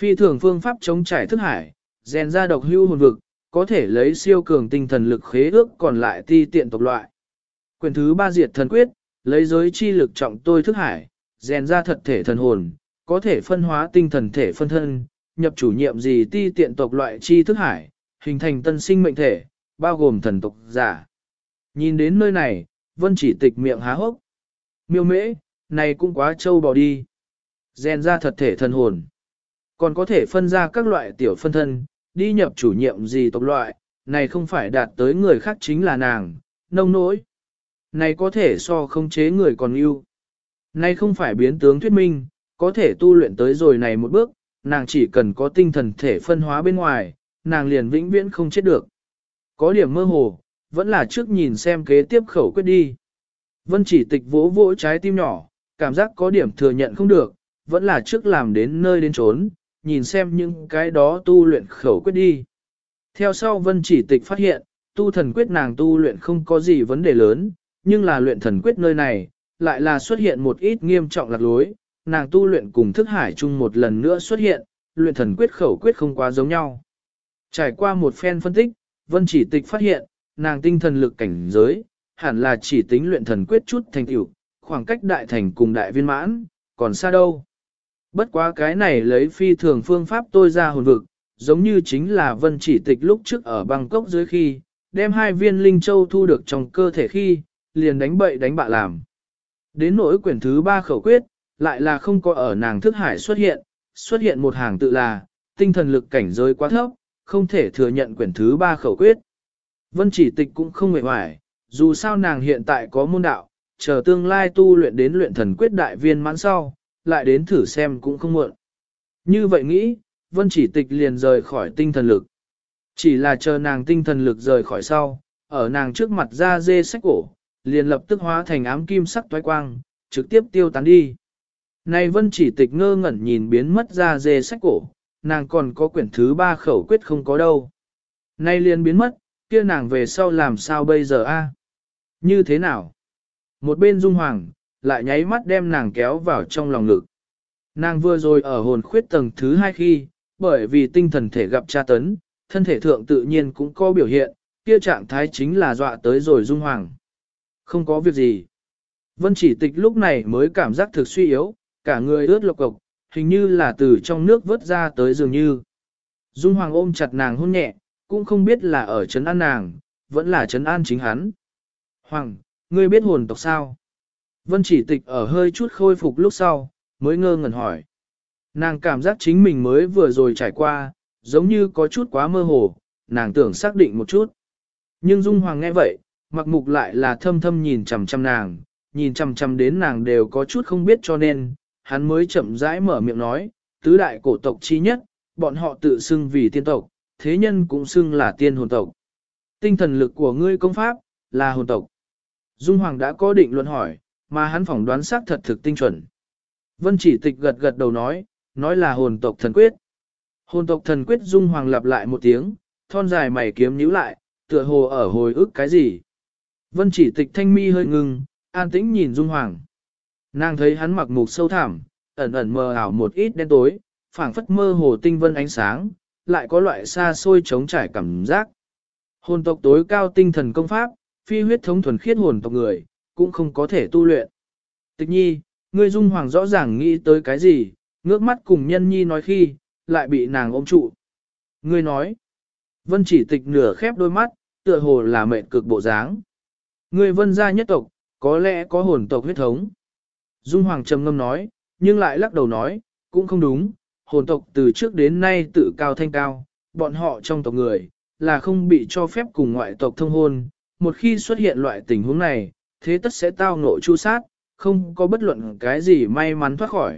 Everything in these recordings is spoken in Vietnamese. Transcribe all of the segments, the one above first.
Phi thường phương pháp chống trải thức hải, rèn ra độc hưu hồn vực, có thể lấy siêu cường tinh thần lực khế ước còn lại ti tiện tộc loại. Quyền thứ 3 diệt thần quyết, lấy giới chi lực trọng tôi thức hải, rèn ra thật thể thần hồn, có thể phân hóa tinh thần thể phân thân, nhập chủ nhiệm gì ti tiện tộc loại chi thức hải, hình thành tân sinh mệnh thể, bao gồm thần tộc giả. Nhìn đến nơi này, Vân Chỉ Tịch miệng há hốc. Miêu mễ, này cũng quá trâu bò đi. Rèn ra thật thể thần hồn. Còn có thể phân ra các loại tiểu phân thân, đi nhập chủ nhiệm gì tộc loại, này không phải đạt tới người khác chính là nàng, nông nỗi. Này có thể so không chế người còn yêu. Này không phải biến tướng thuyết minh, có thể tu luyện tới rồi này một bước, nàng chỉ cần có tinh thần thể phân hóa bên ngoài, nàng liền vĩnh viễn không chết được. Có điểm mơ hồ, vẫn là trước nhìn xem kế tiếp khẩu quyết đi. Vân Chỉ Tịch vỗ vỗ trái tim nhỏ, cảm giác có điểm thừa nhận không được, vẫn là trước làm đến nơi đến trốn, nhìn xem những cái đó tu luyện khẩu quyết đi. Theo sau Vân Chỉ Tịch phát hiện, tu thần quyết nàng tu luyện không có gì vấn đề lớn, nhưng là luyện thần quyết nơi này, lại là xuất hiện một ít nghiêm trọng lạc lối, nàng tu luyện cùng thức hải chung một lần nữa xuất hiện, luyện thần quyết khẩu quyết không quá giống nhau. Trải qua một phen phân tích, Vân Chỉ Tịch phát hiện, nàng tinh thần lực cảnh giới, hẳn là chỉ tính luyện thần quyết chút thành tựu, khoảng cách đại thành cùng đại viên mãn, còn xa đâu. Bất quá cái này lấy phi thường phương pháp tôi ra hồn vực, giống như chính là Vân Chỉ Tịch lúc trước ở Bangkok dưới khi, đem 2 viên linh châu thu được trong cơ thể khi, liền đánh bậy đánh bạ làm. Đến nỗi quyển thứ 3 khẩu quyết, lại là không có ở nàng thức hải xuất hiện một hàng tự là, tinh thần lực cảnh giới quá thấp, không thể thừa nhận quyển thứ 3 khẩu quyết. Vân Chỉ Tịch cũng không mệt mỏi, dù sao nàng hiện tại có môn đạo, chờ tương lai tu luyện đến luyện thần quyết đại viên mãn sau, lại đến thử xem cũng không muộn. Như vậy nghĩ, Vân Chỉ Tịch liền rời khỏi tinh thần lực. Chỉ là chờ nàng tinh thần lực rời khỏi sau, ở nàng trước mặt ra dê sách cổ, liền lập tức hóa thành ám kim sắc toái quang, trực tiếp tiêu tán đi. Này Vân Chỉ Tịch ngơ ngẩn nhìn biến mất ra dê sách cổ, nàng còn có quyển thứ 3 khẩu quyết không có đâu. Nay liền biến mất, kia nàng về sau làm sao bây giờ a? Như thế nào? Một bên Dung Hoàng, lại nháy mắt đem nàng kéo vào trong lòng ngực. Nàng vừa rồi ở hồn khuyết tầng thứ 2 khi, bởi vì tinh thần thể gặp tra tấn, thân thể thượng tự nhiên cũng có biểu hiện, kia trạng thái chính là dọa tới rồi Dung Hoàng. Không có việc gì. Vân Chỉ Tịch lúc này mới cảm giác thực suy yếu, cả người ướt lộc cộc, hình như là từ trong nước vớt ra tới dường như. Dung Hoàng ôm chặt nàng hôn nhẹ, cũng không biết là ở trấn an nàng, vẫn là trấn an chính hắn. Hoàng, ngươi biết hồn tộc sao? Vân Chỉ Tịch ở hơi chút khôi phục lúc sau, mới ngơ ngẩn hỏi. Nàng cảm giác chính mình mới vừa rồi trải qua, giống như có chút quá mơ hồ, nàng tưởng xác định một chút. Nhưng Dung Hoàng nghe vậy, mặc mục lại là thâm thâm nhìn chằm chằm nàng, nhìn chằm chằm đến nàng đều có chút không biết cho nên, hắn mới chậm rãi mở miệng nói, tứ đại cổ tộc chi nhất, bọn họ tự xưng vì tiên tộc, thế nhân cũng xưng là tiên hồn tộc. Tinh thần lực của ngươi công pháp, là hồn tộc. Dung Hoàng đã có định luận hỏi, mà hắn phỏng đoán xác thật thực tinh chuẩn. Vân Chỉ Tịch gật gật đầu nói là hồn tộc thần quyết. Hồn tộc thần quyết Dung Hoàng lặp lại một tiếng, thon dài mày kiếm nhíu lại, tựa hồ ở hồi ức cái gì. Vân Chỉ Tịch thanh mi hơi ngừng, an tĩnh nhìn Dung Hoàng. Nàng thấy hắn mặc mục sâu thẳm, ẩn ẩn mờ ảo một ít đen tối, phảng phất mơ hồ tinh vân ánh sáng, lại có loại xa xôi trống trải cảm giác. Hồn tộc tối cao tinh thần công pháp, phi huyết thống thuần khiết hồn tộc người, cũng không có thể tu luyện. Tịch nhi, ngươi Dung Hoàng rõ ràng nghĩ tới cái gì, ngước mắt cùng nhân nhi nói khi, lại bị nàng ôm trụ. Ngươi nói, Vân Chỉ Tịch nửa khép đôi mắt, tựa hồ là mệnh cực bộ dáng. Ngươi Vân gia nhất tộc, có lẽ có hồn tộc huyết thống. Dung Hoàng trầm ngâm nói, nhưng lại lắc đầu nói, cũng không đúng, hồn tộc từ trước đến nay tự cao thanh cao, bọn họ trong tộc người, là không bị cho phép cùng ngoại tộc thông hôn, một khi xuất hiện loại tình huống này, thế tất sẽ tao ngộ chu sát, không có bất luận cái gì may mắn thoát khỏi.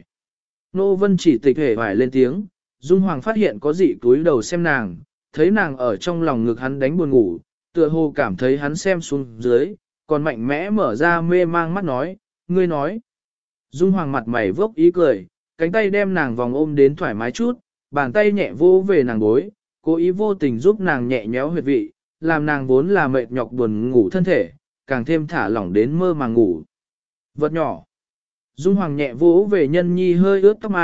Nô Vân Chỉ Tịch hề phải lên tiếng, Dung Hoàng phát hiện có dị túi đầu xem nàng, thấy nàng ở trong lòng ngực hắn đánh buồn ngủ, tựa hồ cảm thấy hắn xem xuống dưới, còn mạnh mẽ mở ra mê mang mắt nói, ngươi nói. Dung Hoàng mặt mày vốc ý cười, cánh tay đem nàng vòng ôm đến thoải mái chút, bàn tay nhẹ vô về nàng gối, cố ý vô tình giúp nàng nhẹ nhéo huyệt vị, làm nàng vốn là mệt nhọc buồn ngủ thân thể, càng thêm thả lỏng đến mơ màng ngủ. Vật nhỏ. Dung Hoàng nhẹ vỗ về nhân nhi hơi ướt tóc mai,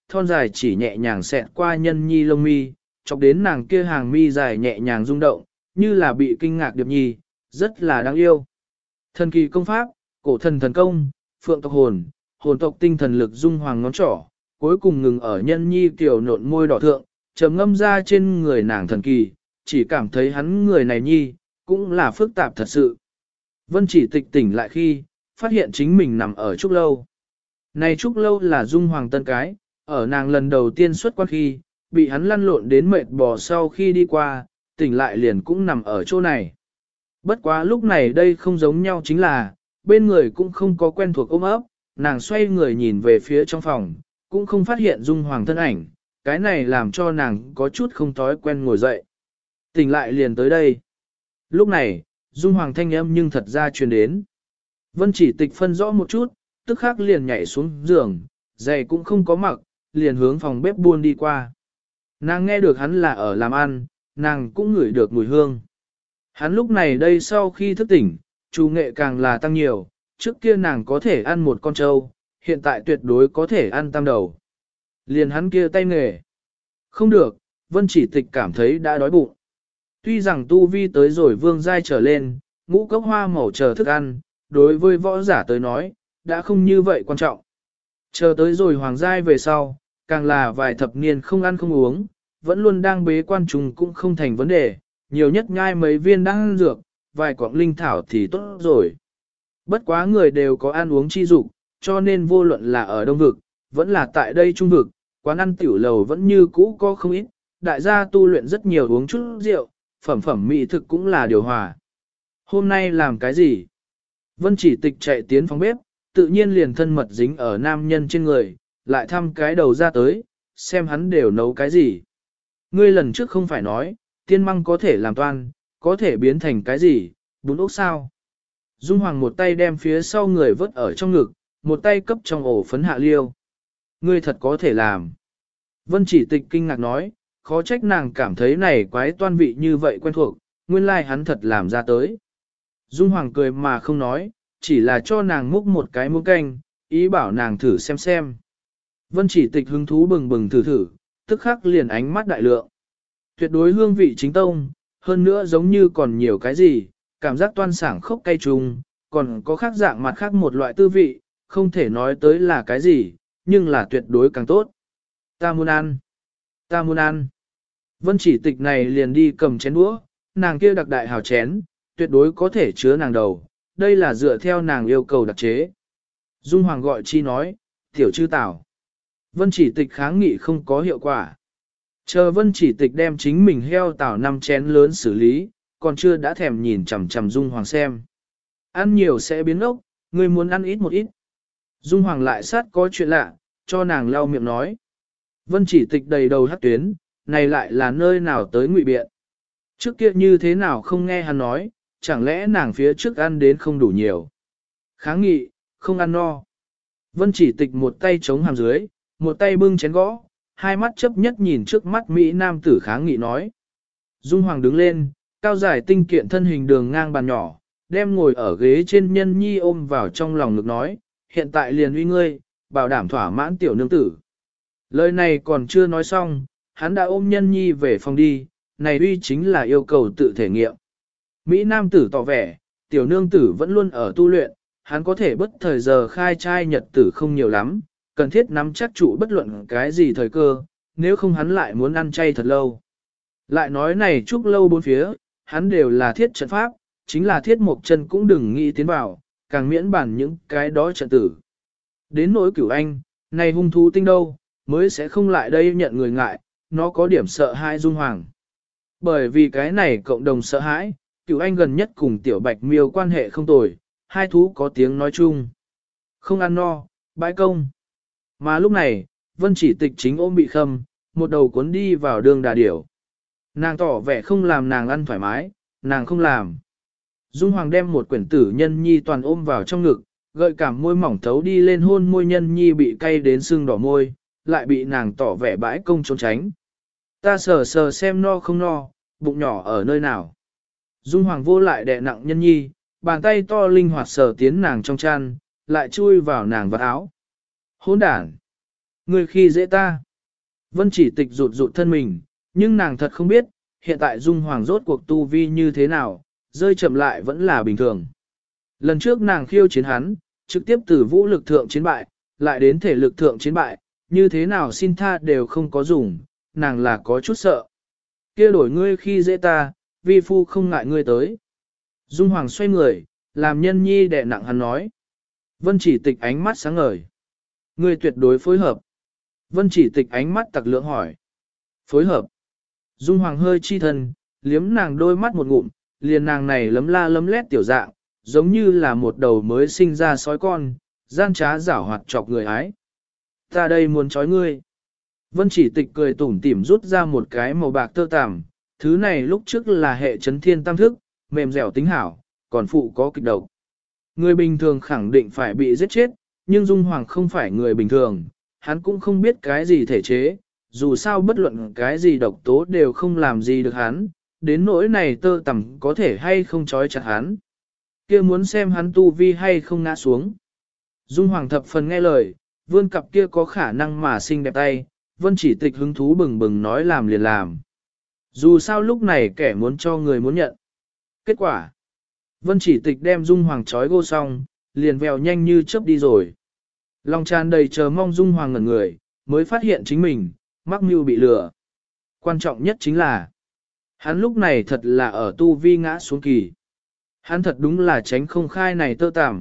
thon dài chỉ nhẹ nhàng xẹt qua nhân nhi lông mi, chọc đến nàng kia hàng mi dài nhẹ nhàng rung động, như là bị kinh ngạc điệp nhi, rất là đáng yêu. Thần kỳ công pháp, cổ thần thần công, phượng tộc hồn, hồn tộc tinh thần lực dung hoàng ngón trỏ, cuối cùng ngừng ở nhân nhi kiểu nộn môi đỏ thượng, trầm ngâm ra trên người nàng thần kỳ, chỉ cảm thấy hắn người này nhi, cũng là phức tạp thật sự. Vân chỉ tịch tỉnh lại khi, phát hiện chính mình nằm ở trúc lâu. Này trúc lâu là dung hoàng tân cái, ở nàng lần đầu tiên xuất quan khi, bị hắn lăn lộn đến mệt bò sau khi đi qua, tỉnh lại liền cũng nằm ở chỗ này. Bất quá lúc này đây không giống nhau chính là, bên người cũng không có quen thuộc ôm ấp, nàng xoay người nhìn về phía trong phòng, cũng không phát hiện dung hoàng thân ảnh, cái này làm cho nàng có chút không thói quen ngồi dậy. Tỉnh lại liền tới đây. Lúc này, dung hoàng thanh âm nhưng thật ra truyền đến. Vân chỉ tịch phân rõ một chút, tức khắc liền nhảy xuống giường, giày cũng không có mặc, liền hướng phòng bếp buôn đi qua. Nàng nghe được hắn là ở làm ăn, nàng cũng ngửi được mùi hương. Hắn lúc này đây sau khi thức tỉnh, chủ nghệ càng là tăng nhiều, trước kia nàng có thể ăn một con trâu, hiện tại tuyệt đối có thể ăn tam đầu. Liền hắn kia tay nghề. Không được, Vân chỉ tịch cảm thấy đã đói bụng. Tuy rằng tu vi tới rồi vương giai trở lên, ngũ cốc hoa màu chờ thức ăn, đối với võ giả tới nói, đã không như vậy quan trọng. Chờ tới rồi hoàng giai về sau, càng là vài thập niên không ăn không uống, vẫn luôn đang bế quan trùng cũng không thành vấn đề, nhiều nhất nhai mấy viên đang ăn dược, vài quặng linh thảo thì tốt rồi. Bất quá người đều có ăn uống chi dục, cho nên vô luận là ở Đông Vực, vẫn là tại đây Trung Vực, quán ăn tiểu lầu vẫn như cũ có không ít, đại gia tu luyện rất nhiều uống chút rượu, phẩm phẩm mỹ thực cũng là điều hòa. Hôm nay làm cái gì? Vân chỉ tịch chạy tiến phòng bếp, tự nhiên liền thân mật dính ở nam nhân trên người, lại thăm cái đầu ra tới, xem hắn đều nấu cái gì. Ngươi lần trước không phải nói, tiên măng có thể làm toan, có thể biến thành cái gì, bún ốc sao? Dung Hoàng một tay đem phía sau người vớt ở trong ngực, một tay cấp trong ổ phấn hạ liêu. Ngươi thật có thể làm. Vân chỉ tịch kinh ngạc nói, khó trách nàng cảm thấy này quái toan vị như vậy quen thuộc, nguyên lai hắn thật làm ra tới. Dung Hoàng cười mà không nói, chỉ là cho nàng múc một cái muỗng canh, ý bảo nàng thử xem. Vân chỉ tịch hứng thú bừng bừng thử, tức khắc liền ánh mắt đại lượng. Tuyệt đối hương vị chính tông, hơn nữa giống như còn nhiều cái gì, cảm giác toan sảng khốc cay trùng, còn có khác dạng mặt khác một loại tư vị, không thể nói tới là cái gì, nhưng là tuyệt đối càng tốt. Ta muốn ăn, ta muốn ăn. Vân chỉ tịch này liền đi cầm chén đũa, nàng kia đặc đại hào chén, tuyệt đối có thể chứa nàng đầu, đây là dựa theo nàng yêu cầu đặc chế. Dung Hoàng gọi chi nói, tiểu chư tảo. Vân chỉ tịch kháng nghị không có hiệu quả. Chờ Vân chỉ tịch đem chính mình heo tảo 5 chén lớn xử lý, còn chưa đã thèm nhìn chằm chằm Dung Hoàng xem. Ăn nhiều sẽ biến ốc, ngươi muốn ăn ít một ít. Dung Hoàng lại sát có chuyện lạ, cho nàng lau miệng nói. Vân chỉ tịch đầy đầu hắc tuyến, này lại là nơi nào tới ngụy biện. Trước kia như thế nào không nghe hắn nói, chẳng lẽ nàng phía trước ăn đến không đủ nhiều. Kháng nghị, không ăn no. Vân chỉ tịch một tay chống hàm dưới, một tay bưng chén gõ, hai mắt chấp nhất nhìn trước mắt Mỹ nam tử kháng nghị nói. Dung Hoàng đứng lên, cao dài tinh kiện thân hình đường ngang bàn nhỏ, đem ngồi ở ghế trên nhân nhi ôm vào trong lòng ngực nói, hiện tại liền uy ngươi, bảo đảm thỏa mãn tiểu nương tử. Lời này còn chưa nói xong, hắn đã ôm nhân nhi về phòng đi, này uy chính là yêu cầu tự thể nghiệm. Mỹ nam tử tỏ vẻ, tiểu nương tử vẫn luôn ở tu luyện, hắn có thể bất thời giờ khai trai nhật tử không nhiều lắm, cần thiết nắm chắc trụ bất luận cái gì thời cơ, nếu không hắn lại muốn ăn chay thật lâu. Lại nói này chúc lâu bốn phía, hắn đều là thiết trận pháp, chính là thiết một chân cũng đừng nghĩ tiến vào, càng miễn bản những cái đó trận tử. Đến nỗi cửu anh, này hung thú tinh đâu, mới sẽ không lại đây nhận người ngại, nó có điểm sợ hãi Dung Hoàng. Bởi vì cái này cộng đồng sợ hãi, cửu anh gần nhất cùng tiểu bạch miêu quan hệ không tồi, hai thú có tiếng nói chung. Không ăn no, bãi công. Mà lúc này, Vân chỉ tịch chính ôm bị khâm, một đầu cuốn đi vào đường đà điểu. Nàng tỏ vẻ không làm nàng ăn thoải mái, nàng không làm. Dung Hoàng đem một quyển tử nhân nhi toàn ôm vào trong ngực, gợi cảm môi mỏng thấu đi lên hôn môi nhân nhi bị cay đến sưng đỏ môi, lại bị nàng tỏ vẻ bãi công trốn tránh. Ta sờ sờ xem no không no, bụng nhỏ ở nơi nào. Dung Hoàng vô lại đè nặng nhân nhi, bàn tay to linh hoạt sờ tiến nàng trong chăn, lại chui vào nàng vật áo. Hỗn đản! Ngươi khi dễ ta. Vân chỉ tịch rụt rụt thân mình, nhưng nàng thật không biết, hiện tại Dung Hoàng rốt cuộc tu vi như thế nào, rơi chậm lại vẫn là bình thường. Lần trước nàng khiêu chiến hắn, trực tiếp từ vũ lực thượng chiến bại, lại đến thể lực thượng chiến bại, như thế nào xin tha đều không có dùng, nàng là có chút sợ. Kia đổi ngươi khi dễ ta, vi phu không ngại ngươi tới. Dung Hoàng xoay người, làm nhân nhi đè nặng hắn nói. Vân chỉ tịch ánh mắt sáng ngời. Ngươi tuyệt đối phối hợp. Vân chỉ tịch ánh mắt tặc lưỡng hỏi. Phối hợp. Dung Hoàng hơi chi thân, liếm nàng đôi mắt một ngụm, liền nàng này lấm la lấm lét tiểu dạng, giống như là một đầu mới sinh ra sói con, gian trá giảo hoạt chọc người ái. Ta đây muốn trói ngươi. Vân chỉ tịch cười tủm tỉm rút ra một cái màu bạc tơ tằm, thứ này lúc trước là hệ chấn thiên tam thức, mềm dẻo tính hảo, còn phụ có kịch độc. Người bình thường khẳng định phải bị giết chết, nhưng Dung Hoàng không phải người bình thường, hắn cũng không biết cái gì thể chế, dù sao bất luận cái gì độc tố đều không làm gì được hắn, đến nỗi này tơ tằm có thể hay không trói chặt hắn. Kia muốn xem hắn tu vi hay không ngã xuống. Dung Hoàng thập phần nghe lời, vươn cặp kia có khả năng mà xinh đẹp tay, Vân chỉ tịch hứng thú bừng bừng nói làm liền làm. Dù sao lúc này kẻ muốn cho người muốn nhận. Kết quả, Vân chỉ tịch đem Dung Hoàng trói gô xong, liền vèo nhanh như chớp đi rồi. Lòng tràn đầy chờ mong Dung Hoàng ngẩn người, mới phát hiện chính mình, mắc mưu bị lừa. Quan trọng nhất chính là, hắn lúc này thật là ở tu vi ngã xuống kỳ. Hắn thật đúng là tránh không khai này tơ tằm.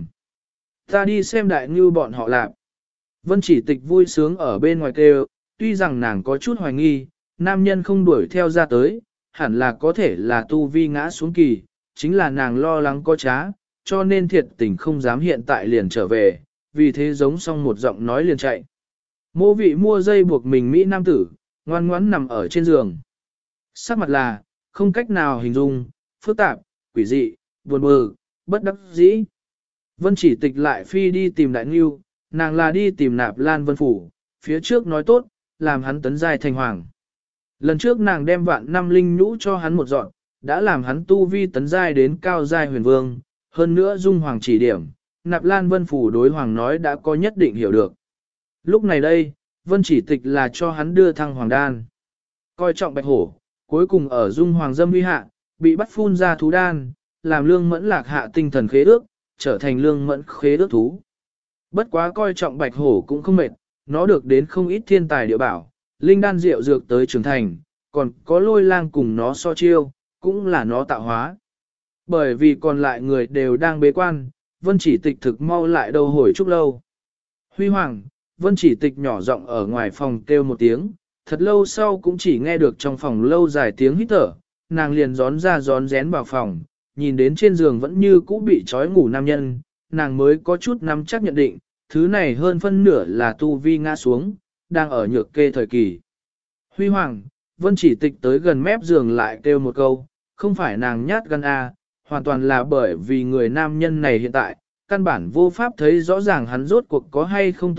Ta đi xem đại ngưu bọn họ làm. Vân chỉ tịch vui sướng ở bên ngoài kêu, tuy rằng nàng có chút hoài nghi, nam nhân không đuổi theo ra tới, hẳn là có thể là tu vi ngã xuống kỳ, chính là nàng lo lắng có trá, cho nên thiệt tình không dám hiện tại liền trở về, vì thế giống xong một giọng nói liền chạy. Mô vị mua dây buộc mình Mỹ nam tử, ngoan ngoãn nằm ở trên giường. Sắc mặt là, không cách nào hình dung, phức tạp, quỷ dị, buồn bực, bất đắc dĩ. Vân chỉ tịch lại phi đi tìm đại ngưu, nàng là đi tìm nạp lan vân phủ, phía trước nói tốt, làm hắn tấn giai thành hoàng. Lần trước nàng đem vạn năm linh nhũ cho hắn một dọn, đã làm hắn tu vi tấn giai đến cao giai huyền vương, hơn nữa Dung Hoàng chỉ điểm, nạp lan vân phủ đối hoàng nói đã có nhất định hiểu được. Lúc này đây, Vân chỉ tịch là cho hắn đưa thăng hoàng đan. Coi trọng bạch hổ, cuối cùng ở Dung Hoàng dâm uy hạ, bị bắt phun ra thú đan, làm lương mẫn lạc hạ tinh thần khế ước, trở thành lương mẫn khế ước thú. Bất quá coi trọng bạch hổ cũng không mệt, nó được đến không ít thiên tài địa bảo, linh đan rượu dược tới trưởng thành, còn có lôi lang cùng nó so chiêu, cũng là nó tạo hóa. Bởi vì còn lại người đều đang bế quan, Vân chỉ tịch thực mau lại đâu hồi chút lâu. Huy Hoàng, Vân chỉ tịch nhỏ giọng ở ngoài phòng kêu một tiếng, thật lâu sau cũng chỉ nghe được trong phòng lâu dài tiếng hít thở, nàng liền gión ra gión rén vào phòng, nhìn đến trên giường vẫn như cũ bị trói ngủ nam nhân, nàng mới có chút nắm chắc nhận định, thứ này hơn phân nửa là tu vi ngã xuống, đang ở nhược kê thời kỳ. Huy Hoàng, Vân chỉ tịch tới gần mép giường lại kêu một câu, không phải nàng nhát gan hoàn toàn là bởi vì người nam nhân này hiện tại, căn bản vô pháp thấy rõ ràng hắn rốt cuộc có hay không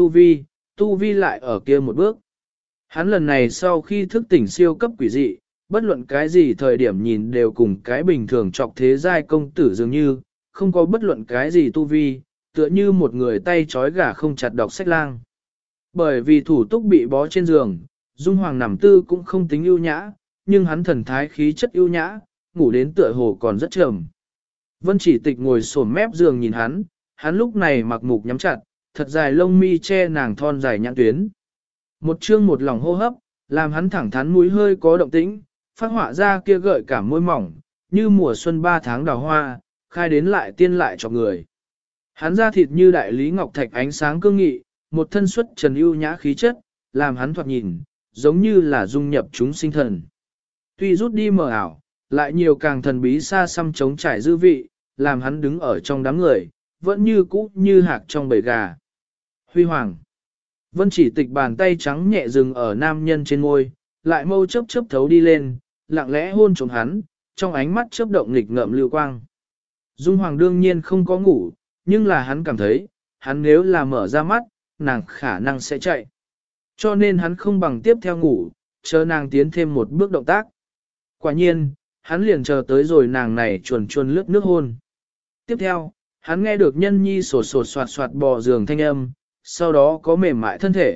tu vi lại ở kia một bước. Hắn lần này sau khi thức tỉnh siêu cấp quỷ dị, bất luận cái gì thời điểm nhìn đều cùng cái bình thường trọc thế giai công tử dường như, không có bất luận cái gì tu vi, tựa như một người tay trói gà không chặt đọc sách lang. Bởi vì thủ túc bị bó trên giường, Dung Hoàng nằm tư cũng không tính ưu nhã, nhưng hắn thần thái khí chất ưu nhã, ngủ đến tựa hồ còn rất trầm. Vân chỉ tịch ngồi xổm mép giường nhìn hắn lúc này mặc mục nhắm chặt, thật dài lông mi che nàng thon dài nhãn tuyến. Một chương một lòng hô hấp, làm hắn thẳng thắn mũi hơi có động tĩnh, phát họa ra kia gợi cảm môi mỏng, như mùa xuân 3 tháng đào hoa, khai đến lại tiên lại cho người. Hắn da thịt như đại lý ngọc thạch ánh sáng cương nghị, một thân xuất trần ưu nhã khí chất, làm hắn thoạt nhìn, giống như là dung nhập chúng sinh thần. Tuy rút đi mờ ảo, lại nhiều càng thần bí xa xăm trống trải dư vị, làm hắn đứng ở trong đám người, vẫn như cũ như hạc trong bầy gà. Huy Hoàng. Vân chỉ tịch bàn tay trắng nhẹ dừng ở nam nhân trên môi, lại mâu chớp chớp thấu đi lên, lặng lẽ hôn trộm hắn, trong ánh mắt chớp động nghịch ngợm lưu quang. Dung Hoàng đương nhiên không có ngủ, nhưng là hắn cảm thấy, hắn nếu là mở ra mắt, nàng khả năng sẽ chạy. Cho nên hắn không bằng tiếp theo ngủ, chờ nàng tiến thêm một bước động tác. Quả nhiên, hắn liền chờ tới rồi nàng này chuồn chuồn lướt nước hôn. Tiếp theo, hắn nghe được nhân nhi sột sột soạt soạt bò giường thanh âm, sau đó có mềm mại thân thể,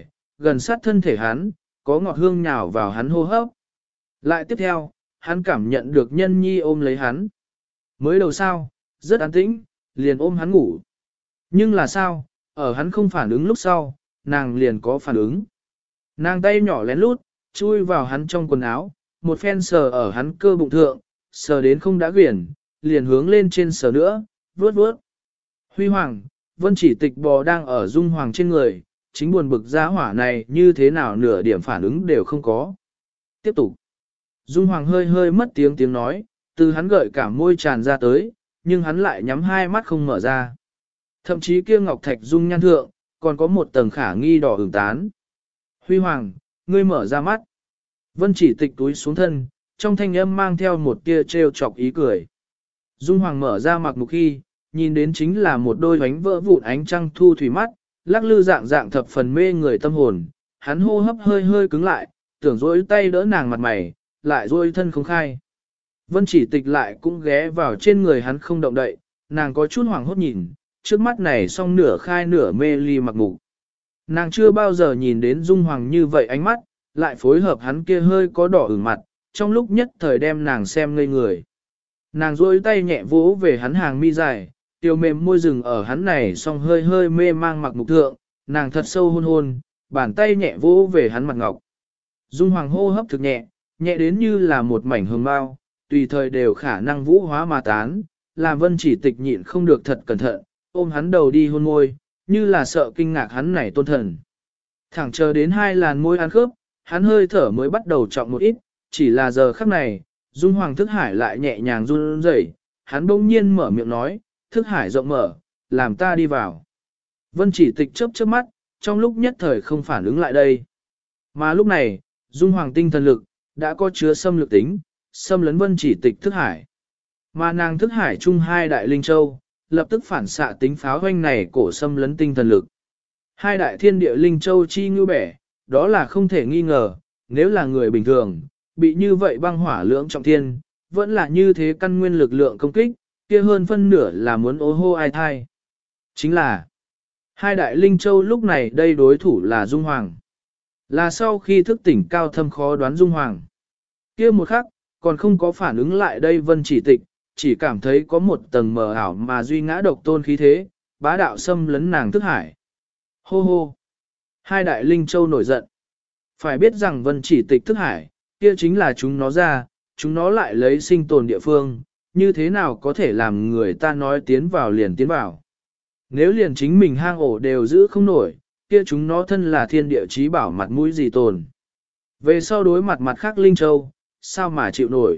gần sát thân thể hắn, có ngọt hương nhào vào hắn hô hấp. Lại tiếp theo, hắn cảm nhận được nhân nhi ôm lấy hắn. Mới đầu sao, rất an tĩnh, liền ôm hắn ngủ. Nhưng là sao, ở hắn không phản ứng lúc sau, nàng liền có phản ứng. Nàng tay nhỏ lén lút, chui vào hắn trong quần áo, một phen sờ ở hắn cơ bụng thượng, sờ đến không đã quyển, liền hướng lên trên sờ nữa, vuốt vuốt. Huy hoàng, Vân Chỉ Tịch bò đang ở Dung Hoàng trên người, chính buồn bực giá hỏa này như thế nào nửa điểm phản ứng đều không có. Tiếp tục. Dung Hoàng hơi hơi mất tiếng nói, từ hắn gợi cả môi tràn ra tới, nhưng hắn lại nhắm hai mắt không mở ra. Thậm chí kia ngọc thạch dung nhan thượng, còn có một tầng khả nghi đỏ ửng tán. Huy Hoàng, ngươi mở ra mắt. Vân Chỉ Tịch túi xuống thân, trong thanh âm mang theo một tia trêu chọc ý cười. Dung Hoàng mở ra mặc mục khi, nhìn đến chính là một đôi bánh vỡ vụn ánh trăng thu thủy mắt, lắc lư dạng dạng thập phần mê người tâm hồn. Hắn hô hấp hơi hơi cứng lại, tưởng dỗi tay đỡ nàng mặt mày, lại dỗi thân không khai. Vân Chỉ Tịch lại cũng ghé vào trên người hắn không động đậy, nàng có chút hoảng hốt nhìn, trước mắt này song nửa khai nửa mê ly mặc mục. Nàng chưa bao giờ nhìn đến Dung Hoàng như vậy ánh mắt, lại phối hợp hắn kia hơi có đỏ ửng mặt, trong lúc nhất thời đem nàng xem ngây người. Nàng duỗi tay nhẹ vỗ về hắn hàng mi dài, tiêu mềm môi rừng ở hắn này song hơi hơi mê mang mặc mục thượng, nàng thật sâu hôn hôn, bàn tay nhẹ vỗ về hắn mặt ngọc. Dung Hoàng hô hấp thực nhẹ, nhẹ đến như là một mảnh hương bao, tùy thời đều khả năng vũ hóa mà tán, làm Vân Chỉ Tịch nhịn không được thật cẩn thận, ôm hắn đầu đi hôn môi, như là sợ kinh ngạc hắn này tôn thần. Thẳng chờ đến hai làn môi ăn khớp, hắn hơi thở mới bắt đầu trọng một ít, chỉ là giờ khắc này, Dung Hoàng thức hải lại nhẹ nhàng run rẩy, hắn bỗng nhiên mở miệng nói, thức hải rộng mở, làm ta đi vào. Vân Chỉ Tịch chớp chớp mắt, trong lúc nhất thời không phản ứng lại đây. Mà lúc này, Dung Hoàng tinh thần lực, đã có chứa xâm lược tính, xâm lấn Vân Chỉ Tịch thức hải. Mà nàng thức hải chung hai đại linh châu, lập tức phản xạ tính pháo hoanh này cổ xâm lấn tinh thần lực. Hai đại thiên địa linh châu chi ngưu bẻ, đó là không thể nghi ngờ, nếu là người bình thường, bị như vậy băng hỏa lưỡng trọng thiên, vẫn là như thế căn nguyên lực lượng công kích, kia hơn phân nửa là muốn ô hô ai thai. Chính là, hai đại linh châu lúc này đây đối thủ là Dung Hoàng. Là sau khi thức tỉnh cao thâm khó đoán Dung Hoàng. Kia một khắc, còn không có phản ứng lại đây Vân Chỉ Tịch, chỉ cảm thấy có một tầng mờ ảo mà duy ngã độc tôn khí thế, bá đạo xâm lấn nàng thức hải. Hô hô! Hai đại linh châu nổi giận. Phải biết rằng Vân Chỉ Tịch thức hải, kia chính là chúng nó ra, chúng nó lại lấy sinh tồn địa phương, như thế nào có thể làm người ta nói tiến vào liền tiến vào. Nếu liền chính mình hang ổ đều giữ không nổi, kia chúng nó thân là thiên địa chí bảo mặt mũi gì tồn. Về sau đối mặt mặt khác linh châu, sao mà chịu nổi?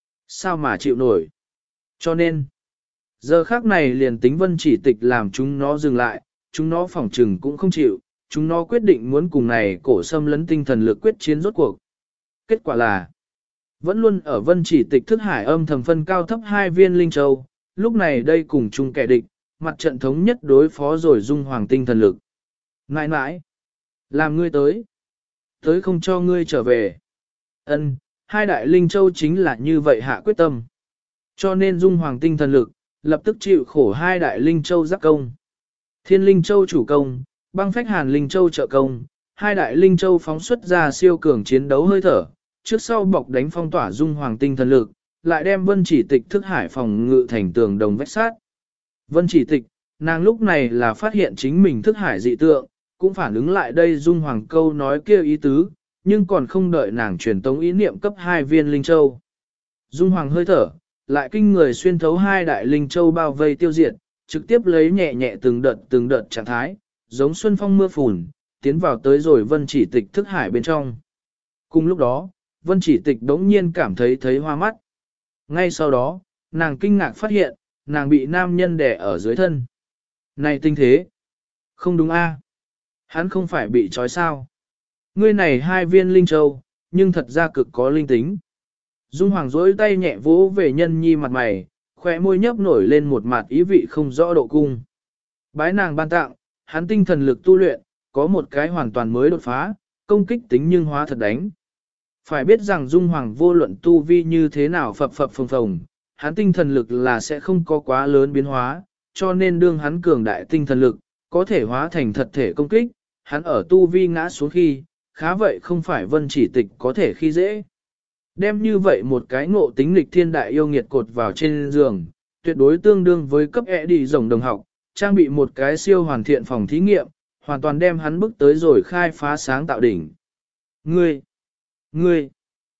Sao mà chịu nổi? Cho nên, giờ khác này liền tính Vân Chỉ Tịch làm chúng nó dừng lại, chúng nó phỏng trừng cũng không chịu, chúng nó quyết định muốn cùng này cổ xâm lấn tinh thần lực quyết chiến rốt cuộc. Kết quả là, vẫn luôn ở Vân Chỉ Tịch thức hải âm thầm phân cao thấp hai viên linh châu, lúc này đây cùng chung kẻ địch, mặt trận thống nhất đối phó rồi Dung Hoàng tinh thần lực. Nãi nãi, làm ngươi tới, tới không cho ngươi trở về. Ân, hai đại linh châu chính là như vậy hạ quyết tâm. Cho nên Dung Hoàng tinh thần lực, lập tức chịu khổ hai đại linh châu giáp công. Thiên linh châu chủ công, băng phách hàn linh châu trợ công, hai đại linh châu phóng xuất ra siêu cường chiến đấu hơi thở, trước sau bọc đánh phong tỏa Dung Hoàng tinh thần lực, lại đem Vân Chỉ Tịch thức hải phòng ngự thành tường đồng vách sát. Vân Chỉ Tịch, nàng lúc này là phát hiện chính mình thức hải dị tượng, cũng phản ứng lại đây Dung Hoàng câu nói kia ý tứ, nhưng còn không đợi nàng truyền tống ý niệm cấp hai viên linh châu. Dung Hoàng hơi thở, lại kinh người xuyên thấu hai đại linh châu bao vây tiêu diệt, trực tiếp lấy nhẹ nhẹ từng đợt trạng thái, giống xuân phong mưa phùn, tiến vào tới rồi Vân Chỉ Tịch thức hải bên trong. Cùng lúc đó, Vân Chỉ Tịch đống nhiên cảm thấy hoa mắt. Ngay sau đó, nàng kinh ngạc phát hiện, nàng bị nam nhân đè ở dưới thân. Này tinh thế! Không đúng a? Hắn không phải bị trói sao? Ngươi này hai viên linh châu, nhưng thật ra cực có linh tính. Dung Hoàng dối tay nhẹ vỗ về nhân nhi mặt mày, khỏe môi nhấp nổi lên một mặt ý vị không rõ độ cung. Bái nàng ban tặng, hắn tinh thần lực tu luyện, có một cái hoàn toàn mới đột phá, công kích tính nhưng hóa thật đánh. Phải biết rằng Dung Hoàng vô luận tu vi như thế nào phập phồng phồng, hắn tinh thần lực là sẽ không có quá lớn biến hóa, cho nên đương hắn cường đại tinh thần lực, có thể hóa thành thật thể công kích, hắn ở tu vi ngã xuống khi, khá vậy không phải Vân Chỉ Tịch có thể khi dễ. Đem như vậy một cái ngộ tính lịch thiên đại yêu nghiệt cột vào trên giường, tuyệt đối tương đương với cấp ẹ đi rồng đồng học, trang bị một cái siêu hoàn thiện phòng thí nghiệm, hoàn toàn đem hắn bước tới rồi khai phá sáng tạo đỉnh. Ngươi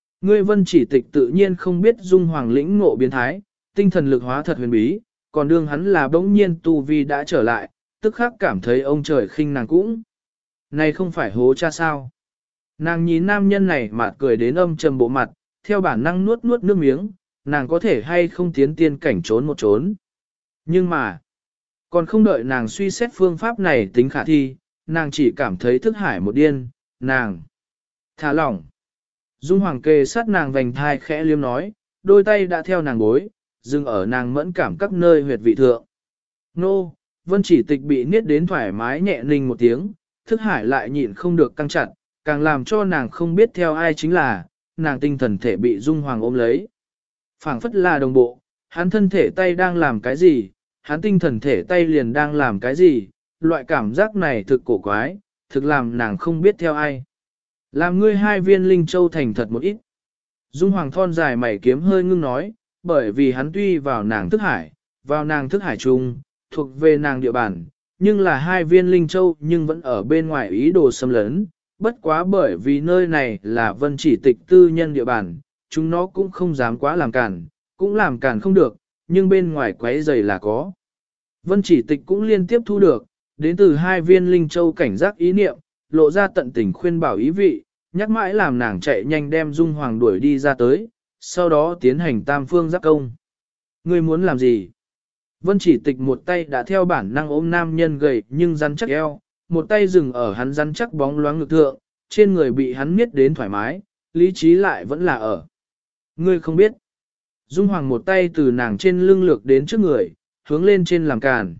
Vân Chỉ Tịch tự nhiên không biết Dung Hoàng lĩnh ngộ biến thái, tinh thần lực hóa thật huyền bí, còn đương hắn là bỗng nhiên tu vi đã trở lại, tức khắc cảm thấy ông trời khinh nàng cũng. Này không phải hố cha sao? Nàng nhìn nam nhân này mà cười đến âm trầm bộ mặt, theo bản năng nuốt nuốt nước miếng, nàng có thể hay không tiến tiên cảnh trốn một trốn. Nhưng mà, còn không đợi nàng suy xét phương pháp này tính khả thi, nàng chỉ cảm thấy thức hải một điên, nàng thả lỏng. Dung Hoàng kề sát nàng vành thai khẽ liếm nói, đôi tay đã theo nàng bối, dừng ở nàng mẫn cảm các nơi huyệt vị thượng. Nô, Vân Chỉ Tịch bị niết đến thoải mái nhẹ ninh một tiếng, thức hải lại nhịn không được căng chặt, càng làm cho nàng không biết theo ai chính là, nàng tinh thần thể bị Dung Hoàng ôm lấy. Phảng phất là đồng bộ, hắn thân thể tay đang làm cái gì, hắn tinh thần thể tay liền đang làm cái gì, loại cảm giác này thực cổ quái, thực làm nàng không biết theo ai. Làm ngươi hai viên linh châu thành thật một ít. Dung Hoàng thon dài mày kiếm hơi ngưng nói, bởi vì hắn tuy vào nàng thức hải chung, thuộc về nàng địa bàn, nhưng là hai viên linh châu nhưng vẫn ở bên ngoài ý đồ xâm lấn, bất quá bởi vì nơi này là Vân Chỉ Tịch tư nhân địa bàn, chúng nó cũng không dám quá làm cản, cũng làm cản không được, nhưng bên ngoài quấy rầy là có. Vân Chỉ Tịch cũng liên tiếp thu được, đến từ hai viên linh châu cảnh giác ý niệm, lộ ra tận tình khuyên bảo ý vị, nhắc mãi làm nàng chạy nhanh đem Dung Hoàng đuổi đi ra tới, sau đó tiến hành tam phương giác công. Ngươi muốn làm gì? Vân Chỉ Tịch một tay đã theo bản năng ôm nam nhân gầy nhưng rắn chắc eo, một tay dừng ở hắn rắn chắc bóng loáng ngực thượng, trên người bị hắn miết đến thoải mái, lý trí lại vẫn là ở. Ngươi không biết. Dung Hoàng một tay từ nàng trên lưng lược đến trước người, hướng lên trên làm càn.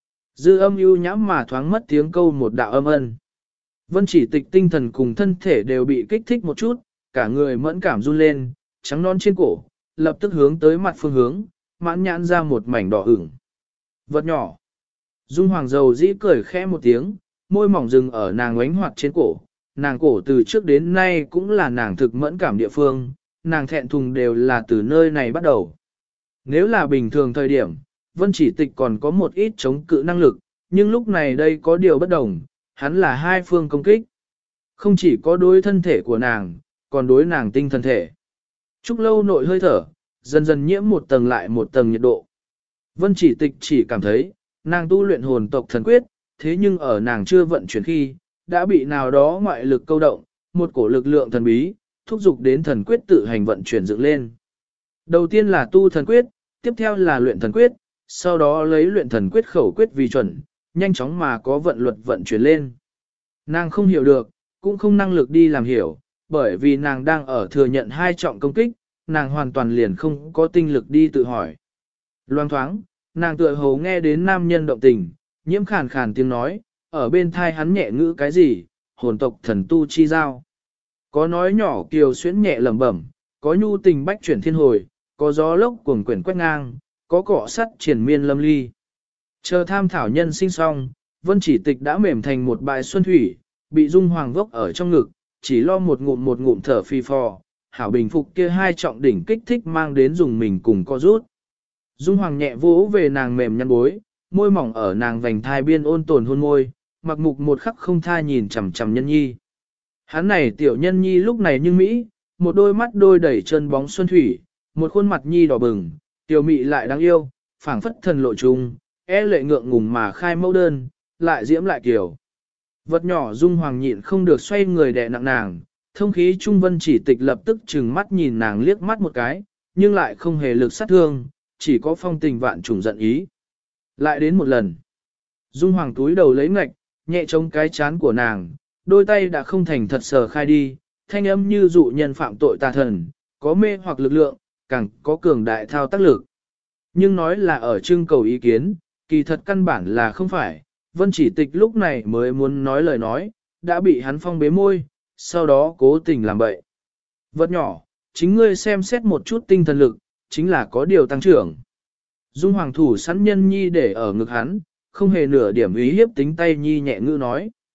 Dư âm ưu nhãm mà thoáng mất tiếng câu một đạo âm ân. Vân Chỉ Tịch tinh thần cùng thân thể đều bị kích thích một chút, cả người mẫn cảm run lên, trắng non trên cổ, lập tức hướng tới mặt phương hướng, mãn nhãn ra một mảnh đỏ ửng. Vật nhỏ. Dung Hoàng dầu dĩ cười khẽ một tiếng, môi mỏng dừng ở nàng oánh hoạt trên cổ. Nàng cổ từ trước đến nay cũng là nàng thực mẫn cảm địa phương, nàng thẹn thùng đều là từ nơi này bắt đầu. Nếu là bình thường thời điểm, Vân Chỉ Tịch còn có một ít chống cự năng lực, nhưng lúc này đây có điều bất đồng, hắn là hai phương công kích. Không chỉ có đối thân thể của nàng, còn đối nàng tinh thần thể. Trúc lâu nội hơi thở, dần dần nhiễm một tầng lại một tầng nhiệt độ. Vân Chỉ Tịch chỉ cảm thấy, nàng tu luyện hồn tộc thần quyết, thế nhưng ở nàng chưa vận chuyển khi, đã bị nào đó ngoại lực câu động, một cổ lực lượng thần bí, thúc giục đến thần quyết tự hành vận chuyển dựng lên. Đầu tiên là tu thần quyết, tiếp theo là luyện thần quyết, sau đó lấy luyện thần quyết khẩu quyết vì chuẩn, nhanh chóng mà có vận luật vận chuyển lên. Nàng không hiểu được, cũng không năng lực đi làm hiểu, bởi vì nàng đang ở thừa nhận hai trọng công kích, nàng hoàn toàn liền không có tinh lực đi tự hỏi. Loang thoáng, nàng tựa hồ nghe đến nam nhân động tình, nhiễm khàn khàn tiếng nói, ở bên thai hắn nhẹ ngữ cái gì, hồn tộc thần tu chi giao. Có nói nhỏ kiều xuyến nhẹ lẩm bẩm, có nhu tình bách chuyển thiên hồi, có gió lốc cuồng quyển quét ngang, có cọ sắt triển miên lâm ly. Chờ tham thảo nhân sinh xong, Vân Chỉ Tịch đã mềm thành một bãi xuân thủy, bị Dung Hoàng vốc ở trong ngực, chỉ lo một ngụm thở phi phò, hảo bình phục kia hai trọng đỉnh kích thích mang đến dùng mình cùng co rút. Dung Hoàng nhẹ vỗ về nàng mềm nhăn bối, môi mỏng ở nàng vành thai biên ôn tồn hôn môi, mặc mục một khắc không tha nhìn chằm chằm nhân nhi. Hắn này tiểu nhân nhi lúc này như Mỹ, một đôi mắt đôi đẩy chân bóng xuân thủy, một khuôn mặt nhi đỏ bừng, tiểu mị lại đáng yêu, phảng phất thần lộ trùng, lệ ngượng ngùng mà khai mẫu đơn, lại diễm lại kiểu. Vật nhỏ Dung Hoàng nhịn không được xoay người đè nặng nàng, thông khí Trung Vân Chỉ Tịch lập tức trừng mắt nhìn nàng liếc mắt một cái, nhưng lại không hề lực sát thương, chỉ có phong tình vạn trùng giận ý. Lại đến một lần. Dung Hoàng túi đầu lấy ngạch, nhẹ chống cái chán của nàng, đôi tay đã không thành thật sờ khai đi, thanh âm như dụ nhân phạm tội tà thần, có mê hoặc lực lượng, càng có cường đại thao tác lực. Nhưng nói là ở trưng cầu ý kiến, kỳ thật căn bản là không phải, Vân Chỉ Tịch lúc này mới muốn nói lời nói, đã bị hắn phong bế môi, sau đó cố tình làm bậy. Vật nhỏ, chính ngươi xem xét một chút tinh thần lực, chính là có điều tăng trưởng. Dung Hoàng thủ sẵn nhân nhi để ở ngực hắn, không hề nửa điểm ý hiếp tính tay nhi nhẹ ngữ nói.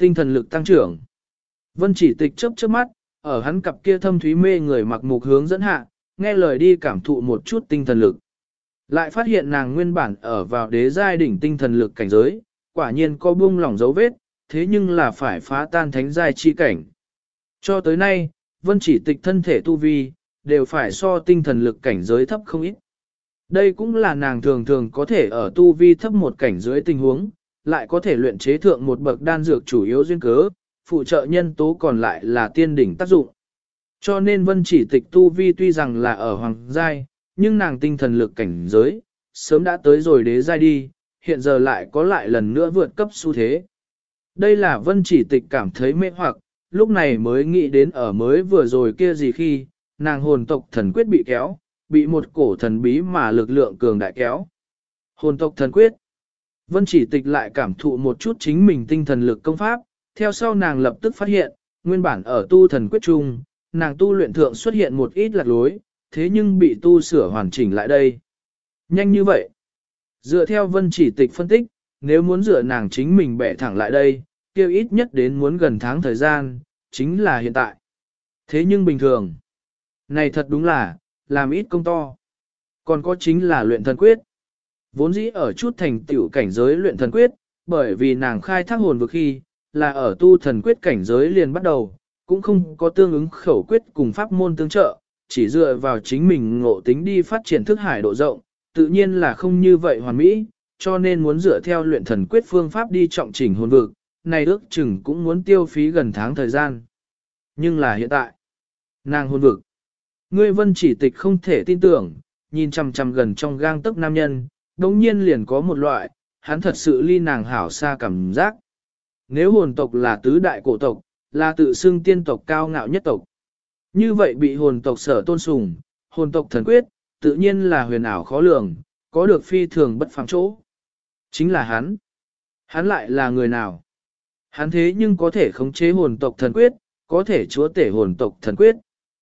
tinh thần lực tăng trưởng. Vân Chỉ Tịch chớp chớp mắt, ở hắn cặp kia thâm thúy mê người mặc mục hướng dẫn hạ, nghe lời đi cảm thụ một chút tinh thần lực. Lại phát hiện nàng nguyên bản ở vào đế giai đỉnh tinh thần lực cảnh giới, quả nhiên có buông lỏng dấu vết, thế nhưng là phải phá tan thánh giai chi cảnh. Cho tới nay, Vân Chỉ Tịch thân thể tu vi, đều phải so tinh thần lực cảnh giới thấp không ít. Đây cũng là nàng thường thường có thể ở tu vi thấp một cảnh giới tình huống, lại có thể luyện chế thượng một bậc đan dược chủ yếu duyên cớ, phụ trợ nhân tố còn lại là tiên đỉnh tác dụng. Cho nên Vân Chỉ Tịch tu vi tuy rằng là ở hoàng giai, nhưng nàng tinh thần lực cảnh giới, sớm đã tới rồi đế giai đi, hiện giờ lại có lại lần nữa vượt cấp xu thế. Đây là Vân Chỉ Tịch cảm thấy mê hoặc, lúc này mới nghĩ đến ở mới vừa rồi kia gì khi, nàng hồn tộc thần quyết bị kéo, bị một cổ thần bí mà lực lượng cường đại kéo. Hồn tộc thần quyết. Vân Chỉ Tịch lại cảm thụ một chút chính mình tinh thần lực công pháp, theo sau nàng lập tức phát hiện, nguyên bản ở tu thần quyết chung, nàng tu luyện thượng xuất hiện một ít lạc lối, thế nhưng bị tu sửa hoàn chỉnh lại đây. Nhanh như vậy. Dựa theo Vân Chỉ Tịch phân tích, nếu muốn dựa nàng chính mình bẻ thẳng lại đây, kêu ít nhất đến muốn gần tháng thời gian, chính là hiện tại. Thế nhưng bình thường, này thật đúng là, làm ít công to. Còn có chính là luyện thần quyết. Vốn dĩ ở chút thành tiểu cảnh giới luyện thần quyết, bởi vì nàng khai thác hồn vực khi, là ở tu thần quyết cảnh giới liền bắt đầu, cũng không có tương ứng khẩu quyết cùng pháp môn tương trợ, chỉ dựa vào chính mình ngộ tính đi phát triển thức hải độ rộng, tự nhiên là không như vậy hoàn mỹ, cho nên muốn dựa theo luyện thần quyết phương pháp đi trọng chỉnh hồn vực, này ước chừng cũng muốn tiêu phí gần tháng thời gian. Nhưng là hiện tại, nàng hồn vực, ngươi Vân Chỉ Tịch không thể tin tưởng, nhìn chằm chằm gần trong gang tấc nam nhân, đồng nhiên liền có một loại, hắn thật sự ly nàng hảo xa cảm giác. Nếu hồn tộc là tứ đại cổ tộc, là tự xưng tiên tộc cao ngạo nhất tộc. Như vậy bị hồn tộc sở tôn sùng, hồn tộc thần quyết, tự nhiên là huyền ảo khó lường, có được phi thường bất phàm chỗ. Chính là hắn. Hắn lại là người nào? Hắn thế nhưng có thể khống chế hồn tộc thần quyết, có thể chúa tể hồn tộc thần quyết.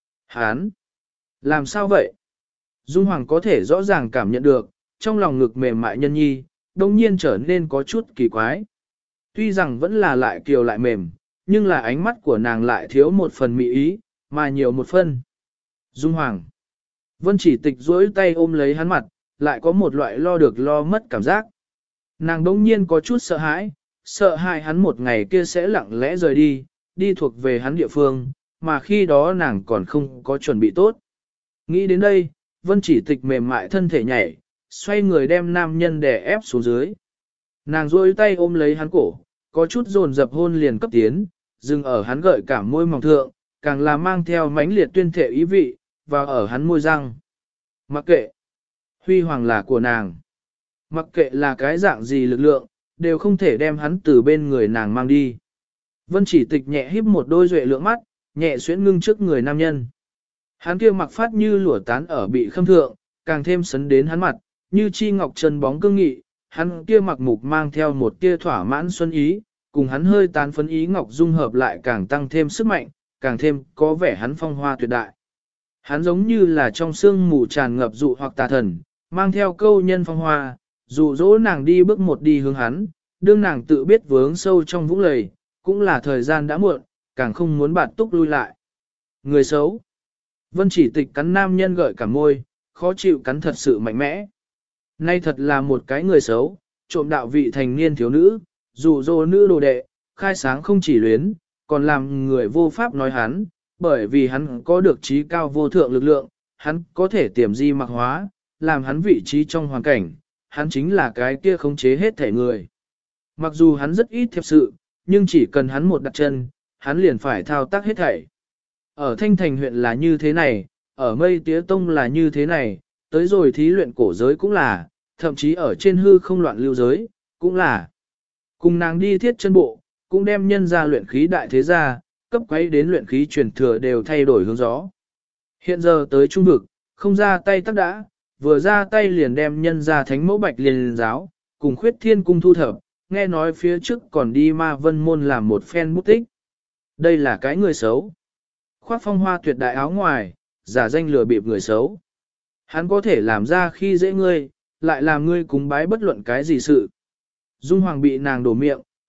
Hắn. Làm sao vậy? Dung Hoàng có thể rõ ràng cảm nhận được, trong lòng ngực mềm mại nhân nhi, đồng nhiên trở nên có chút kỳ quái. Tuy rằng vẫn là lại kiều lại mềm, nhưng là ánh mắt của nàng lại thiếu một phần mỹ ý, mà nhiều một phần. Dung Hoàng. Vân Chỉ Tịch duỗi tay ôm lấy hắn mặt, lại có một loại lo được lo mất cảm giác. Nàng đống nhiên có chút sợ hãi hắn một ngày kia sẽ lặng lẽ rời đi, đi thuộc về hắn địa phương, mà khi đó nàng còn không có chuẩn bị tốt. Nghĩ đến đây, Vân Chỉ Tịch mềm mại thân thể nhảy, xoay người đem nam nhân đè ép xuống dưới. Nàng duỗi tay ôm lấy hắn cổ, có chút dồn dập hôn liền cấp tiến, dừng ở hắn gợi cảm môi mỏng thượng, càng là mang theo mãnh liệt tuyên thể ý vị, và ở hắn môi răng. Mặc kệ, huy hoàng là của nàng. Mặc kệ là cái dạng gì lực lượng, đều không thể đem hắn từ bên người nàng mang đi. Vân Chỉ Tịch nhẹ híp một đôi duệ lượng mắt, nhẹ xuyễn ngưng trước người nam nhân. Hắn kia mặc phát như lụa tán ở bị khâm thượng, càng thêm sấn đến hắn mặt, như chi ngọc chân bóng cương nghị, hắn kia mặc mục mang theo một tia thỏa mãn xuân ý, cùng hắn hơi tán phấn ý ngọc dung hợp lại càng tăng thêm sức mạnh, càng thêm có vẻ hắn phong hoa tuyệt đại. Hắn giống như là trong sương mù tràn ngập dụ hoặc tà thần, mang theo câu nhân phong hoa, dụ dỗ nàng đi bước một đi hướng hắn, đương nàng tự biết vướng sâu trong vũng lầy, cũng là thời gian đã muộn, càng không muốn bạt túc lui lại. Người xấu. Vân Chỉ Tịch cắn nam nhân gợi cả môi, khó chịu cắn thật sự mạnh mẽ. Nay thật là một cái người xấu, trộm đạo vị thành niên thiếu nữ, dụ dỗ nữ đồ đệ, khai sáng không chỉ luyến, còn làm người vô pháp nói hắn, bởi vì hắn có được trí cao vô thượng lực lượng, hắn có thể tiềm di mặc hóa, làm hắn vị trí trong hoàn cảnh, hắn chính là cái kia khống chế hết thể người. Mặc dù hắn rất ít thiệp sự, nhưng chỉ cần hắn một đặt chân, hắn liền phải thao tác hết thảy. Ở Thanh Thành huyện là như thế này, ở Mây Tía Tông là như thế này, tới rồi thí luyện cổ giới cũng là, thậm chí ở trên hư không loạn lưu giới, cũng là. Cùng nàng đi thiết chân bộ, cũng đem nhân ra luyện khí đại thế gia, cấp quấy đến luyện khí truyền thừa đều thay đổi hướng gió. Hiện giờ tới trung vực, không ra tay tắc đã, vừa ra tay liền đem nhân ra thánh mẫu bạch liền giáo, cùng khuyết thiên cung thu thập, nghe nói phía trước còn đi ma vân môn làm một phen bút tích. Đây là cái người xấu. Khoác phong hoa tuyệt đại áo ngoài, giả danh lừa bịp người xấu. Hắn có thể làm ra khi dễ ngươi, lại làm ngươi cúng bái bất luận cái gì sự. Dung Hoàng bị nàng đổ miệng,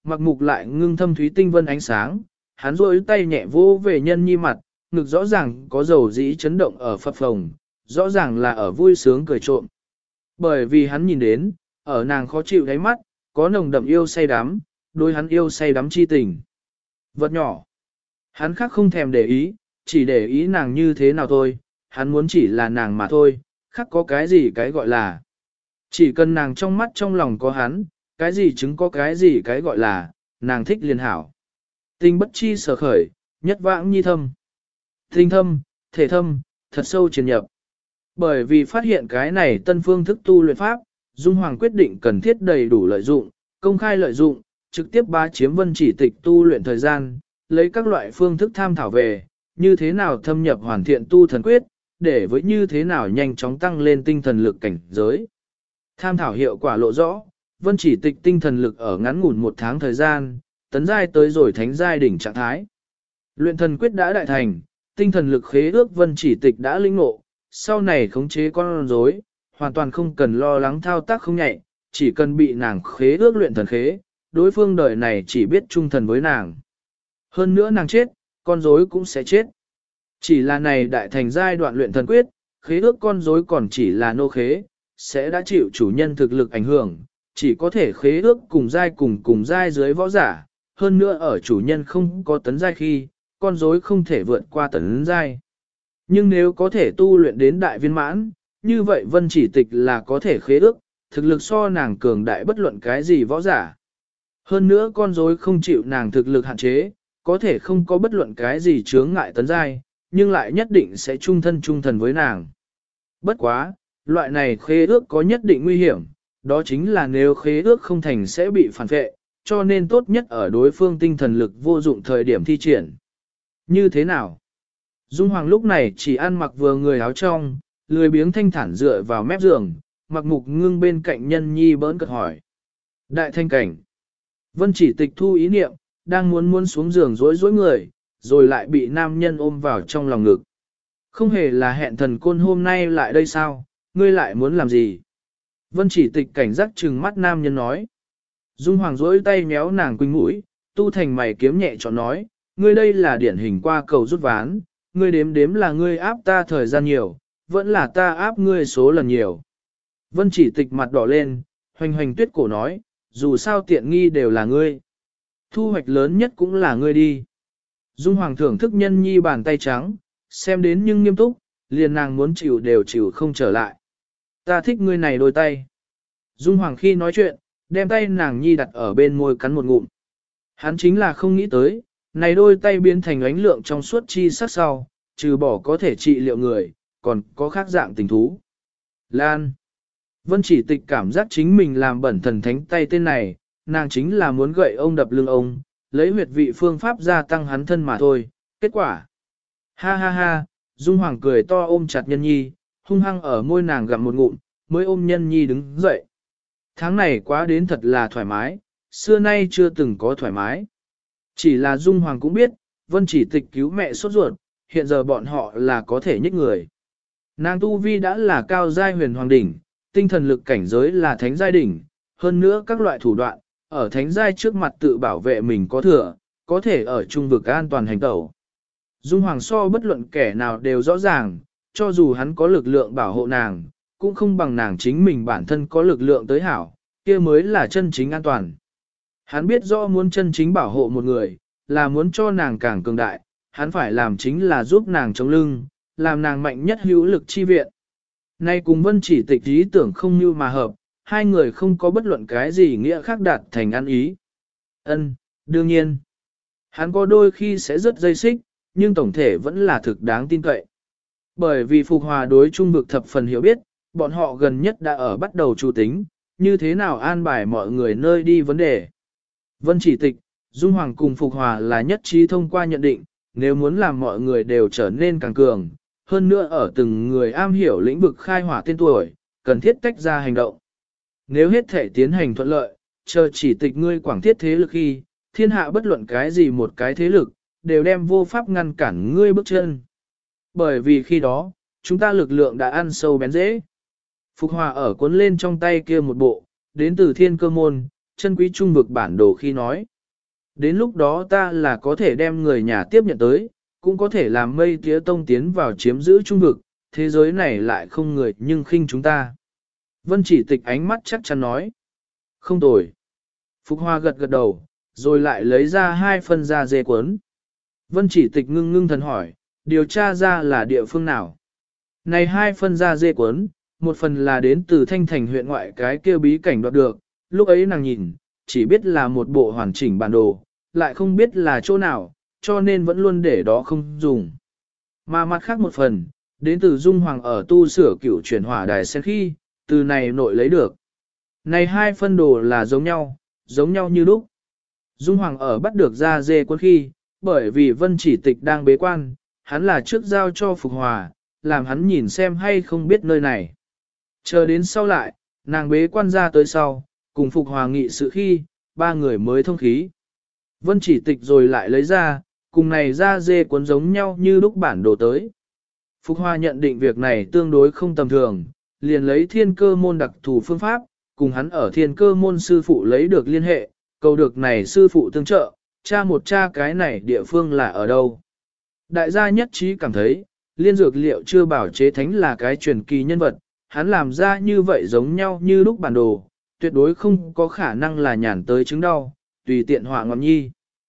mặc mục lại ngưng thâm thúy tinh vân ánh sáng, hắn rôi tay nhẹ vô về nhân nhi mặt, ngực rõ ràng có dầu dĩ chấn động ở phập phồng, rõ ràng là ở vui sướng cười trộm. Bởi vì hắn nhìn đến, ở nàng khó chịu đáy mắt, có nồng đậm yêu say đắm, đôi hắn yêu say đắm chi tình. Vật nhỏ, hắn khác không thèm để ý, chỉ để ý nàng như thế nào thôi, hắn muốn chỉ là nàng mà thôi, khác có cái gì cái gọi là. Chỉ cần nàng trong mắt trong lòng có hắn, cái gì chứng có cái gì cái gọi là, nàng thích liền hảo. Tình bất chi sở khởi, nhất vãng nhi thâm. Tình thâm, thể thâm, thật sâu truyền nhập. Bởi vì phát hiện cái này tân phương thức tu luyện pháp, Dung Hoàng quyết định cần thiết đầy đủ lợi dụng, công khai lợi dụng, trực tiếp bá chiếm Vân Chỉ Tịch tu luyện thời gian, lấy các loại phương thức tham thảo về, như thế nào thâm nhập hoàn thiện tu thần quyết, để với như thế nào nhanh chóng tăng lên tinh thần lực cảnh giới. Tham thảo hiệu quả lộ rõ, Vân Chỉ Tịch tinh thần lực ở ngắn ngủn 1 tháng thời gian, tấn giai tới rồi thánh giai đỉnh trạng thái. Luyện thần quyết đã đại thành, tinh thần lực khế ước Vân Chỉ Tịch đã linh ngộ, sau này khống chế con rối, hoàn toàn không cần lo lắng thao tác không nhạy, chỉ cần bị nàng khế ước luyện thần khế, đối phương đời này chỉ biết trung thần với nàng. Hơn nữa nàng chết, con rối cũng sẽ chết. Chỉ là này đại thành giai đoạn luyện thần quyết, khế ước con rối còn chỉ là nô khế, sẽ đã chịu chủ nhân thực lực ảnh hưởng, chỉ có thể khế ước cùng giai dưới võ giả, hơn nữa ở chủ nhân không có tấn giai khi, con rối không thể vượt qua tấn giai. Nhưng nếu có thể tu luyện đến đại viên mãn, như vậy Vân Chỉ Tịch là có thể khế ước, thực lực so nàng cường đại bất luận cái gì võ giả. Hơn nữa con rối không chịu nàng thực lực hạn chế, có thể không có bất luận cái gì chướng ngại tấn giai, nhưng lại nhất định sẽ trung thần với nàng. Bất quá, loại này khế ước có nhất định nguy hiểm, đó chính là nếu khế ước không thành sẽ bị phản vệ, cho nên tốt nhất ở đối phương tinh thần lực vô dụng thời điểm thi triển. Như thế nào? Dung Hoàng lúc này chỉ ăn mặc vừa người áo trong, lười biếng thanh thản dựa vào mép giường, mặc mục ngưng bên cạnh nhân nhi bỡn cợt hỏi. Đại thanh cảnh. Vân Chỉ Tịch thu ý niệm, đang muốn xuống giường rối người, rồi lại bị nam nhân ôm vào trong lòng ngực. Không hề là hẹn thần côn hôm nay lại đây sao, ngươi lại muốn làm gì? Vân Chỉ Tịch cảnh giác trừng mắt nam nhân nói. Dung Hoàng rối tay méo nàng quỳnh mũi, tu thành mày kiếm nhẹ chọn nói, ngươi đây là điển hình qua cầu rút ván, ngươi đếm là ngươi áp ta thời gian nhiều, vẫn là ta áp ngươi số lần nhiều. Vân Chỉ Tịch mặt đỏ lên, hoành hoành tuyết cổ nói, dù sao tiện nghi đều là ngươi. Thu hoạch lớn nhất cũng là ngươi đi. Dung Hoàng thưởng thức nhân nhi bàn tay trắng, xem đến nhưng nghiêm túc, liền nàng muốn chịu đều chịu không trở lại. Ta thích ngươi này đôi tay. Dung Hoàng khi nói chuyện, đem tay nàng nhi đặt ở bên môi cắn một ngụm. Hắn chính là không nghĩ tới, này đôi tay biến thành ánh lượng trong suốt chi sắc sau, trừ bỏ có thể trị liệu người, còn có khác dạng tình thú. Lan. Vân Chỉ Tịch cảm giác chính mình làm bẩn thần thánh tay tên này, nàng chính là muốn gậy ông đập lưng ông, lấy huyệt vị phương pháp gia tăng hắn thân mà thôi, kết quả. Ha ha ha, Dung Hoàng cười to ôm chặt nhân nhi, hung hăng ở môi nàng gặm một ngụm, mới ôm nhân nhi đứng dậy. Tháng này quá đến thật là thoải mái, xưa nay chưa từng có thoải mái. Chỉ là Dung Hoàng cũng biết, Vân Chỉ Tịch cứu mẹ sốt ruột, hiện giờ bọn họ là có thể nhích người. Nàng tu vi đã là cao giai huyền hoàng đỉnh, tinh thần lực cảnh giới là thánh giai đỉnh, hơn nữa các loại thủ đoạn, ở thánh giai trước mặt tự bảo vệ mình có thừa, có thể ở trung vực an toàn hành tẩu. Dung Hoàng so bất luận kẻ nào đều rõ ràng, cho dù hắn có lực lượng bảo hộ nàng, cũng không bằng nàng chính mình bản thân có lực lượng tới hảo, kia mới là chân chính an toàn. Hắn biết rõ muốn chân chính bảo hộ một người, là muốn cho nàng càng cường đại, hắn phải làm chính là giúp nàng chống lưng, làm nàng mạnh nhất hữu lực chi viện. Nay cùng Vân Chỉ Tịch ý tưởng không như mà hợp, hai người không có bất luận cái gì nghĩa khác đạt thành ăn ý. Ân, đương nhiên. Hắn có đôi khi sẽ rất dây xích, nhưng tổng thể vẫn là thực đáng tin cậy. Bởi vì Phục Hòa đối trung vực thập phần hiểu biết, bọn họ gần nhất đã ở bắt đầu chủ tính, như thế nào an bài mọi người nơi đi vấn đề. Vân Chỉ Tịch, Dung Hoàng cùng Phục Hòa là nhất trí thông qua nhận định, nếu muốn làm mọi người đều trở nên càng cường, hơn nữa ở từng người am hiểu lĩnh vực khai hỏa tên tuổi, cần thiết tách ra hành động. Nếu hết thể tiến hành thuận lợi, chờ Chỉ Tịch ngươi quảng thiết thế lực khi, thiên hạ bất luận cái gì một cái thế lực, đều đem vô pháp ngăn cản ngươi bước chân. Bởi vì khi đó, chúng ta lực lượng đã ăn sâu bén dễ. Phục Hòa ở cuốn lên trong tay kia một bộ, đến từ thiên cơ môn, chân quý trung vực bản đồ khi nói. đến lúc đó ta là có thể đem người nhà tiếp nhận tới, cũng có thể làm mây tía tông tiến vào chiếm giữ trung vực, thế giới này lại không người nhưng khinh chúng ta. Vân Chỉ Tịch ánh mắt chắc chắn nói. Không tồi. Phục Hoa gật gật đầu, rồi lại lấy ra 2 phân da dê cuốn. Vân Chỉ Tịch ngưng ngưng thần hỏi, điều tra ra là địa phương nào? Này 2 phân da dê cuốn, một phần là đến từ Thanh Thành huyện ngoại cái kia bí cảnh đoạt được, lúc ấy nàng nhìn, chỉ biết là một bộ hoàn chỉnh bản đồ, lại không biết là chỗ nào, cho nên vẫn luôn để đó không dùng. Mà mặt khác một phần, đến từ Dung Hoàng ở tu sửa cửu chuyển hỏa đài sen khi, từ này nội lấy được. Này 2 phân đồ là giống nhau như lúc. Dung Hoàng ở bắt được ra dê quân khi, bởi vì Vân Chỉ Tịch đang bế quan, hắn là trước giao cho Phục Hòa, làm hắn nhìn xem hay không biết nơi này. Chờ đến sau lại, nàng bế quan ra tới sau, cùng Phục Hòa nghị sự khi, 3 người mới thông khí. Vân Chỉ Tịch rồi lại lấy ra, cùng này ra dê cuốn giống nhau như lúc bản đồ tới. Phục Hòa nhận định việc này tương đối không tầm thường, liền lấy thiên cơ môn đặc thù phương pháp, cùng hắn ở thiên cơ môn sư phụ lấy được liên hệ, cầu được này sư phụ tương trợ, tra cái này địa phương là ở đâu. Đại gia nhất trí cảm thấy, liên dược liệu chưa bảo chế thánh là cái truyền kỳ nhân vật, hắn làm ra như vậy giống nhau như lúc bản đồ, tuyệt đối không có khả năng là nhàn tới chứng đau, tùy tiện họa ngọn nhi.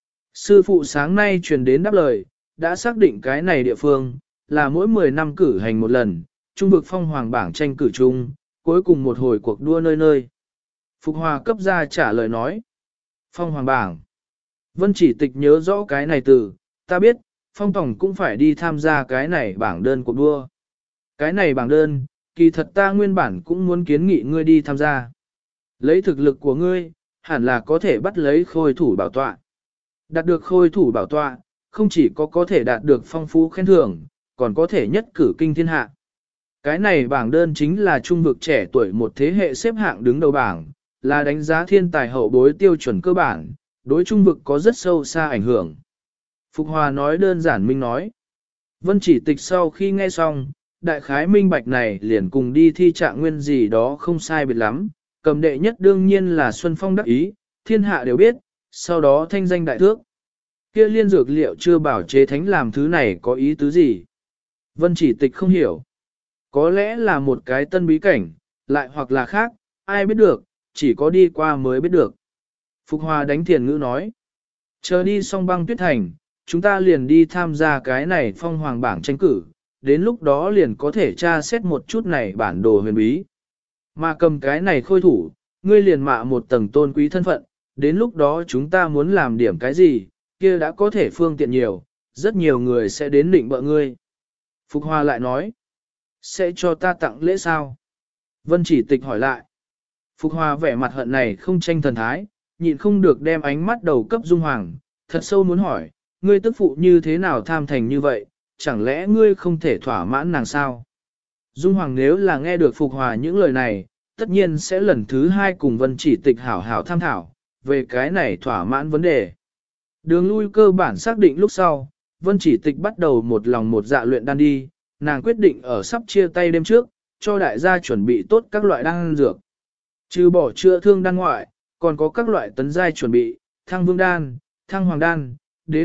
Sư phụ sáng nay truyền đến đáp lời, đã xác định cái này địa phương, là mỗi 10 năm cử hành một lần, trung vực phong hoàng bảng tranh cử chung, cuối cùng một hồi cuộc đua nơi nơi. Phục Hòa cấp ra trả lời nói. Phong hoàng bảng. Vân Chỉ Tịch nhớ rõ cái này từ, ta biết, Phong Tổng cũng phải đi tham gia cái này bảng đơn cuộc đua. Cái này bảng đơn, kỳ thật ta nguyên bản cũng muốn kiến nghị ngươi đi tham gia. Lấy thực lực của ngươi, hẳn là có thể bắt lấy khôi thủ bảo tọa. Đạt được khôi thủ bảo tọa, không chỉ có thể đạt được phong phú khen thưởng, còn có thể nhất cử kinh thiên hạ. Cái này bảng đơn chính là trung vực trẻ tuổi một thế hệ xếp hạng đứng đầu bảng, là đánh giá thiên tài hậu bối tiêu chuẩn cơ bản, đối trung vực có rất sâu xa ảnh hưởng. Phục Hòa nói đơn giản minh nói. Vân Chỉ Tịch sau khi nghe xong, đại khái minh bạch này liền cùng đi thi trạng nguyên gì đó không sai biệt lắm, cầm đệ nhất đương nhiên là Xuân Phong đắc ý, thiên hạ đều biết, sau đó thanh danh đại thước. Kia liên dược liệu chưa bảo chế thánh làm thứ này có ý tứ gì? Vân Chỉ Tịch không hiểu. Có lẽ là một cái tân bí cảnh, lại hoặc là khác, ai biết được, chỉ có đi qua mới biết được. Phục Hòa đánh thiền ngữ nói. Chờ đi xong băng tuyết thành, chúng ta liền đi tham gia cái này phong hoàng bảng tranh cử, đến lúc đó liền có thể tra xét một chút này bản đồ huyền bí. Mà cầm cái này khôi thủ, ngươi liền mạ một tầng tôn quý thân phận, đến lúc đó chúng ta muốn làm điểm cái gì, kia đã có thể phương tiện nhiều, rất nhiều người sẽ đến định bợ ngươi. Phục Hòa lại nói, sẽ cho ta tặng lễ sao? Vân Chỉ Tịch hỏi lại. Phục Hòa vẻ mặt hận này không tranh thần thái, nhịn không được đem ánh mắt đầu cấp Dung Hoàng, thật sâu muốn hỏi, ngươi tức phụ như thế nào tham thành như vậy, chẳng lẽ ngươi không thể thỏa mãn nàng sao? Dung Hoàng nếu là nghe được Phục Hòa những lời này, tất nhiên sẽ lần thứ 2 cùng Vân Chỉ Tịch hảo hảo tham thảo, về cái này thỏa mãn vấn đề. Đường lui cơ bản xác định lúc sau, Vân Chỉ Tịch bắt đầu một lòng một dạ luyện đan đi, nàng quyết định ở sắp chia tay đêm trước, cho đại gia chuẩn bị tốt các loại đan dược. Trừ bỏ chữa thương đan ngoại, còn có các loại tấn giai chuẩn bị, thăng vương đan, thăng hoàng đan,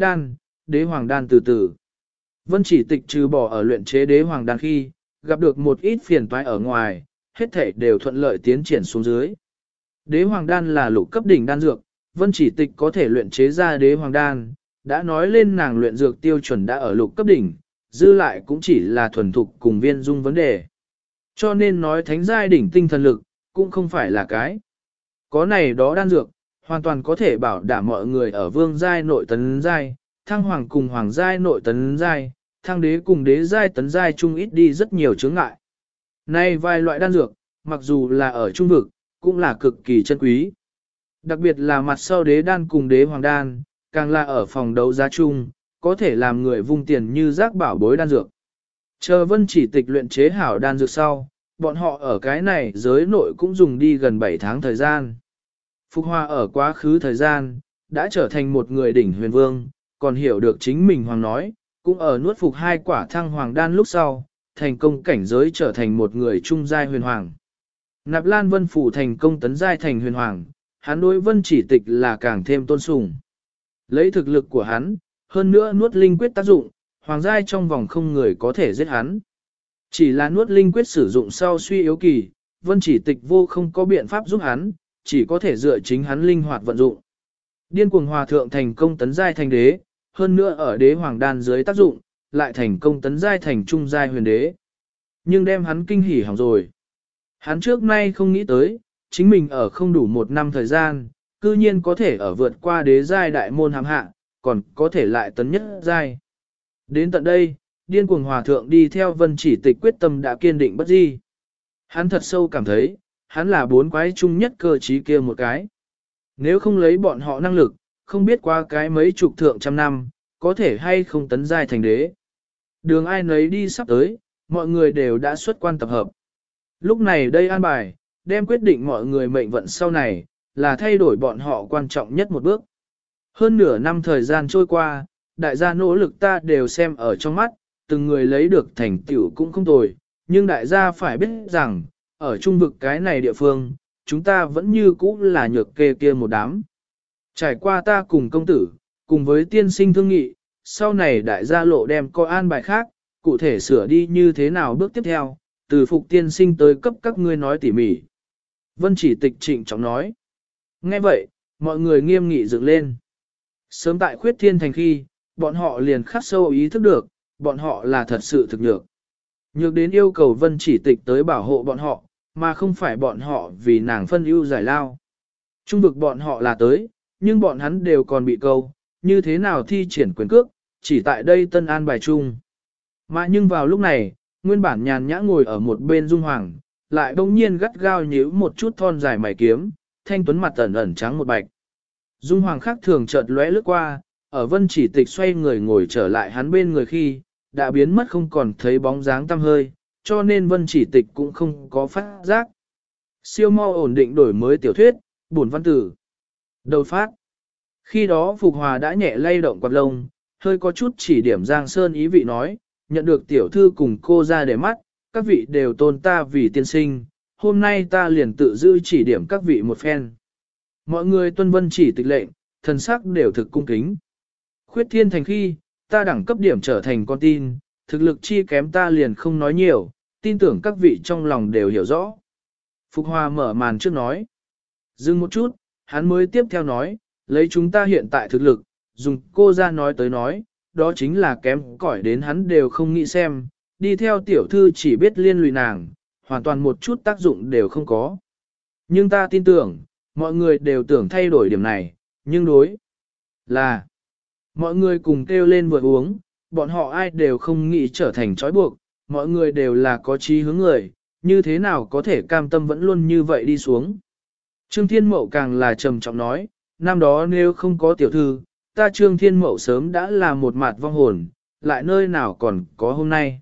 đế hoàng đan từ từ. Vân Chỉ Tịch trừ bỏ ở luyện chế đế hoàng đan khi, gặp được một ít phiền toái ở ngoài, hết thể đều thuận lợi tiến triển xuống dưới. Đế hoàng đan là lục cấp đỉnh đan dược, Vân Chỉ Tịch có thể luyện chế ra đế hoàng đan, đã nói lên nàng luyện dược tiêu chuẩn đã ở lục cấp đỉnh, dư lại cũng chỉ là thuần thục cùng viên dung vấn đề. Cho nên nói thánh giai đỉnh tinh thần lực, cũng không phải là cái. Có này đó đan dược, hoàn toàn có thể bảo đảm mọi người ở vương giai nội tấn giai, thăng hoàng cùng hoàng giai nội tấn giai, thăng đế cùng đế giai tấn giai chung ít đi rất nhiều chướng ngại. Nay vài loại đan dược, mặc dù là ở trung vực, cũng là cực kỳ chân quý. Đặc biệt là mặt sau đế đan cùng đế hoàng đan, càng là ở phòng đấu giá chung, có thể làm người vung tiền như rác bảo bối đan dược. Chờ Vân Chỉ Tịch luyện chế hảo đan dược sau, bọn họ ở cái này giới nội cũng dùng đi gần 7 tháng thời gian. Phục Hòa ở quá khứ thời gian, đã trở thành một người đỉnh huyền vương, còn hiểu được chính mình hoàng nói, cũng ở nuốt phục 2 quả thăng hoàng đan lúc sau, thành công cảnh giới trở thành một người trung giai huyền hoàng. Nạp Lan Vân Phủ thành công tấn giai thành huyền hoàng, hắn đối Vân Chỉ Tịch là càng thêm tôn sùng. Lấy thực lực của hắn, hơn nữa nuốt linh quyết tác dụng, hoàng giai trong vòng không người có thể giết hắn. Chỉ là nuốt linh quyết sử dụng sau suy yếu kỳ, Vân Chỉ Tịch vô không có biện pháp giúp hắn, chỉ có thể dựa chính hắn linh hoạt vận dụng. Điên cuồng hòa thượng thành công tấn giai thành đế, hơn nữa ở đế hoàng đan dưới tác dụng, lại thành công tấn giai thành trung giai huyền đế. Nhưng đem hắn kinh hỉ hỏng rồi. Hắn trước nay không nghĩ tới, chính mình ở không đủ một năm thời gian, cư nhiên có thể ở vượt qua đế giai đại môn hàm hạ, còn có thể lại tấn nhất giai. Đến tận đây, điên cuồng hòa thượng đi theo Vân Chỉ Tịch quyết tâm đã kiên định bất di. Hắn thật sâu cảm thấy, hắn là bốn quái chung nhất cơ trí kia một cái. Nếu không lấy bọn họ năng lực, không biết qua cái mấy chục thượng trăm năm, có thể hay không tấn giai thành đế. Đường ai nấy đi sắp tới, mọi người đều đã xuất quan tập hợp. Lúc này đây an bài, đem quyết định mọi người mệnh vận sau này, là thay đổi bọn họ quan trọng nhất một bước. Hơn nửa năm thời gian trôi qua, đại gia nỗ lực ta đều xem ở trong mắt, từng người lấy được thành tựu cũng không tồi, nhưng đại gia phải biết rằng, ở trung vực cái này địa phương, chúng ta vẫn như cũ là nhược kê kia một đám. Trải qua ta cùng công tử, cùng với tiên sinh thương nghị, sau này đại gia lộ đem coi an bài khác, cụ thể sửa đi như thế nào bước tiếp theo, từ phục tiên sinh tới cấp các ngươi nói tỉ mỉ. Vân Chỉ Tịch trịnh trọng nói. Nghe vậy, mọi người nghiêm nghị dựng lên. Sớm tại khuyết thiên thành khi, bọn họ liền khắc sâu ý thức được, bọn họ là thật sự thực nhược. Nhược đến yêu cầu Vân Chỉ Tịch tới bảo hộ bọn họ, mà không phải bọn họ vì nàng phân ưu giải lao. Trung vực bọn họ là tới, nhưng bọn hắn đều còn bị câu, như thế nào thi triển quyền cước, chỉ tại đây tân an bài chung. Mà nhưng vào lúc này, nguyên bản nhàn nhã ngồi ở một bên Dung Hoàng, lại bỗng nhiên gắt gao nhíu một chút thon dài mày kiếm, thanh tuấn mặt ẩn ẩn trắng một bạch. Dung Hoàng khác thường chợt lóe lướt qua, ở Vân Chỉ Tịch xoay người ngồi trở lại hắn bên người khi, đã biến mất không còn thấy bóng dáng tăm hơi, cho nên Vân Chỉ Tịch cũng không có phát giác. Siêu mau ổn định đổi mới tiểu thuyết, bổn văn tử. Đầu phát. Khi đó Phục Hòa đã nhẹ lay động quạt lông, hơi có chút chỉ điểm Giang Sơn ý vị nói, nhận được tiểu thư cùng cô ra để mắt, các vị đều tôn ta vì tiên sinh, hôm nay ta liền tự giữ chỉ điểm các vị một phen. Mọi người tuân Vân Chỉ Tịch lệnh, thần sắc đều thực cung kính. Khuyết thiên thành khi, ta đẳng cấp điểm trở thành con tin, thực lực chi kém ta liền không nói nhiều, tin tưởng các vị trong lòng đều hiểu rõ. Phục Hòa mở màn trước nói. Dừng một chút, hắn mới tiếp theo nói, lấy chúng ta hiện tại thực lực, dùng cô ra nói tới nói, đó chính là kém cỏi đến hắn đều không nghĩ xem, đi theo tiểu thư chỉ biết liên lụy nàng, hoàn toàn một chút tác dụng đều không có. Nhưng ta tin tưởng, mọi người đều tưởng thay đổi điểm này, nhưng đối là mọi người cùng kêu lên vừa uống, bọn họ ai đều không nghĩ trở thành trói buộc, mọi người đều là có chí hướng người, như thế nào có thể cam tâm vẫn luôn như vậy đi xuống. Trương Thiên Mậu càng là trầm trọng nói, năm đó nếu không có tiểu thư, ta Trương Thiên Mậu sớm đã là một mạt vong hồn, lại nơi nào còn có hôm nay.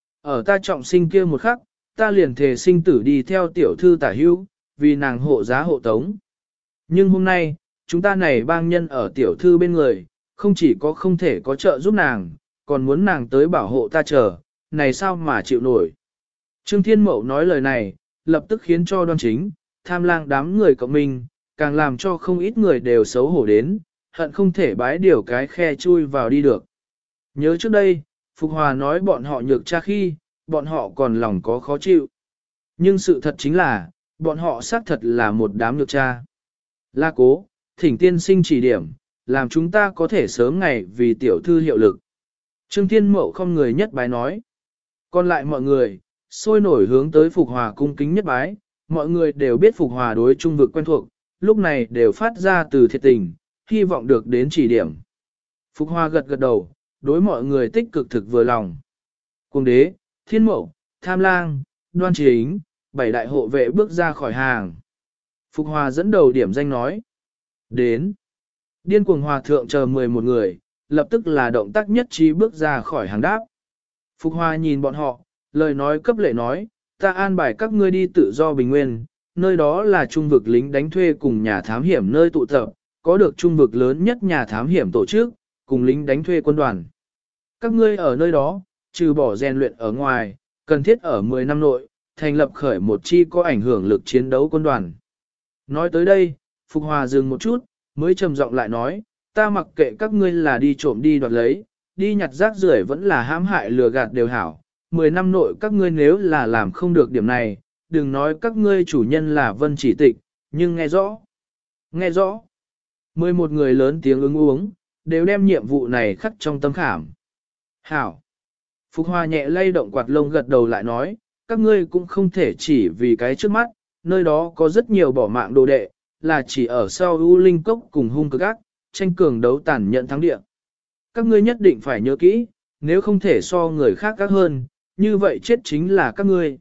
Ở ta trọng sinh kia một khắc, ta liền thề sinh tử đi theo tiểu thư tả hữu, vì nàng hộ giá hộ tống. Nhưng hôm nay, chúng ta này bang nhân ở tiểu thư bên người, không chỉ có không thể có trợ giúp nàng, còn muốn nàng tới bảo hộ ta chờ, này sao mà chịu nổi. Trương Thiên Mậu nói lời này, lập tức khiến cho Đoan Chính, Tham Lang đám người cộng mình, càng làm cho không ít người đều xấu hổ đến, hận không thể bái điều cái khe chui vào đi được. Nhớ trước đây, Phục Hòa nói bọn họ nhược cha khi, bọn họ còn lòng có khó chịu. Nhưng sự thật chính là, bọn họ xác thật là một đám nhược cha. La Cố, thỉnh tiên sinh chỉ điểm, làm chúng ta có thể sớm ngày vì tiểu thư hiệu lực. Trương Thiên Mậu không người nhất bái nói. Còn lại mọi người, sôi nổi hướng tới Phục Hòa cung kính nhất bái, mọi người đều biết Phục Hòa đối trung vực quen thuộc, lúc này đều phát ra từ thiệt tình, hy vọng được đến chỉ điểm. Phục Hòa gật gật đầu, đối mọi người tích cực thực vừa lòng. Cung đế, Thiên Mậu, Tham Lang, Đoan Chính, 7 đại hộ vệ bước ra khỏi hàng. Phục Hòa dẫn đầu điểm danh nói. Đến. Điên cuồng hòa thượng chờ 11 người, lập tức là động tác nhất trí bước ra khỏi hàng đáp. Phục Hòa nhìn bọn họ, lời nói cấp lệ nói, ta an bài các ngươi đi tự do bình nguyên, nơi đó là trung vực lính đánh thuê cùng nhà thám hiểm nơi tụ tập, có được trung vực lớn nhất nhà thám hiểm tổ chức, cùng lính đánh thuê quân đoàn. Các ngươi ở nơi đó, trừ bỏ rèn luyện ở ngoài, cần thiết ở 10 năm nội, thành lập khởi một chi có ảnh hưởng lực chiến đấu quân đoàn. Nói tới đây, Phục Hòa dừng một chút, mới trầm giọng lại nói, ta mặc kệ các ngươi là đi trộm đi đoạt lấy, đi nhặt rác rưởi vẫn là hãm hại lừa gạt đều hảo. 10 năm nội các ngươi nếu là làm không được điểm này, đừng nói các ngươi chủ nhân là Vân Chỉ Tịch, nhưng nghe rõ. Nghe rõ. 11 người lớn tiếng ứng uống, đều đem nhiệm vụ này khắc trong tâm khảm. Hảo. Phục Hòa nhẹ lay động quạt lông gật đầu lại nói, các ngươi cũng không thể chỉ vì cái trước mắt, nơi đó có rất nhiều bỏ mạng đồ đệ, là chỉ ở sau U Linh Cốc cùng hung cực ác, tranh cường đấu tàn nhận thắng địa. Các ngươi nhất định phải nhớ kỹ, nếu không thể so người khác các hơn, như vậy chết chính là các ngươi.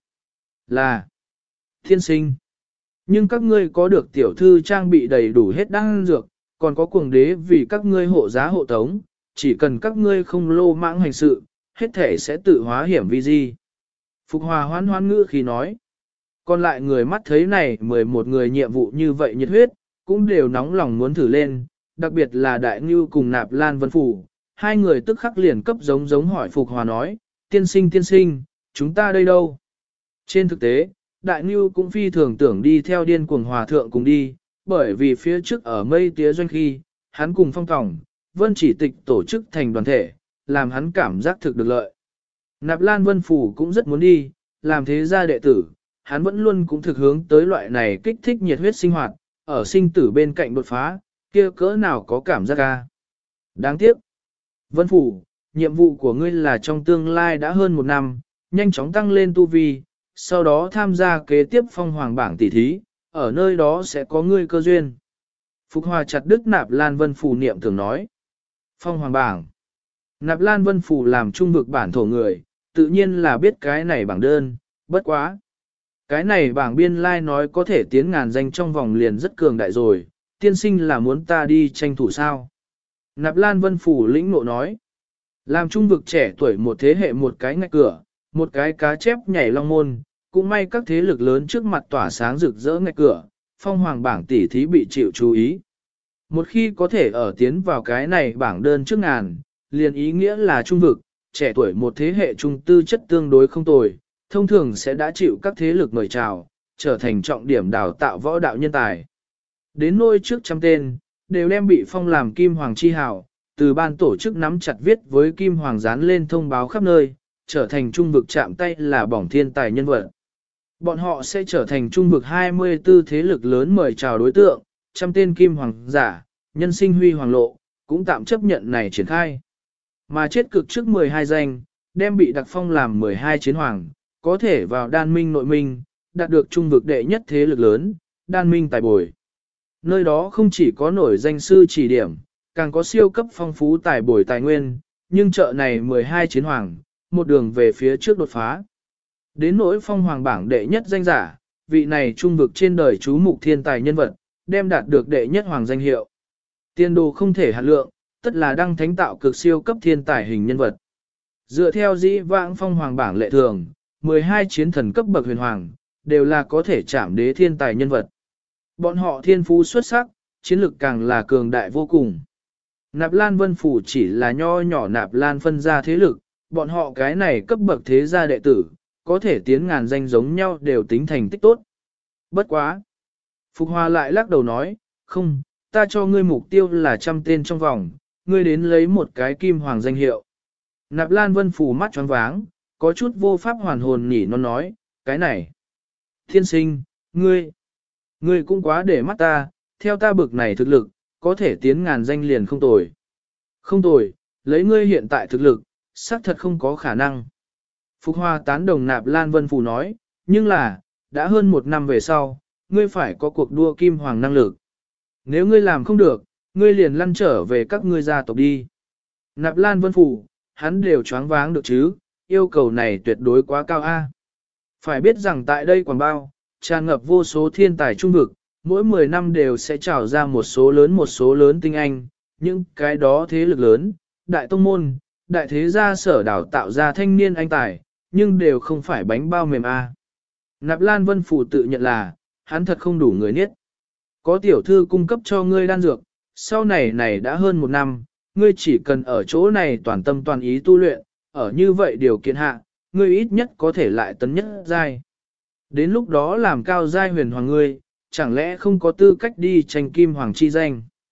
Là thiên sinh. Nhưng các ngươi có được tiểu thư trang bị đầy đủ hết đan dược, còn có cuồng đế vì các ngươi hộ giá hộ tống, chỉ cần các ngươi không lô mãng hành sự, hết thể sẽ tự hóa hiểm vi di. Phục Hòa hoan hoan ngữ khi nói. Còn lại người mắt thấy này 11 người nhiệm vụ như vậy nhiệt huyết, cũng đều nóng lòng muốn thử lên, đặc biệt là Đại Ngưu cùng Nạp Lan Vân Phủ. Hai người tức khắc liền cấp giống hỏi Phục Hòa nói, tiên sinh, chúng ta đây đâu? Trên thực tế, Đại Ngưu cũng phi thường tưởng đi theo điên cuồng hòa thượng cùng đi, bởi vì phía trước ở mây tía doanh khi, hắn cùng Phong Tòng, Vân Chỉ Tịch tổ chức thành đoàn thể, làm hắn cảm giác thực được lợi. Nạp Lan Vân Phủ cũng rất muốn đi, làm thế gia đệ tử, hắn vẫn luôn cũng thực hướng tới loại này kích thích nhiệt huyết sinh hoạt, ở sinh tử bên cạnh đột phá, kia cỡ nào có cảm giác ca. Đáng tiếc. Vân Phủ, nhiệm vụ của ngươi là trong tương lai đã hơn 1 năm, nhanh chóng tăng lên tu vi, sau đó tham gia kế tiếp phong hoàng bảng tỷ thí, ở nơi đó sẽ có ngươi cơ duyên. Phục Hòa chặt đứt Nạp Lan Vân Phủ niệm thường nói. Phong hoàng bảng. Nạp Lan Vân Phủ làm trung vực bản thổ người, tự nhiên là biết cái này bảng đơn, bất quá. Cái này bảng biên lai nói có thể tiến ngàn danh trong vòng liền rất cường đại rồi, tiên sinh là muốn ta đi tranh thủ sao. Nạp Lan Vân Phủ lĩnh nộ nói. Làm trung vực trẻ tuổi một thế hệ một cái ngạch cửa, một cái cá chép nhảy long môn, cũng may các thế lực lớn trước mặt tỏa sáng rực rỡ ngạch cửa, phong hoàng bảng tỷ thí bị chịu chú ý. Một khi có thể ở tiến vào cái này bảng đơn trước ngàn, liền ý nghĩa là trung vực, trẻ tuổi một thế hệ trung tư chất tương đối không tồi, thông thường sẽ đã chịu các thế lực mời chào, trở thành trọng điểm đào tạo võ đạo nhân tài. Đến nôi trước 100 tên, đều đem bị phong làm Kim Hoàng chi hào, từ ban tổ chức nắm chặt viết với Kim Hoàng dán lên thông báo khắp nơi, trở thành trung vực chạm tay là bỏng thiên tài nhân vật. Bọn họ sẽ trở thành trung vực 24 thế lực lớn mời chào đối tượng, 100 tên Kim Hoàng giả, nhân sinh huy hoàng lộ, cũng tạm chấp nhận này triển khai. Mà chết cực trước 12 danh, đem bị đặc phong làm 12 chiến hoàng, có thể vào đan minh nội minh, đạt được trung vực đệ nhất thế lực lớn, đan minh tài bồi. Nơi đó không chỉ có nổi danh sư chỉ điểm, càng có siêu cấp phong phú tài bồi tài nguyên, nhưng chợ này 12 chiến hoàng, một đường về phía trước đột phá. Đến nỗi phong hoàng bảng đệ nhất danh giả, vị này trung vực trên đời chú mục thiên tài nhân vật, đem đạt được đệ nhất hoàng danh hiệu. Tiên đồ không thể hạn lượng, tất là đăng thánh tạo cực siêu cấp thiên tài hình nhân vật. Dựa theo dĩ vãng phong hoàng bảng lệ thường, 12 chiến thần cấp bậc huyền hoàng, đều là có thể chạm đế thiên tài nhân vật. Bọn họ thiên phú xuất sắc, chiến lực càng là cường đại vô cùng. Nạp Lan Vân Phủ chỉ là nho nhỏ Nạp Lan phân ra thế lực, bọn họ cái này cấp bậc thế gia đệ tử, có thể tiến ngàn danh giống nhau đều tính thành tích tốt. Bất quá. Phục Hòa lại lắc đầu nói, không, ta cho ngươi mục tiêu là 100 tên trong vòng, ngươi đến lấy một cái kim hoàng danh hiệu. Nạp Lan Vân Phủ mắt choáng váng, có chút vô pháp hoàn hồn nhỉ nó nói, cái này. Thiên sinh, ngươi cũng quá để mắt ta, theo ta bực này thực lực, có thể tiến ngàn danh liền không tồi. Không tồi, lấy ngươi hiện tại thực lực, xác thật không có khả năng. Phục Hòa tán đồng Nạp Lan Vân Phủ nói, nhưng là, đã hơn 1 năm về sau, ngươi phải có cuộc đua kim hoàng năng lực. Nếu ngươi làm không được, ngươi liền lăn trở về các ngươi gia tộc đi. Nạp Lan Vân Phủ, hắn đều choáng váng được chứ, yêu cầu này tuyệt đối quá cao a. Phải biết rằng tại đây Quảng Bao, tràn ngập vô số thiên tài trung vực, mỗi 10 năm đều sẽ trào ra một số lớn tinh anh, những cái đó thế lực lớn, đại tông môn, đại thế gia sở đào tạo ra thanh niên anh tài, nhưng đều không phải bánh bao mềm a. Nạp Lan Vân Phủ tự nhận là, hắn thật không đủ người niết. Có tiểu thư cung cấp cho ngươi đan dược, sau này đã hơn 1 năm, ngươi chỉ cần ở chỗ này toàn tâm toàn ý tu luyện, ở như vậy điều kiện hạ, ngươi ít nhất có thể lại tấn nhất giai. Đến lúc đó làm cao giai huyền hoàng ngươi, chẳng lẽ không có tư cách đi tranh kim hoàng chi danh.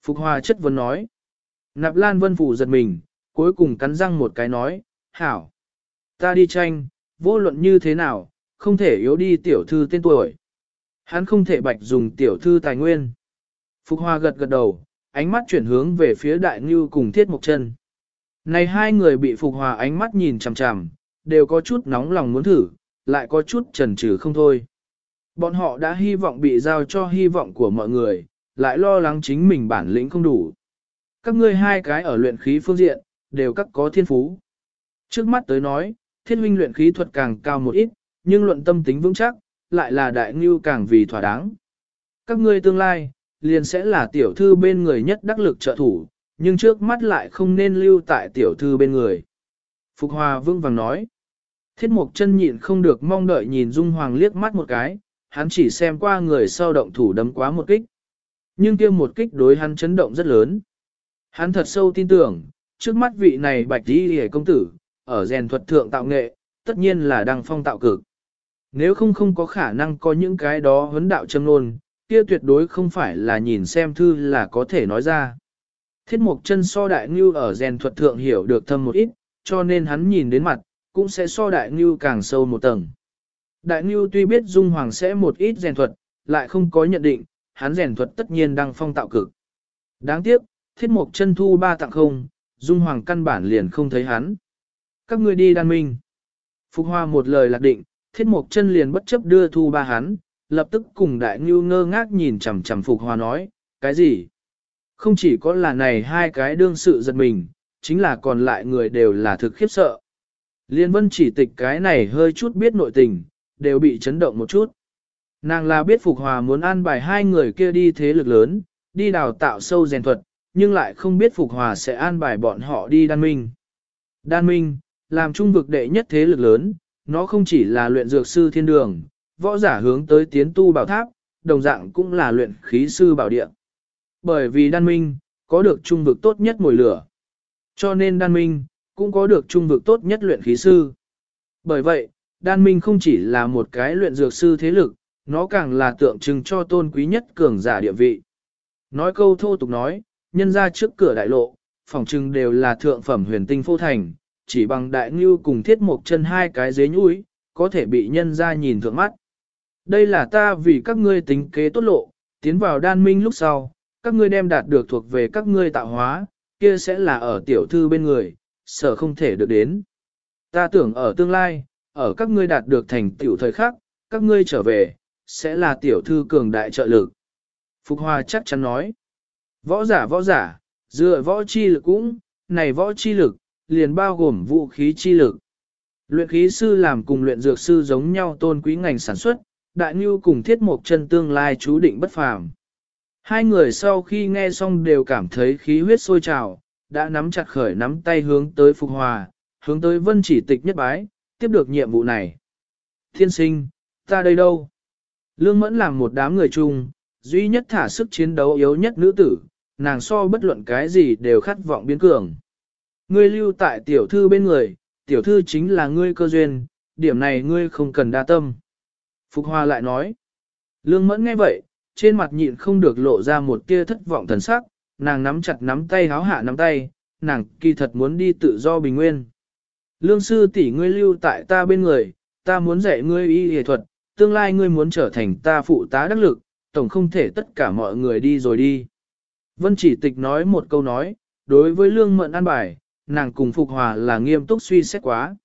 Phục Hòa chất vấn nói. Nạp Lan Vân Phủ giật mình, cuối cùng cắn răng một cái nói, hảo. Ta đi tranh, vô luận như thế nào, không thể yếu đi tiểu thư tên tuổi. Hắn không thể bạch dùng tiểu thư tài nguyên. Phục Hòa gật gật đầu, ánh mắt chuyển hướng về phía Đại Ngưu cùng Thiết Mộc Chân. Này hai người bị Phục Hòa ánh mắt nhìn chằm chằm, đều có chút nóng lòng muốn thử, lại có chút chần chừ không thôi. Bọn họ đã hy vọng bị giao cho hy vọng của mọi người, lại lo lắng chính mình bản lĩnh không đủ. Các ngươi hai cái ở luyện khí phương diện, đều các có thiên phú. Trước mắt tới nói, Thiết huynh luyện khí thuật càng cao một ít, nhưng luận tâm tính vững chắc, lại là Đại Ngưu càng vì thỏa đáng. Các ngươi tương lai, liền sẽ là tiểu thư bên người nhất đắc lực trợ thủ, nhưng trước mắt lại không nên lưu tại tiểu thư bên người. Phục Hòa vững vàng nói. Thiết Mộc Chân nhịn không được mong đợi nhìn Dung Hoàng liếc mắt một cái, hắn chỉ xem qua người sau động thủ đấm quá một kích. Nhưng kia một kích đối hắn chấn động rất lớn. Hắn thật sâu tin tưởng, trước mắt vị này bạch đi hề công tử, ở rèn thuật thượng tạo nghệ, tất nhiên là đăng phong tạo cực. Nếu không có khả năng có những cái đó huấn đạo châm nôn, kia tuyệt đối không phải là nhìn xem thư là có thể nói ra. Thiết Mộc Chân so Đại Ngưu ở rèn thuật thượng hiểu được thâm một ít, cho nên hắn nhìn đến mặt, cũng sẽ so Đại Ngưu càng sâu một tầng. Đại Ngưu tuy biết Dung Hoàng sẽ một ít rèn thuật, lại không có nhận định, hắn rèn thuật tất nhiên đăng phong tạo cực. Đáng tiếc, Thiết Mộc Chân thu ba tặng không, Dung Hoàng căn bản liền không thấy hắn. Các ngươi đi đan minh. Phục Hòa một lời lạc định, Thiết Mộc Chân liền bất chấp đưa thu ba hắn, lập tức cùng Đại Ngưu ngơ ngác nhìn chằm chằm Phục Hòa nói, cái gì? Không chỉ có là này hai cái đương sự giật mình, chính là còn lại người đều là thực khiếp sợ. Liên Vân Chỉ Tịch cái này hơi chút biết nội tình, đều bị chấn động một chút. Nàng là biết Phục Hòa muốn an bài hai người kia đi thế lực lớn, đi đào tạo sâu rèn thuật, nhưng lại không biết Phục Hòa sẽ an bài bọn họ đi đan minh. Đan minh, làm trung vực đệ nhất thế lực lớn, nó không chỉ là luyện dược sư thiên đường, võ giả hướng tới tiến tu bảo tháp, đồng dạng cũng là luyện khí sư bảo địa. Bởi vì đan minh, có được trung vực tốt nhất mồi lửa. Cho nên đan minh, cũng có được trung vực tốt nhất luyện khí sư. Bởi vậy, đan minh không chỉ là một cái luyện dược sư thế lực, nó càng là tượng trưng cho tôn quý nhất cường giả địa vị. Nói câu thô tục nói, nhân ra trước cửa đại lộ, phỏng trưng đều là thượng phẩm huyền tinh phô thành, chỉ bằng Đại Ngưu cùng Thiết Mộc Chân hai cái dế nhũi, có thể bị nhân ra nhìn thượng mắt. Đây là ta vì các ngươi tính kế tốt lộ, tiến vào đan minh lúc sau, các ngươi đem đạt được thuộc về các ngươi tạo hóa, kia sẽ là ở tiểu thư bên người, sở không thể được đến. Ta tưởng ở tương lai, ở các ngươi đạt được thành tiểu thời khắc, các ngươi trở về, sẽ là tiểu thư cường đại trợ lực. Phục Hòa chắc chắn nói, võ giả, dựa võ chi lực cũng, này võ chi lực, liền bao gồm vũ khí chi lực. Luyện khí sư làm cùng luyện dược sư giống nhau tôn quý ngành sản xuất, Đại Ngưu cùng Thiết Mộc Chân tương lai chú định bất phàm. Hai người sau khi nghe xong đều cảm thấy khí huyết sôi trào, đã nắm chặt khởi nắm tay hướng tới Phục Hòa, hướng tới Vân Chỉ Tịch nhất bái, tiếp được nhiệm vụ này. Thiên sinh, ta đây đâu? Lương Mẫn làm một đám người chung, duy nhất thả sức chiến đấu yếu nhất nữ tử, nàng so bất luận cái gì đều khát vọng biến cường. Ngươi lưu tại tiểu thư bên người, tiểu thư chính là ngươi cơ duyên, điểm này ngươi không cần đa tâm. Phục Hòa lại nói, Lương Mẫn nghe vậy, trên mặt nhịn không được lộ ra một tia thất vọng thần sắc, nàng nắm chặt nắm tay háo hạ nắm tay, nàng kỳ thật muốn đi tự do bình nguyên. Lương sư tỷ ngươi lưu tại ta bên người, ta muốn dạy ngươi y y thuật, tương lai ngươi muốn trở thành ta phụ tá đắc lực, tổng không thể tất cả mọi người đi rồi đi. Vân Chỉ Tịch nói một câu nói, đối với Lương Mẫn an bài, nàng cùng Phục Hòa là nghiêm túc suy xét quá.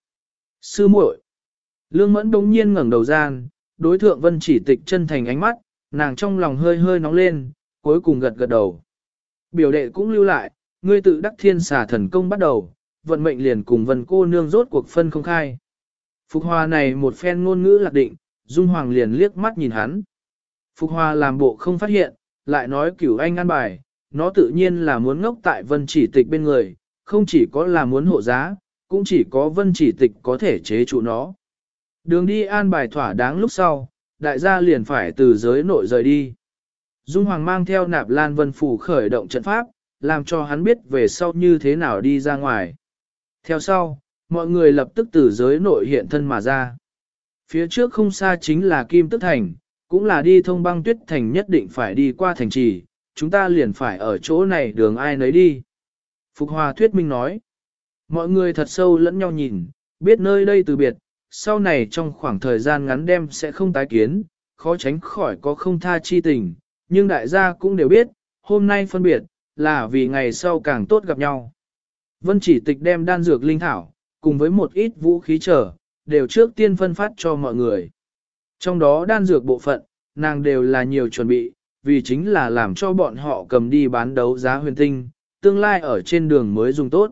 Sư muội. Lương Mẫn đống nhiên ngẩng đầu gian, đối thượng Vân Chỉ Tịch chân thành ánh mắt, nàng trong lòng hơi hơi nóng lên, cuối cùng gật gật đầu. Biểu đệ cũng lưu lại, ngươi tự đắc thiên xà thần công bắt đầu, vận mệnh liền cùng Vân cô nương rốt cuộc phân không khai. Phục Hòa này một phen ngôn ngữ lạc định, Dung Hoàng liền liếc mắt nhìn hắn. Phục Hòa làm bộ không phát hiện, lại nói Cửu Anh an bài, nó tự nhiên là muốn ngốc tại Vân Chỉ Tịch bên người, không chỉ có là muốn hộ giá, cũng chỉ có Vân Chỉ Tịch có thể chế trụ nó. Đường đi an bài thỏa đáng lúc sau, đại gia liền phải từ giới nội rời đi. Dung Hoàng mang theo Nạp Lan Vân Phủ khởi động trận pháp, làm cho hắn biết về sau như thế nào đi ra ngoài. Theo sau, mọi người lập tức từ giới nội hiện thân mà ra. Phía trước không xa chính là Kim Tức Thành, cũng là đi thông băng tuyết thành nhất định phải đi qua thành trì, chúng ta liền phải ở chỗ này đường ai nấy đi. Phục Hòa thuyết minh nói, mọi người thật sâu lẫn nhau nhìn, biết nơi đây từ biệt, sau này trong khoảng thời gian ngắn đem sẽ không tái kiến, khó tránh khỏi có không tha chi tình, nhưng đại gia cũng đều biết, hôm nay phân biệt, là vì ngày sau càng tốt gặp nhau. Vân Chỉ Tịch đem đan dược linh thảo, cùng với một ít vũ khí trở, đều trước tiên phân phát cho mọi người. Trong đó đan dược bộ phận, nàng đều là nhiều chuẩn bị, vì chính là làm cho bọn họ cầm đi bán đấu giá huyền tinh, tương lai ở trên đường mới dùng tốt.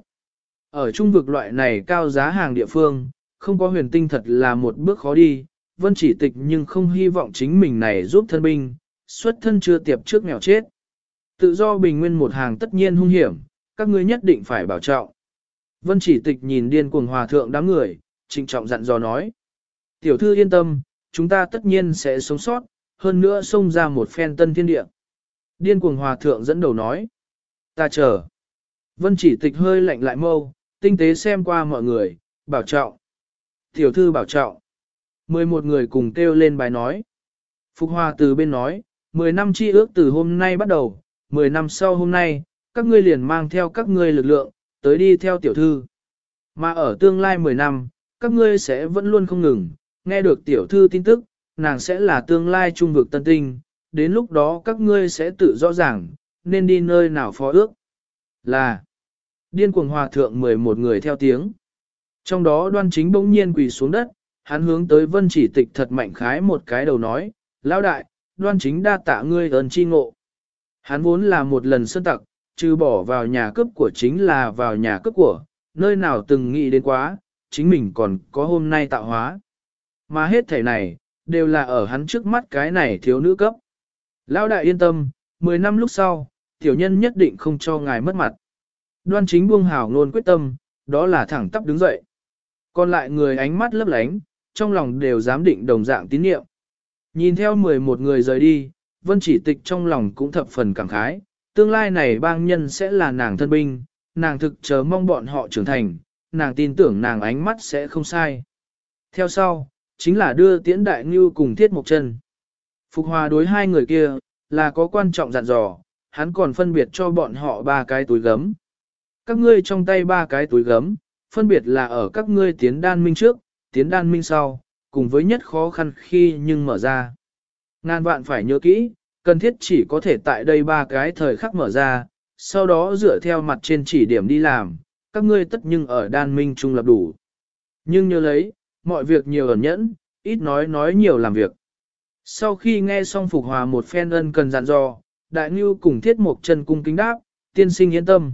Ở trung vực loại này cao giá hàng địa phương, không có huyền tinh thật là một bước khó đi, Vân Chỉ Tịch nhưng không hy vọng chính mình này giúp thân binh, xuất thân chưa tiệp trước nghèo chết. Tự do bình nguyên một hàng tất nhiên hung hiểm, các ngươi nhất định phải bảo trọng. Vân Chỉ Tịch nhìn điên cuồng hòa thượng đám người, trịnh trọng dặn dò nói. Tiểu thư yên tâm, chúng ta tất nhiên sẽ sống sót, hơn nữa xông ra một phen tân thiên địa. Điên cuồng hòa thượng dẫn đầu nói. Ta chờ. Vân Chỉ Tịch hơi lạnh lại mâu, tinh tế xem qua mọi người, bảo trọng. Tiểu thư bảo trọng. 11 người cùng kêu lên bài nói. Phục Hòa từ bên nói, 10 năm chi ước từ hôm nay bắt đầu, 10 năm sau hôm nay, các ngươi liền mang theo các ngươi lực lượng, tới đi theo tiểu thư. Mà ở tương lai 10 năm, các ngươi sẽ vẫn luôn không ngừng, nghe được tiểu thư tin tức, nàng sẽ là tương lai trung vực tân tinh, đến lúc đó các ngươi sẽ tự rõ ràng, nên đi nơi nào phó ước. Là điên cuồng hòa thượng 11 người theo tiếng. Trong đó Đoan Chính bỗng nhiên quỳ xuống đất, hắn hướng tới Vân Chỉ Tịch thật mạnh khái một cái đầu nói, lão đại, Đoan Chính đa tạ ngươi ơn chi ngộ. Hắn vốn là một lần sơn tặc, trừ bỏ vào nhà cướp của chính là vào nhà cướp của, nơi nào từng nghĩ đến quá, chính mình còn có hôm nay tạo hóa. Mà hết thảy này, đều là ở hắn trước mắt cái này thiếu nữ cấp. Lão đại yên tâm, 10 năm lúc sau, tiểu nhân nhất định không cho ngài mất mặt. Đoan Chính buông hào ngôn quyết tâm, đó là thẳng tắp đứng dậy. Còn lại người ánh mắt lấp lánh, trong lòng đều dám định đồng dạng tín nhiệm. Nhìn theo 11 người rời đi, Vân Chỉ Tịch trong lòng cũng thập phần cảm khái, tương lai này bang nhân sẽ là nàng thân binh, nàng thực chờ mong bọn họ trưởng thành, nàng tin tưởng nàng ánh mắt sẽ không sai. Theo sau, chính là đưa Tiễn Đại Ngưu cùng Thiết Mộc Chân. Phục Hòa đối hai người kia, là có quan trọng dặn dò, hắn còn phân biệt cho bọn họ 3 cái túi gấm. Các ngươi trong tay 3 cái túi gấm, phân biệt là ở các ngươi tiến đan minh trước, tiến đan minh sau, cùng với nhất khó khăn khi nhưng mở ra. Ngàn vạn phải nhớ kỹ, cần thiết chỉ có thể tại đây 3 cái thời khắc mở ra, sau đó dựa theo mặt trên chỉ điểm đi làm, các ngươi tất nhưng ở đan minh trung lập đủ. Nhưng nhớ lấy, mọi việc nhiều ẩn nhẫn, ít nói nhiều làm việc. Sau khi nghe xong Phục Hòa một phen ân cần dặn dò, Đại Ngưu cùng Thiết Mộc Chân cung kính đáp, tiên sinh yên tâm.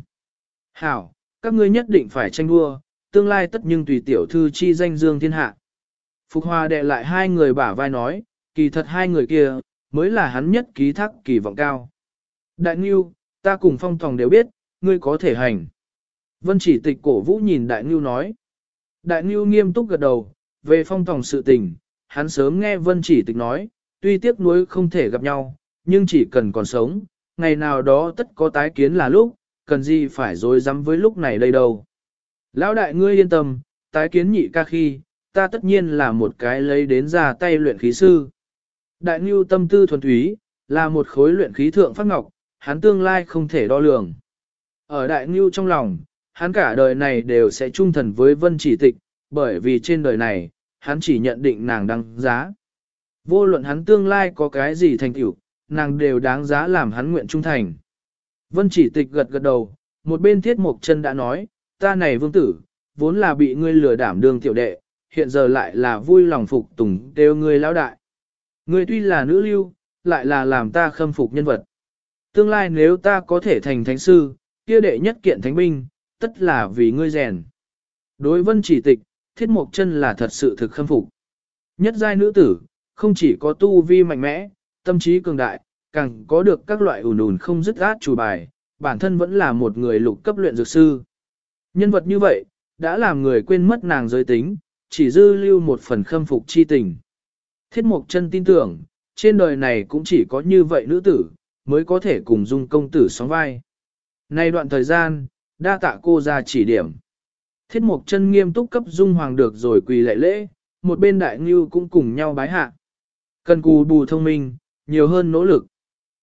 Hảo, các ngươi nhất định phải tranh đua, tương lai tất nhưng tùy tiểu thư chi danh dương thiên hạ. Phục Hòa đệ lại hai người bả vai nói, kỳ thật hai người kia, mới là hắn nhất ký thác kỳ vọng cao. Đại Ngưu, ta cùng Phong Tòng đều biết, ngươi có thể hành. Vân Chỉ Tịch cổ vũ nhìn Đại Ngưu nói. Đại Ngưu nghiêm túc gật đầu, về Phong Tòng sự tình, hắn sớm nghe Vân Chỉ Tịch nói, tuy tiếc nuối không thể gặp nhau, nhưng chỉ cần còn sống, ngày nào đó tất có tái kiến là lúc, cần gì phải dối rắm với lúc này đây đâu. Lão đại ngươi yên tâm, tái kiến nhị ca khi, ta tất nhiên là một cái lấy đến ra tay luyện khí sư. Đại Ngưu tâm tư thuần túy, là một khối luyện khí thượng phát ngọc, hắn tương lai không thể đo lường. Ở Đại Ngưu trong lòng, hắn cả đời này đều sẽ trung thần với Vân Chỉ Tịch, bởi vì trên đời này, hắn chỉ nhận định nàng đáng giá. Vô luận hắn tương lai có cái gì thành tựu, nàng đều đáng giá làm hắn nguyện trung thành. Vân Chỉ Tịch gật gật đầu, một bên Thiết Mộc Chân đã nói, ta này vương tử, vốn là bị ngươi lừa đảm đương tiểu đệ, hiện giờ lại là vui lòng phục tùng đều ngươi lão đại. Ngươi tuy là nữ lưu, lại là làm ta khâm phục nhân vật. Tương lai nếu ta có thể thành thánh sư, kia đệ nhất kiện thánh binh, tất là vì ngươi rèn. Đối Vân Chỉ Tịch, Thiết Mộc Chân là thật sự thực khâm phục. Nhất giai nữ tử, không chỉ có tu vi mạnh mẽ, tâm trí cường đại, càng có được các loại ùn không dứt át chủ bài, bản thân vẫn là một người lục cấp luyện dược sư. Nhân vật như vậy, đã làm người quên mất nàng giới tính, chỉ dư lưu một phần khâm phục chi tình. Thiết Mộc Chân tin tưởng, trên đời này cũng chỉ có như vậy nữ tử, mới có thể cùng Dung công tử sóng vai. Nay đoạn thời gian, đa tạ cô ra chỉ điểm. Thiết Mộc Chân nghiêm túc cấp Dung Hoàng được rồi quỳ lạy lễ, một bên Đại Ngưu cũng cùng nhau bái hạ. Cần cù bù thông minh, nhiều hơn nỗ lực.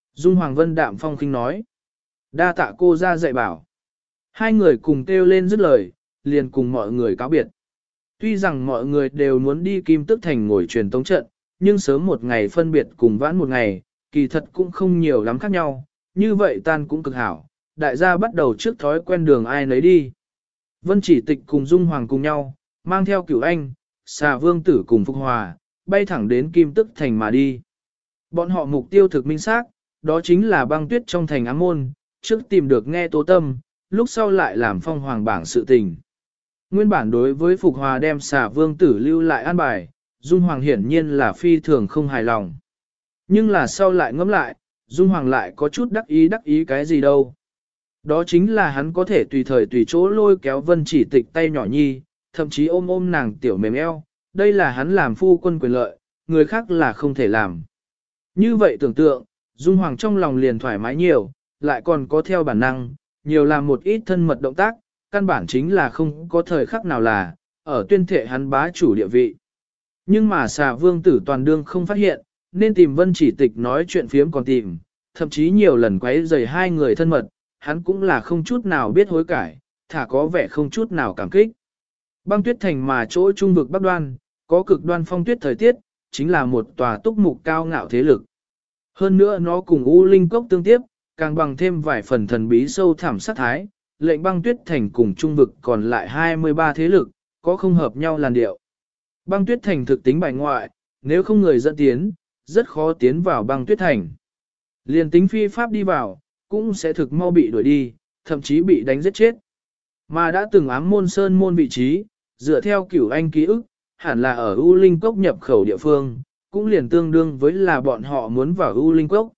Dung Hoàng Vân đạm phong khinh nói. Đa tạ cô ra dạy bảo. Hai người cùng kêu lên dứt lời, liền cùng mọi người cáo biệt. Tuy rằng mọi người đều muốn đi Kim Tức Thành ngồi truyền tống trận, nhưng sớm một ngày phân biệt cùng vãn một ngày, kỳ thật cũng không nhiều lắm khác nhau, như vậy tan cũng cực hảo, đại gia bắt đầu trước thói quen đường ai nấy đi. Vân Chỉ Tịch cùng Dung Hoàng cùng nhau, mang theo Cửu Anh, Xà Vương Tử cùng Phục Hòa, bay thẳng đến Kim Tức Thành mà đi. Bọn họ mục tiêu thực minh xác, đó chính là băng tuyết trong thành ám môn, trước tìm được nghe tố tâm, lúc sau lại làm phong hoàng bảng sự tình. Nguyên bản đối với Phục Hòa đem Xà Vương Tử lưu lại an bài, Dung Hoàng hiển nhiên là phi thường không hài lòng. Nhưng là sau lại ngẫm lại, Dung Hoàng lại có chút đắc ý cái gì đâu. Đó chính là hắn có thể tùy thời tùy chỗ lôi kéo Vân Chỉ Tịch tay nhỏ nhi, thậm chí ôm nàng tiểu mềm eo, đây là hắn làm phu quân quyền lợi, người khác là không thể làm. Như vậy tưởng tượng, Dung Hoàng trong lòng liền thoải mái nhiều, lại còn có theo bản năng, nhiều làm một ít thân mật động tác, căn bản chính là không có thời khắc nào là, ở tuyên thệ hắn bá chủ địa vị. Nhưng mà Xà Vương Tử toàn đương không phát hiện, nên tìm Vân Chỉ Tịch nói chuyện phiếm còn tìm, thậm chí nhiều lần quấy rầy hai người thân mật, hắn cũng là không chút nào biết hối cải, thả có vẻ không chút nào cảm kích. Băng tuyết thành mà chỗ trung vực Bắc Đoan, có cực đoan phong tuyết thời tiết, chính là một tòa túc mục cao ngạo thế lực. Hơn nữa nó cùng U Linh Cốc tương tiếp, càng bằng thêm vài phần thần bí sâu thẳm sát thái, lệnh băng tuyết thành cùng trung vực còn lại 23 thế lực, có không hợp nhau làn điệu. Băng tuyết thành thực tính bài ngoại, nếu không người dẫn tiến, rất khó tiến vào băng tuyết thành. Liền tính phi pháp đi vào, cũng sẽ thực mau bị đuổi đi, thậm chí bị đánh giết chết. Mà đã từng ám môn sơn môn vị trí, dựa theo Cửu Anh ký ức, hẳn là ở U Linh Cốc nhập khẩu địa phương, cũng liền tương đương với là bọn họ muốn vào U Linh Cốc.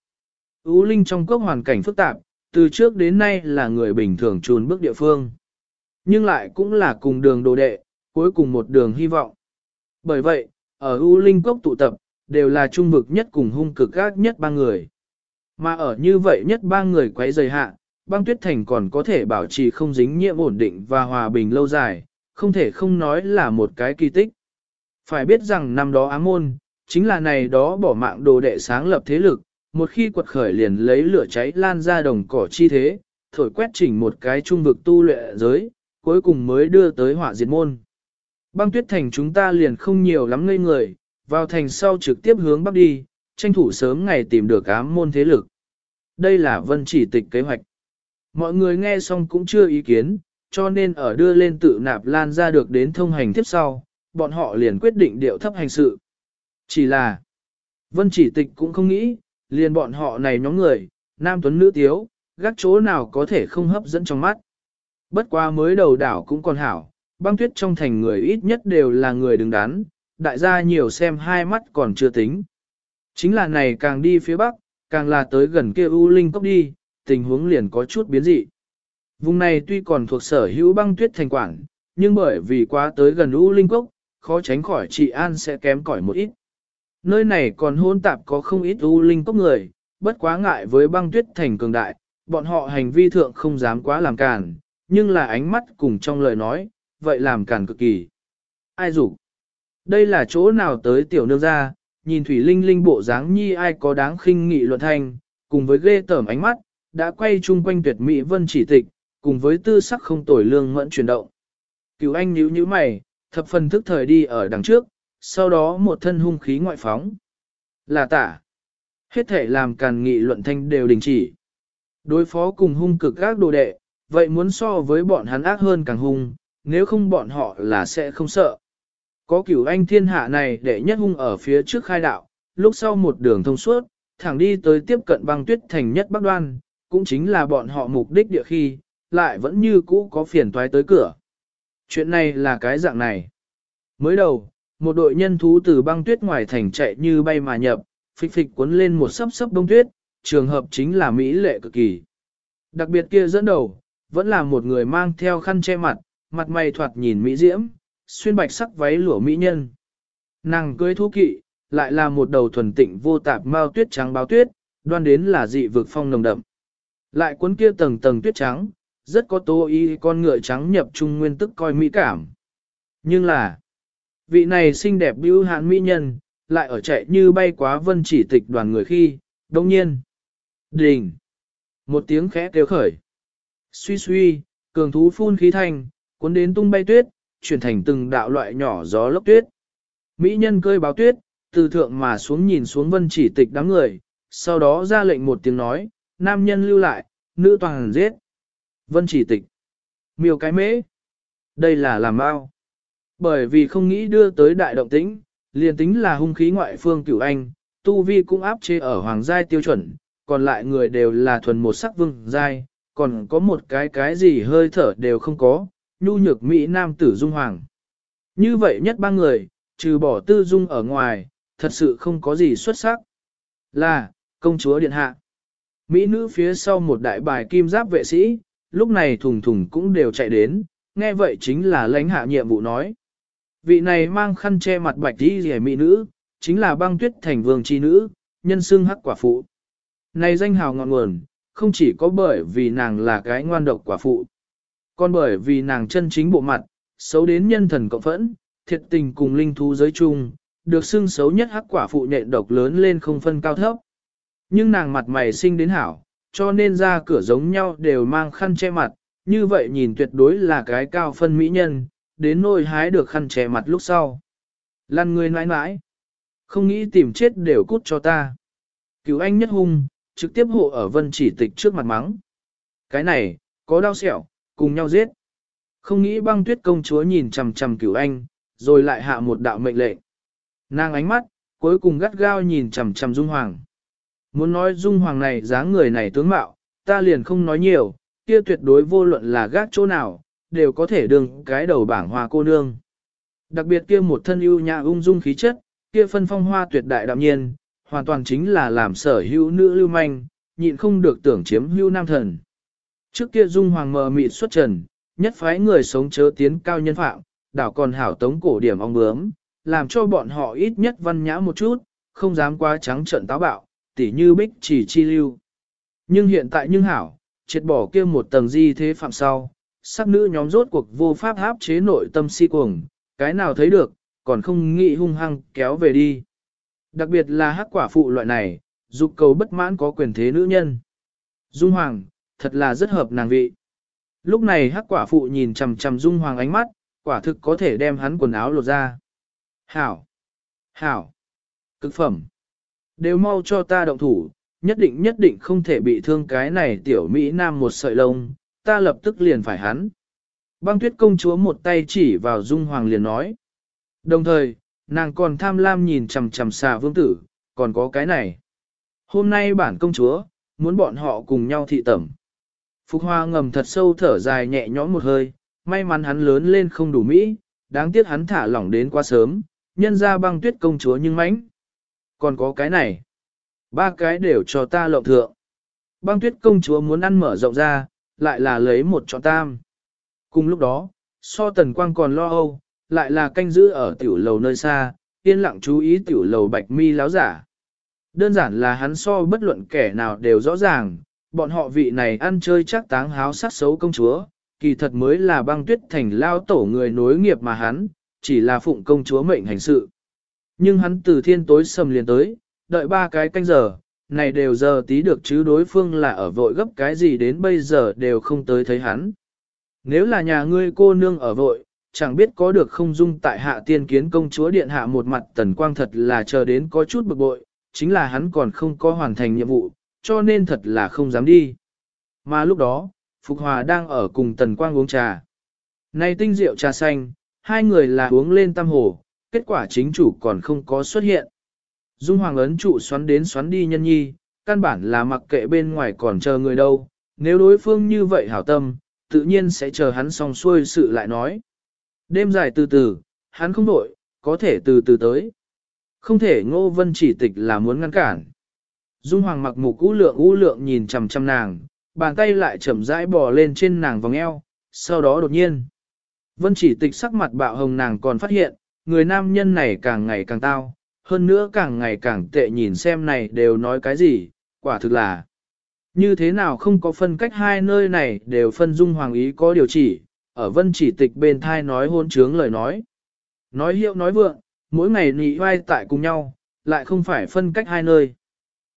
U Linh trong cốc hoàn cảnh phức tạp, từ trước đến nay là người bình thường trốn bước địa phương. Nhưng lại cũng là cùng đường đồ đệ, cuối cùng một đường hy vọng. Bởi vậy, ở U Linh Cốc tụ tập, đều là trung vực nhất cùng hung cực ác nhất ba người. Mà ở như vậy nhất ba người quấy rầy hạ, băng tuyết thành còn có thể bảo trì không dính nhiễm ổn định và hòa bình lâu dài, không thể không nói là một cái kỳ tích. Phải biết rằng năm đó ám môn, chính là này đó bỏ mạng đồ đệ sáng lập thế lực, một khi quật khởi liền lấy lửa cháy lan ra đồng cỏ chi thế, thổi quét chỉnh một cái trung vực tu luyện giới, cuối cùng mới đưa tới hỏa diệt môn. Băng tuyết thành chúng ta liền không nhiều lắm ngây người, vào thành sau trực tiếp hướng bắc đi, tranh thủ sớm ngày tìm được ám môn thế lực. Đây là Vân Chỉ Tịch kế hoạch. Mọi người nghe xong cũng chưa ý kiến, cho nên ở đưa lên tự nạp lan ra được đến thông hành tiếp sau, bọn họ liền quyết định điệu thấp hành sự. Chỉ là, Vân Chỉ Tịch cũng không nghĩ, liền bọn họ này nhóm người, nam tuấn nữ tiếu, gác chỗ nào có thể không hấp dẫn trong mắt. Bất quá mới đầu đảo cũng còn hảo, băng tuyết trong thành người ít nhất đều là người đứng đắn, đại gia nhiều xem hai mắt còn chưa tính. Chính là này càng đi phía bắc, càng là tới gần kia U Linh Cốc đi, tình huống liền có chút biến dị. Vùng này tuy còn thuộc sở hữu băng tuyết thành quản, nhưng bởi vì quá tới gần U Linh Cốc, khó tránh khỏi trị an sẽ kém cỏi một ít. Nơi này còn hôn tạp có không ít U Linh Cốc người, bất quá ngại với băng tuyết thành cường đại, bọn họ hành vi thượng không dám quá làm càn, nhưng là ánh mắt cùng trong lời nói, vậy làm càn cực kỳ. Ai rủ? Đây là chỗ nào tới tiểu nương gia, nhìn Thủy Linh Linh bộ dáng nhi ai có đáng khinh nghị luận thanh, cùng với ghê tởm ánh mắt, đã quay chung quanh tuyệt mỹ Vân Chỉ Tịch, cùng với tư sắc không tồi lương mẫn chuyển động. Cửu Anh nhíu nhíu mày, thập phần thức thời đi ở đằng trước, sau đó một thân hung khí ngoại phóng. Là tả. Hết thể làm càn nghị luận thanh đều đình chỉ. Đối phó cùng hung cực các đồ đệ, vậy muốn so với bọn hắn ác hơn càng hung, nếu không bọn họ là sẽ không sợ. Có Cửu Anh thiên hạ này để nhất hung ở phía trước khai đạo, lúc sau một đường thông suốt, thẳng đi tới tiếp cận băng tuyết thành nhất Bắc Đoan, cũng chính là bọn họ mục đích địa khi, lại vẫn như cũ có phiền toái tới cửa. Chuyện này là cái dạng này. Mới đầu, một đội nhân thú từ băng tuyết ngoài thành chạy như bay mà nhập, phịch phịch cuốn lên một sấp sấp bông tuyết, trường hợp chính là mỹ lệ cực kỳ. Đặc biệt kia dẫn đầu, vẫn là một người mang theo khăn che mặt, mặt mày thoạt nhìn mỹ diễm, xuyên bạch sắc váy lụa mỹ nhân. Nàng cưới thú kỵ, lại là một đầu thuần tịnh vô tạp mao tuyết trắng báo tuyết, đoan đến là dị vực phong nồng đậm. Lại cuốn kia tầng tầng tuyết trắng, rất có tô y con ngựa trắng nhập trung nguyên tức coi mỹ cảm. Nhưng là, vị này xinh đẹp bưu hạn mỹ nhân, lại ở chạy như bay quá Vân Chỉ Tịch đoàn người khi, đồng nhiên. Đình. Một tiếng khẽ kêu khởi. Suy suy, cường thú phun khí thanh, cuốn đến tung bay tuyết, chuyển thành từng đạo loại nhỏ gió lốc tuyết. Mỹ nhân cơi báo tuyết, từ thượng mà xuống nhìn xuống Vân Chỉ Tịch đám người, sau đó ra lệnh một tiếng nói, nam nhân lưu lại, nữ toàn giết. Vân Chỉ Tịch. Miêu cái mễ. Đây là làm bao. Bởi vì không nghĩ đưa tới đại động tĩnh, liền tính là hung khí ngoại phương Cửu Anh, tu vi cũng áp chế ở hoàng giai tiêu chuẩn, còn lại người đều là thuần một sắc vương giai, còn có một cái gì hơi thở đều không có, nhu nhược mỹ nam tử Dung Hoàng. Như vậy nhất ba người, trừ bỏ Tư Dung ở ngoài, thật sự không có gì xuất sắc. Là, công chúa điện hạ. Mỹ nữ phía sau một đại bài kim giáp vệ sĩ, lúc này thùng thùng cũng đều chạy đến, nghe vậy chính là lãnh hạ nhiệm vụ nói. Vị này mang khăn che mặt bạch đi rẻ mỹ nữ, chính là Băng Tuyết Thành vương chi nữ, nhân xưng hắc quả phụ. Này danh hào ngọn nguồn, không chỉ có bởi vì nàng là cái ngoan độc quả phụ, còn bởi vì nàng chân chính bộ mặt, xấu đến nhân thần cộng phẫn, thiệt tình cùng linh thú giới chung, được xưng xấu nhất hắc quả phụ nhện độc lớn lên không phân cao thấp. Nhưng nàng mặt mày xinh đến hảo, cho nên ra cửa giống nhau đều mang khăn che mặt, như vậy nhìn tuyệt đối là cái cao phân mỹ nhân, đến nỗi hái được khăn che mặt lúc sau. Lăn người nãi nãi, không nghĩ tìm chết đều cút cho ta. Cứu anh nhất hung, trực tiếp hộ ở Vân Chỉ Tịch trước mặt mắng. Cái này, có đau sẹo, cùng nhau giết. Không nghĩ Băng Tuyết công chúa nhìn chằm chằm Cửu Anh, rồi lại hạ một đạo mệnh lệnh. Nàng ánh mắt, cuối cùng gắt gao nhìn chằm chằm Dung Hoàng. Muốn nói Dung Hoàng này dáng người này tướng mạo, ta liền không nói nhiều, kia tuyệt đối vô luận là gác chỗ nào, đều có thể đương cái đầu bảng hoa cô nương. Đặc biệt kia một thân ưu nhã ung dung khí chất, kia phân phong hoa tuyệt đại đạm nhiên, hoàn toàn chính là làm sở hữu nữ lưu manh, nhịn không được tưởng chiếm hữu nam thần. Trước kia Dung Hoàng mờ mịt xuất trần, nhất phái người sống chớ tiến cao nhân phạm, đảo còn hảo tống cổ điểm ong bướm, làm cho bọn họ ít nhất văn nhã một chút, không dám quá trắng trợn táo bạo, tỉ như bích chỉ chi lưu. Nhưng hiện tại nhưng hảo, triệt bỏ kia một tầng di thế phạm sau, sắc nữ nhóm rốt cuộc vô pháp áp chế nội tâm si cuồng, cái nào thấy được, còn không nghĩ hung hăng kéo về đi. Đặc biệt là hắc quả phụ loại này, dục cầu bất mãn có quyền thế nữ nhân. Dung Hoàng, thật là rất hợp nàng vị. Lúc này hắc quả phụ nhìn chằm chằm Dung Hoàng ánh mắt, quả thực có thể đem hắn quần áo lột ra. Hảo! Hảo! Cực phẩm! Đều mau cho ta động thủ, nhất định không thể bị thương cái này tiểu Mỹ Nam một sợi lông, ta lập tức liền phải hắn. Băng Tuyết công chúa một tay chỉ vào Dung Hoàng liền nói. Đồng thời, nàng còn tham lam nhìn chằm chằm xà vương tử, còn có cái này. Hôm nay bản công chúa, muốn bọn họ cùng nhau thị tẩm. Phục Hoa ngầm thật sâu thở dài nhẹ nhõm một hơi, may mắn hắn lớn lên không đủ Mỹ, đáng tiếc hắn thả lỏng đến quá sớm, nhân ra Băng Tuyết công chúa nhưng mãnh. Còn có cái này. Ba cái đều cho ta lộng thượng. Băng Tuyết công chúa muốn ăn mở rộng ra, lại là lấy một trọn tam. Cùng lúc đó, so Tần Quang còn lo âu, lại là canh giữ ở tiểu lầu nơi xa, yên lặng chú ý tiểu lầu bạch mi láo giả. Đơn giản là hắn so bất luận kẻ nào đều rõ ràng, bọn họ vị này ăn chơi chắc táng háo sát xấu công chúa, kỳ thật mới là Băng Tuyết thành lao tổ người nối nghiệp mà hắn, chỉ là phụng công chúa mệnh hành sự. Nhưng hắn từ thiên tối sầm liền tới, đợi 3 cái canh giờ, này đều giờ tí được chứ đối phương là ở vội gấp cái gì đến bây giờ đều không tới thấy hắn. Nếu là nhà ngươi cô nương ở vội, chẳng biết có được không dung tại hạ tiên kiến công chúa điện hạ một mặt Tần Quang thật là chờ đến có chút bực bội, chính là hắn còn không có hoàn thành nhiệm vụ, cho nên thật là không dám đi. Mà lúc đó, Phục Hòa đang ở cùng Tần Quang uống trà. Này tinh rượu trà xanh, hai người là uống lên tam hồ, kết quả chính chủ còn không có xuất hiện. Dung Hoàng ấn trụ xoắn đến xoắn đi nhân nhi, căn bản là mặc kệ bên ngoài còn chờ người đâu, nếu đối phương như vậy hảo tâm, tự nhiên sẽ chờ hắn xong xuôi sự lại nói. Đêm dài từ từ, hắn không đổi, có thể từ từ tới. Không thể Ngô Vân Chỉ Tịch là muốn ngăn cản. Dung Hoàng mặc mục ú lượng nhìn chằm chằm nàng, bàn tay lại chậm rãi bò lên trên nàng vòng eo, sau đó đột nhiên. Vân Chỉ Tịch sắc mặt bạo hồng nàng còn phát hiện, người nam nhân này càng ngày càng tao, hơn nữa càng ngày càng tệ nhìn xem này đều nói cái gì, quả thực là. Như thế nào không có phân cách hai nơi này đều phân Dung Hoàng ý có điều chỉ, ở Vân Chỉ Tịch bên thai nói hôn trướng lời nói. Nói hiệu nói vượng, mỗi ngày nị vai tại cùng nhau, lại không phải phân cách hai nơi.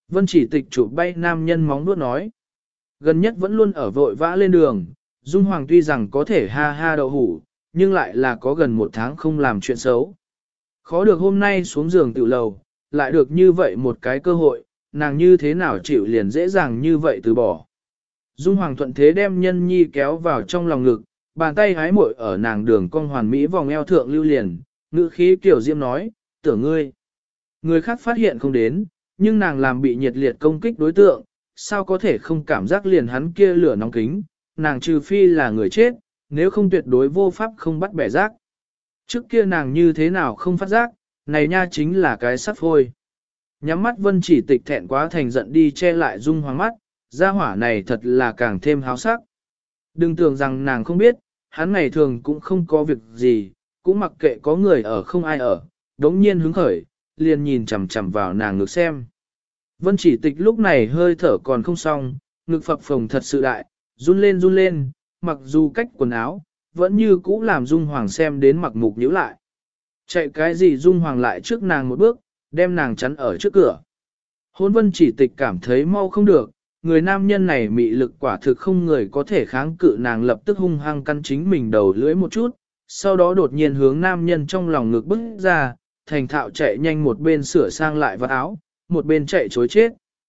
Vân Chỉ Tịch chụp bay nam nhân móng nuốt nói. Gần nhất vẫn luôn ở vội vã lên đường, Dung Hoàng tuy rằng có thể ha ha đậu hủ, nhưng lại là có gần 1 tháng không làm chuyện xấu. Khó được hôm nay xuống giường tiểu lầu, lại được như vậy một cái cơ hội, nàng như thế nào chịu liền dễ dàng như vậy từ bỏ. Dung Hoàng thuận thế đem nhân nhi kéo vào trong lòng ngực, bàn tay hái muội ở nàng đường cong hoàn mỹ vòng eo thượng lưu liền, ngữ khí kiểu diêm nói, tưởng ngươi. Người khác phát hiện không đến, nhưng nàng làm bị nhiệt liệt công kích đối tượng, sao có thể không cảm giác liền hắn kia lửa nóng kính, nàng trừ phi là người chết, nếu không tuyệt đối vô pháp không bắt bẻ giác. Trước kia nàng như thế nào không phát giác, này nha chính là cái sắp phôi. Nhắm mắt Vân Chỉ Tịch thẹn quá thành giận đi che lại Dung Hoàng mắt, gia hỏa này thật là càng thêm háo sắc. Đừng tưởng rằng nàng không biết, hắn ngày thường cũng không có việc gì, cũng mặc kệ có người ở không ai ở, đống nhiên hứng khởi, liền nhìn chằm chằm vào nàng ngực xem. Vân Chỉ Tịch lúc này hơi thở còn không xong, ngực phập phồng thật sự đại, run lên, mặc dù cách quần áo, vẫn như cũ làm Dung Hoàng xem đến mặc mục nhíu lại. Chạy cái gì Dung Hoàng lại trước nàng một bước, đem nàng chắn ở trước cửa. Hôn Vân Chỉ Tịch cảm thấy mau không được, người nam nhân này mị lực quả thực không người có thể kháng cự, nàng lập tức hung hăng căn chính mình đầu lưỡi một chút, sau đó đột nhiên hướng nam nhân trong lòng ngực bước ra, thành thạo chạy nhanh một bên sửa sang lại vạt áo, một bên chạy chối chết.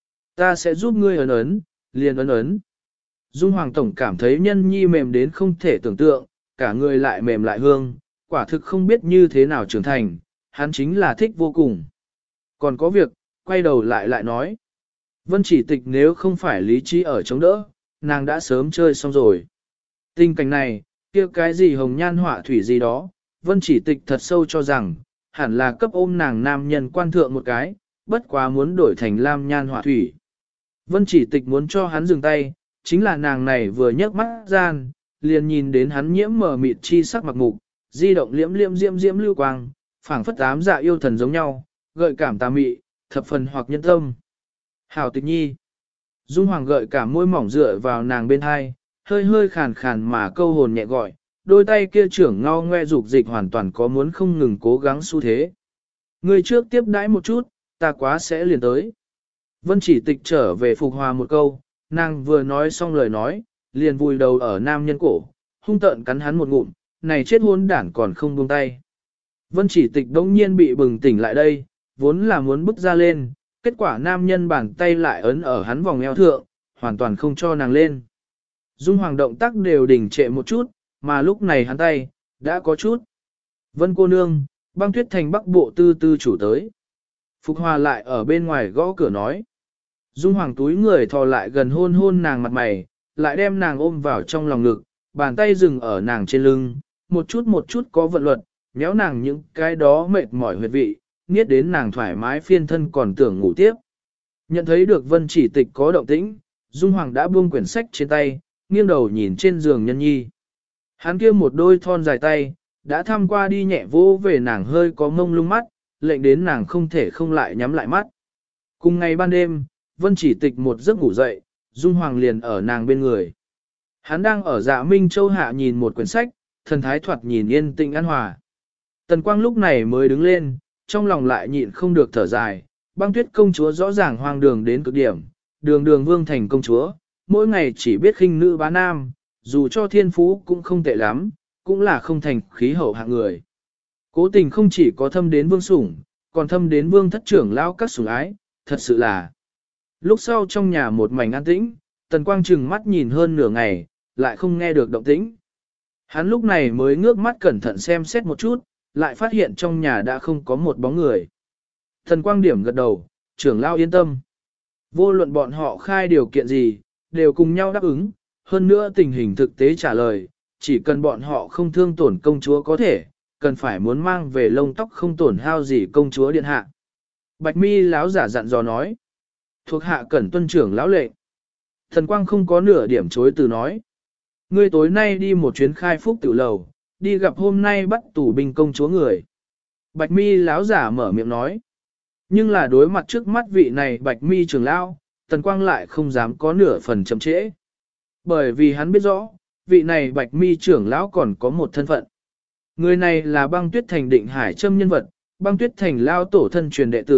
Ta sẽ giúp ngươi ấn ấn, liền ấn ấn. Dung Hoàng Tổng cảm thấy nhân nhi mềm đến không thể tưởng tượng, cả người lại mềm lại hương, quả thực không biết như thế nào trưởng thành, hắn chính là thích vô cùng. Còn có việc, quay đầu lại nói. Vân Chỉ Tịch nếu không phải lý trí ở chống đỡ, nàng đã sớm chơi xong rồi. Tình cảnh này, kia cái gì hồng nhan họa thủy gì đó, Vân Chỉ Tịch thật sâu cho rằng, hẳn là cấp ôm nàng nam nhân quan thượng một cái, bất quá muốn đổi thành lam nhan họa thủy. Vân Chỉ Tịch muốn cho hắn dừng tay, chính là nàng này vừa nhấc mắt gian, liền nhìn đến hắn nhiễm mờ mịt chi sắc mặc mục, di động liễm diễm lưu quang, phảng phất ám dạ yêu thần giống nhau, gợi cảm tà mị, thập phần hoặc nhân tâm. Hảo Tịch nhi. Dung Hoàng gợi cảm môi mỏng dựa vào nàng bên hai, hơi khàn khàn mà câu hồn nhẹ gọi, đôi tay kia trưởng ngao ngoe dục dịch hoàn toàn có muốn không ngừng cố gắng xu thế. Người trước tiếp đãi một chút, ta quá sẽ liền tới. Vân Chỉ Tịch trở về phục hòa một câu, nàng vừa nói xong lời nói, liền vùi đầu ở nam nhân cổ, hung tợn cắn hắn một ngụm, này chết hôn đản còn không buông tay. Vân Chỉ Tịch đống nhiên bị bừng tỉnh lại đây, vốn là muốn bước ra lên, kết quả nam nhân bàn tay lại ấn ở hắn vòng eo thượng, hoàn toàn không cho nàng lên. Dung Hoàng động tác đều đình trệ một chút, mà lúc này hắn tay, đã có chút. Vân cô nương, Băng Tuyết Thành Bắc Bộ tư chủ tới. Phục Hòa lại ở bên ngoài gõ cửa nói. Dung Hoàng túi người thò lại gần hôn nàng mặt mày, lại đem nàng ôm vào trong lòng ngực, bàn tay dừng ở nàng trên lưng, một chút có vận luật, méo nàng những cái đó mệt mỏi huyệt vị, niết đến nàng thoải mái phiên thân còn tưởng ngủ tiếp. Nhận thấy được Vân Chỉ Tịch có động tĩnh, Dung Hoàng đã buông quyển sách trên tay, nghiêng đầu nhìn trên giường nhân nhi. Hắn kia một đôi thon dài tay, đã thăm qua đi nhẹ vô về nàng hơi có mông lung mắt, lệnh đến nàng không thể không lại nhắm lại mắt. Cùng ngày ban đêm, Vân Chỉ Tịch một giấc ngủ dậy, Dung Hoàng liền ở nàng bên người. Hắn đang ở Dạ Minh Châu hạ nhìn một quyển sách, thần thái thoạt nhìn yên tĩnh an hòa. Tần Quang lúc này mới đứng lên, trong lòng lại nhịn không được thở dài, Băng Tuyết công chúa rõ ràng hoang đường đến cực điểm, đường vương thành công chúa, mỗi ngày chỉ biết khinh nữ bá nam, dù cho thiên phú cũng không tệ lắm, cũng là không thành khí hậu hạng người. Cố tình không chỉ có thâm đến vương sủng, còn thâm đến vương thất trưởng lao các sủng ái, thật sự là. Lúc sau trong nhà một mảnh an tĩnh, Tần Quang trừng mắt nhìn hơn nửa ngày, lại không nghe được động tĩnh. Hắn lúc này mới ngước mắt cẩn thận xem xét một chút, lại phát hiện trong nhà đã không có một bóng người. Tần Quang điểm gật đầu, trưởng lao yên tâm. Vô luận bọn họ khai điều kiện gì, đều cùng nhau đáp ứng, hơn nữa tình hình thực tế trả lời, chỉ cần bọn họ không thương tổn công chúa có thể, cần phải muốn mang về lông tóc không tổn hao gì công chúa điện hạ. Bạch Mi lão giả dặn dò nói, thuộc hạ cẩn tuân trưởng lão lệnh. Thần Quang không có nửa điểm chối từ nói, ngươi tối nay đi một chuyến khai phúc tự lầu, đi gặp hôm nay bắt tù binh công chúa người. Bạch Mi lão giả mở miệng nói, nhưng là đối mặt trước mắt vị này Bạch Mi trưởng lão, Tần Quang lại không dám có nửa phần chậm trễ. Bởi vì hắn biết rõ, vị này Bạch Mi trưởng lão còn có một thân phận. Người này là Băng Tuyết Thành Định Hải Trâm nhân vật, Băng Tuyết Thành lao tổ thân truyền đệ tử,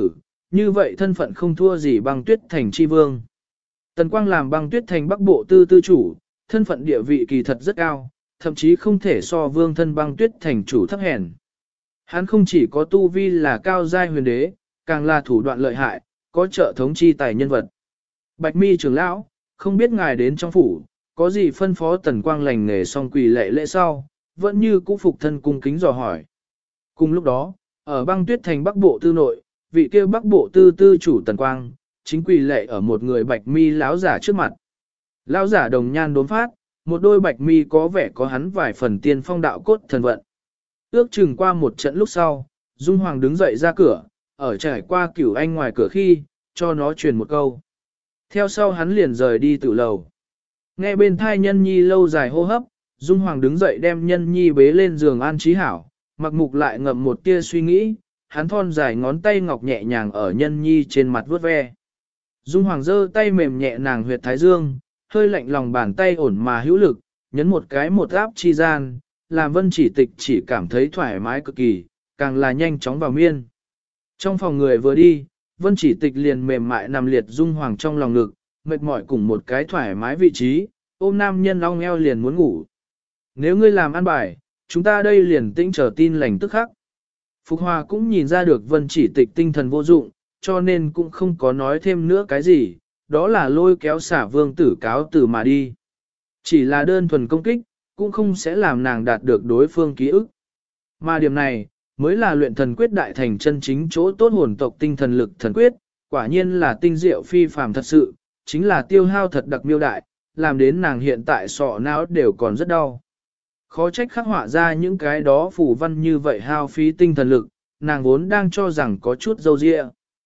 như vậy thân phận không thua gì băng tuyết thành chi vương. Tần Quang làm băng tuyết thành bắc bộ tư tư chủ, thân phận địa vị kỳ thật rất cao, thậm chí không thể so vương thân băng tuyết thành chủ thấp hèn. Hắn không chỉ có tu vi là cao giai huyền đế, càng là thủ đoạn lợi hại, có trợ thống chi tài nhân vật. Bạch Mi trưởng lão, không biết ngài đến trong phủ, có gì phân phó Tần Quang lành nghề xong quỳ lệ lễ sau, vẫn như cũ phục thân cung kính dò hỏi. Cùng lúc đó, ở băng tuyết thành bắc bộ tư nội, vị kia bắc bộ tư tư chủ Tần Quang, chính quỳ lệ ở một người bạch mi lão giả trước mặt. Lão giả đồng nhan đốn phát, một đôi bạch mi có vẻ có hắn vài phần tiên phong đạo cốt thần vận. Ước chừng qua một trận lúc sau, Dung Hoàng đứng dậy ra cửa, ở trải qua Cửu Anh ngoài cửa khi, cho nó truyền một câu. Theo sau hắn liền rời đi tự lầu. Nghe bên thai nhân nhi lâu dài hô hấp, Dung Hoàng đứng dậy đem nhân nhi bế lên giường an trí hảo, mặc mục lại ngậm một tia suy nghĩ, hắn thon dài ngón tay ngọc nhẹ nhàng ở nhân nhi trên mặt vuốt ve. Dung Hoàng giơ tay mềm nhẹ nàng huyệt thái dương, hơi lạnh lòng bàn tay ổn mà hữu lực, nhấn một cái một áp chi gian, làm Vân Chỉ Tịch chỉ cảm thấy thoải mái cực kỳ, càng là nhanh chóng vào miên. Trong phòng người vừa đi, Vân Chỉ Tịch liền mềm mại nằm liệt Dung Hoàng trong lòng ngực, mệt mỏi cùng một cái thoải mái vị trí, ôm nam nhân ong eo liền muốn ngủ. Nếu ngươi làm ăn bài, chúng ta đây liền tĩnh chờ tin lành tức khắc. Phục Hòa cũng nhìn ra được Vân Chỉ Tịch tinh thần vô dụng, cho nên cũng không có nói thêm nữa cái gì, đó là lôi kéo xả vương tử cáo từ mà đi. Chỉ là đơn thuần công kích, cũng không sẽ làm nàng đạt được đối phương ký ức. Mà điểm này, mới là luyện thần quyết đại thành chân chính chỗ tốt hồn tộc tinh thần lực thần quyết, quả nhiên là tinh diệu phi phàm thật sự, chính là tiêu hao thật đặc miêu đại, làm đến nàng hiện tại sọ não đều còn rất đau. Khó trách khắc họa ra những cái đó phù văn như vậy hao phí tinh thần lực, nàng vốn đang cho rằng có chút dâu dịa.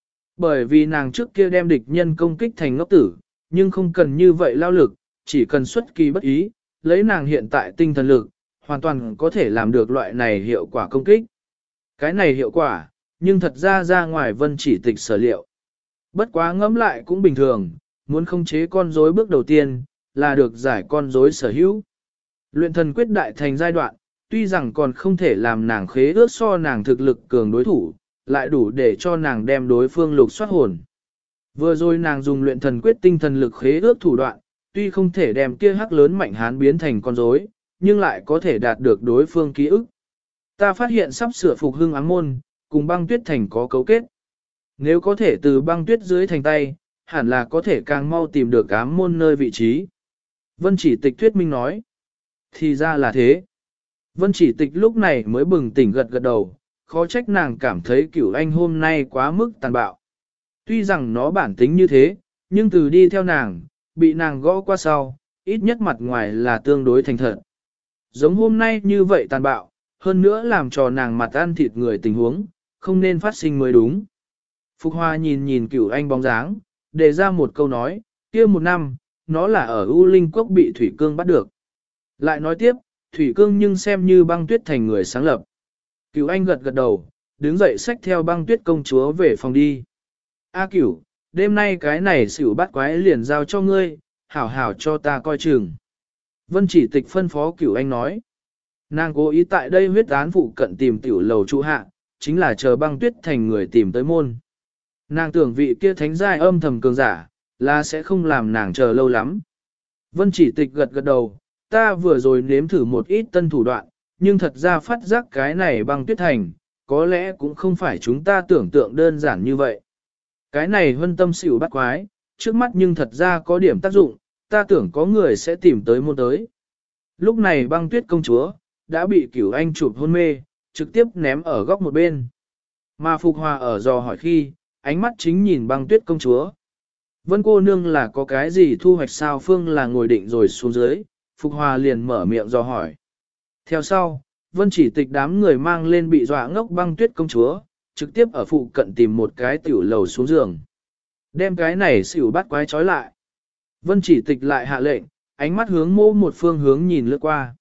Bởi vì nàng trước kia đem địch nhân công kích thành ngốc tử, nhưng không cần như vậy lao lực, chỉ cần xuất kỳ bất ý, lấy nàng hiện tại tinh thần lực, hoàn toàn có thể làm được loại này hiệu quả công kích. Cái này hiệu quả, nhưng thật ra ngoài Vân Chỉ Tịch sở liệu. Bất quá ngẫm lại cũng bình thường, muốn khống chế con rối bước đầu tiên, là được giải con rối sở hữu. Luyện thần quyết đại thành giai đoạn, tuy rằng còn không thể làm nàng khế ước so nàng thực lực cường đối thủ, lại đủ để cho nàng đem đối phương lục soát hồn. Vừa rồi nàng dùng luyện thần quyết tinh thần lực khế ước thủ đoạn, tuy không thể đem kia hắc lớn mạnh hán biến thành con rối, nhưng lại có thể đạt được đối phương ký ức. Ta phát hiện sắp sửa phục hưng ám môn, cùng băng tuyết thành có cấu kết. Nếu có thể từ băng tuyết dưới thành tay, hẳn là có thể càng mau tìm được ám môn nơi vị trí. Vân Chỉ Tịch thuyết minh nói. Thì ra là thế. Vân Chỉ Tịch lúc này mới bừng tỉnh gật gật đầu, khó trách nàng cảm thấy Cửu Anh hôm nay quá mức tàn bạo. Tuy rằng nó bản tính như thế, nhưng từ đi theo nàng, bị nàng gõ qua sau, ít nhất mặt ngoài là tương đối thành thật. Giống hôm nay như vậy tàn bạo, hơn nữa làm cho nàng mặt ăn thịt người tình huống, không nên phát sinh mới đúng. Phục Hoa nhìn nhìn Cửu Anh bóng dáng, đề ra một câu nói, kia một năm, nó là ở U Linh Quốc bị Thủy Cương bắt được. Lại nói tiếp, Thủy Cương nhưng xem như băng tuyết thành người sáng lập. Cửu Anh gật gật đầu, đứng dậy xách theo băng tuyết công chúa về phòng đi. A Cửu, đêm nay cái này xỉu bắt quái liền giao cho ngươi, hảo hảo cho ta coi chừng. Vân Chỉ Tịch phân phó Cửu Anh nói. Nàng cố ý tại đây huyết án phụ cận tìm tiểu lầu trụ hạ, chính là chờ băng tuyết thành người tìm tới môn. Nàng tưởng vị kia thánh giai âm thầm cường giả, là sẽ không làm nàng chờ lâu lắm. Vân Chỉ Tịch gật gật đầu, ta vừa rồi nếm thử một ít tân thủ đoạn, nhưng thật ra phát giác cái này băng tuyết thành, có lẽ cũng không phải chúng ta tưởng tượng đơn giản như vậy. Cái này Vân Tâm xỉu bắt quái, trước mắt nhưng thật ra có điểm tác dụng, ta tưởng có người sẽ tìm tới môn tới. Lúc này băng tuyết công chúa, đã bị Cửu Anh chụp hôn mê, trực tiếp ném ở góc một bên. Mà Phục Hòa ở dò hỏi khi, ánh mắt chính nhìn băng tuyết công chúa. Vân cô nương là có cái gì thu hoạch sao Phương là ngồi định rồi xuống dưới, Phục Hòa liền mở miệng dò hỏi. Theo sau, Vân Chỉ Tịch đám người mang lên bị dọa ngốc băng tuyết công chúa, trực tiếp ở phụ cận tìm một cái tiểu lầu xuống giường. Đem cái này xỉu bắt quái trói lại. Vân Chỉ Tịch lại hạ lệnh, ánh mắt hướng mô một phương hướng nhìn lướt qua.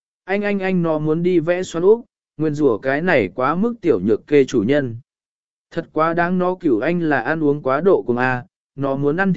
Anh nó muốn đi vẽ xoắn úp, nguyên rủa cái này quá mức tiểu nhược kê chủ nhân. Thật quá đáng nó Cửu Anh là ăn uống quá độ cùng a, nó muốn ăn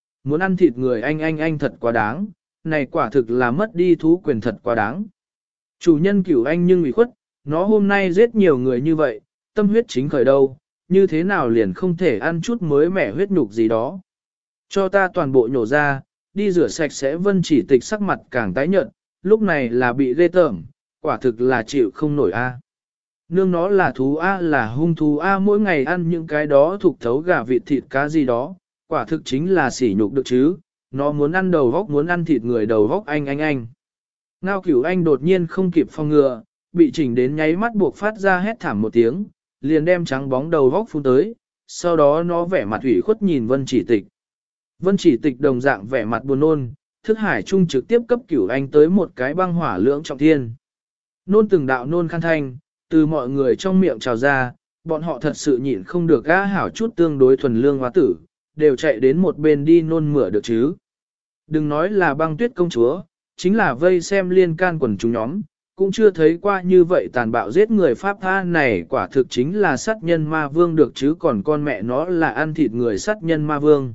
thịt người anh thật quá đáng, này quả thực là mất đi thú quyền thật quá đáng. Chủ nhân Cửu Anh nhưng ủy khuất, nó hôm nay giết nhiều người như vậy, tâm huyết chính khởi đâu, như thế nào liền không thể ăn chút mới mẻ huyết nhục gì đó. Cho ta toàn bộ nhổ ra, đi rửa sạch sẽ. Vân Chỉ Tịch sắc mặt càng tái nhợt, lúc này là bị ghê tởm, quả thực là chịu không nổi a. Nương nó là thú a, là hung thú a, mỗi ngày ăn những cái đó thuộc thấu gà vịt thịt cá gì đó, quả thực chính là sỉ nhục được chứ. Nó muốn ăn đầu vóc, muốn ăn thịt người đầu vóc anh. Ngao Cửu Anh đột nhiên không kịp phòng ngừa, bị chỉnh đến nháy mắt buộc phát ra hét thảm một tiếng, liền đem trắng bóng đầu vóc phun tới, sau đó nó vẻ mặt ủy khuất nhìn Vân Chỉ Tịch. Vân Chỉ Tịch đồng dạng vẻ mặt buồn nôn, thức hải trung trực tiếp cấp Cửu Anh tới một cái băng hỏa lưỡng trọng thiên. Nôn từng đạo nôn khăn thanh, từ mọi người trong miệng trào ra, bọn họ thật sự nhịn không được gã hảo chút tương đối thuần lương hóa tử, đều chạy đến một bên đi nôn mửa được chứ. Đừng nói là Băng Tuyết công chúa, chính là vây xem liên can quần chúng nhóm, cũng chưa thấy qua như vậy tàn bạo giết người Pháp tha này, quả thực chính là sát nhân ma vương được chứ, còn con mẹ nó là ăn thịt người sát nhân ma vương.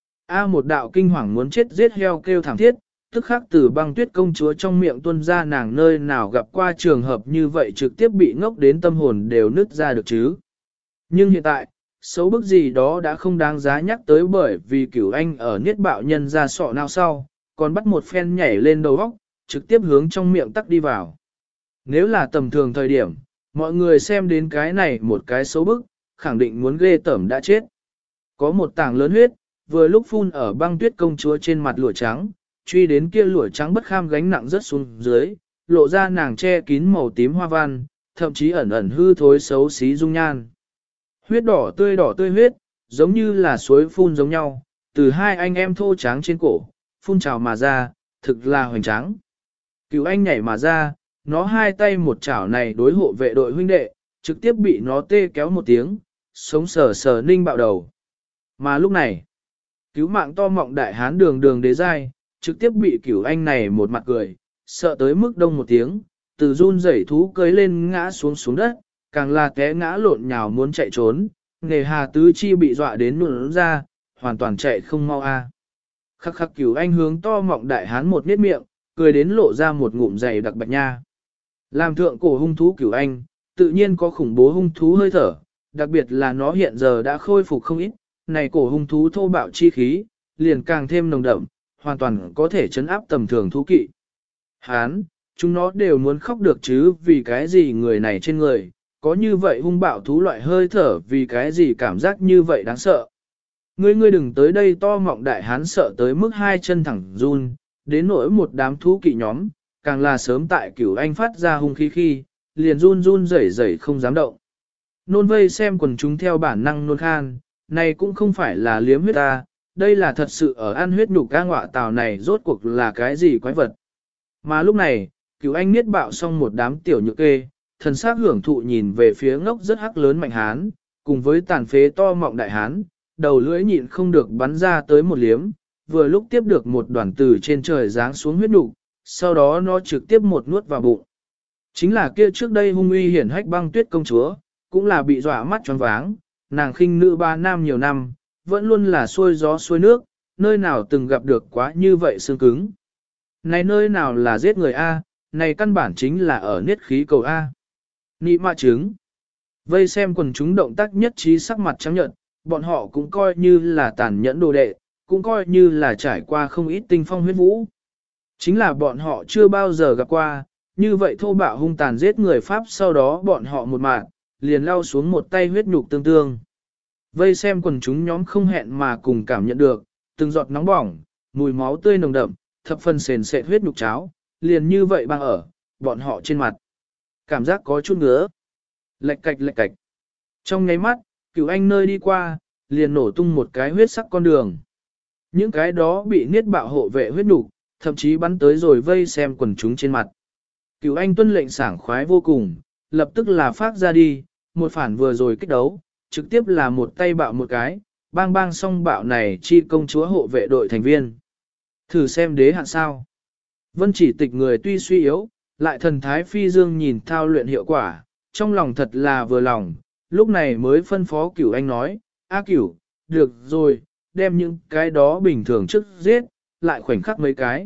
Một đạo kinh hoàng muốn chết giết heo kêu thảm thiết, tức khắc từ Băng Tuyết công chúa trong miệng tuôn ra, nàng nơi nào gặp qua trường hợp như vậy trực tiếp bị ngốc đến tâm hồn đều nứt ra được chứ. Nhưng hiện tại, xấu bức gì đó đã không đáng giá nhắc tới, bởi vì Cửu Anh ở niết bạo nhân ra sọ nào sau, còn bắt một phen nhảy lên đầu óc, trực tiếp hướng trong miệng tắc đi vào. Nếu là tầm thường thời điểm, mọi người xem đến cái này một cái xấu bức, khẳng định muốn ghê tởm đã chết. Có một tảng lớn huyết, vừa lúc phun ở Băng Tuyết công chúa trên mặt lụa trắng, truy đến kia lụa trắng bất kham gánh nặng rất xuống dưới, lộ ra nàng che kín màu tím hoa văn, thậm chí ẩn ẩn hư thối xấu xí dung nhan. Huyết đỏ tươi huyết, giống như là suối phun giống nhau, từ hai anh em thô tráng trên cổ, phun trào mà ra, thực là hoành tráng. Cửu Anh nhảy mà ra, nó hai tay một chảo này đối hộ vệ đội huynh đệ, trực tiếp bị nó tê kéo một tiếng, sống sờ sờ ninh bạo đầu. Mà lúc này, cứu mạng to mọng đại hán đường đế giai, trực tiếp bị Cửu Anh này một mặt cười, sợ tới mức đông một tiếng, từ run rẩy thú cưới lên ngã xuống đất, càng là té ngã lộn nhào muốn chạy trốn, nghề hà tứ chi bị dọa đến nụn ra, hoàn toàn chạy không mau a. Khắc khắc Cửu Anh hướng to mọng đại hán một miết miệng, cười đến lộ ra một ngụm dày đặc bạch nha. Làm thượng cổ hung thú Cửu Anh, tự nhiên có khủng bố hung thú hơi thở, đặc biệt là nó hiện giờ đã khôi phục không ít, này cổ hung thú thô bạo chi khí, liền càng thêm nồng đậm, hoàn toàn có thể chấn áp tầm thường thú kỵ. Hán, chúng nó đều muốn khóc được chứ, vì cái gì người này trên người, có như vậy hung bạo thú loại hơi thở, vì cái gì cảm giác như vậy đáng sợ. Ngươi đừng tới đây, to mọng đại hán sợ tới mức hai chân thẳng run, đến nỗi một đám thú kỵ nhóm, càng là sớm tại Cửu Anh phát ra hung khí khi, liền run rẩy không dám động. Nôn vây xem quần chúng theo bản năng nôn khan, này cũng không phải là liếm huyết ta, đây là thật sự ở ăn huyết nhục ca ngọa tào này rốt cuộc là cái gì quái vật. Mà lúc này, Cửu Anh niết bạo xong một đám tiểu nhược kê, thần sắc hưởng thụ nhìn về phía ngốc rất hắc lớn mạnh hán, cùng với tàn phế to mọng đại hán, đầu lưỡi nhịn không được bắn ra tới một liếm, vừa lúc tiếp được một đoàn từ trên trời giáng xuống huyết nục, sau đó nó trực tiếp một nuốt vào bụng. Chính là kia trước đây hung uy hiển hách Băng Tuyết công chúa, cũng là bị dọa mắt choáng váng, nàng khinh nữ ba nam nhiều năm, vẫn luôn là xuôi gió xuôi nước, nơi nào từng gặp được quá như vậy xương cứng. Này nơi nào là giết người A, này căn bản chính là ở niết khí cầu A. Nị mạ trứng. Vây xem quần chúng động tác nhất trí sắc mặt trắng nhợt, bọn họ cũng coi như là tàn nhẫn đồ đệ, cũng coi như là trải qua không ít tinh phong huyết vũ. Chính là bọn họ chưa bao giờ gặp qua, như vậy thô bạo hung tàn giết người Pháp, sau đó bọn họ một mạng, liền lao xuống một tay huyết nhục tương tương. Vây xem quần chúng nhóm không hẹn mà cùng cảm nhận được, từng giọt nóng bỏng, mùi máu tươi nồng đậm, thập phần sền sệt huyết nhục cháo, liền như vậy băng ở, bọn họ trên mặt. Cảm giác có chút ngứa. Lệch cạch. Trong nháy mắt, Cửu Anh nơi đi qua, liền nổ tung một cái huyết sắc con đường. Những cái đó bị niết bạo hộ vệ huyết nhục, thậm chí bắn tới rồi vây xem quần chúng trên mặt. Cửu Anh tuân lệnh sảng khoái vô cùng, lập tức là phát ra đi, một phản vừa rồi kích đấu, trực tiếp là một tay bạo một cái, bang song bạo này chi công chúa hộ vệ đội thành viên. Thử xem đế hạn sao. Vân Chỉ Tịch người tuy suy yếu, lại thần thái phi dương nhìn thao luyện hiệu quả, trong lòng thật là vừa lòng, lúc này mới phân phó Cửu Anh nói, A Cửu, được rồi, đem những cái đó bình thường trước giết, lại khoảnh khắc mấy cái.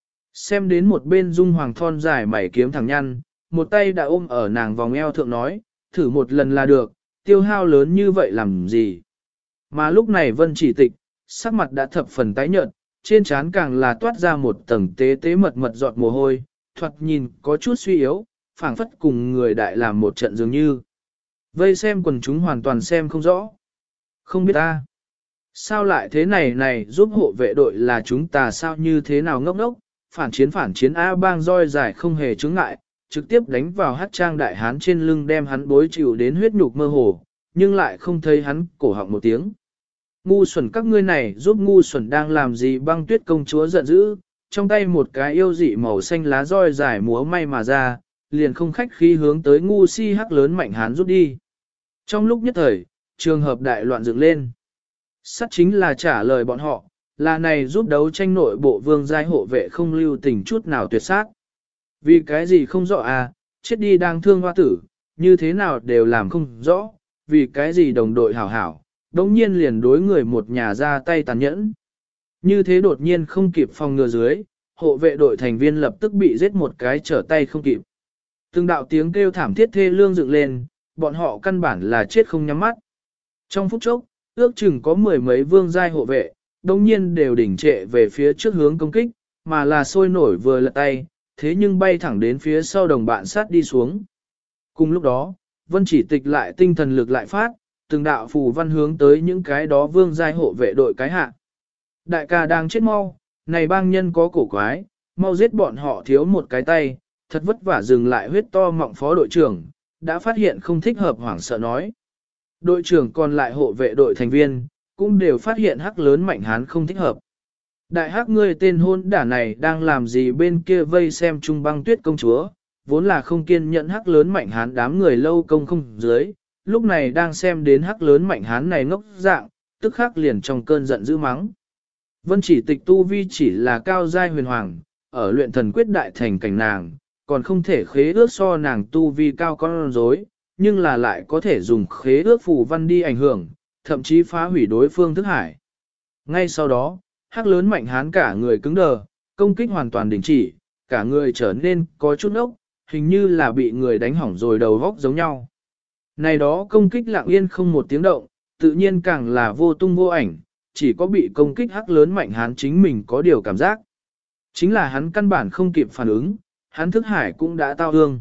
Xem đến một bên dung hoàng thon dài mảy kiếm thẳng nhăn, một tay đã ôm ở nàng vòng eo thượng nói, thử một lần là được, tiêu hao lớn như vậy làm gì. Mà lúc này Vân Chỉ Tịch, sắc mặt đã thập phần tái nhợt, trên trán càng là toát ra một tầng tế tế mật mật giọt mồ hôi, thoạt nhìn có chút suy yếu, phảng phất cùng người đại làm một trận dường như. Vây xem quần chúng hoàn toàn xem không rõ. Không biết ta. Sao lại thế này giúp hộ vệ đội là chúng ta sao như thế nào ngốc ngốc, phản chiến A bang roi dài không hề chướng ngại, trực tiếp đánh vào hát trang đại hán trên lưng đem hắn bối chịu đến huyết nhục mơ hồ, nhưng lại không thấy hắn cổ họng một tiếng. Ngu xuẩn các ngươi này giúp ngu xuẩn đang làm gì. Băng Tuyết công chúa giận dữ, trong tay một cái yêu dị màu xanh lá roi dài múa may mà ra, liền không khách khí hướng tới ngu si hắc lớn mạnh hán rút đi. Trong lúc nhất thời, trường hợp đại loạn dựng lên. Sắt chính là trả lời bọn họ, là này giúp đấu tranh nội bộ vương giai hộ vệ không lưu tình chút nào tuyệt sát. Vì cái gì không rõ à, chết đi đang thương hoa tử, như thế nào đều làm không rõ, vì cái gì đồng đội hảo hảo, đống nhiên liền đối người một nhà ra tay tàn nhẫn. Như thế đột nhiên không kịp phòng ngừa dưới, hộ vệ đội thành viên lập tức bị giết một cái trở tay không kịp. Từng đạo tiếng kêu thảm thiết thê lương dựng lên, bọn họ căn bản là chết không nhắm mắt. Trong phút chốc, ước chừng có mười mấy vương giai hộ vệ, đồng nhiên đều đỉnh trệ về phía trước hướng công kích, mà là sôi nổi vừa lật tay, thế nhưng bay thẳng đến phía sau đồng bạn sát đi xuống. Cùng lúc đó, Vân Chỉ Tịch lại tinh thần lực lại phát, từng đạo phù văn hướng tới những cái đó vương giai hộ vệ đội cái hạ. Đại ca đang chết mau, này bang nhân có cổ quái, mau giết bọn họ thiếu một cái tay, thật vất vả dừng lại huyết to mọng phó đội trưởng, đã phát hiện không thích hợp hoảng sợ nói. Đội trưởng còn lại hộ vệ đội thành viên, cũng đều phát hiện hắc lớn mạnh hán không thích hợp. Đại hắc ngươi tên hôn đả này đang làm gì bên kia vây xem Trung Băng Tuyết công chúa, vốn là không kiên nhẫn hắc lớn mạnh hán đám người lâu công không dưới, lúc này đang xem đến hắc lớn mạnh hán này ngốc dạng, tức khắc liền trong cơn giận dữ mắng. Vân Chỉ Tịch tu vi chỉ là cao giai huyền hoàng, ở luyện thần quyết đại thành cảnh nàng, còn không thể khế ước so nàng tu vi cao con rối, nhưng là lại có thể dùng khế ước phù văn đi ảnh hưởng, thậm chí phá hủy đối phương thức hải. Ngay sau đó, hắc lớn mạnh hán cả người cứng đờ, công kích hoàn toàn đình chỉ, cả người trở nên có chút ốc, hình như là bị người đánh hỏng rồi đầu góc giống nhau. Này đó công kích lặng yên không một tiếng động, tự nhiên càng là vô tung vô ảnh, chỉ có bị công kích hắc lớn mạnh hán chính mình có điều cảm giác. Chính là hắn căn bản không kịp phản ứng, hắn thức hải cũng đã tao hương.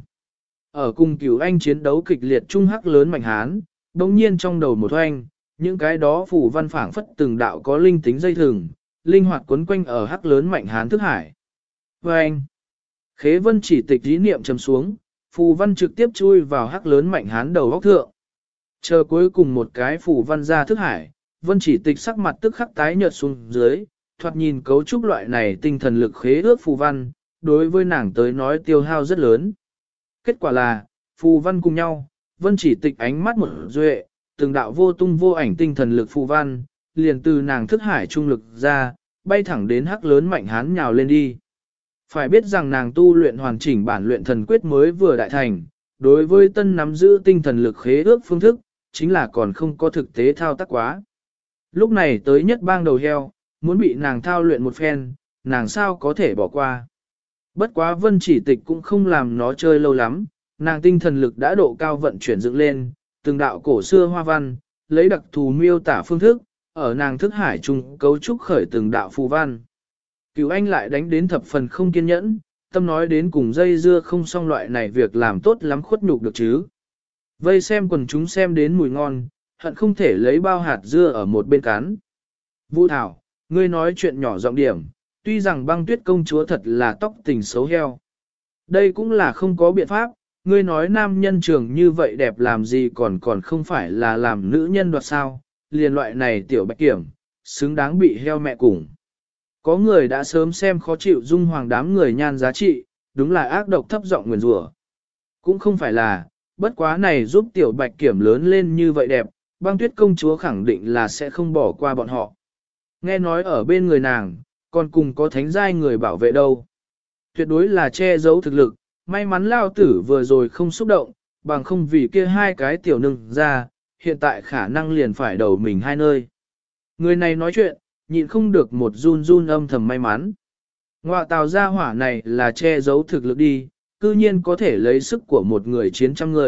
Ở cùng Cửu Anh chiến đấu kịch liệt trung hắc lớn mạnh hán, đồng nhiên trong đầu một hoanh, những cái đó phủ văn phảng phất từng đạo có linh tính dây thừng, linh hoạt quấn quanh ở hắc lớn mạnh hán thức hải. Hoanh! Khế Vân Chỉ Tịch ý niệm trầm xuống, phù văn trực tiếp chui vào hắc lớn mạnh hán đầu góc thượng. Chờ cuối cùng một cái phù văn ra thức hải, Vân Chỉ Tịch sắc mặt tức khắc tái nhợt xuống dưới, thoạt nhìn cấu trúc loại này tinh thần lực khế ước phù văn, đối với nàng tới nói tiêu hao rất lớn. Kết quả là, phù văn cùng nhau, Vân Chỉ Tịch ánh mắt một duệ, từng đạo vô tung vô ảnh tinh thần lực phù văn, liền từ nàng thức hải trung lực ra, bay thẳng đến hắc lớn mạnh hán nhào lên đi. Phải biết rằng nàng tu luyện hoàn chỉnh bản luyện thần quyết mới vừa đại thành, đối với tân nắm giữ tinh thần lực khế ước phương thức, chính là còn không có thực tế thao tác quá. Lúc này tới nhất bang đầu heo, muốn bị nàng thao luyện một phen, nàng sao có thể bỏ qua. Bất quá Vân Chỉ Tịch cũng không làm nó chơi lâu lắm, nàng tinh thần lực đã độ cao vận chuyển dựng lên, từng đạo cổ xưa hoa văn, lấy đặc thù miêu tả phương thức, ở nàng thức hải trung cấu trúc khởi từng đạo phù văn. Cửu Anh lại đánh đến thập phần không kiên nhẫn, tâm nói đến cùng dây dưa không xong loại này việc làm tốt lắm khuất nhục được chứ. Vây xem quần chúng xem đến mùi ngon, hận không thể lấy bao hạt dưa ở một bên cán. Vũ Thảo, ngươi nói chuyện nhỏ giọng điểm, tuy rằng Băng Tuyết công chúa thật là tóc tình xấu heo. Đây cũng là không có biện pháp, ngươi nói nam nhân trường như vậy đẹp làm gì còn không phải là làm nữ nhân đoạt sao, liền loại này tiểu bạch kiểm, xứng đáng bị heo mẹ cùng. Có người đã sớm xem khó chịu dung hoàng đám người nhan giá trị, đúng là ác độc thấp giọng nguyền rủa. Cũng không phải là, bất quá này giúp tiểu bạch kiểm lớn lên như vậy đẹp, Băng Tuyết công chúa khẳng định là sẽ không bỏ qua bọn họ. Nghe nói ở bên người nàng, còn cùng có thánh giai người bảo vệ đâu. Tuyệt đối là che giấu thực lực, may mắn lao tử vừa rồi không xúc động, bằng không vì kia hai cái tiểu nương ra, hiện tại khả năng liền phải đầu mình hai nơi. Người này nói chuyện, nhịn không được một run run âm thầm may mắn. Ngoại tào gia hỏa này là che giấu thực lực đi, cư nhiên có thể lấy sức của một người chiến trăm người,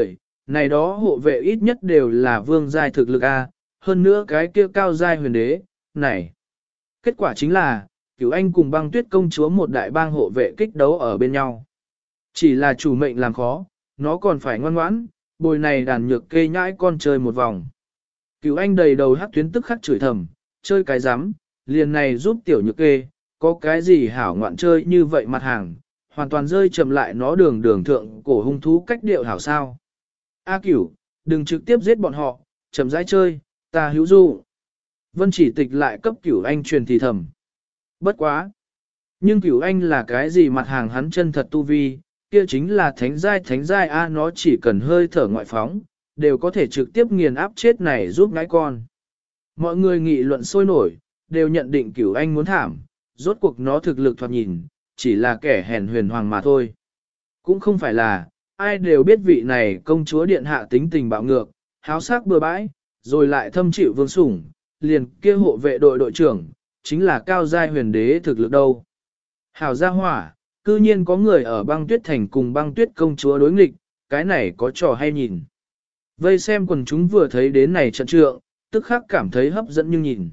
này đó hộ vệ ít nhất đều là vương giai thực lực A, hơn nữa cái kia cao giai huyền đế, này. Kết quả chính là, Cửu Anh cùng Băng Tuyết công chúa một đại bang hộ vệ kích đấu ở bên nhau. Chỉ là chủ mệnh làm khó, nó còn phải ngoan ngoãn, bồi này đàn nhược kê nhãi con chơi một vòng. Cửu Anh đầy đầu hắc tuyến tức khắc chửi thầm, chơi cái rắm liền này giúp tiểu nhược kê, có cái gì hảo ngoạn chơi như vậy mặt hàng, hoàn toàn rơi chậm lại nó đường đường thượng cổ hung thú cách điệu hảo sao. A Cửu, đừng trực tiếp giết bọn họ, chậm rãi chơi, ta hữu du. Vân Chỉ Tịch lại cấp Cửu Anh truyền thì thầm. Bất quá. Nhưng Cửu Anh là cái gì mặt hàng hắn chân thật tu vi, kia chính là thánh giai a, nó chỉ cần hơi thở ngoại phóng, đều có thể trực tiếp nghiền áp chết này giúp ngãi con. Mọi người nghị luận sôi nổi, đều nhận định Cửu Anh muốn thảm, rốt cuộc nó thực lực thoạt nhìn, chỉ là kẻ hèn huyền hoàng mà thôi. Cũng không phải là, ai đều biết vị này công chúa điện hạ tính tình bạo ngược, háo sắc bừa bãi, rồi lại thâm chịu vương sủng, liền kia hộ vệ đội đội trưởng, chính là cao giai huyền đế thực lực đâu. Hảo gia hỏa, cư nhiên có người ở Băng Tuyết thành cùng Băng Tuyết công chúa đối nghịch, cái này có trò hay nhìn. Vây xem quần chúng vừa thấy đến này trận trượng, tức khắc cảm thấy hấp dẫn nhưng nhìn.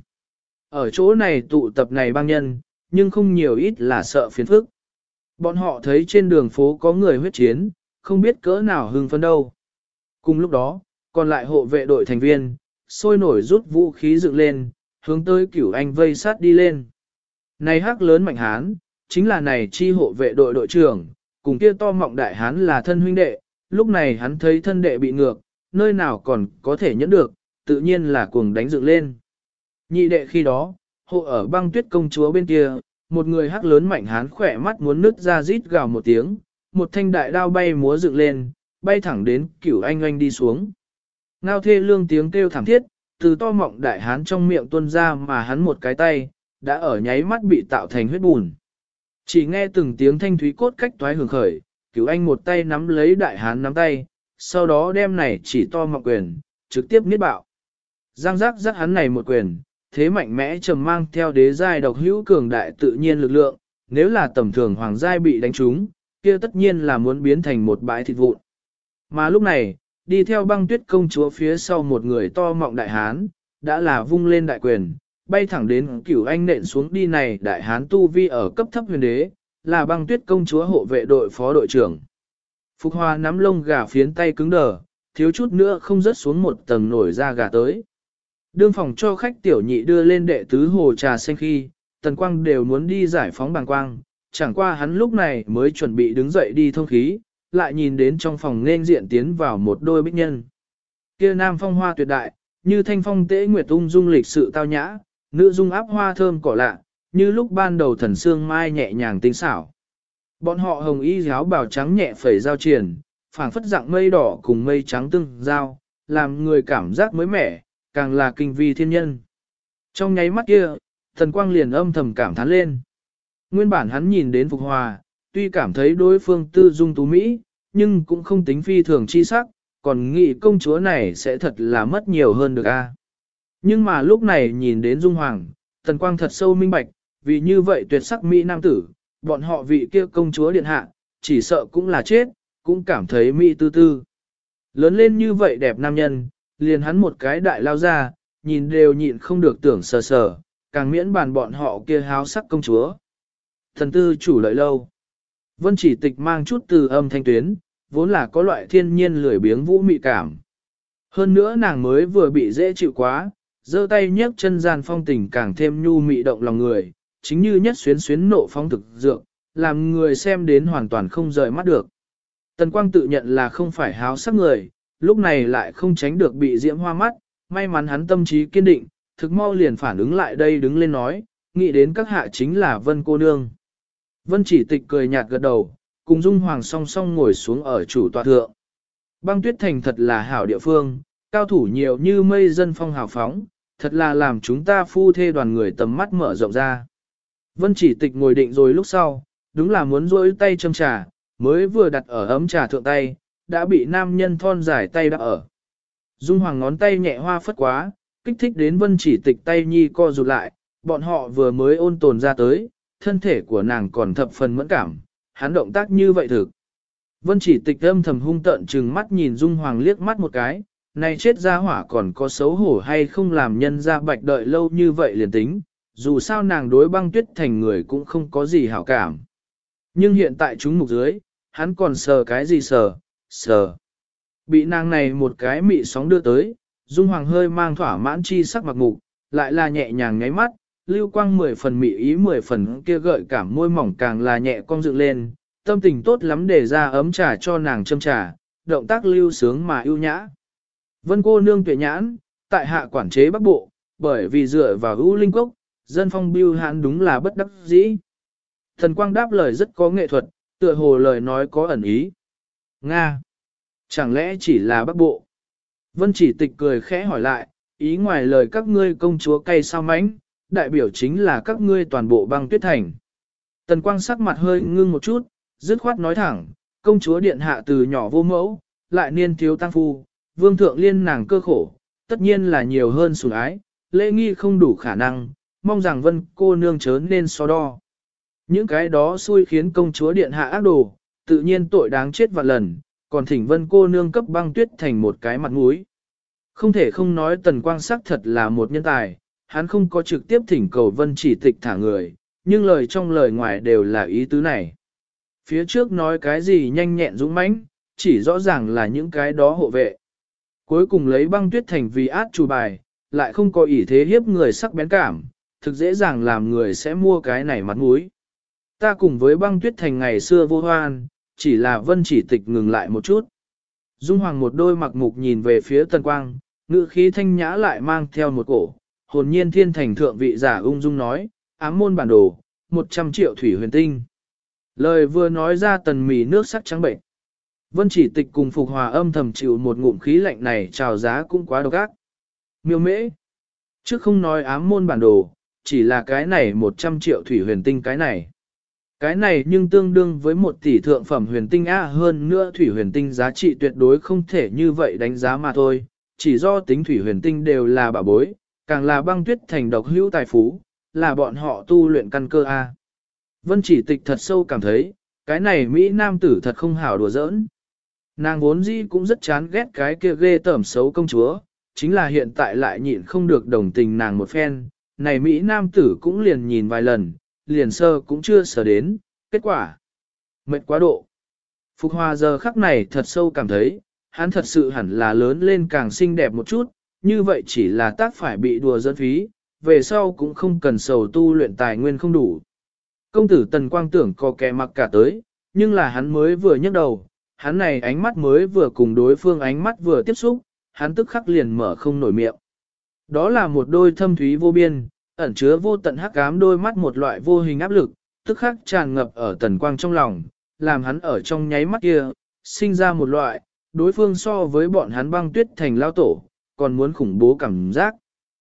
Ở chỗ này tụ tập này băng nhân, nhưng không nhiều ít là sợ phiền phức. Bọn họ thấy trên đường phố có người huyết chiến, không biết cỡ nào hưng phấn đâu. Cùng lúc đó, còn lại hộ vệ đội thành viên, sôi nổi rút vũ khí dựng lên, hướng tới Cửu Anh vây sát đi lên. Này hắc lớn mạnh hán, chính là này chi hộ vệ đội đội trưởng, cùng kia to mọng đại hán là thân huynh đệ, lúc này hắn thấy thân đệ bị ngược, nơi nào còn có thể nhẫn được, tự nhiên là cuồng đánh dựng lên. Nhị đệ khi đó, hộ ở Băng Tuyết công chúa bên kia, một người hắc lớn mạnh hán khỏe mắt muốn nứt ra rít gào một tiếng, một thanh đại đao bay múa dựng lên, bay thẳng đến Cửu Anh oanh đi xuống. Ngao thê lương tiếng kêu thảm thiết, từ to mọng đại hán trong miệng tuôn ra mà hắn một cái tay, đã ở nháy mắt bị tạo thành huyết bùn. Chỉ nghe từng tiếng thanh thúy cốt cách toái hưởng khởi, Cửu Anh một tay nắm lấy đại hán nắm tay, sau đó đem này chỉ to mọng quyền, trực tiếp niết bạo. Giang giác giác hắn này một quyền, thế mạnh mẽ trầm mang theo đế giai độc hữu cường đại tự nhiên lực lượng, nếu là tầm thường hoàng giai bị đánh trúng, kia tất nhiên là muốn biến thành một bãi thịt vụn. Mà lúc này, đi theo Băng Tuyết công chúa phía sau một người to mọng đại hán, đã là vung lên đại quyền, bay thẳng đến Cửu Anh nện xuống đi này đại hán tu vi ở cấp thấp huyền đế, là Băng Tuyết công chúa hộ vệ đội phó đội trưởng. Phục Hoa nắm lông gà phiến tay cứng đờ, thiếu chút nữa không rớt xuống một tầng nổi da gà tới. Đương phòng cho khách tiểu nhị đưa lên đệ tứ hồ trà xanh khi, Tần Quang đều muốn đi giải phóng bàng quang, chẳng qua hắn lúc này mới chuẩn bị đứng dậy đi thông khí, lại nhìn đến trong phòng nên diện tiến vào một đôi bích nhân. Kia nam phong hoa tuyệt đại, như thanh phong tế nguyệt ung dung lịch sự tao nhã, nữ dung áp hoa thơm cỏ lạ, như lúc ban đầu thần sương mai nhẹ nhàng tinh xảo. Bọn họ hồng y áo bào trắng nhẹ phẩy giao triển, phảng phất dạng mây đỏ cùng mây trắng tương giao, làm người cảm giác mới mẻ, càng là kinh vi thiên nhân. Trong nháy mắt kia, Thần Quang liền âm thầm cảm thán lên. Nguyên bản hắn nhìn đến Phục Hòa, tuy cảm thấy đối phương tư dung tú mỹ, nhưng cũng không tính phi thường chi sắc, còn nghĩ công chúa này sẽ thật là mất nhiều hơn được a. Nhưng mà lúc này nhìn đến Dung Hoàng, Thần Quang thật sâu minh bạch, vì như vậy tuyệt sắc mỹ nam tử, bọn họ vị kia công chúa điện hạ, chỉ sợ cũng là chết, cũng cảm thấy mỹ tư tư. Lớn lên như vậy đẹp nam nhân, liền hắn một cái đại lao ra, nhìn đều nhịn không được tưởng sờ sờ, càng miễn bàn bọn họ kia háo sắc công chúa. Thần tư chủ lợi lâu. Vân Chỉ Tịch mang chút từ âm thanh tuyến, vốn là có loại thiên nhiên lười biếng vũ mị cảm. Hơn nữa nàng mới vừa bị dễ chịu quá, giơ tay nhấc chân gian phong tình càng thêm nhu mị động lòng người, chính như nhất xuyến xuyến nộ phong thực dược, làm người xem đến hoàn toàn không rời mắt được. Tần Quang tự nhận là không phải háo sắc người, lúc này lại không tránh được bị diễm hoa mắt, may mắn hắn tâm trí kiên định, thực mau liền phản ứng lại đây đứng lên nói, nghĩ đến các hạ chính là Vân cô nương. Vân Chỉ Tịch cười nhạt gật đầu, cùng Dung Hoàng song song ngồi xuống ở chủ tọa thượng. Băng Tuyết thành thật là hảo địa phương, cao thủ nhiều như mây dân phong hào phóng, thật là làm chúng ta phu thê đoàn người tầm mắt mở rộng ra. Vân Chỉ Tịch ngồi định rồi lúc sau, đúng là muốn rỗi tay châm trà, mới vừa đặt ở ấm trà thượng tay, đã bị nam nhân thon dài tay đã ở. Dung Hoàng ngón tay nhẹ hoa phất quá, kích thích đến Vân Chỉ Tịch tay nhi co rụt lại, bọn họ vừa mới ôn tồn ra tới, thân thể của nàng còn thập phần mẫn cảm, hắn động tác như vậy thực. Vân Chỉ Tịch âm thầm hung tợn trừng mắt nhìn Dung Hoàng liếc mắt một cái, này chết ra hỏa còn có xấu hổ hay không làm nhân ra bạch đợi lâu như vậy liền tính, dù sao nàng đối Băng Tuyết Thành người cũng không có gì hảo cảm. Nhưng hiện tại chúng mục dưới, hắn còn sờ cái gì sờ. Bị nàng này một cái mị sóng đưa tới, Dung Hoàng hơi mang thỏa mãn chi sắc mặc mục, lại là nhẹ nhàng nháy mắt, lưu quang 10 phần mị ý 10 phần kia gợi cảm môi mỏng càng là nhẹ cong dựng lên, tâm tình tốt lắm để ra ấm trà cho nàng châm trà, động tác lưu sướng mà ưu nhã. Vân cô nương tuệ nhãn, tại hạ quản chế Bắc Bộ, bởi vì dựa vào ưu linh cốc, dân phong biêu hãn đúng là bất đắc dĩ. Thần Quang đáp lời rất có nghệ thuật, tựa hồ lời nói có ẩn ý. Nga! Chẳng lẽ chỉ là Bắc Bộ? Vân Chỉ Tịch cười khẽ hỏi lại, ý ngoài lời các ngươi công chúa cây sao mánh, đại biểu chính là các ngươi toàn bộ Băng Tuyết Thành. Tần Quang sắc mặt hơi ngưng một chút, dứt khoát nói thẳng, công chúa điện hạ từ nhỏ vô mẫu, lại niên thiếu tăng phu, vương thượng liên nàng cơ khổ, tất nhiên là nhiều hơn sủng ái, lễ nghi không đủ khả năng, mong rằng Vân cô nương chớ nên so đo. Những cái đó xui khiến công chúa điện hạ ác đồ, tự nhiên tội đáng chết vạn lần, còn thỉnh Vân cô nương cấp Băng Tuyết Thành một cái mặt mũi. Không thể không nói Tần Quang sắc thật là một nhân tài, hắn không có trực tiếp thỉnh cầu Vân Chỉ Tịch thả người, nhưng lời trong lời ngoài đều là ý tứ này. Phía trước nói cái gì nhanh nhẹn dũng mãnh, chỉ rõ ràng là những cái đó hộ vệ. Cuối cùng lấy Băng Tuyết Thành vì át chủ bài, lại không có ý thế hiếp người sắc bén cảm, thực dễ dàng làm người sẽ mua cái này mặt mũi. Ta cùng với Băng Tuyết Thành ngày xưa vô hoan, chỉ là Vân Chỉ Tịch ngừng lại một chút. Dung Hoàng một đôi mặc mục nhìn về phía Tần Quang, ngữ khí thanh nhã lại mang theo một cổ, hồn nhiên thiên thành thượng vị giả ung dung nói, ám môn bản đồ, 100 triệu thủy huyền tinh. Lời vừa nói ra tần mì nước sắc trắng bệnh. Vân Chỉ Tịch cùng Phục Hòa âm thầm chịu một ngụm khí lạnh này trào giá cũng quá độc ác. Miêu mễ. Trước không nói ám môn bản đồ, chỉ là cái này 100 triệu thủy huyền tinh cái này. Cái này nhưng tương đương với 1 tỷ thượng phẩm huyền tinh hơn nữa thủy huyền tinh giá trị tuyệt đối không thể như vậy đánh giá mà thôi. Chỉ do tính thủy huyền tinh đều là bảo bối, càng là Băng Tuyết Thành độc hữu tài phú, là bọn họ tu luyện căn cơ A. Vân Chỉ Tịch thật sâu cảm thấy, cái này Mỹ Nam tử thật không hảo đùa giỡn. Nàng vốn dĩ cũng rất chán ghét cái kia ghê tởm xấu công chúa, chính là hiện tại lại nhịn không được đồng tình nàng một phen, này Mỹ Nam tử cũng liền nhìn vài lần, liền sơ cũng chưa sờ đến, kết quả. Mệt quá độ. Phục Hòa giờ khắc này thật sâu cảm thấy, hắn thật sự hẳn là lớn lên càng xinh đẹp một chút, như vậy chỉ là tác phải bị đùa dẫn phí, về sau cũng không cần sầu tu luyện tài nguyên không đủ. Công tử Tần Quang tưởng có kẻ mặc cả tới, nhưng là hắn mới vừa nhấc đầu, hắn này ánh mắt mới vừa cùng đối phương ánh mắt vừa tiếp xúc, hắn tức khắc liền mở không nổi miệng. Đó là một đôi thâm thúy vô biên, ẩn chứa vô tận hắc ám đôi mắt một loại vô hình áp lực, tức khắc tràn ngập ở Tần Quang trong lòng, làm hắn ở trong nháy mắt kia, sinh ra một loại, đối phương so với bọn hắn Băng Tuyết Thành lao tổ, còn muốn khủng bố cảm giác.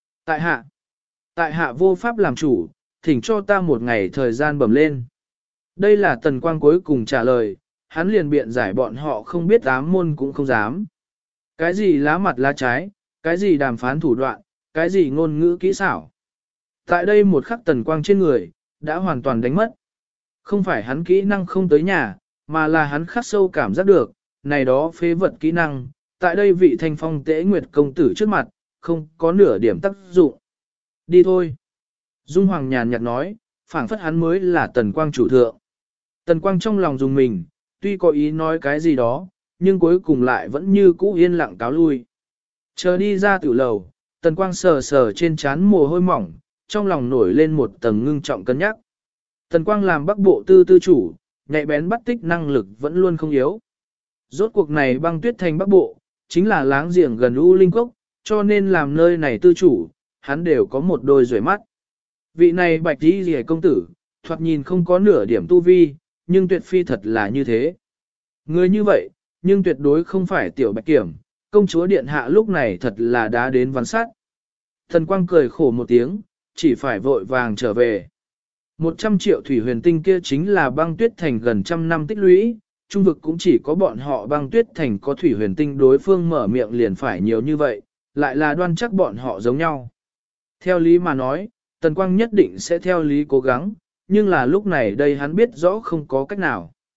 Tại hạ vô pháp làm chủ, thỉnh cho ta một ngày thời gian bẩm lên. Đây là Tần Quang cuối cùng trả lời, hắn liền biện giải bọn họ không biết ám môn cũng không dám. Cái gì lá mặt lá trái, cái gì đàm phán thủ đoạn, cái gì ngôn ngữ kỹ xảo. Tại đây một khắc Tần Quang trên người, đã hoàn toàn đánh mất. Không phải hắn kỹ năng không tới nhà, mà là hắn khắc sâu cảm giác được, này đó phế vật kỹ năng, tại đây vị thanh phong tế nguyệt công tử trước mặt, không có nửa điểm tác dụng. Đi thôi. Dung Hoàng nhàn nhạt nói, phảng phất hắn mới là Tần Quang chủ thượng. Tần Quang trong lòng dùng mình, tuy có ý nói cái gì đó, nhưng cuối cùng lại vẫn như cũ yên lặng cáo lui. Chờ đi ra tiểu lầu, Tần Quang sờ sờ trên trán mồ hôi mỏng, trong lòng nổi lên một tầng ngưng trọng cân nhắc. Tần Quang làm Bắc Bộ tư chủ, nhạy bén bắt tích năng lực vẫn luôn không yếu. Rốt cuộc này Băng Tuyết Thành Bắc Bộ, chính là láng giềng gần U Linh Cốc, cho nên làm nơi này tư chủ, hắn đều có một đôi rưỡi mắt. Vị này bạch đi rìa công tử, thoạt nhìn không có nửa điểm tu vi, nhưng tuyệt phi thật là như thế. Người như vậy, nhưng tuyệt đối không phải tiểu bạch kiểm, công chúa điện hạ lúc này thật là đã đến văn sát. Thần Quang cười khổ một tiếng, chỉ phải vội vàng trở về. 100 triệu thủy huyền tinh kia chính là Băng Tuyết Thành gần trăm năm tích lũy, trung vực cũng chỉ có bọn họ Băng Tuyết Thành có thủy huyền tinh đối phương mở miệng liền phải nhiều như vậy, lại là đoan chắc bọn họ giống nhau. Theo lý mà nói, Tần Quang nhất định sẽ theo lý cố gắng, nhưng là lúc này đây hắn biết rõ không có cách nào.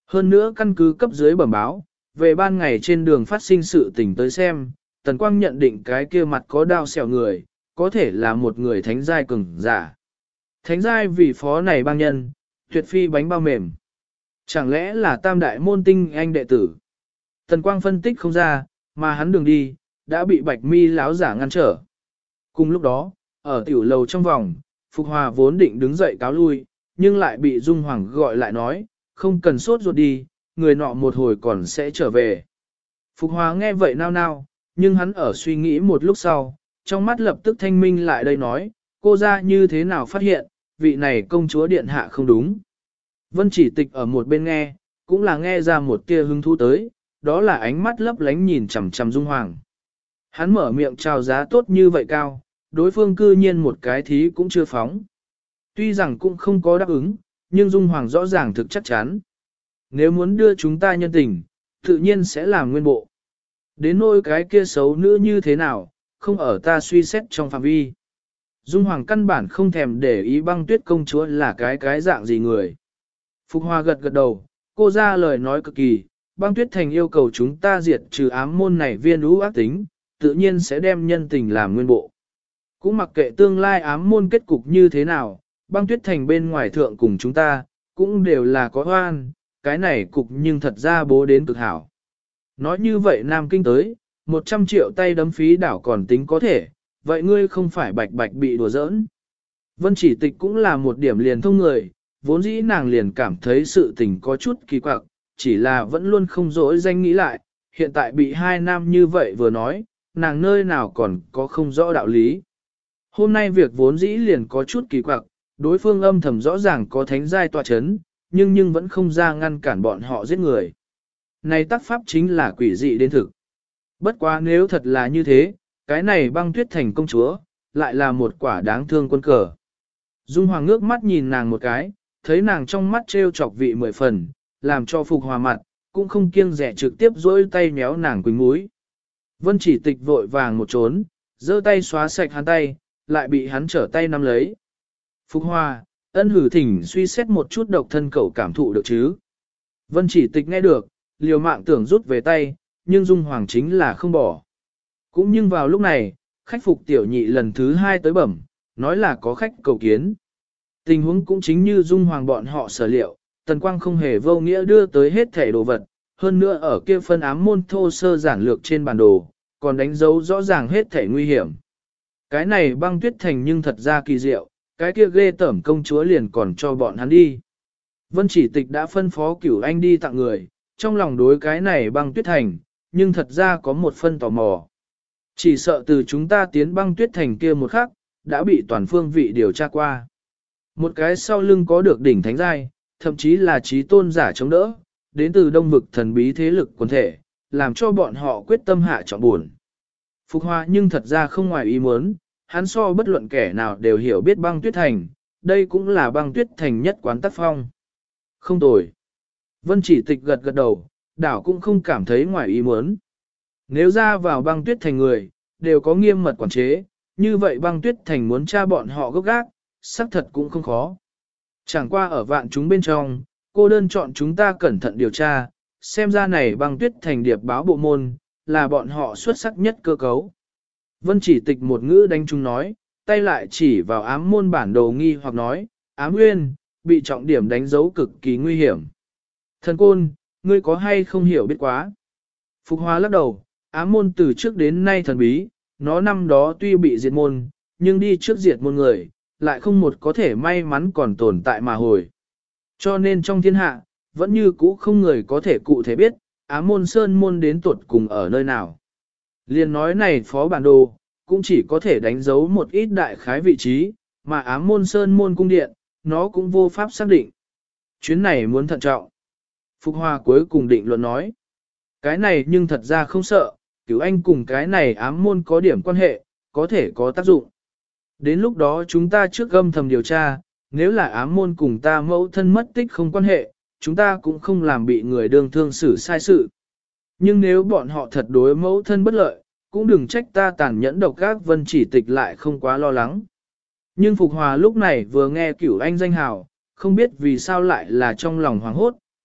Hơn nữa căn cứ cấp dưới bẩm báo, về ban ngày trên đường phát sinh sự tình tới xem, Tần Quang nhận định cái kia mặt có đao xẻo người, có thể là một người thánh giai cường giả. Thánh giai vì phó này bang nhân, tuyệt phi bánh bao mềm. Chẳng lẽ là tam đại môn tinh anh đệ tử? Tần Quang phân tích không ra, mà hắn đường đi, đã bị Bạch Mi láo giả ngăn trở. Cùng lúc đó, ở tiểu lầu trong vòng, Phục Hòa vốn định đứng dậy cáo lui, nhưng lại bị Dung Hoàng gọi lại nói, không cần sốt ruột đi, người nọ một hồi còn sẽ trở về. Phục Hòa nghe vậy nao nao, nhưng hắn ở suy nghĩ một lúc sau, trong mắt lập tức thanh minh lại đây nói, cô ra như thế nào phát hiện, vị này công chúa điện hạ không đúng. Vân Chỉ Tịch ở một bên nghe, cũng là nghe ra một tia hứng thú tới, đó là ánh mắt lấp lánh nhìn chằm chằm Dung Hoàng. Hắn mở miệng chào giá tốt như vậy cao, đối phương cư nhiên một cái thí cũng chưa phóng. Tuy rằng cũng không có đáp ứng, nhưng Dung Hoàng rõ ràng thực chắc chắn. Nếu muốn đưa chúng ta nhân tình, tự nhiên sẽ làm nguyên bộ. Đến nỗi cái kia xấu nữ như thế nào, không ở ta suy xét trong phạm vi. Dung Hoàng căn bản không thèm để ý Băng Tuyết công chúa là cái dạng gì người. Phục Hòa gật gật đầu, cô ra lời nói cực kỳ, Băng Tuyết Thành yêu cầu chúng ta diệt trừ ám môn này viên ú ác tính, tự nhiên sẽ đem nhân tình làm nguyên bộ. Cũng mặc kệ tương lai ám môn kết cục như thế nào, Băng Tuyết Thành bên ngoài thượng cùng chúng ta, cũng đều là có oan, cái này cục nhưng thật ra bố đến cực hảo. Nói như vậy Nam Kinh tới, 100 triệu tay đấm phí đảo còn tính có thể, vậy ngươi không phải bạch bạch bị đùa giỡn. Vân Chỉ Tịch cũng là một điểm liền thông người, vốn dĩ nàng liền cảm thấy sự tình có chút kỳ quặc, chỉ là vẫn luôn không dỗi danh nghĩ lại, hiện tại bị hai nam như vậy vừa nói, nàng nơi nào còn có không rõ đạo lý. Hôm nay việc vốn dĩ liền có chút kỳ quặc, đối phương âm thầm rõ ràng có thánh giai tọa chấn, nhưng vẫn không ra ngăn cản bọn họ giết người. Này tác pháp chính là quỷ dị đến thực. Bất quá nếu thật là như thế, cái này Băng Tuyết Thành công chúa, lại là một quả đáng thương quân cờ. Dung Hoàng ngước mắt nhìn nàng một cái, thấy nàng trong mắt trêu chọc vị 10 phần, làm cho Phục Hòa mặt, cũng không kiêng dè trực tiếp dỗi tay méo nàng quỳnh múi. Vân Chỉ Tịch vội vàng một trốn, giơ tay xóa sạch hắn tay, lại bị hắn trở tay nắm lấy. Phục Hòa, ân hử thỉnh suy xét một chút độc thân cậu cảm thụ được chứ. Vân Chỉ Tịch nghe được, liều mạng tưởng rút về tay, nhưng Dung Hoàng chính là không bỏ. Cũng nhưng vào lúc này, khách phục tiểu nhị lần thứ 2 tới bẩm, nói là có khách cầu kiến. Tình huống cũng chính như Dung Hoàng bọn họ sở liệu, Tần Quang không hề vô nghĩa đưa tới hết thẻ đồ vật, hơn nữa ở kia phân ám môn thô sơ giản lược trên bản đồ, còn đánh dấu rõ ràng hết thẻ nguy hiểm. Cái này Băng Tuyết Thành nhưng thật ra kỳ diệu, cái kia ghê tởm công chúa liền còn cho bọn hắn đi. Vân Chỉ Tịch đã phân phó Cửu Anh đi tặng người, trong lòng đối cái này Băng Tuyết Thành, nhưng thật ra có một phân tò mò. Chỉ sợ từ chúng ta tiến Băng Tuyết Thành kia một khắc, đã bị toàn phương vị điều tra qua. Một cái sau lưng có được đỉnh thánh giai, thậm chí là trí tôn giả chống đỡ, đến từ đông vực thần bí thế lực quần thể, làm cho bọn họ quyết tâm hạ trọng buồn. Phục Hòa nhưng thật ra không ngoài ý muốn, hắn so bất luận kẻ nào đều hiểu biết Băng Tuyết Thành, đây cũng là Băng Tuyết Thành nhất quán tác phong. Không tồi. Vân Chỉ Tịch gật gật đầu, đảo cũng không cảm thấy ngoài ý muốn. Nếu ra vào Băng Tuyết Thành người, đều có nghiêm mật quản chế, như vậy Băng Tuyết Thành muốn tra bọn họ gốc gác, xác thật cũng không khó. Chẳng qua ở vạn chúng bên trong, cô đơn chọn chúng ta cẩn thận điều tra, xem ra này Băng Tuyết Thành điệp báo bộ môn, là bọn họ xuất sắc nhất cơ cấu. Vân Chỉ Tịch một ngữ đánh chúng nói, tay lại chỉ vào ám môn bản đồ nghi hoặc nói, ám nguyên, bị trọng điểm đánh dấu cực kỳ nguy hiểm. Thần Côn, ngươi có hay không hiểu biết quá? Phục Hòa lắc đầu, ám môn từ trước đến nay thần bí, nó năm đó tuy bị diệt môn, nhưng đi trước diệt môn người, lại không một có thể may mắn còn tồn tại mà hồi. Cho nên trong thiên hạ, vẫn như cũ không người có thể cụ thể biết, ám môn sơn môn đến tuột cùng ở nơi nào. Liên nói này phó bản đồ, cũng chỉ có thể đánh dấu một ít đại khái vị trí, mà ám môn sơn môn cung điện, nó cũng vô pháp xác định. Chuyến này muốn thận trọng. Phục Hòa cuối cùng định luận nói. Cái này nhưng thật ra không sợ, Cửu Anh cùng cái này ám môn có điểm quan hệ, có thể có tác dụng. Đến lúc đó chúng ta trước âm thầm điều tra, nếu là ám môn cùng ta mẫu thân mất tích không quan hệ, chúng ta cũng không làm bị người đương thương xử sai sự. Nhưng nếu bọn họ thật đối mẫu thân bất lợi, cũng đừng trách ta tàn nhẫn độc ác. Vân Chỉ Tịch lại không quá lo lắng. Nhưng Phục Hòa lúc này vừa nghe Cửu Anh danh hào, không biết vì sao lại là trong lòng hoảng hốt,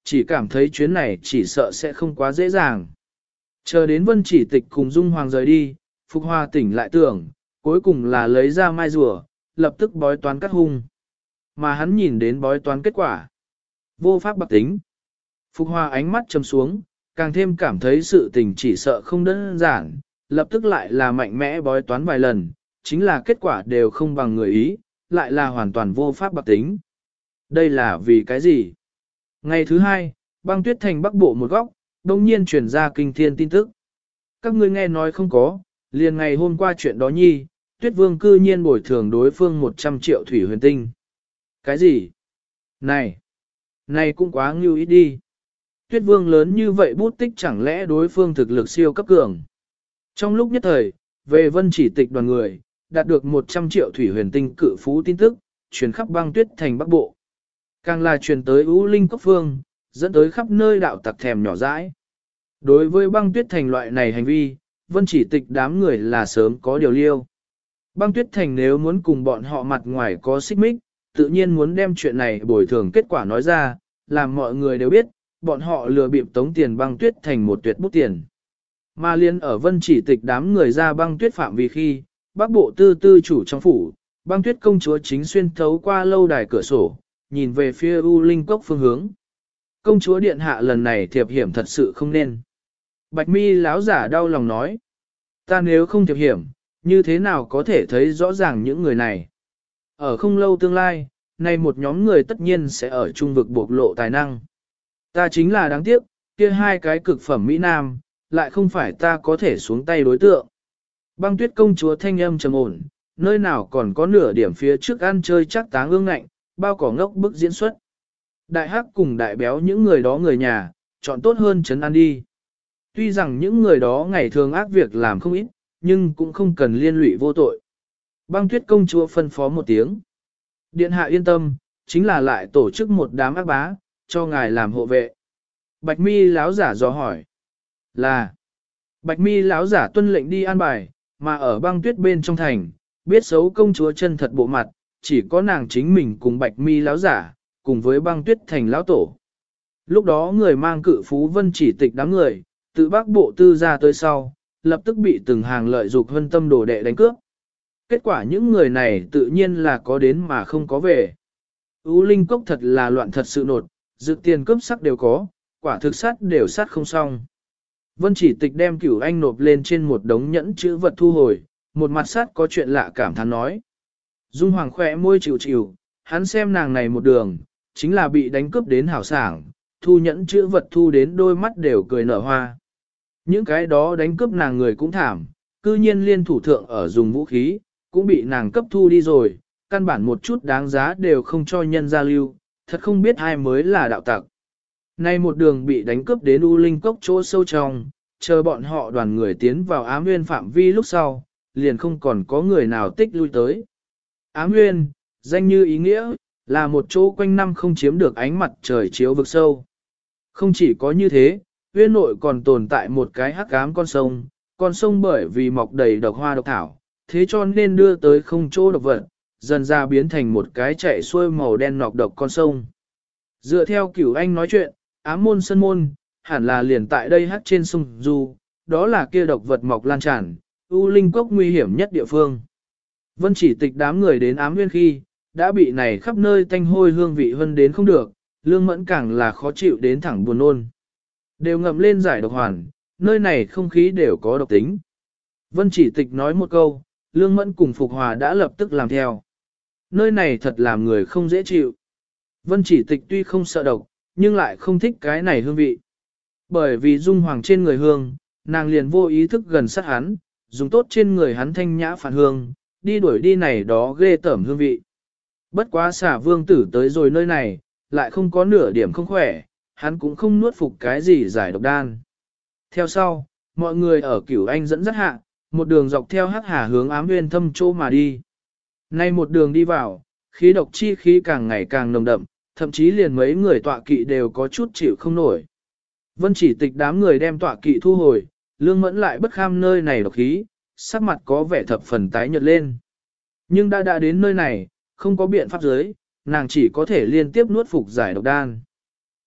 chỉ cảm thấy chuyến này chỉ sợ sẽ không quá dễ dàng. Chờ đến Vân Chỉ Tịch cùng Dung Hoàng rời đi, Phục Hòa tỉnh lại tưởng, cuối cùng là lấy ra mai rùa, lập tức bói toán cắt hung. Mà hắn nhìn đến bói toán kết quả. Vô pháp bạc tính. Phục Hòa ánh mắt trầm xuống, càng thêm cảm thấy sự tình chỉ sợ không đơn giản, lập tức lại là mạnh mẽ bói toán vài lần, chính là kết quả đều không bằng người ý, lại là hoàn toàn vô pháp bạc tính. Đây là vì cái gì? Ngày thứ hai, băng tuyết thành bắc bộ một góc, đông nhiên truyền ra kinh thiên tin tức. Các ngươi nghe nói không có, liền ngày hôm qua chuyện đó nhi, tuyết vương cư nhiên bồi thường đối phương 100 triệu thủy huyền tinh. Cái gì? Này cũng quá ngưu ít đi. Tuyết vương lớn như vậy bút tích chẳng lẽ đối phương thực lực siêu cấp cường. Trong lúc nhất thời, về Vân Chỉ Tịch đoàn người, đạt được 100 triệu thủy huyền tinh cự phú tin tức, truyền khắp băng tuyết thành bắc bộ. Càng là truyền tới U Linh Cốc Phương, dẫn tới khắp nơi đạo tặc thèm nhỏ dãi. Đối với băng tuyết thành loại này hành vi, Vân Chỉ Tịch đám người là sớm có điều liêu. Băng tuyết thành nếu muốn cùng bọn họ mặt ngoài có xích mích, tự nhiên muốn đem chuyện này bồi thường kết quả nói ra, làm mọi người đều biết, bọn họ lừa bịp tống tiền băng tuyết thành một tuyệt bút tiền. Mà liên ở Vân Chỉ Tịch đám người ra băng tuyết phạm vi khi, Bắc bộ tư chủ trong phủ, băng tuyết công chúa chính xuyên thấu qua lâu đài cửa sổ, nhìn về phía U Linh Cốc phương hướng. Công chúa điện hạ lần này thiệp hiểm thật sự không nên. Bạch mi láo giả đau lòng nói, ta nếu không thiệp hiểm, như thế nào có thể thấy rõ ràng những người này. Ở không lâu tương lai, này một nhóm người tất nhiên sẽ ở trung vực bộc lộ tài năng. Ta chính là đáng tiếc, kia hai cái cực phẩm Mỹ Nam, lại không phải ta có thể xuống tay đối tượng. Băng tuyết công chúa thanh âm trầm ổn, nơi nào còn có nửa điểm phía trước ăn chơi chắc táng ương ngạnh, bao cỏ ngốc bức diễn xuất. Đại hắc cùng đại béo những người đó người nhà, chọn tốt hơn trấn an đi. Tuy rằng những người đó ngày thường ác việc làm không ít, nhưng cũng không cần liên lụy vô tội. Băng tuyết công chúa phân phó một tiếng. Điện hạ yên tâm, chính là lại tổ chức một đám ác bá, cho ngài làm hộ vệ. Bạch mi láo giả dò hỏi. Là. Bạch mi láo giả tuân lệnh đi an bài, mà ở băng tuyết bên trong thành, biết xấu công chúa chân thật bộ mặt, chỉ có nàng chính mình cùng bạch mi láo giả, cùng với băng tuyết thành lão tổ. Lúc đó người mang cự phú Vân Chỉ Tịch đám người, từ bắc bộ tư ra tới sau, lập tức bị từng hàng lợi dục hân tâm đồ đệ đánh cướp. Kết quả những người này tự nhiên là có đến mà không có về. U Linh Cốc thật là loạn thật sự nột, dự tiền cướp sắc đều có, quả thực sát đều sát không xong. Vân Chỉ Tịch đem Cửu Anh nộp lên trên một đống nhẫn chữ vật thu hồi, một mặt sát có chuyện lạ cảm thán nói. Dung Hoàng khỏe môi chịu chịu, hắn xem nàng này một đường, chính là bị đánh cướp đến hảo sảng, thu nhẫn chữ vật thu đến đôi mắt đều cười nở hoa. Những cái đó đánh cướp nàng người cũng thảm, cư nhiên liên thủ thượng ở dùng vũ khí, cũng bị nàng cấp thu đi rồi, căn bản một chút đáng giá đều không cho nhân gia lưu, thật không biết ai mới là đạo tặc. Nay một đường bị đánh cướp đến U Linh Cốc chỗ sâu trong, chờ bọn họ đoàn người tiến vào Ám Nguyên phạm vi lúc sau, liền không còn có người nào tích lui tới. Ám Nguyên, danh như ý nghĩa, là một chỗ quanh năm không chiếm được ánh mặt trời chiếu vực sâu. Không chỉ có như thế, Nguyên nội còn tồn tại một cái hắc ám con sông bởi vì mọc đầy độc hoa độc thảo, thế cho nên đưa tới không chỗ độc vật, dần ra biến thành một cái chạy xuôi màu đen nọc độc con sông. Dựa theo Cửu Anh nói chuyện, ám môn sân môn, hẳn là liền tại đây hát trên sông Du, đó là kia độc vật mọc lan tràn, U Linh Cốc nguy hiểm nhất địa phương. Vân Chỉ Tịch đám người đến ám nguyên khi, đã bị này khắp nơi tanh hôi hương vị hơn đến không được, Lương Mẫn càng là khó chịu đến thẳng buồn nôn. Đều ngậm lên giải độc hoàn, nơi này không khí đều có độc tính. Vân Chỉ Tịch nói một câu, Lương Mẫn cùng Phục Hòa đã lập tức làm theo. Nơi này thật làm người không dễ chịu. Vân Chỉ Tịch tuy không sợ độc, nhưng lại không thích cái này hương vị. Bởi vì Dung Hoàng trên người hương, nàng liền vô ý thức gần sát hắn, dùng tốt trên người hắn thanh nhã phản hương, đi đuổi đi này đó ghê tởm hương vị. Bất quá xả vương tử tới rồi nơi này, lại không có nửa điểm không khỏe, hắn cũng không nuốt phục cái gì giải độc đan. Theo sau, mọi người ở Cửu Anh dẫn dắt hạ, một đường dọc theo hắc hà hướng ám nguyên thâm chỗ mà đi. Nay một đường đi vào, khí độc chi khí càng ngày càng nồng đậm, thậm chí liền mấy người tọa kỵ đều có chút chịu không nổi. Vân Chỉ Tịch đám người đem tọa kỵ thu hồi, Lương Mẫn lại bất kham nơi này độc khí, sắc mặt có vẻ thập phần tái nhợt lên. Nhưng đã đến nơi này, không có biện pháp giới, nàng chỉ có thể liên tiếp nuốt phục giải độc đan.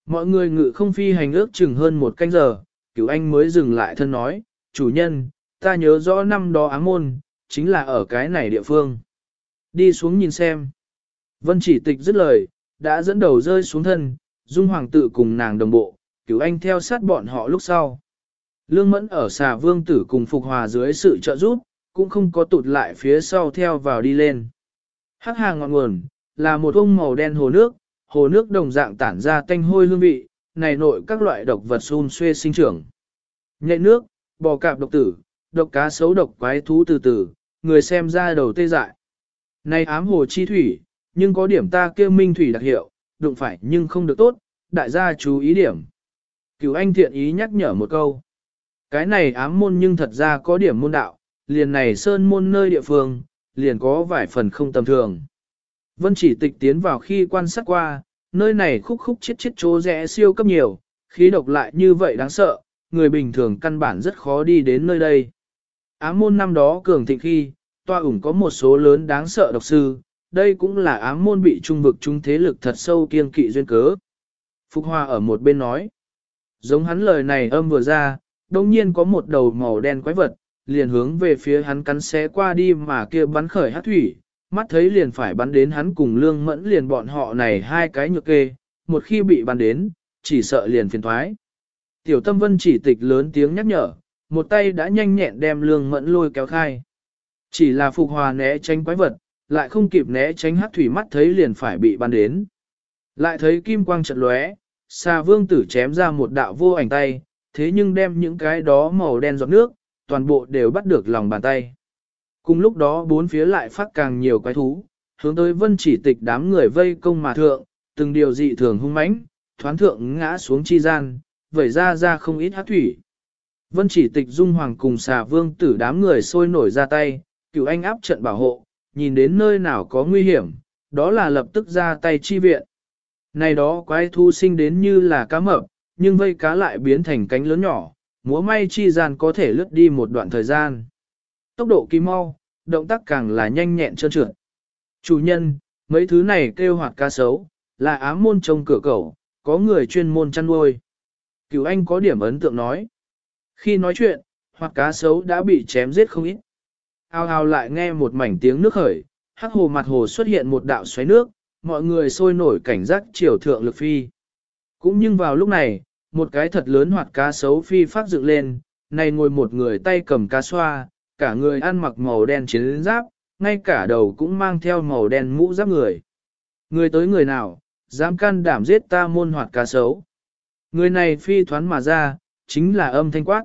Mọi người ngự không phi hành ước chừng hơn một canh giờ, Cửu Anh mới dừng lại thân nói, chủ nhân, ta nhớ rõ năm đó ám môn, chính là ở cái này địa phương. Đi xuống nhìn xem. Vân Chỉ Tịch dứt lời, đã dẫn đầu rơi xuống thân, Dung Hoàng tự cùng nàng đồng bộ, Cửu Anh theo sát bọn họ lúc sau. Lương Mẫn ở xà vương tử cùng Phục Hòa dưới sự trợ giúp, cũng không có tụt lại phía sau theo vào đi lên. Hắc Hà ngọn nguồn, là một ông màu đen hồ nước đồng dạng tản ra tanh hôi hương vị, này nội các loại độc vật xun xuê sinh trưởng. Nhện nước, bò cạp độc tử, độc cá sấu độc quái thú từ từ, người xem ra đầu tê dại. Này ám hồ chi thủy, nhưng có điểm ta kêu minh thủy đặc hiệu, đụng phải nhưng không được tốt, đại gia chú ý điểm. Cửu Anh thiện ý nhắc nhở một câu. Cái này ám môn nhưng thật ra có điểm môn đạo, liền này sơn môn nơi địa phương, liền có vài phần không tầm thường. Vân Chỉ Tịch tiến vào khi quan sát qua, nơi này khúc khúc chiết chiết chỗ rẽ siêu cấp nhiều, khí độc lại như vậy đáng sợ, người bình thường căn bản rất khó đi đến nơi đây. Ám môn năm đó cường thịnh khi, toa ủng có một số lớn đáng sợ độc sư, đây cũng là ám môn bị trung vực trung thế lực thật sâu kiên kỵ duyên cớ. Phục Hoa ở một bên nói, giống hắn lời này âm vừa ra, đồng nhiên có một đầu màu đen quái vật, liền hướng về phía hắn cắn xé qua đi mà kia bắn khởi hát thủy, mắt thấy liền phải bắn đến hắn cùng Lương Mẫn liền bọn họ này hai cái nhược kê, một khi bị bắn đến, chỉ sợ liền phiền thoái. Tiểu Tâm Vân Chỉ Tịch lớn tiếng nhắc nhở, một tay đã nhanh nhẹn đem Lương Mẫn lôi kéo khai. Chỉ là Phục Hòa né tránh quái vật, lại không kịp né tránh hát thủy mắt thấy liền phải bị bắn đến. Lại thấy kim quang trận lóe, xà vương tử chém ra một đạo vô ảnh tay, thế nhưng đem những cái đó màu đen giọt nước, toàn bộ đều bắt được lòng bàn tay. Cùng lúc đó bốn phía lại phát càng nhiều quái thú, hướng tới Vân Chỉ Tịch đám người vây công mà thượng, từng điều dị thường hung mãnh, thoáng thượng ngã xuống chi gian, vẩy ra không ít hát thủy. Vân Chỉ Tịch Dung Hoàng cùng xà vương tử đám người sôi nổi ra tay, Cửu Anh áp trận bảo hộ, nhìn đến nơi nào có nguy hiểm, đó là lập tức ra tay chi viện. Này đó quái thú sinh đến như là cá mập, nhưng vây cá lại biến thành cánh lớn nhỏ, múa may chi gian có thể lướt đi một đoạn thời gian. Tốc độ kỳ mau, động tác càng là nhanh nhẹn trơn trượt. Chủ nhân, mấy thứ này kêu hoạt cá sấu, là ám môn trông cửa cẩu, có người chuyên môn chăn nuôi. Cửu Anh có điểm ấn tượng nói. Khi nói chuyện, hoạt cá sấu đã bị chém giết không ít. Ao ao lại nghe một mảnh tiếng nước khởi, hắc hồ mặt hồ xuất hiện một đạo xoáy nước, mọi người sôi nổi cảnh giác chiều thượng lực phi. Cũng nhưng vào lúc này, một cái thật lớn hoạt cá sấu phi phát dựng lên, này ngồi một người tay cầm cá xoa, cả người ăn mặc màu đen chiến giáp, ngay cả đầu cũng mang theo màu đen mũ giáp người. Người tới người nào, dám can đảm giết ta môn hoạt cá sấu. Người này phi thoán mà ra, chính là âm thanh quát.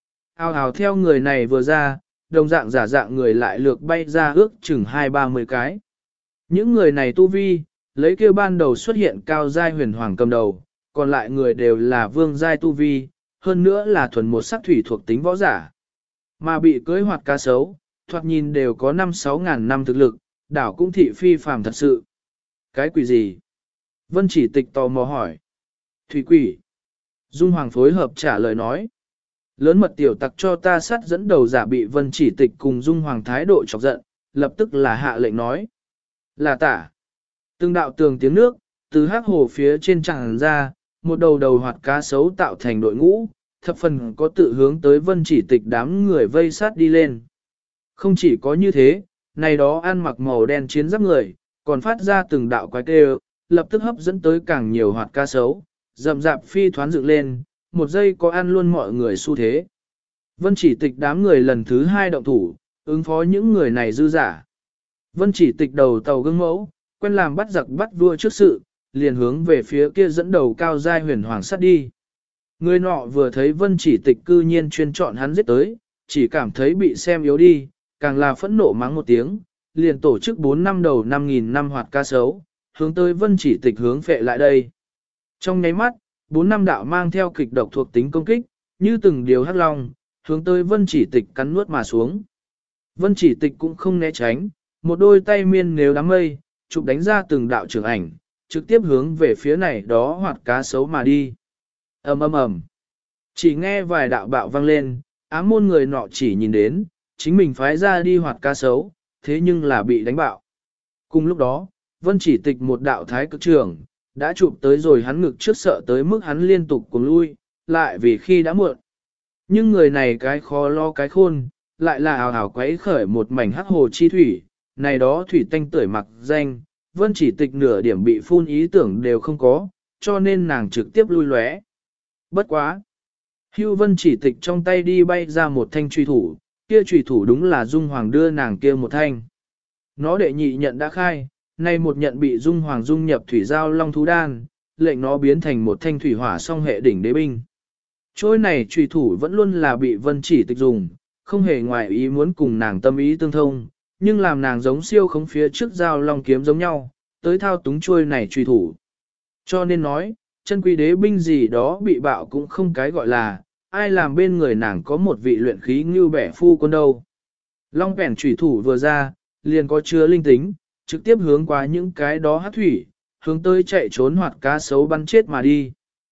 Ao ào theo người này vừa ra, đồng dạng giả dạng người lại lược bay ra ước chừng 20-30 cái. Những người này tu vi, lấy kêu ban đầu xuất hiện cao giai huyền hoàng cầm đầu, còn lại người đều là vương giai tu vi, hơn nữa là thuần một sắc thủy thuộc tính võ giả. Mà bị cưới hoạt cá sấu, thoạt nhìn đều có 5-6 ngàn năm thực lực, đảo cũng thị phi phàm thật sự. Cái quỷ gì? Vân Chỉ Tịch tò mò hỏi. Thủy quỷ. Dung Hoàng phối hợp trả lời nói. Lớn mật tiểu tặc cho ta sát dẫn đầu giả bị Vân Chỉ Tịch cùng Dung Hoàng thái độ chọc giận, lập tức là hạ lệnh nói. Là tả. Từng đạo tường tiếng nước, từ hắc hồ phía trên tràn ra, một đầu đầu hoạt cá sấu tạo thành đội ngũ, thập phần có tự hướng tới Vân Chỉ Tịch đám người vây sát đi lên. Không chỉ có như thế, này đó ăn mặc màu đen chiến giáp người, còn phát ra từng đạo quái kêu, lập tức hấp dẫn tới càng nhiều hoạt cá sấu, rậm rạp phi thoán dựng lên, một giây có ăn luôn mọi người xu thế. Vân Chỉ Tịch đám người lần thứ hai động thủ, ứng phó những người này dư giả. Vân Chỉ Tịch đầu tàu gương mẫu, quen làm bắt giặc bắt vua trước sự, liền hướng về phía kia dẫn đầu cao giai huyền hoàng sát đi. Người nọ vừa thấy Vân Chỉ Tịch cư nhiên chuyên chọn hắn giết tới, chỉ cảm thấy bị xem yếu đi, càng là phẫn nộ mắng một tiếng, liền tổ chức 4 năm đầu 5.000 năm hoạt cá sấu, hướng tới Vân Chỉ Tịch hướng phệ lại đây. Trong nháy mắt, 4 năm đạo mang theo kịch độc thuộc tính công kích, như từng điều hắc long, hướng tới Vân Chỉ Tịch cắn nuốt mà xuống. Vân Chỉ Tịch cũng không né tránh, một đôi tay miên nếu đám mây, chụp đánh ra từng đạo trường ảnh, trực tiếp hướng về phía này đó hoạt cá sấu mà đi. Ầm ầm ầm. Chỉ nghe vài đạo bạo vang lên, ám môn người nọ chỉ nhìn đến, chính mình phái ra đi hoạt cá sấu, thế nhưng là bị đánh bạo. Cùng lúc đó, Vân Chỉ Tịch một đạo thái cực trưởng, đã chụp tới rồi hắn ngực trước sợ tới mức hắn liên tục cuống lui, lại vì khi đã muộn. Nhưng người này cái khó lo cái khôn, lại là ảo ảo quấy khởi một mảnh hắc hồ chi thủy, này đó thủy tanh tưởi mặc danh, Vân Chỉ Tịch nửa điểm bị phun ý tưởng đều không có, cho nên nàng trực tiếp lui lóe. Bất quá! Hưu Vân Chỉ Tịch trong tay đi bay ra một thanh truy thủ, kia truy thủ đúng là Dung Hoàng đưa nàng kia một thanh. Nó đệ nhị nhận đã khai, nay một nhận bị Dung Hoàng dung nhập thủy giao long thú đan, lệnh nó biến thành một thanh thủy hỏa song hệ đỉnh đế binh. Trôi này truy thủ vẫn luôn là bị Vân Chỉ Tịch dùng, không hề ngoài ý muốn cùng nàng tâm ý tương thông, nhưng làm nàng giống siêu khống phía trước giao long kiếm giống nhau, tới thao túng trôi này truy thủ. Cho nên nói, chân quý đế binh gì đó bị bạo cũng không cái gọi là, ai làm bên người nàng có một vị luyện khí như bẻ phu quân đâu. Long bẻn truy thủ vừa ra, liền có chứa linh tính, trực tiếp hướng qua những cái đó hát thủy, hướng tới chạy trốn hoặc cá sấu bắn chết mà đi.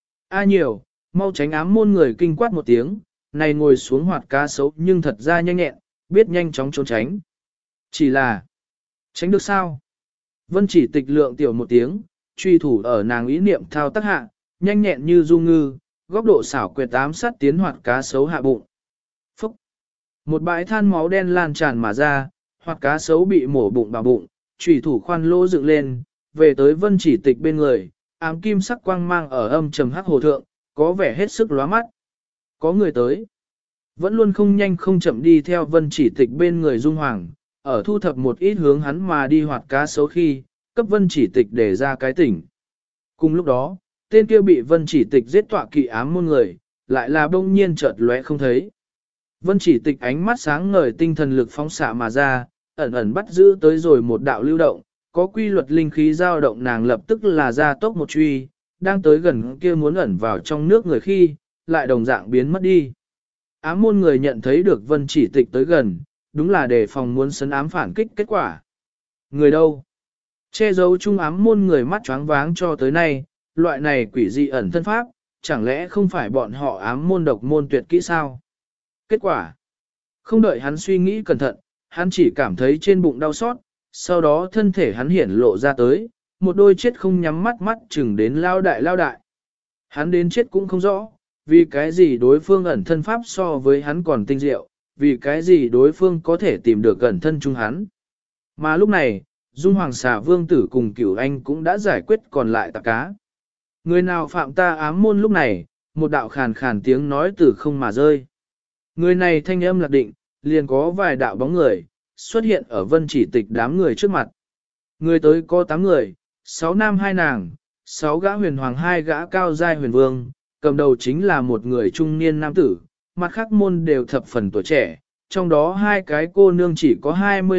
A nhiều, mau tránh ám môn người kinh quát một tiếng, này ngồi xuống hoạt cá sấu nhưng thật ra nhanh nhẹn, biết nhanh chóng trốn tránh. Chỉ là, tránh được sao? Vân Chỉ Tịch lượng tiểu một tiếng, truy thủ ở nàng ý niệm thao tác hạ, nhanh nhẹn như du ngư, góc độ xảo quyệt ám sát tiến hoạt cá sấu hạ bụng. Phúc! Một bãi than máu đen lan tràn mà ra, hoạt cá sấu bị mổ bụng vào bụng, truy thủ khoan lỗ dựng lên, về tới Vân Chỉ Tịch bên người, ám kim sắc quang mang ở âm trầm hắc hồ thượng, có vẻ hết sức lóa mắt. Có người tới. Vẫn luôn không nhanh không chậm đi theo Vân Chỉ Tịch bên người Dung Hoàng, ở thu thập một ít hướng hắn mà đi hoạt cá sấu khi, cấp Vân Chỉ Tịch để ra cái tỉnh. Cùng lúc đó, tên kia bị Vân Chỉ Tịch giết tọa kỵ ám môn người, lại là bỗng nhiên chợt lóe không thấy. Vân Chỉ Tịch ánh mắt sáng ngời tinh thần lực phóng xạ mà ra, ẩn ẩn bắt giữ tới rồi một đạo lưu động, có quy luật linh khí dao động nàng lập tức là ra tốc một truy, đang tới gần kia muốn ẩn vào trong nước người khi, lại đồng dạng biến mất đi. Ám môn người nhận thấy được Vân Chỉ Tịch tới gần, đúng là đề phòng muốn sấn ám phản kích kết quả. Người đâu? Che giấu chung ám môn người mắt choáng váng cho tới nay, loại này quỷ dị ẩn thân pháp, chẳng lẽ không phải bọn họ ám môn độc môn tuyệt kỹ sao? Kết quả? Không đợi hắn suy nghĩ cẩn thận, hắn chỉ cảm thấy trên bụng đau xót, sau đó thân thể hắn hiển lộ ra tới, một đôi chết không nhắm mắt mắt chừng đến lao đại. Hắn đến chết cũng không rõ, vì cái gì đối phương ẩn thân pháp so với hắn còn tinh diệu, vì cái gì đối phương có thể tìm được ẩn thân chung hắn. Mà lúc này, Dung Hoàng xà vương tử cùng Cửu Anh cũng đã giải quyết còn lại tạp cá. Người nào phạm ta ám môn lúc này, một đạo khàn khàn tiếng nói từ không mà rơi. Người này thanh âm lạc định, liền có vài đạo bóng người, xuất hiện ở Vân Chỉ Tịch đám người trước mặt. Người tới có 8 người, 6 nam 2 nàng, 6 gã huyền hoàng 2 gã cao giai huyền vương, cầm đầu chính là một người trung niên nam tử, mặt khác môn đều thập phần tuổi trẻ, trong đó 2 cái cô nương chỉ có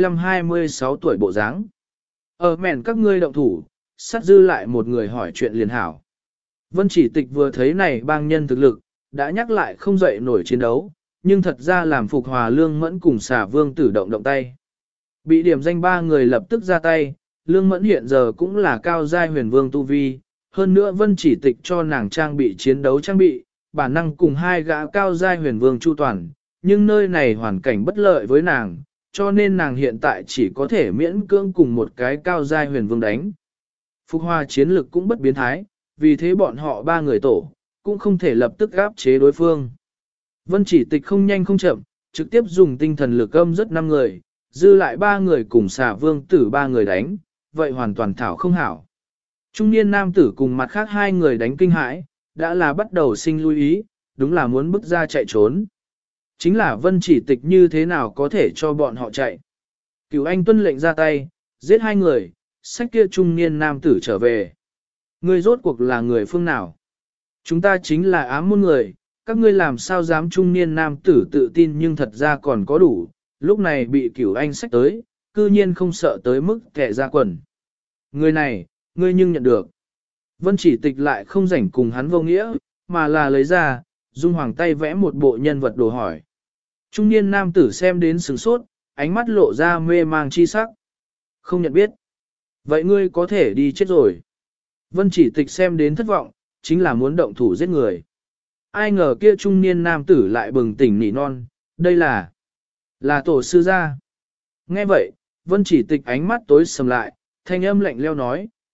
25-26 tuổi bộ dáng. Ở mẹn các ngươi động thủ, sát dư lại một người hỏi chuyện liền hảo. Vân Chỉ Tịch vừa thấy này bang nhân thực lực, đã nhắc lại không dậy nổi chiến đấu, nhưng thật ra làm Phục Hòa Lương Mẫn cùng xà vương tử động tay. Bị điểm danh 3 người lập tức ra tay, Lương Mẫn hiện giờ cũng là cao giai huyền vương tu vi, hơn nữa Vân Chỉ Tịch cho nàng trang bị chiến đấu trang bị, bản năng cùng 2 gã cao giai huyền vương chu toàn, nhưng nơi này hoàn cảnh bất lợi với nàng, cho nên nàng hiện tại chỉ có thể miễn cưỡng cùng một cái cao giai huyền vương đánh. Phục Hòa chiến lực cũng bất biến thái, vì thế bọn họ 3 người tổ, cũng không thể lập tức áp chế đối phương. Vân Chỉ Tịch không nhanh không chậm, trực tiếp dùng tinh thần lực âm rất 5 người, dư lại 3 người cùng xà vương tử 3 người đánh, vậy hoàn toàn thảo không hảo. Trung niên nam tử cùng mặt khác 2 người đánh kinh hãi, đã là bắt đầu sinh lưu ý, đúng là muốn bước ra chạy trốn. Chính là Vân Chỉ Tịch như thế nào có thể cho bọn họ chạy. Cửu Anh tuân lệnh ra tay, giết 2 người, xách kia trung niên nam tử trở về. Ngươi rốt cuộc là người phương nào? Chúng ta chính là ám môn người, các ngươi làm sao dám trung niên nam tử tự tin nhưng thật ra còn có đủ, lúc này bị Cửu Anh xách tới, cư nhiên không sợ tới mức kẻ ra quần. Người này, ngươi nhưng nhận được. Vân Chỉ Tịch lại không rảnh cùng hắn vô nghĩa, mà là lấy ra, Dung Hoàng tay vẽ một bộ nhân vật đồ hỏi. Trung niên nam tử xem đến sửng sốt, ánh mắt lộ ra mê mang chi sắc. Không nhận biết. Vậy ngươi có thể đi chết rồi. Vân Chỉ Tịch xem đến thất vọng, chính là muốn động thủ giết người. Ai ngờ kia trung niên nam tử lại bừng tỉnh nỉ non, đây là tổ sư gia. Nghe vậy, Vân Chỉ Tịch ánh mắt tối sầm lại, thanh âm lạnh leo nói,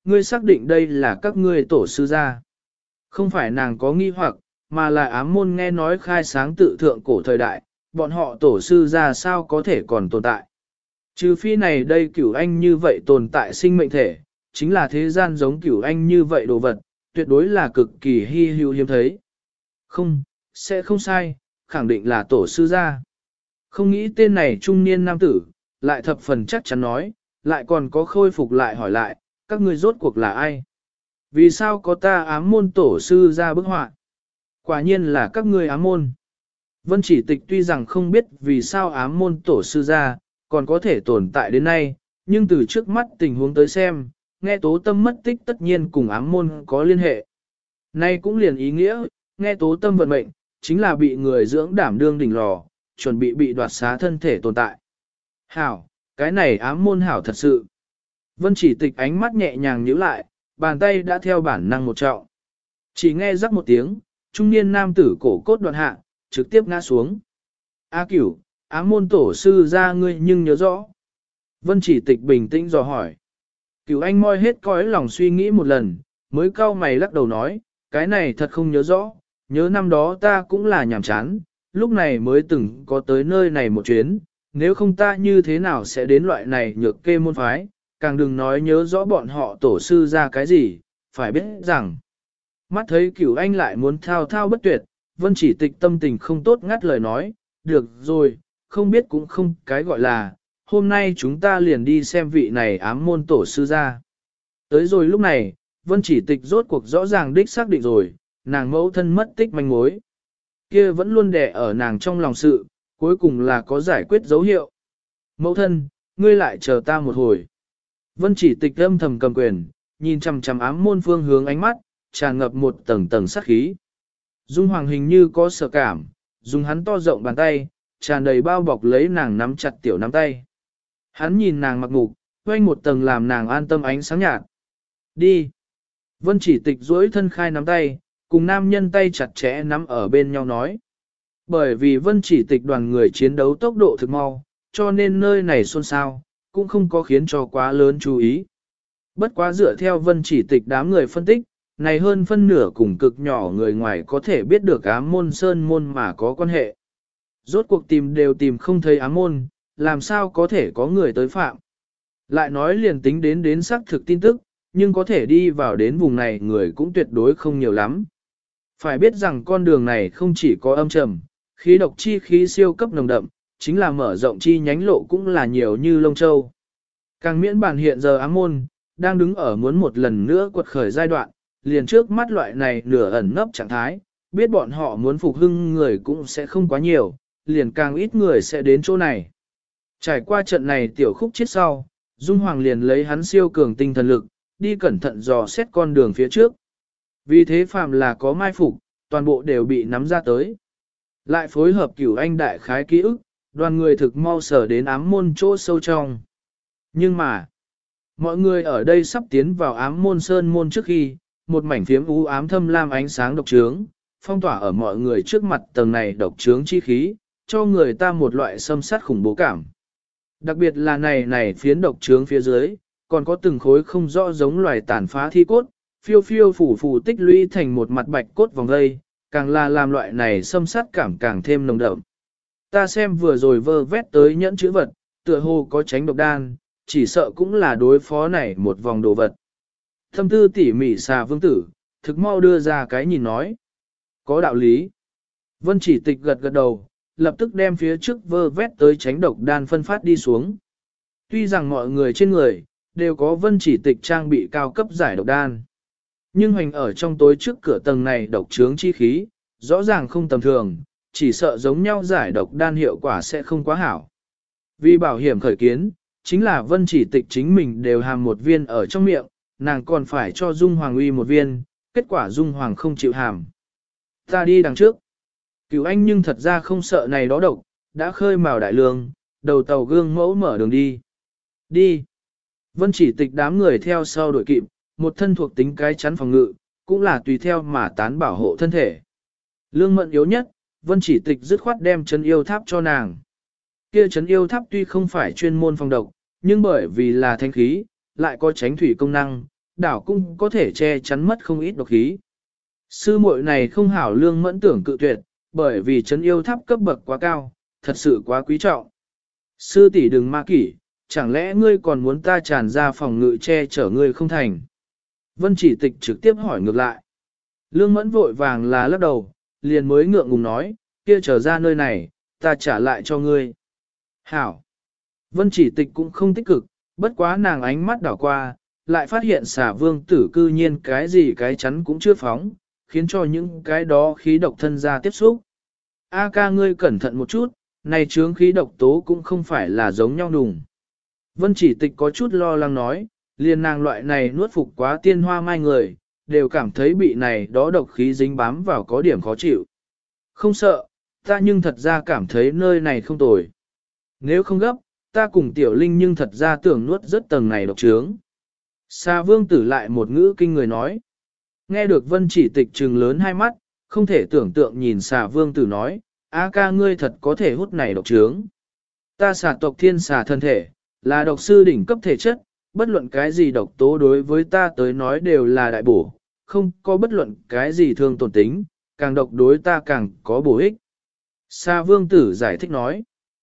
ngươi xác định đây là các ngươi tổ sư gia. Không phải nàng có nghi hoặc, mà là ám môn nghe nói khai sáng tự thượng cổ thời đại, bọn họ tổ sư gia sao có thể còn tồn tại. Trừ phi này đây cửu anh như vậy tồn tại sinh mệnh thể, chính là thế gian giống cửu anh như vậy đồ vật, tuyệt đối là cực kỳ hy hữu hiếm thấy. Không, sẽ không sai, khẳng định là tổ sư gia. Không nghĩ tên này trung niên nam tử, lại thập phần chắc chắn nói, lại còn có khôi phục lại hỏi lại, các ngươi rốt cuộc là ai? Vì sao có ta ám môn tổ sư ra bức họa? Quả nhiên là các ngươi ám môn. Vân Chỉ Tịch tuy rằng không biết vì sao ám môn tổ sư ra, còn có thể tồn tại đến nay, nhưng từ trước mắt tình huống tới xem, nghe tố tâm mất tích tất nhiên cùng ám môn có liên hệ. Nay cũng liền ý nghĩa, nghe tố tâm vận mệnh, chính là bị người dưỡng đảm đương đỉnh lò, chuẩn bị đoạt xá thân thể tồn tại. Hảo, cái này ám môn hảo thật sự. Vân Chỉ Tịch ánh mắt nhẹ nhàng nhíu lại, bàn tay đã theo bản năng một trọng. Chỉ nghe rắc một tiếng, trung niên nam tử cổ cốt đoạn hạ, trực tiếp ngã xuống. A Cửu, ám môn tổ sư ra ngươi nhưng nhớ rõ. Vân Chỉ Tịch bình tĩnh dò hỏi. Cửu anh moi hết cõi lòng suy nghĩ một lần, mới cau mày lắc đầu nói, cái này thật không nhớ rõ, nhớ năm đó ta cũng là nhàm chán, lúc này mới từng có tới nơi này một chuyến, nếu không ta như thế nào sẽ đến loại này nhược kê môn phái, càng đừng nói nhớ rõ bọn họ tổ sư ra cái gì, phải biết rằng. Mắt thấy Cửu anh lại muốn thao thao bất tuyệt, Vân Chỉ Tịch tâm tình không tốt ngắt lời nói, được rồi, không biết cũng không cái gọi là, hôm nay chúng ta liền đi xem vị này ám môn tổ sư ra. Tới rồi lúc này, Vân Chỉ Tịch rốt cuộc rõ ràng đích xác định rồi, nàng mẫu thân mất tích manh mối. Kia vẫn luôn đè ở nàng trong lòng sự, cuối cùng là có giải quyết dấu hiệu. Mẫu thân, ngươi lại chờ ta một hồi. Vân Chỉ Tịch âm thầm cầm quyền, nhìn chằm chằm ám môn phương hướng ánh mắt, tràn ngập một tầng tầng sát khí. Dung Hoàng hình như có sợ cảm, dùng hắn to rộng bàn tay, tràn đầy bao bọc lấy nàng nắm chặt tiểu nắm tay. Hắn nhìn nàng mặc ngục, quanh một tầng làm nàng an tâm ánh sáng nhạt. Đi. Vân Chỉ Tịch duỗi thân khai nắm tay, cùng nam nhân tay chặt chẽ nắm ở bên nhau nói. Bởi vì Vân Chỉ Tịch đoàn người chiến đấu tốc độ thực mau, cho nên nơi này xôn xao, cũng không có khiến cho quá lớn chú ý. Bất quá dựa theo Vân Chỉ Tịch đám người phân tích, này hơn phân nửa cùng cực nhỏ người ngoài có thể biết được ám môn sơn môn mà có quan hệ. Rốt cuộc tìm đều tìm không thấy ám môn, làm sao có thể có người tới phạm. Lại nói liền tính đến xác thực tin tức, nhưng có thể đi vào đến vùng này người cũng tuyệt đối không nhiều lắm. Phải biết rằng con đường này không chỉ có âm trầm, khí độc chi khí siêu cấp nồng đậm, chính là mở rộng chi nhánh lộ cũng là nhiều như lông châu. Càng miễn bản hiện giờ ám môn, đang đứng ở muốn một lần nữa quật khởi giai đoạn, liền trước mắt loại này nửa ẩn nấp trạng thái, biết bọn họ muốn phục hưng người cũng sẽ không quá nhiều, liền càng ít người sẽ đến chỗ này. Trải qua trận này tiểu khúc chết sau, Dung Hoàng liền lấy hắn siêu cường tinh thần lực, đi cẩn thận dò xét con đường phía trước. Vì thế phàm là có mai phục, toàn bộ đều bị nắm ra tới. Lại phối hợp Cửu anh đại khái ký ức, đoàn người thực mau sở đến ám môn chỗ sâu trong. Nhưng mà, mọi người ở đây sắp tiến vào ám môn sơn môn trước khi, một mảnh phiếm u ám thâm lam ánh sáng độc trướng, phong tỏa ở mọi người trước mặt tầng này độc trướng chi khí, cho người ta một loại xâm sát khủng bố cảm. Đặc biệt là này phiến độc trướng phía dưới, còn có từng khối không rõ giống loài tàn phá thi cốt, phiêu phiêu phủ phủ tích lũy thành một mặt bạch cốt vòng dây, càng là làm loại này xâm sát cảm càng thêm nồng đậm. Ta xem vừa rồi vơ vét tới nhẫn chữ vật, tựa hồ có tránh độc đan, chỉ sợ cũng là đối phó này một vòng đồ vật. Thâm tư tỉ mỉ xà vương tử, thực mau đưa ra cái nhìn nói. Có đạo lý. Vân Chỉ Tịch gật gật đầu, lập tức đem phía trước vơ vét tới tránh độc đan phân phát đi xuống. Tuy rằng mọi người trên người, đều có Vân Chỉ Tịch trang bị cao cấp giải độc đan. Nhưng hành ở trong tối trước cửa tầng này độc trướng chi khí, rõ ràng không tầm thường, chỉ sợ giống nhau giải độc đan hiệu quả sẽ không quá hảo. Vì bảo hiểm khởi kiến, chính là Vân Chỉ Tịch chính mình đều hàm một viên ở trong miệng, nàng còn phải cho Dung Hoàng uy một viên, kết quả Dung Hoàng không chịu hàm. Ta đi đằng trước. Cửu anh nhưng thật ra không sợ này đó độc, đã khơi mào đại lương, đầu tàu gương mẫu mở đường đi. Đi. Vân Chỉ Tịch đám người theo sau đuổi kịp, một thân thuộc tính cái chắn phòng ngự, cũng là tùy theo mà tán bảo hộ thân thể. Lương mận yếu nhất, Vân Chỉ Tịch dứt khoát đem trấn yêu tháp cho nàng. Kia trấn yêu tháp tuy không phải chuyên môn phòng độc, nhưng bởi vì là thanh khí, lại có tránh thủy công năng, đảo cũng có thể che chắn mất không ít độc khí. Sư muội này không hảo lương mẫn tưởng cự tuyệt, bởi vì trấn yêu tháp cấp bậc quá cao, thật sự quá quý trọng. Sư tỷ đừng ma kỷ, chẳng lẽ ngươi còn muốn ta tràn ra phòng ngự che chở ngươi không thành? Vân Chỉ Tịch trực tiếp hỏi ngược lại. Lương mẫn vội vàng là lắc đầu, liền mới ngượng ngùng nói, kia trở ra nơi này, ta trả lại cho ngươi. Hảo. Vân Chỉ Tịch cũng không tích cực, bất quá nàng ánh mắt đảo qua, lại phát hiện xà vương tử cư nhiên cái gì cái chắn cũng chưa phóng, khiến cho những cái đó khí độc thân ra tiếp xúc. A ca ngươi cẩn thận một chút, này chướng khí độc tố cũng không phải là giống nhau đùng. Vân Chỉ Tịch có chút lo lắng nói, liền nàng loại này nuốt phục quá tiên hoa mai người, đều cảm thấy bị này đó độc khí dính bám vào có điểm khó chịu. Không sợ, ta nhưng thật ra cảm thấy nơi này không tồi. Nếu không gấp, ta cùng tiểu linh nhưng thật ra tưởng nuốt rất tầng này độc trướng. Xà vương tử lại một ngữ kinh người nói. Nghe được Vân Chỉ Tịch trừng lớn hai mắt, không thể tưởng tượng nhìn xà vương tử nói, A ca ngươi thật có thể hút này độc trướng. Ta xà tộc thiên xà thân thể, là độc sư đỉnh cấp thể chất, bất luận cái gì độc tố đối với ta tới nói đều là đại bổ, không có bất luận cái gì thương tổn tính, càng độc đối ta càng có bổ ích. Xà vương tử giải thích nói,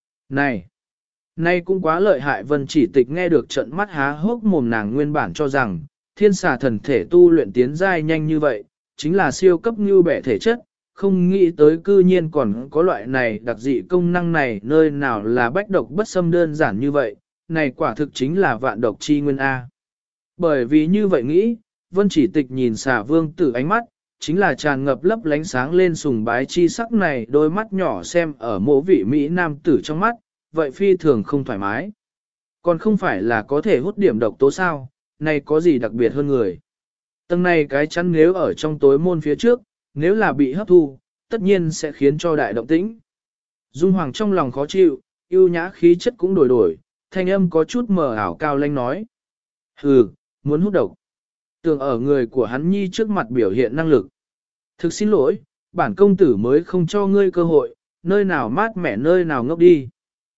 này cũng quá lợi hại. Vân Chỉ Tịch nghe được trận mắt há hốc mồm, nàng nguyên bản cho rằng, thiên xà thần thể tu luyện tiến giai nhanh như vậy, chính là siêu cấp như bẻ thể chất, không nghĩ tới cư nhiên còn có loại này đặc dị công năng này, nơi nào là bách độc bất xâm đơn giản như vậy, này quả thực chính là vạn độc chi nguyên A. Bởi vì như vậy nghĩ, Vân Chỉ Tịch nhìn xà vương tử ánh mắt, chính là tràn ngập lấp lánh sáng lên sùng bái chi sắc, này đôi mắt nhỏ xem ở mỗi vị Mỹ nam tử trong mắt, vậy phi thường không thoải mái. Còn không phải là có thể hút điểm độc tố sao, này có gì đặc biệt hơn người. Tầng này cái chắn nếu ở trong tối môn phía trước, nếu là bị hấp thu, tất nhiên sẽ khiến cho đại động tĩnh. Dung Hoàng trong lòng khó chịu, yêu nhã khí chất cũng đổi, thanh âm có chút mờ ảo cao lanh nói. Hừ, muốn hút độc. Tưởng ở người của hắn nhi trước mặt biểu hiện năng lực. Thực xin lỗi, bản công tử mới không cho ngươi cơ hội, nơi nào mát mẻ nơi nào ngốc đi.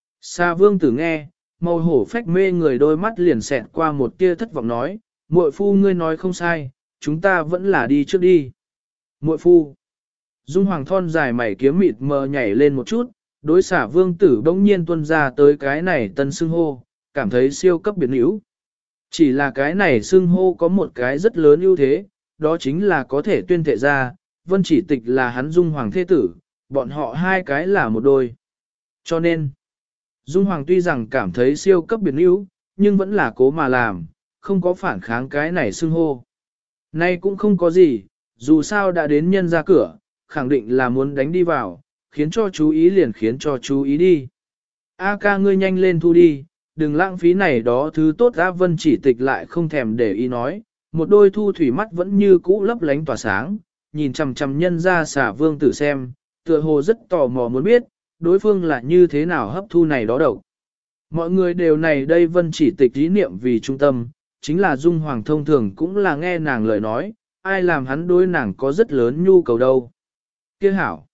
Sa vương tử nghe, màu hổ phách mê người đôi mắt liền xẹt qua một tia thất vọng nói, muội phu ngươi nói không sai, chúng ta vẫn là đi trước đi. Muội phu. Dung Hoàng thon dài mày kiếm mịt mờ nhảy lên một chút, đối xả vương tử bỗng nhiên tuân ra tới cái này tân xưng hô, cảm thấy siêu cấp biến yếu. Chỉ là cái này xưng hô có một cái rất lớn ưu thế, đó chính là có thể tuyên thệ ra, Vân Chỉ Tịch là hắn Dung Hoàng thế tử, bọn họ hai cái là một đôi. Cho nên, Dung Hoàng tuy rằng cảm thấy siêu cấp biến yếu, nhưng vẫn là cố mà làm, không có phản kháng cái này xưng hô. Nay cũng không có gì, dù sao đã đến nhân ra cửa, khẳng định là muốn đánh đi vào, khiến cho chú ý liền khiến cho chú ý đi. A ca ngươi nhanh lên thu đi, đừng lãng phí này đó thứ tốt. Á Vân Chỉ Tịch lại không thèm để ý nói, một đôi thu thủy mắt vẫn như cũ lấp lánh tỏa sáng, nhìn chằm chằm nhân ra xả vương tử xem, tựa hồ rất tò mò muốn biết, đối phương là như thế nào hấp thu này đó độc. Mọi người đều này đây Vân Chỉ Tịch ý niệm vì trung tâm, chính là Dung Hoàng thông thường cũng là nghe nàng lời nói, ai làm hắn đối nàng có rất lớn nhu cầu đâu. Kia hảo.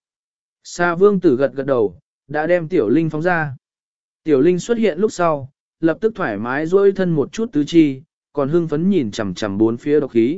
Sa vương tử gật gật đầu, đã đem Tiểu Linh phóng ra. Tiểu Linh xuất hiện lúc sau, lập tức thoải mái duỗi thân một chút tứ chi, còn hưng phấn nhìn chằm chằm bốn phía độc khí.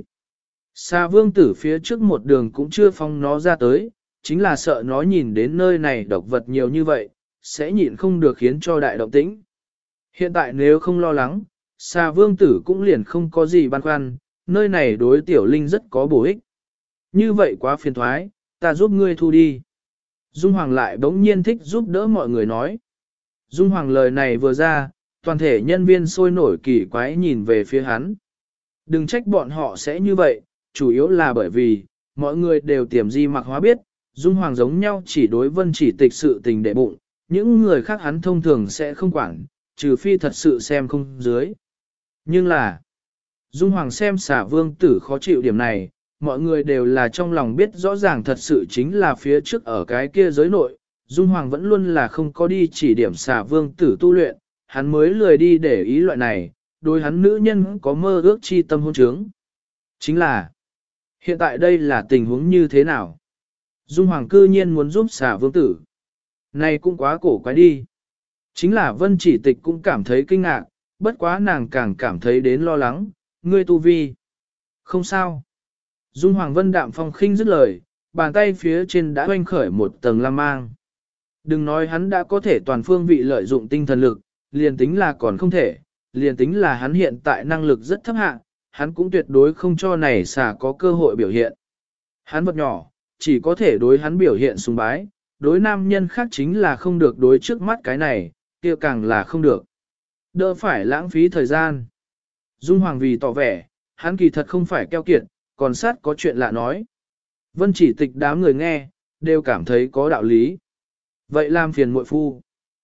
Sa vương tử phía trước một đường cũng chưa phong nó ra tới, chính là sợ nó nhìn đến nơi này độc vật nhiều như vậy, sẽ nhịn không được khiến cho đại động tĩnh. Hiện tại nếu không lo lắng, Sa vương tử cũng liền không có gì băn khoăn, nơi này đối Tiểu Linh rất có bổ ích. Như vậy quá phiền thoái, ta giúp ngươi thu đi. Dung Hoàng lại bỗng nhiên thích giúp đỡ mọi người nói. Dung Hoàng lời này vừa ra, toàn thể nhân viên sôi nổi kỳ quái nhìn về phía hắn. Đừng trách bọn họ sẽ như vậy, chủ yếu là bởi vì, mọi người đều tiềm di mặc hóa biết, Dung Hoàng giống nhau chỉ đối Vân Chỉ Tịch sự tình để bụng, những người khác hắn thông thường sẽ không quản, trừ phi thật sự xem không dưới. Nhưng là, Dung Hoàng xem xả vương tử khó chịu điểm này, mọi người đều là trong lòng biết rõ ràng thật sự chính là phía trước ở cái kia giới nội, Dung Hoàng vẫn luôn là không có đi chỉ điểm xả vương tử tu luyện, hắn mới lười đi để ý loại này, đối hắn nữ nhân có mơ ước chi tâm hôn trướng. Chính là, hiện tại đây là tình huống như thế nào? Dung Hoàng cư nhiên muốn giúp xả vương tử. Này cũng quá cổ quái đi. Chính là Vân Chỉ Tịch cũng cảm thấy kinh ngạc, bất quá nàng càng cảm thấy đến lo lắng, ngươi tu vi. Không sao. Dung Hoàng Vân đạm phong khinh dứt lời, bàn tay phía trên đã hoanh khởi một tầng lam mang. Đừng nói hắn đã có thể toàn phương vị lợi dụng tinh thần lực, liền tính là còn không thể, liền tính là hắn hiện tại năng lực rất thấp hạ, hắn cũng tuyệt đối không cho này xà có cơ hội biểu hiện. Hắn vật nhỏ, chỉ có thể đối hắn biểu hiện sùng bái, đối nam nhân khác chính là không được đối trước mắt cái này, kia càng là không được. Đỡ phải lãng phí thời gian. Dung Hoàng vì tỏ vẻ, hắn kỳ thật không phải keo kiệt, còn sát có chuyện lạ nói. Vân Chỉ Tịch đám người nghe, đều cảm thấy có đạo lý. Vậy làm phiền muội phu.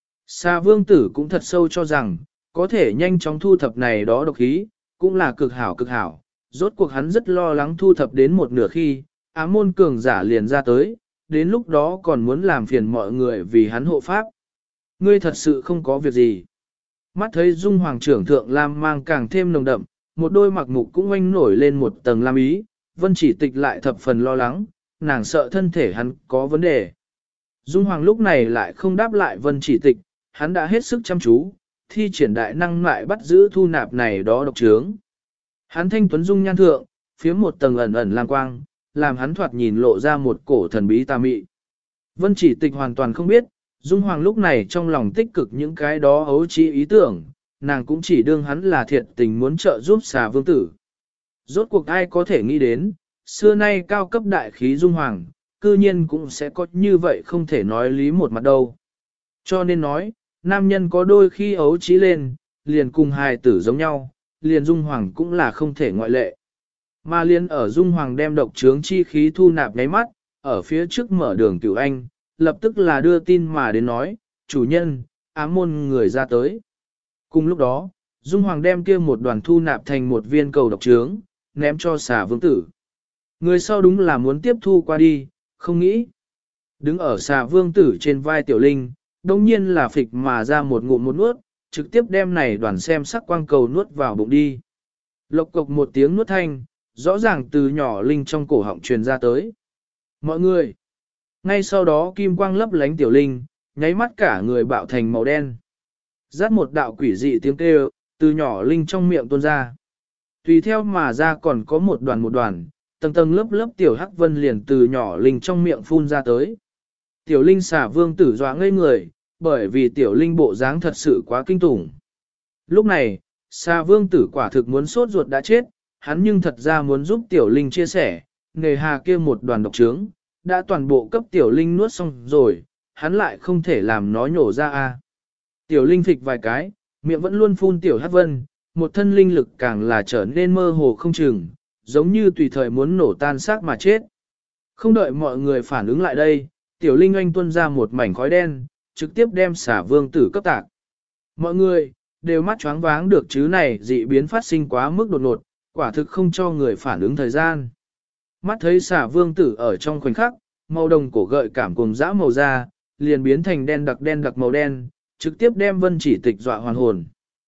Sa Vương Tử cũng thật sâu cho rằng, có thể nhanh chóng thu thập này đó độc khí, cũng là cực hảo cực hảo. Rốt cuộc hắn rất lo lắng thu thập đến một nửa khi, ám môn cường giả liền ra tới, đến lúc đó còn muốn làm phiền mọi người vì hắn hộ pháp. Ngươi thật sự không có việc gì. Mắt thấy Dung Hoàng trưởng thượng lam mang càng thêm nồng đậm, một đôi mặc mục cũng oanh nổi lên một tầng lam ý, Vân Chỉ Tịch lại thập phần lo lắng, nàng sợ thân thể hắn có vấn đề. Dung Hoàng lúc này lại không đáp lại Vân Chỉ Tịch, hắn đã hết sức chăm chú, thi triển đại năng lại bắt giữ thu nạp này đó độc trướng. Hắn thanh tuấn dung nhan thượng, phía một tầng ẩn ẩn lam quang, làm hắn thoạt nhìn lộ ra một cổ thần bí tà mị. Vân Chỉ Tịch hoàn toàn không biết, Dung Hoàng lúc này trong lòng tích cực những cái đó ấu trí ý tưởng, nàng cũng chỉ đương hắn là thiệt tình muốn trợ giúp xà vương tử. Rốt cuộc ai có thể nghĩ đến, xưa nay cao cấp đại khí Dung Hoàng, cư nhiên cũng sẽ có như vậy không thể nói lý một mặt đâu. Cho nên nói, nam nhân có đôi khi ấu trí lên, liền cùng hài tử giống nhau, liền Dung Hoàng cũng là không thể ngoại lệ. Mà liền ở Dung Hoàng đem độc trướng chi khí thu nạp nháy mắt, ở phía trước mở đường Cửu Anh, lập tức là đưa tin mà đến nói, chủ nhân, ám môn người ra tới. Cùng lúc đó, Dung Hoàng đem kia một đoàn thu nạp thành một viên cầu độc trướng, ném cho xà vương tử. Người sau đúng là muốn tiếp thu qua đi, không nghĩ. Đứng ở xà vương tử trên vai Tiểu Linh, đồng nhiên là phịch mà ra một ngụm một nuốt, trực tiếp đem này đoàn xem sắc quang cầu nuốt vào bụng đi. Lộc cộc một tiếng nuốt thanh, rõ ràng từ nhỏ Linh trong cổ họng truyền ra tới. Mọi người! Ngay sau đó kim quang lấp lánh Tiểu Linh, nháy mắt cả người bạo thành màu đen. Rát một đạo quỷ dị tiếng kêu, từ nhỏ Linh trong miệng tuôn ra. Tùy theo mà ra còn có một đoàn, tầng tầng lớp lớp Tiểu Hắc Vân liền từ nhỏ Linh trong miệng phun ra tới. Tiểu Linh xả vương tử dọa ngây người, bởi vì Tiểu Linh bộ dáng thật sự quá kinh tủng. Lúc này, xà vương tử quả thực muốn sốt ruột đã chết, hắn nhưng thật ra muốn giúp Tiểu Linh chia sẻ, nghề hà kia một đoàn độc trướng, đã toàn bộ cấp Tiểu Linh nuốt xong rồi, hắn lại không thể làm nó nhổ ra a. Tiểu Linh phịch vài cái, miệng vẫn luôn phun Tiểu Hắc Vân, một thân linh lực càng là trở nên mơ hồ không chừng, giống như tùy thời muốn nổ tan xác mà chết. Không đợi mọi người phản ứng lại đây, Tiểu Linh oanh tuôn ra một mảnh khói đen, trực tiếp đem xả vương tử cấp tạc. Mọi người, đều mắt choáng váng được chứ này dị biến phát sinh quá mức đột ngột, quả thực không cho người phản ứng thời gian. Mắt thấy xả vương tử ở trong khoảnh khắc, màu đồng cổ gợi cảm cùng dã màu da, liền biến thành đen đặc màu đen, trực tiếp đem Vân Chỉ Tịch dọa hoàn hồn.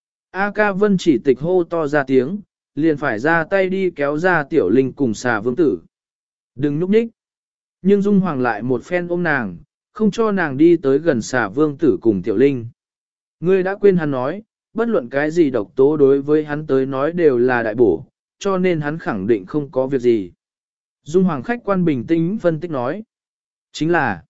A ca Vân Chỉ Tịch hô to ra tiếng, liền phải ra tay đi kéo ra Tiểu Linh cùng xà vương tử. Đừng núp ních. Nhưng Dung Hoàng lại một phen ôm nàng, không cho nàng đi tới gần xà vương tử cùng Tiểu Linh. Ngươi đã quên hắn nói, bất luận cái gì độc tố đối với hắn tới nói đều là đại bổ, cho nên hắn khẳng định không có việc gì. Dung Hoàng khách quan bình tĩnh phân tích nói. Chính là,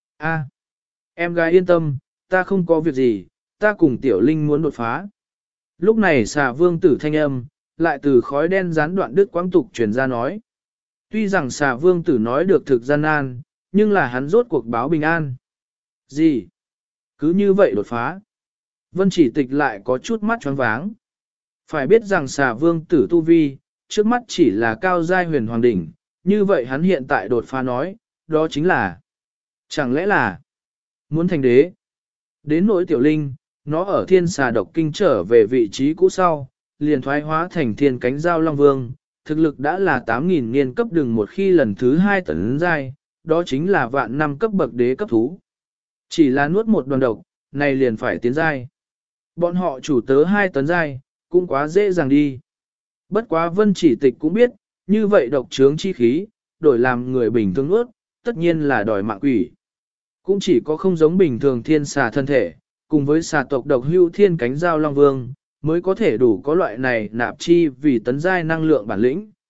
em gái yên tâm, ta không có việc gì, ta cùng Tiểu Linh muốn đột phá. Lúc này xà vương tử thanh âm, lại từ khói đen gián đoạn đứt quãng tục truyền ra nói. Tuy rằng xà vương tử nói được thực gian nan, nhưng là hắn rốt cuộc báo bình an. Gì? Cứ như vậy đột phá. Vân Chỉ Tịch lại có chút mắt choáng váng. Phải biết rằng xà vương tử tu vi, trước mắt chỉ là cao giai huyền hoàng đỉnh, như vậy hắn hiện tại đột phá nói, đó chính là, chẳng lẽ là muốn thành đế. Đến nỗi Tiểu Linh, nó ở thiên xà độc kinh trở về vị trí cũ sau, liền thoái hóa thành thiên cánh giao long vương, thực lực đã là 8.000 niên cấp đường một khi lần thứ 2 tấn giai, đó chính là vạn năm cấp bậc đế cấp thú. Chỉ là nuốt một đoàn độc, này liền phải tiến giai. Bọn họ chủ tớ 2 tấn giai, cũng quá dễ dàng đi. Bất quá Vân Chỉ Tịch cũng biết, như vậy độc trướng chi khí, đổi làm người bình thường nuốt, tất nhiên là đòi mạng quỷ. Cũng chỉ có không giống bình thường thiên xà thân thể, cùng với xà tộc độc hưu thiên cánh giao long vương, mới có thể đủ có loại này nạp chi vì tấn giai năng lượng bản lĩnh.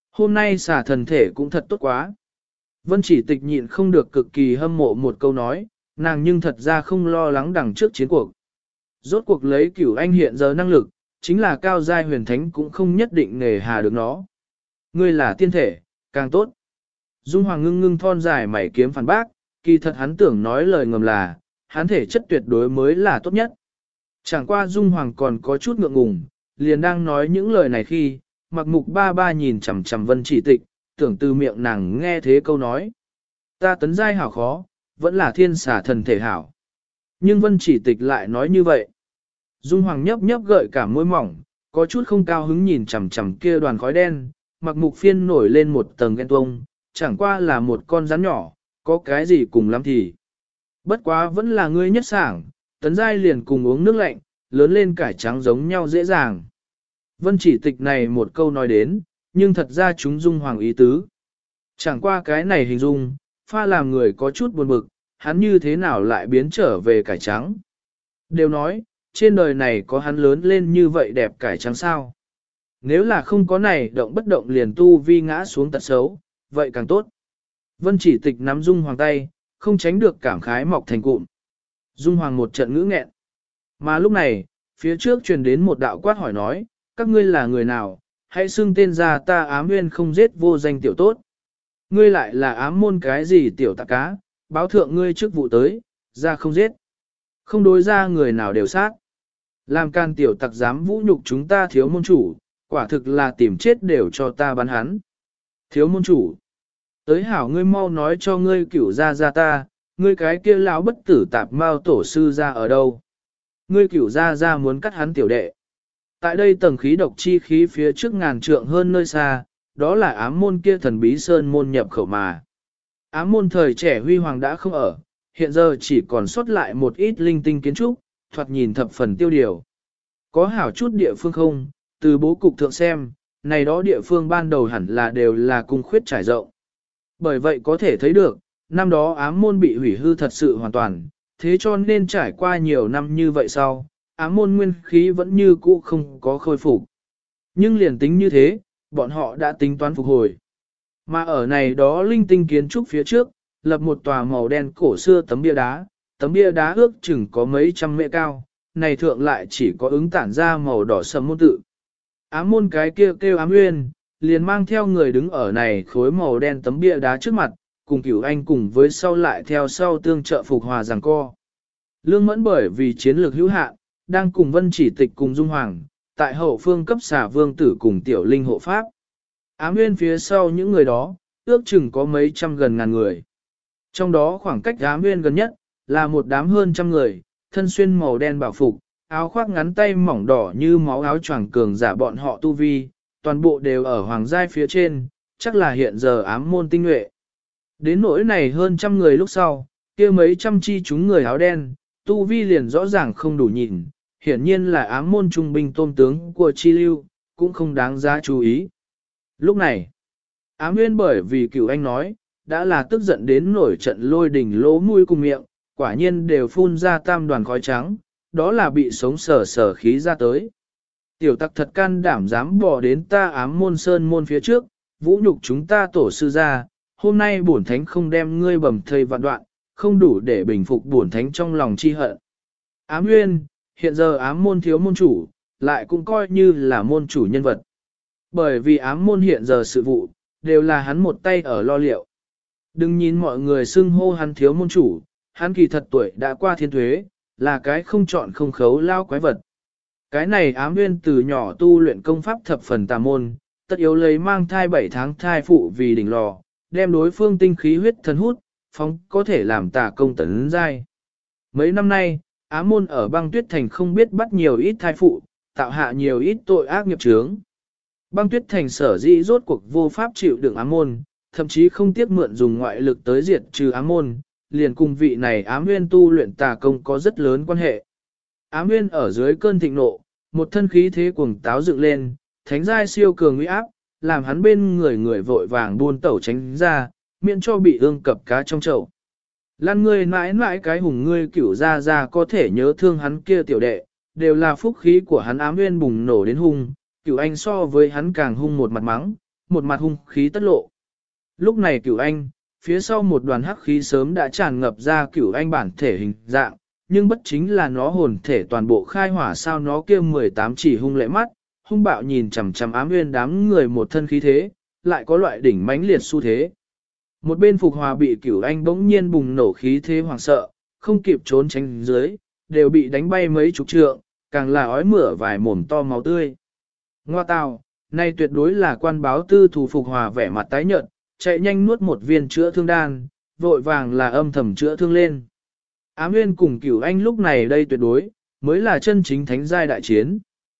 Hôm nay xả thần thể cũng thật tốt quá. Vân chỉ tịch nhịn không được cực kỳ hâm mộ một câu nói, nàng nhưng thật ra không lo lắng đằng trước chiến cuộc. Rốt cuộc lấy Cửu Anh hiện giờ năng lực, chính là cao giai huyền thánh cũng không nhất định nề hà được nó. Ngươi là tiên thể, càng tốt. Dung Hoàng ngưng ngưng thon dài mày kiếm phản bác, kỳ thật hắn tưởng nói lời ngầm là, hắn thể chất tuyệt đối mới là tốt nhất. Chẳng qua Dung Hoàng còn có chút ngượng ngùng, liền đang nói những lời này khi, Mặc Mục ba ba nhìn chằm chằm Vân chỉ tịch, tưởng từ miệng nàng nghe thế câu nói. Ta tấn giai hảo khó, vẫn là thiên xả thần thể hảo. Nhưng Vân chỉ tịch lại nói như vậy. Dung Hoàng nhấp nhấp gợi cả môi mỏng, có chút không cao hứng nhìn chằm chằm kia đoàn khói đen, Mặc Mục phiên nổi lên một tầng ghen tuông, chẳng qua là một con rắn nhỏ, có cái gì cùng lắm thì. Bất quá vẫn là ngươi nhất sảng, tấn giai liền cùng uống nước lạnh, lớn lên cải trắng giống nhau dễ dàng. Vân chỉ tịch này một câu nói đến, nhưng thật ra chúng Dung Hoàng ý tứ. Chẳng qua cái này hình dung, pha làm người có chút buồn bực, hắn như thế nào lại biến trở về cải trắng. Đều nói, trên đời này có hắn lớn lên như vậy đẹp cải trắng sao. Nếu là không có này động bất động liền tu vi ngã xuống tật xấu, vậy càng tốt. Vân chỉ tịch nắm Dung Hoàng tay, không tránh được cảm khái mọc thành cụm. Dung Hoàng một trận ngữ nghẹn. Mà lúc này, phía trước truyền đến một đạo quát hỏi nói, các ngươi là người nào, hãy xưng tên ra ta ám nguyên không giết vô danh tiểu tốt. Ngươi lại là ám môn cái gì tiểu tạc cá, báo thượng ngươi trước vụ tới, ra không giết. Không đối ra người nào đều sát. Làm can tiểu tặc dám vũ nhục chúng ta thiếu môn chủ, quả thực là tìm chết đều cho ta bắn hắn. Thiếu môn chủ. Tới hảo ngươi mau nói cho ngươi cửu ra ta, ngươi cái kia lão bất tử tạp mao tổ sư ra ở đâu. Ngươi cửu ra muốn cắt hắn tiểu đệ. Tại đây tầng khí độc chi khí phía trước ngàn trượng hơn nơi xa, đó là ám môn kia thần bí sơn môn nhập khẩu mà. Ám môn thời trẻ huy hoàng đã không ở, hiện giờ chỉ còn sót lại một ít linh tinh kiến trúc, thoạt nhìn thập phần tiêu điều. Có hảo chút địa phương không, từ bố cục thượng xem, này đó địa phương ban đầu hẳn là đều là cung khuyết trải rộng. Bởi vậy có thể thấy được, năm đó ám môn bị hủy hư thật sự hoàn toàn, thế cho nên trải qua nhiều năm như vậy sau, ám môn nguyên khí vẫn như cũ không có khôi phục. Nhưng liền tính như thế, bọn họ đã tính toán phục hồi. Mà ở này đó linh tinh kiến trúc phía trước, lập một tòa màu đen cổ xưa tấm bia đá ước chừng có mấy trăm mệ cao, này thượng lại chỉ có ứng tản ra màu đỏ sẫm môn tự. Ám môn cái kia kêu ám nguyên, liền mang theo người đứng ở này khối màu đen tấm bia đá trước mặt, cùng Cửu Anh cùng với sau lại theo sau tương trợ phục hòa giằng co. Lương Mẫn bởi vì chiến lược hữu hạn, đang cùng Vân chỉ tịch cùng Dung Hoàng, tại hậu phương cấp xả vương tử cùng tiểu linh hộ pháp. Ám nguyên phía sau những người đó, ước chừng có mấy trăm gần ngàn người. Trong đó khoảng cách ám nguyên gần nhất, là một đám hơn trăm người, thân xuyên màu đen bảo phục, áo khoác ngắn tay mỏng đỏ như máu áo choàng cường giả bọn họ tu vi, toàn bộ đều ở hoàng giai phía trên, chắc là hiện giờ ám môn tinh nhuệ. Đến nỗi này hơn trăm người lúc sau, kia mấy trăm chi chúng người áo đen, tu vi liền rõ ràng không đủ nhìn, hiển nhiên là ám môn trung binh tôn tướng của chi lưu, cũng không đáng giá chú ý. Lúc này, ám nguyên bởi vì Cửu Anh nói, đã là tức giận đến nổi trận lôi đình lỗ mũi cùng miệng, quả nhiên đều phun ra tam đoàn khói trắng, đó là bị sống sở khí ra tới. Tiểu tặc thật can đảm dám bỏ đến ta ám môn sơn môn phía trước, vũ nhục chúng ta tổ sư ra, hôm nay bổn thánh không đem ngươi bầm thây vạn đoạn, không đủ để bình phục bổn thánh trong lòng chi hận. Ám nguyên, hiện giờ ám môn thiếu môn chủ, lại cũng coi như là môn chủ nhân vật. Bởi vì ám môn hiện giờ sự vụ, đều là hắn một tay ở lo liệu. Đừng nhìn mọi người xưng hô hắn thiếu môn chủ, hắn kỳ thật tuổi đã qua thiên thuế, là cái không chọn không khấu lao quái vật. Cái này ám nguyên từ nhỏ tu luyện công pháp thập phần tà môn, tất yếu lấy mang thai 7 tháng thai phụ vì đỉnh lò, đem đối phương tinh khí huyết thần hút, phóng có thể làm tà công tấn giai. Mấy năm nay, ám môn ở băng tuyết thành không biết bắt nhiều ít thai phụ, tạo hạ nhiều ít tội ác nghiệp chướng. Băng tuyết thành sở dĩ rốt cuộc vô pháp chịu đựng ám môn, thậm chí không tiếc mượn dùng ngoại lực tới diệt trừ ám môn, liền cùng vị này ám nguyên tu luyện tà công có rất lớn quan hệ. Ám nguyên ở dưới cơn thịnh nộ, một thân khí thế cuồng táo dựng lên, thánh giai siêu cường uy áp, làm hắn bên người vội vàng buôn tẩu tránh ra, miễn cho bị ương cập cá trong chậu. Lan ngươi mãi mãi cái hùng ngươi cửu ra có thể nhớ thương hắn kia tiểu đệ, đều là phúc khí của hắn ám nguyên bùng nổ đến hung, cửu anh so với hắn càng hung một mặt mắng, một mặt hung khí tất lộ. Lúc này Cửu Anh, phía sau một đoàn hắc khí sớm đã tràn ngập ra Cửu Anh bản thể hình dạng, nhưng bất chính là nó hồn thể toàn bộ khai hỏa sao nó kia 18 chỉ hung lệ mắt, hung bạo nhìn chằm chằm Ám Nguyên đám người một thân khí thế, lại có loại đỉnh mãnh liệt xu thế. Một bên Phục Hòa bị Cửu Anh bỗng nhiên bùng nổ khí thế hoảng sợ, không kịp trốn tránh dưới, đều bị đánh bay mấy chục trượng, càng là ói mửa vài mồm to máu tươi. Ngoa tào, nay tuyệt đối là quan báo tư thủ Phục Hòa vẻ mặt tái nhợt, chạy nhanh nuốt một viên chữa thương đan, vội vàng là âm thầm chữa thương lên. Ám Nguyên cùng Cửu Anh lúc này đây tuyệt đối, mới là chân chính thánh giai đại chiến.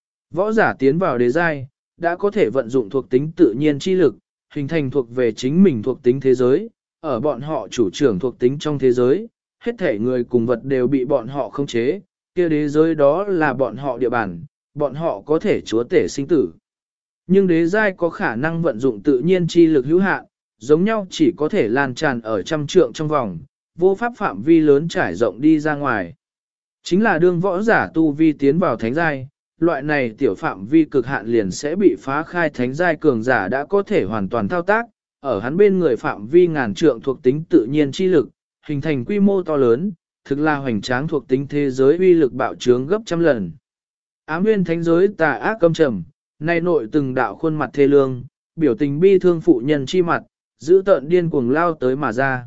Võ giả tiến vào đế giai, đã có thể vận dụng thuộc tính tự nhiên chi lực, hình thành thuộc về chính mình thuộc tính thế giới, ở bọn họ chủ trưởng thuộc tính trong thế giới, hết thể người cùng vật đều bị bọn họ khống chế, kia đế giới đó là bọn họ địa bàn, bọn họ có thể chúa tể sinh tử. Nhưng đế giai có khả năng vận dụng tự nhiên chi lực hữu hạn, giống nhau chỉ có thể lan tràn ở trăm trượng trong vòng, vô pháp phạm vi lớn trải rộng đi ra ngoài. Chính là đương võ giả tu vi tiến vào thánh giai, loại này tiểu phạm vi cực hạn liền sẽ bị phá khai thánh giai cường giả đã có thể hoàn toàn thao tác, ở hắn bên người phạm vi ngàn trượng thuộc tính tự nhiên chi lực, hình thành quy mô to lớn, thực là hoành tráng thuộc tính thế giới uy lực bạo trướng gấp trăm lần. Ám Nguyên thánh giới tà ác căm trầm, nay nội từng đạo khuôn mặt thê lương, biểu tình bi thương phụ nhân chi mặt, giữ tợn điên cuồng lao tới mà ra.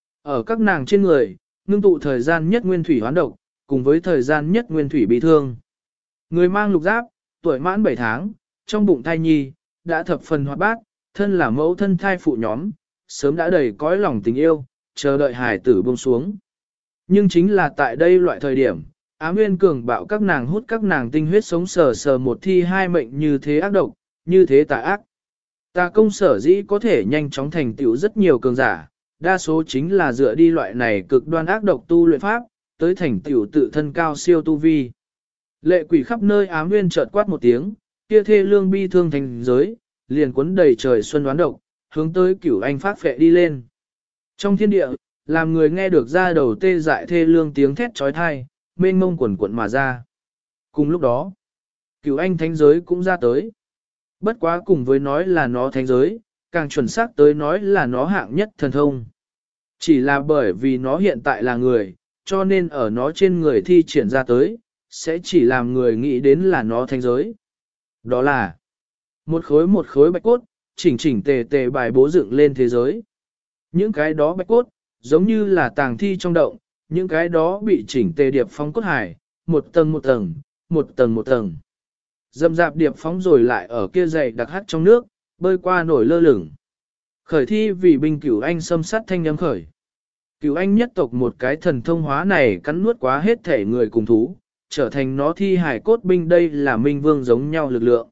Ở các nàng trên người, ngưng tụ thời gian nhất nguyên thủy hoán độc, cùng với thời gian nhất nguyên thủy bi thương. Người mang lục giáp, tuổi mãn 7 tháng, trong bụng thai nhi, đã thập phần hoạt bát, thân là mẫu thân thai phụ nhóm, sớm đã đầy cõi lòng tình yêu, chờ đợi hài tử buông xuống. Nhưng chính là tại đây loại thời điểm, Ám Nguyên cường bạo các nàng hút các nàng tinh huyết sống sờ sờ một thi hai mệnh như thế ác độc, như thế tà ác. Tà công sở dĩ có thể nhanh chóng thành tựu rất nhiều cường giả, đa số chính là dựa đi loại này cực đoan ác độc tu luyện pháp, tới thành tựu tự thân cao siêu tu vi. Lệ quỷ khắp nơi Ám Nguyên chợt quát một tiếng, kia thê lương bi thương thành giới, liền cuốn đầy trời xuân đoán độc, hướng tới Cửu Anh phát phệ đi lên. Trong thiên địa, làm người nghe được ra đầu tê dại thê lương tiếng thét trói thai, mênh mông quần quận mà ra. Cùng lúc đó, Cửu Anh thánh giới cũng ra tới. Bất quá cùng với nói là nó thánh giới, càng chuẩn xác tới nói là nó hạng nhất thần thông. Chỉ là bởi vì nó hiện tại là người, cho nên ở nó trên người thi triển ra tới, sẽ chỉ làm người nghĩ đến là nó thánh giới. Đó là một khối bạch cốt, chỉnh chỉnh tề tề bài bố dựng lên thế giới. Những cái đó bạch cốt, giống như là tàng thi trong động, những cái đó bị chỉnh tề điệp phóng cốt hải, một tầng một tầng, một tầng một tầng. Dầm dạp điệp phóng rồi lại ở kia dày đặc hắt trong nước, bơi qua nổi lơ lửng. Khởi thi vì binh Cửu Anh xâm sát thanh âm khởi. Cửu Anh nhất tộc một cái thần thông hóa này cắn nuốt quá hết thể người cùng thú, trở thành nó thi hải cốt binh, đây là minh vương giống nhau lực lượng.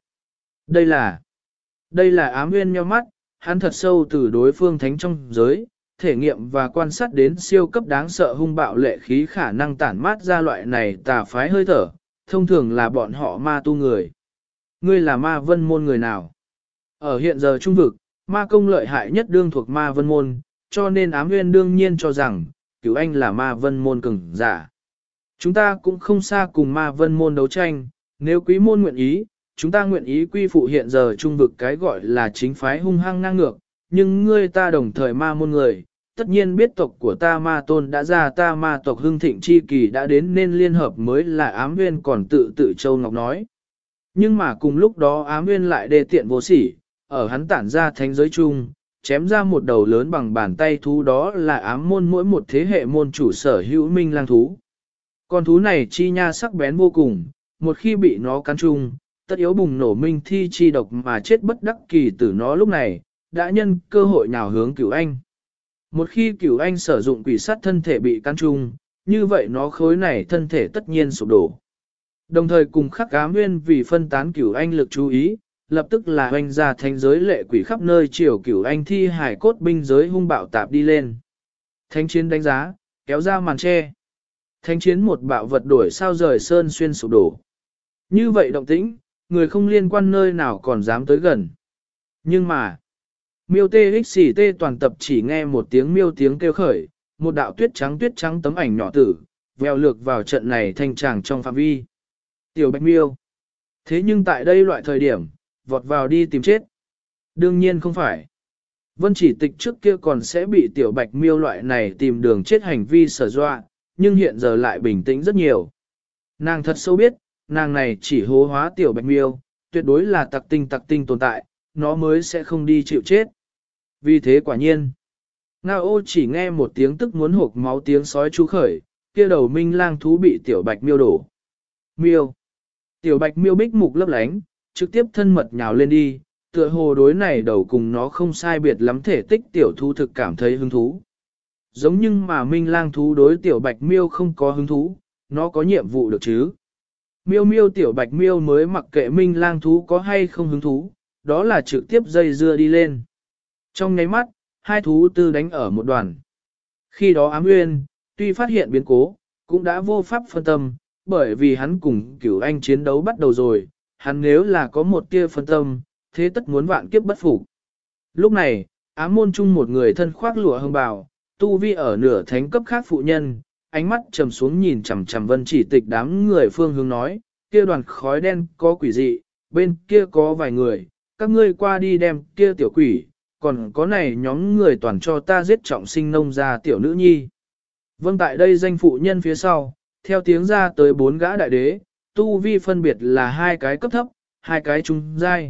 Đây là Ám Nguyên nheo mắt, hắn thật sâu từ đối phương thánh trong giới, thể nghiệm và quan sát đến siêu cấp đáng sợ hung bạo lệ khí khả năng tản mát ra loại này tà phái hơi thở, thông thường là bọn họ ma tu người. Ngươi là ma vân môn người nào? Ở hiện giờ trung vực, ma công lợi hại nhất đương thuộc ma vân môn, cho nên Ám Nguyên đương nhiên cho rằng, Cửu Anh là ma vân môn cường giả. Chúng ta cũng không xa cùng ma vân môn đấu tranh, nếu quý môn nguyện ý, chúng ta nguyện ý quy phụ hiện giờ trung vực cái gọi là chính phái hung hăng ngang ngược, nhưng ngươi ta đồng thời ma môn người, tất nhiên biết tộc của ta ma tôn đã ra, ta ma tộc hưng thịnh chi kỳ đã đến nên liên hợp mới là Ám Nguyên còn tự Châu Ngọc nói. Nhưng mà cùng lúc đó Ám Nguyên lại đề tiện vô sỉ, ở hắn tản ra thánh giới chung, chém ra một đầu lớn bằng bàn tay thú, đó là ám môn mỗi một thế hệ môn chủ sở hữu minh lang thú. Con thú này chi nha sắc bén vô cùng, một khi bị nó cắn chung, tất yếu bùng nổ minh thi chi độc mà chết bất đắc kỳ tử. Nó lúc này, đã nhân cơ hội nào hướng Cửu Anh. Một khi Cửu Anh sử dụng quỷ sát thân thể bị cắn chung, như vậy nó khối này thân thể tất nhiên sụp đổ. Đồng thời cùng khắc Ám Nguyên vì phân tán Cửu Anh lực chú ý, lập tức là hoành ra thánh giới lệ quỷ khắp nơi chiều Cửu Anh thi hải cốt binh giới hung bạo tạp đi lên. Thánh chiến đánh giá, kéo ra màn che. Thánh chiến một bạo vật đổi sao rời sơn xuyên sụp đổ. Như vậy động tĩnh, người không liên quan nơi nào còn dám tới gần. Nhưng mà, miêu tê xỉ tê toàn tập chỉ nghe một tiếng miêu tiếng kêu khởi, một đạo tuyết trắng tấm ảnh nhỏ tử, vèo lược vào trận này thanh tràng trong phạm vi. Tiểu bạch miêu. Thế nhưng tại đây loại thời điểm, vọt vào đi tìm chết. Đương nhiên không phải. Vân Chỉ Tịch trước kia còn sẽ bị tiểu bạch miêu loại này tìm đường chết hành vi sở dọa, nhưng hiện giờ lại bình tĩnh rất nhiều. Nàng thật sâu biết, nàng này chỉ hố hóa tiểu bạch miêu, tuyệt đối là tặc tinh tồn tại, nó mới sẽ không đi chịu chết. Vì thế quả nhiên, Ngao ô chỉ nghe một tiếng tức muốn hộp máu tiếng sói chú khởi, kia đầu minh lang thú bị tiểu bạch miêu đổ. Miêu. Tiểu bạch miêu bích mục lấp lánh, trực tiếp thân mật nhào lên đi, tựa hồ đối này đầu cùng nó không sai biệt lắm thể tích tiểu thú thực cảm thấy hứng thú. Giống nhưng mà minh lang thú đối tiểu bạch miêu không có hứng thú, nó có nhiệm vụ được chứ. Miêu miêu tiểu bạch miêu mới mặc kệ minh lang thú có hay không hứng thú, đó là trực tiếp dây dưa đi lên. Trong nháy mắt, hai thú tư đánh ở một đoàn. Khi đó Ám Nguyên, tuy phát hiện biến cố, cũng đã vô pháp phân tâm, bởi vì hắn cùng Cửu Anh chiến đấu bắt đầu rồi, hắn nếu là có một tia phân tâm, thế tất muốn vạn kiếp bất phục. Lúc này, Ám môn chung một người thân khoác lụa hồng bào, tu vi ở nửa thánh cấp khác phụ nhân, ánh mắt trầm xuống nhìn chằm chằm Vân Chỉ Tịch đám người phương hướng nói, kia đoàn khói đen có quỷ dị, bên kia có vài người, các ngươi qua đi đem kia tiểu quỷ, còn có này nhóm người toàn cho ta giết trọng sinh nông gia tiểu nữ nhi. Vâng, tại đây danh phụ nhân phía sau, theo tiếng ra tới 4 gã đại đế, tu vi phân biệt là 2 cái cấp thấp, 2 cái trung giai.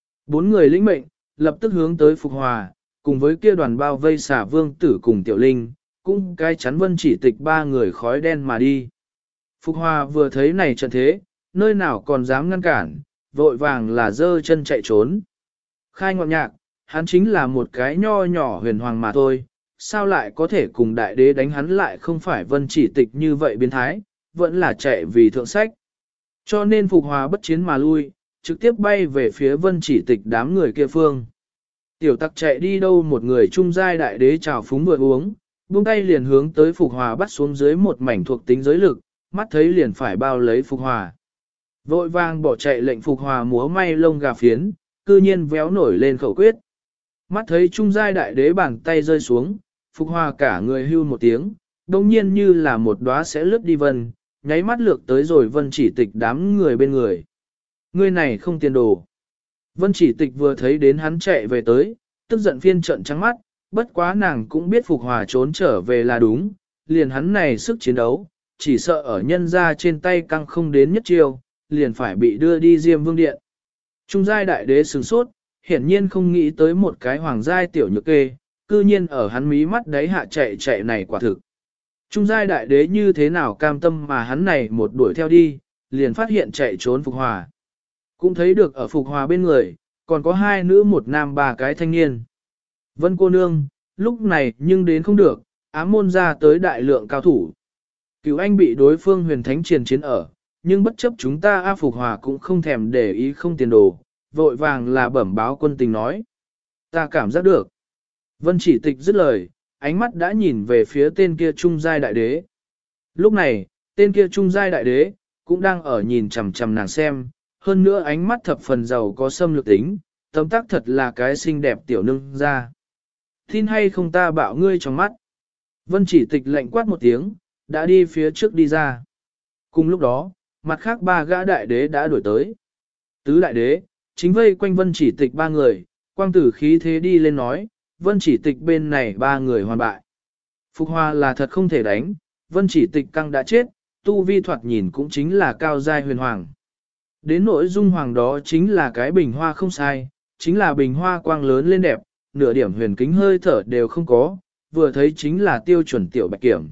4 người lĩnh mệnh, lập tức hướng tới Phục Hòa, cùng với kia đoàn bao vây xả vương tử cùng tiểu linh, cũng cái chắn Vân Chỉ Tịch 3 người khói đen mà đi. Phục Hòa vừa thấy này trận thế, nơi nào còn dám ngăn cản, vội vàng là giơ chân chạy trốn. Khai ngọn nhạc, hắn chính là một cái nho nhỏ huyền hoàng mà thôi, sao lại có thể cùng đại đế đánh hắn lại không phải Vân Chỉ Tịch như vậy biến thái, vẫn là chạy vì thượng sách. Cho nên Phục Hòa bất chiến mà lui, trực tiếp bay về phía Vân Chỉ Tịch đám người kia phương. Tiểu tặc chạy đi đâu một người trung giai đại đế trào phúng vừa uống, buông tay liền hướng tới Phục Hòa bắt xuống dưới một mảnh thuộc tính giới lực, mắt thấy liền phải bao lấy Phục Hòa. Vội vàng bỏ chạy lệnh Phục Hòa múa may lông gà phiến, cư nhiên véo nổi lên khẩu quyết. Mắt thấy trung giai đại đế bàn tay rơi xuống, Phục Hòa cả người hưu một tiếng, đồng nhiên như là một đóa sẽ lướt đi vân, nháy mắt lược tới rồi Vân Chỉ Tịch đám người bên người. Người này không tiền đồ. Vân Chỉ Tịch vừa thấy đến hắn chạy về tới, tức giận phiên trận trắng mắt, bất quá nàng cũng biết Phục Hòa trốn trở về là đúng, liền hắn này sức chiến đấu, chỉ sợ ở nhân ra trên tay căng không đến nhất chiêu, liền phải bị đưa đi Diêm Vương Điện. Trung giai đại đế sửng sốt, hiển nhiên không nghĩ tới một cái hoàng giai tiểu nhược kê, cư nhiên ở hắn mí mắt đấy hạ chạy này quả thực. Trung giai đại đế như thế nào cam tâm mà hắn này một đuổi theo đi, liền phát hiện chạy trốn Phục Hòa. Cũng thấy được ở Phục Hòa bên người, còn có 2 nữ 1 nam 3 cái thanh niên. Vân cô nương, lúc này nhưng đến không được, ám môn ra tới đại lượng cao thủ. Cửu Anh bị đối phương huyền thánh triền chiến ở, nhưng bất chấp chúng ta A Phục Hòa cũng không thèm để ý không tiền đồ, vội vàng là bẩm báo quân tình nói. Ta cảm giác được. Vân Chỉ Tịch dứt lời, ánh mắt đã nhìn về phía tên kia trung giai đại đế. Lúc này, tên kia trung giai đại đế, cũng đang ở nhìn chằm chằm nàng xem, hơn nữa ánh mắt thập phần giàu có xâm lược tính, tấm tác thật là cái xinh đẹp tiểu nương ra. Tin hay không ta bảo ngươi trong mắt. Vân Chỉ Tịch lạnh quát một tiếng, đã đi phía trước đi ra. Cùng lúc đó, mặt khác 3 gã đại đế đã đuổi tới. Tứ đại đế, chính vây quanh Vân Chỉ Tịch 3 người, quang tử khí thế đi lên nói, Vân Chỉ Tịch bên này 3 người hoàn bại. Phục Hòa là thật không thể đánh, Vân Chỉ Tịch căng đã chết, tu vi thoạt nhìn cũng chính là cao giai huyền hoàng. Đến nỗi dung hoàng đó chính là cái bình hoa không sai, chính là bình hoa quang lớn lên đẹp, nửa điểm huyền kính hơi thở đều không có, vừa thấy chính là tiêu chuẩn tiểu bạch kiểm.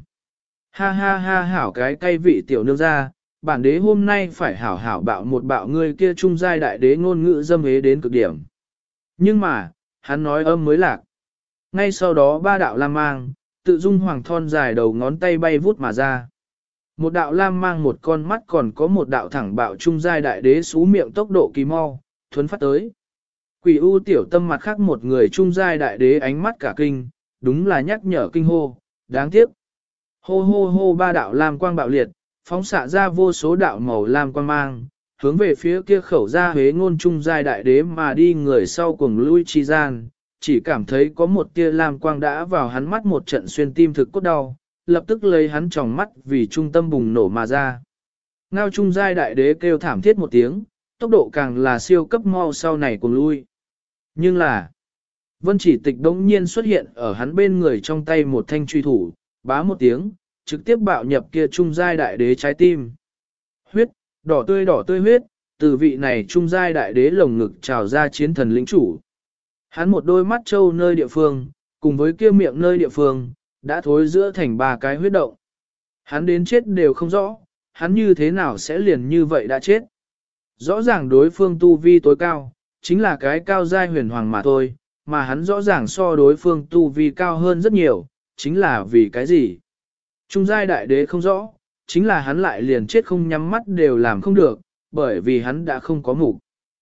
Ha ha ha hảo cái cay vị tiểu nương ra, bản đế hôm nay phải hảo hảo bạo một bạo người kia trung giai đại đế ngôn ngữ dâm hế đến cực điểm. Nhưng mà, hắn nói âm mới lạc. Ngay sau đó 3 đạo lam mang, tự dung hoàng thon dài đầu ngón tay bay vút mà ra. Một đạo lam mang một con mắt còn có một đạo thẳng bạo trung giai đại đế xú miệng tốc độ kỳ mau, thuấn phát tới. Quỷ u tiểu tâm mặt khác một người trung giai đại đế ánh mắt cả kinh, đúng là nhắc nhở kinh hô, đáng tiếc. Hô hô hô 3 đạo lam quang bạo liệt, phóng xạ ra vô số đạo màu lam quang mang, hướng về phía kia khẩu ra huế ngôn trung giai đại đế mà đi người sau cùng lui chi gian, chỉ cảm thấy có một tia lam quang đã vào hắn mắt một trận xuyên tim thực cốt đau, lập tức lấy hắn tròng mắt vì trung tâm bùng nổ mà ra. Ngao trung giai đại đế kêu thảm thiết một tiếng, tốc độ càng là siêu cấp mau sau này cùng lui. Nhưng là, Vân Chỉ Tịch đống nhiên xuất hiện ở hắn bên người trong tay một thanh truy thủ, bá một tiếng, trực tiếp bạo nhập kia trung giai đại đế trái tim. Huyết, đỏ tươi huyết, từ vị này trung giai đại đế lồng ngực trào ra chiến thần lĩnh chủ. Hắn một đôi mắt trâu nơi địa phương, cùng với kia miệng nơi địa phương, đã thối giữa thành ba cái huyết động. Hắn đến chết đều không rõ, hắn như thế nào sẽ liền như vậy đã chết. Rõ ràng đối phương tu vi tối cao, chính là cái cao giai huyền hoàng mà thôi, mà hắn rõ ràng so đối phương tu vi cao hơn rất nhiều, chính là vì cái gì? Trung giai đại đế không rõ, chính là hắn lại liền chết không nhắm mắt đều làm không được, bởi vì hắn đã không có mục.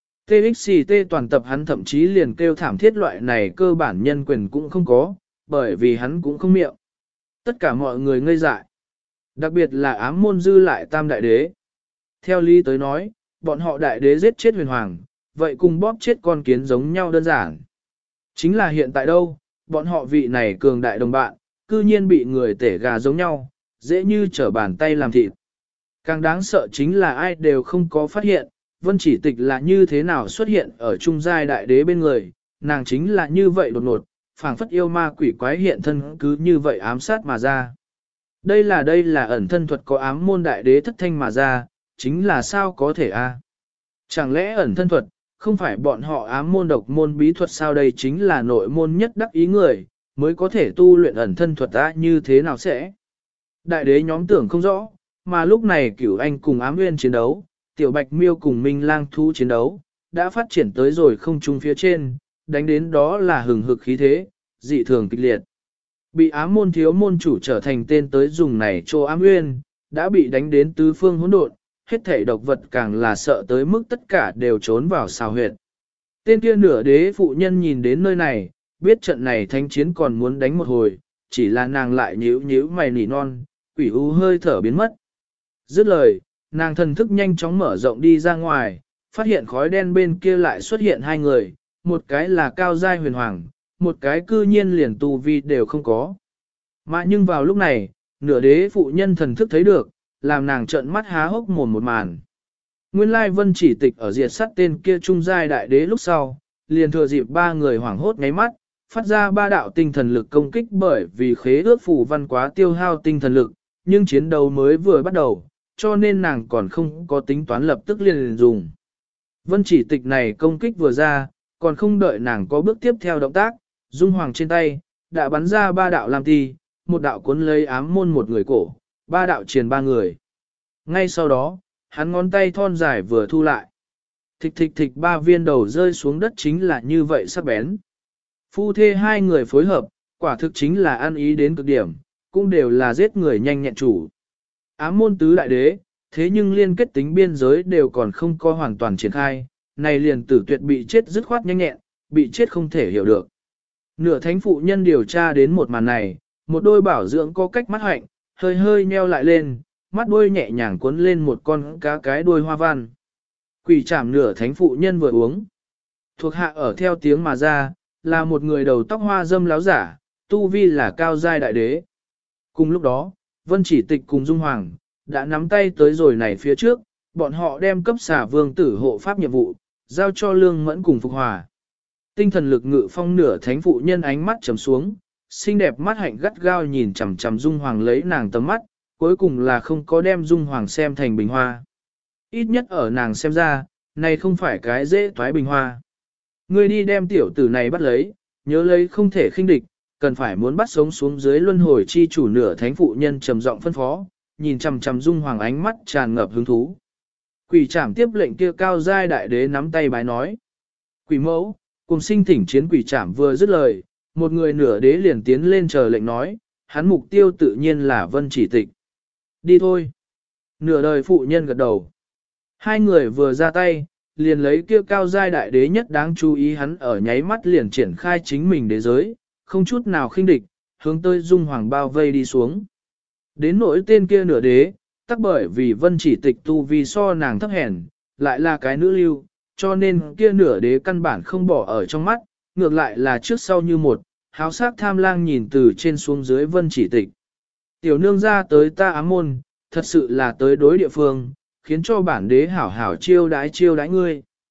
TXT toàn tập hắn thậm chí liền kêu thảm thiết loại này cơ bản nhân quyền cũng không có, bởi vì hắn cũng không miệng. Tất cả mọi người ngây dại. Đặc biệt là ám môn dư lại tam đại đế. Theo lý tới nói, bọn họ đại đế giết chết huyền hoàng, vậy cùng bóp chết con kiến giống nhau đơn giản. Chính là hiện tại đâu, bọn họ vị này cường đại đồng bạn, cư nhiên bị người tể gà giống nhau, dễ như trở bàn tay làm thịt. Càng đáng sợ chính là ai đều không có phát hiện, Vân Chỉ Tịch là như thế nào xuất hiện ở trung giai đại đế bên người, nàng chính là như vậy đột ngột, phảng phất yêu ma quỷ quái hiện thân cứ như vậy ám sát mà ra. Đây là ẩn thân thuật có ám môn đại đế thất thanh mà ra, chính là sao có thể a? Chẳng lẽ ẩn thân thuật, không phải bọn họ ám môn độc môn bí thuật sao, đây chính là nội môn nhất đắc ý người, mới có thể tu luyện ẩn thân thuật ta như thế nào sẽ? Đại đế nhóm tưởng không rõ, mà lúc này Cửu Anh cùng ám nguyên chiến đấu, Tiểu Bạch Miêu cùng Minh Lang Thú chiến đấu, đã phát triển tới rồi không trung phía trên, đánh đến đó là hừng hực khí thế, dị thường kịch liệt. Bị ám môn thiếu môn chủ trở thành tên tới dùng này cho ám nguyên, đã bị đánh đến tứ phương hỗn độn, hết thảy độc vật càng là sợ tới mức tất cả đều trốn vào xào huyệt. Tên kia nửa đế phụ nhân nhìn đến nơi này, biết trận này thánh chiến còn muốn đánh một hồi, chỉ là nàng lại nhíu nhíu mày nỉ non, quỷ u hơi thở biến mất. Dứt lời, nàng thần thức nhanh chóng mở rộng đi ra ngoài, phát hiện khói đen bên kia lại xuất hiện hai người, một cái là cao giai huyền hoàng, một cái cư nhiên liền tu vi đều không có. Mà nhưng vào lúc này, nửa đế phụ nhân thần thức thấy được, làm nàng trợn mắt há hốc mồm một màn. Nguyên lai Vân Chỉ Tịch ở diệt sát tên kia trung giai đại đế lúc sau, liền thừa dịp ba người hoảng hốt ngáy mắt, phát ra ba đạo tinh thần lực công kích, bởi vì khế ước phù văn quá tiêu hao tinh thần lực, nhưng chiến đấu mới vừa bắt đầu, cho nên nàng còn không có tính toán lập tức liền dùng. Vân Chỉ Tịch này công kích vừa ra, còn không đợi nàng có bước tiếp theo động tác, dung hoàng trên tay, đã bắn ra ba đạo lam ti, một đạo cuốn lấy ám môn một người cổ, ba đạo triền ba người. Ngay sau đó, hắn ngón tay thon dài vừa thu lại. Thịch thịch thịch ba viên đầu rơi xuống đất chính là như vậy sắc bén. Phu thê hai người phối hợp, quả thực chính là ăn ý đến cực điểm, cũng đều là giết người nhanh nhẹn chủ. Ám môn tứ đại đế, thế nhưng liên kết tính biên giới đều còn không có hoàn toàn triển khai, này liền tử tuyệt bị chết dứt khoát nhanh nhẹn, bị chết không thể hiểu được. Nửa thánh phụ nhân điều tra đến một màn này, một đôi bảo dưỡng có cách mắt hạnh, hơi hơi nheo lại lên, mắt đuôi nhẹ nhàng cuốn lên một con cá cái đuôi hoa văn. Quỷ trảm nửa thánh phụ nhân vừa uống. Thuộc hạ ở theo tiếng mà ra, là một người đầu tóc hoa dâm láo giả, tu vi là cao giai đại đế. Cùng lúc đó, Vân Chỉ Tịch cùng Dung Hoàng, đã nắm tay tới rồi này phía trước, bọn họ đem cấp xả vương tử hộ pháp nhiệm vụ, giao cho Lương Mẫn cùng Phục Hòa. Tinh thần lực ngự phong nửa thánh phụ nhân ánh mắt trầm xuống, xinh đẹp mắt hạnh gắt gao nhìn chằm chằm Dung Hoàng lấy nàng tầm mắt, cuối cùng là không có đem Dung Hoàng xem thành bình hoa. Ít nhất ở nàng xem ra, này không phải cái dễ thoái bình hoa. Ngươi đi đem tiểu tử này bắt lấy, nhớ lấy không thể khinh địch, cần phải muốn bắt sống xuống dưới luân hồi chi chủ nửa thánh phụ nhân trầm giọng phân phó, nhìn chằm chằm Dung Hoàng ánh mắt tràn ngập hứng thú. Quỷ trảm tiếp lệnh kia cao giai đại đế nắm tay bái nói. Quỷ mẫu, cùng sinh thỉnh chiến quỷ trảm vừa dứt lời, một người nửa đế liền tiến lên chờ lệnh nói, hắn mục tiêu tự nhiên là Vân Chỉ Tịch. Đi thôi. Nửa đời phụ nhân gật đầu. Hai người vừa ra tay, liền lấy kia cao giai đại đế nhất đáng chú ý, hắn ở nháy mắt liền triển khai chính mình đế giới, không chút nào khinh địch, hướng tới Dung Hoàng bao vây đi xuống. Đến nỗi tên kia nửa đế, tắc bởi vì Vân Chỉ Tịch tu vì so nàng thấp hèn, lại là cái nữ lưu, cho nên kia nửa đế căn bản không bỏ ở trong mắt, ngược lại là trước sau như một, háo sắc tham lang nhìn từ trên xuống dưới Vân Chỉ Tịch. Tiểu nương ra tới ta ám môn, thật sự là tới đối địa phương, khiến cho bản đế hảo hảo chiêu đái ngươi.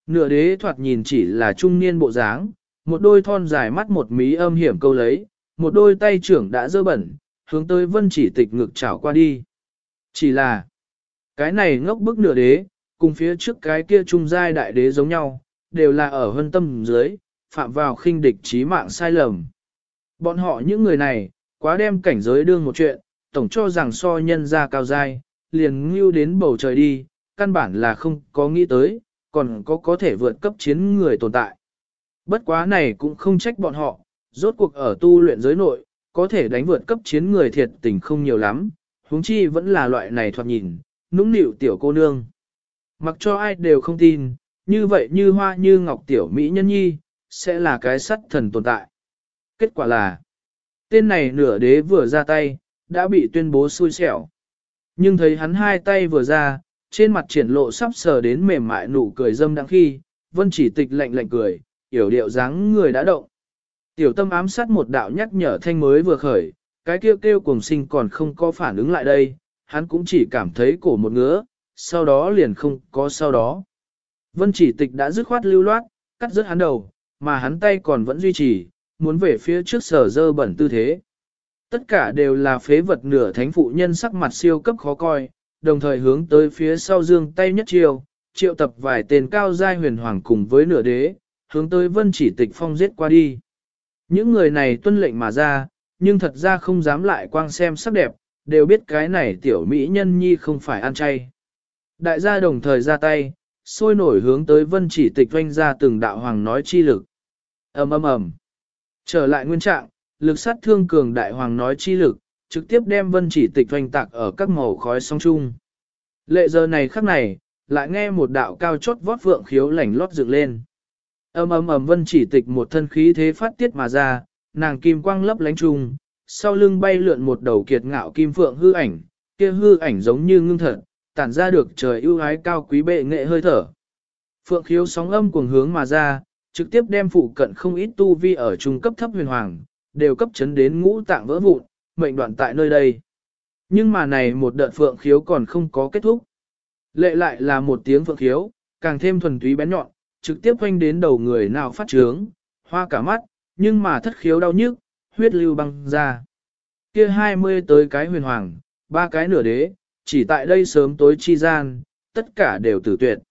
Nửa đế thoạt nhìn chỉ là trung niên bộ dáng, một đôi thon dài mắt một mí âm hiểm câu lấy, một đôi tay trưởng đã dơ bẩn, hướng tới vân chỉ tịch ngực chảo qua đi. Chỉ là, cái này ngốc bức nửa đế, cùng phía trước cái kia trung giai đại đế giống nhau, đều là ở hân tâm dưới, phạm vào khinh địch chí mạng sai lầm. Bọn họ những người này, quá đem cảnh giới đương một chuyện, tổng cho rằng so nhân ra cao giai, liền ngưu đến bầu trời đi, căn bản là không có nghĩ tới, còn có thể vượt cấp chiến người tồn tại. Bất quá này cũng không trách bọn họ, rốt cuộc ở tu luyện giới nội, có thể đánh vượt cấp chiến người thiệt tình không nhiều lắm, huống chi vẫn là loại này thoạt nhìn, nũng nịu tiểu cô nương. Mặc cho ai đều không tin, như vậy như hoa như ngọc tiểu mỹ nhân nhi, sẽ là cái sắt thần tồn tại. Kết quả là, tên này nửa đế vừa ra tay, đã bị tuyên bố xui xẻo. Nhưng thấy hắn hai tay vừa ra, trên mặt triển lộ sắp sờ đến mềm mại nụ cười dâm đắng khi, vân chỉ tịch lạnh lạnh cười, yểu điệu dáng người đã động. Tiểu tâm ám sát một đạo nhắc nhở thanh mới vừa khởi, cái kêu kêu cùng sinh còn không có phản ứng lại đây, hắn cũng chỉ cảm thấy cổ một ngứa, sau đó liền không có sau đó. Vân chỉ tịch đã dứt khoát lưu loát, cắt rớt hắn đầu, mà hắn tay còn vẫn duy trì, muốn về phía trước sở dơ bẩn tư thế. Tất cả đều là phế vật nửa thánh phụ nhân sắc mặt siêu cấp khó coi, đồng thời hướng tới phía sau dương tay nhất chiêu, triệu tập vài tên cao giai huyền hoàng cùng với nửa đế, hướng tới vân chỉ tịch phong giết qua đi. Những người này tuân lệnh mà ra, nhưng thật ra không dám lại quang xem sắc đẹp, đều biết cái này tiểu mỹ nhân nhi không phải ăn chay. Đại gia đồng thời ra tay, sôi nổi hướng tới vân chỉ tịch doanh ra từng đạo hoàng nói chi lực. ầm ầm ầm. Trở lại nguyên trạng, lực sát thương cường đại hoàng nói chi lực, trực tiếp đem vân chỉ tịch doanh tạc ở các màu khói song chung. Lệ giờ này khắc này, lại nghe một đạo cao chót vót vượng khiếu lảnh lót dựng lên. Ầm ầm ầm, vân chỉ tịch một thân khí thế phát tiết mà ra, nàng kim quang lấp lánh trùng, sau lưng bay lượn một đầu kiệt ngạo kim phượng hư ảnh, kia hư ảnh giống như ngưng thật, tản ra được trời ưu ái cao quý bệ nghệ hơi thở. Phượng khiếu sóng âm cuồng hướng mà ra, trực tiếp đem phụ cận không ít tu vi ở trung cấp thấp huyền hoàng, đều cấp chấn đến ngũ tạng vỡ vụn, mệnh đoạn tại nơi đây. Nhưng mà này một đợt phượng khiếu còn không có kết thúc. Lệ lại là một tiếng phượng khiếu, càng thêm thuần túy bén nhọn, trực tiếp quanh đến đầu người nào phát trướng, hoa cả mắt, nhưng mà thất khiếu đau nhức, huyết lưu băng ra. Kia 20 tới cái huyền hoàng, 3 cái nửa đế, chỉ tại đây sớm tối chi gian, tất cả đều tử tuyệt.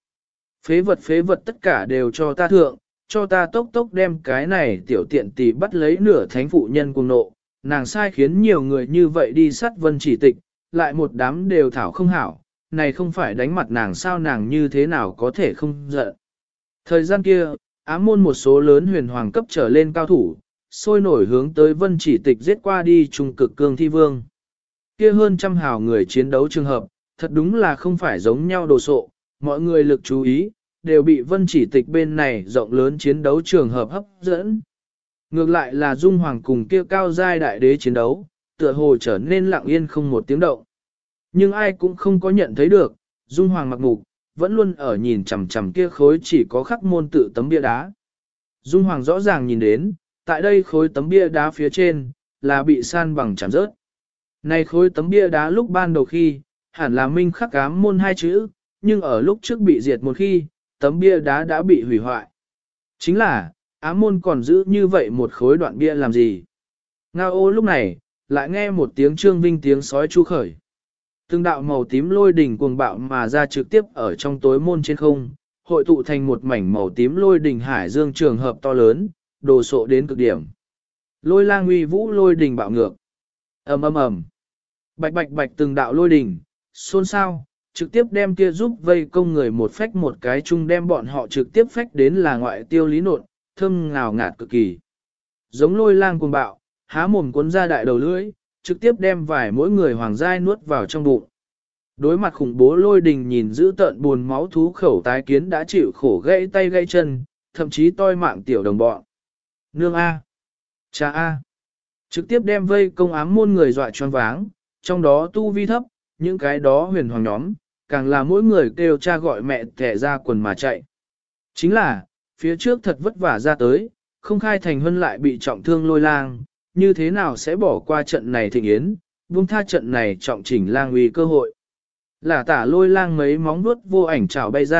Phế vật tất cả đều cho ta thượng, cho ta tốc tốc đem cái này tiểu tiện tỷ bắt lấy nửa thánh phụ nhân cùng nộ, nàng sai khiến nhiều người như vậy đi sát vân chỉ tịch, lại một đám đều thảo không hảo, này không phải đánh mặt nàng sao, nàng như thế nào có thể không giận. Thời gian kia, ám môn một số lớn huyền hoàng cấp trở lên cao thủ, sôi nổi hướng tới vân chỉ tịch giết qua đi trung cực cương thi vương. Kia hơn trăm hào người chiến đấu trường hợp, thật đúng là không phải giống nhau đồ sộ, mọi người lực chú ý, đều bị vân chỉ tịch bên này rộng lớn chiến đấu trường hợp hấp dẫn. Ngược lại là Dung Hoàng cùng kia cao giai đại đế chiến đấu, tựa hồ trở nên lặng yên không một tiếng động. Nhưng ai cũng không có nhận thấy được, Dung Hoàng mặc mục, vẫn luôn ở nhìn chằm chằm kia khối chỉ có khắc môn tự tấm bia đá. Dung Hoàng rõ ràng nhìn đến, tại đây khối tấm bia đá phía trên, là bị san bằng chạm rớt. Này khối tấm bia đá lúc ban đầu khi, hẳn là minh khắc ám môn hai chữ, nhưng ở lúc trước bị diệt một khi, tấm bia đá đã bị hủy hoại. Chính là, ám môn còn giữ như vậy một khối đoạn bia làm gì? Ngao ô lúc này, lại nghe một tiếng trương vinh tiếng sói chu khởi. Từng đạo màu tím lôi đỉnh cuồng bạo mà ra trực tiếp ở trong tối môn trên không, hội tụ thành một mảnh màu tím lôi đỉnh hải dương trường hợp to lớn, đồ sộ đến cực điểm. Lôi lang uy vũ lôi đỉnh bạo ngược. ầm ầm ầm, bạch bạch bạch từng đạo lôi đỉnh, xôn xao, trực tiếp đem kia giúp vây công người một phách một cái chung đem bọn họ trực tiếp phách đến là ngoại tiêu lý nộn, thơm ngào ngạt cực kỳ. Giống lôi lang cuồng bạo, há mồm cuốn ra đại đầu lưỡi, trực tiếp đem vài mỗi người hoàng giai nuốt vào trong bụng. Đối mặt khủng bố lôi đình nhìn giữ tợn buồn máu thú khẩu tái kiến đã chịu khổ gãy tay gãy chân, thậm chí toi mạng tiểu đồng bọn. Nương A. Cha A. Trực tiếp đem vây công ám môn người dọa choáng váng, trong đó tu vi thấp, những cái đó huyền hoàng nhóm, càng là mỗi người kêu cha gọi mẹ thẻ ra quần mà chạy. Chính là, phía trước thật vất vả ra tới, không khai thành huân lại bị trọng thương lôi lang, như thế nào sẽ bỏ qua trận này thịnh yến, buông tha trận này trọng chỉnh lang uy cơ hội. Là tả lôi lang mấy móng vuốt vô ảnh chảo bay ra,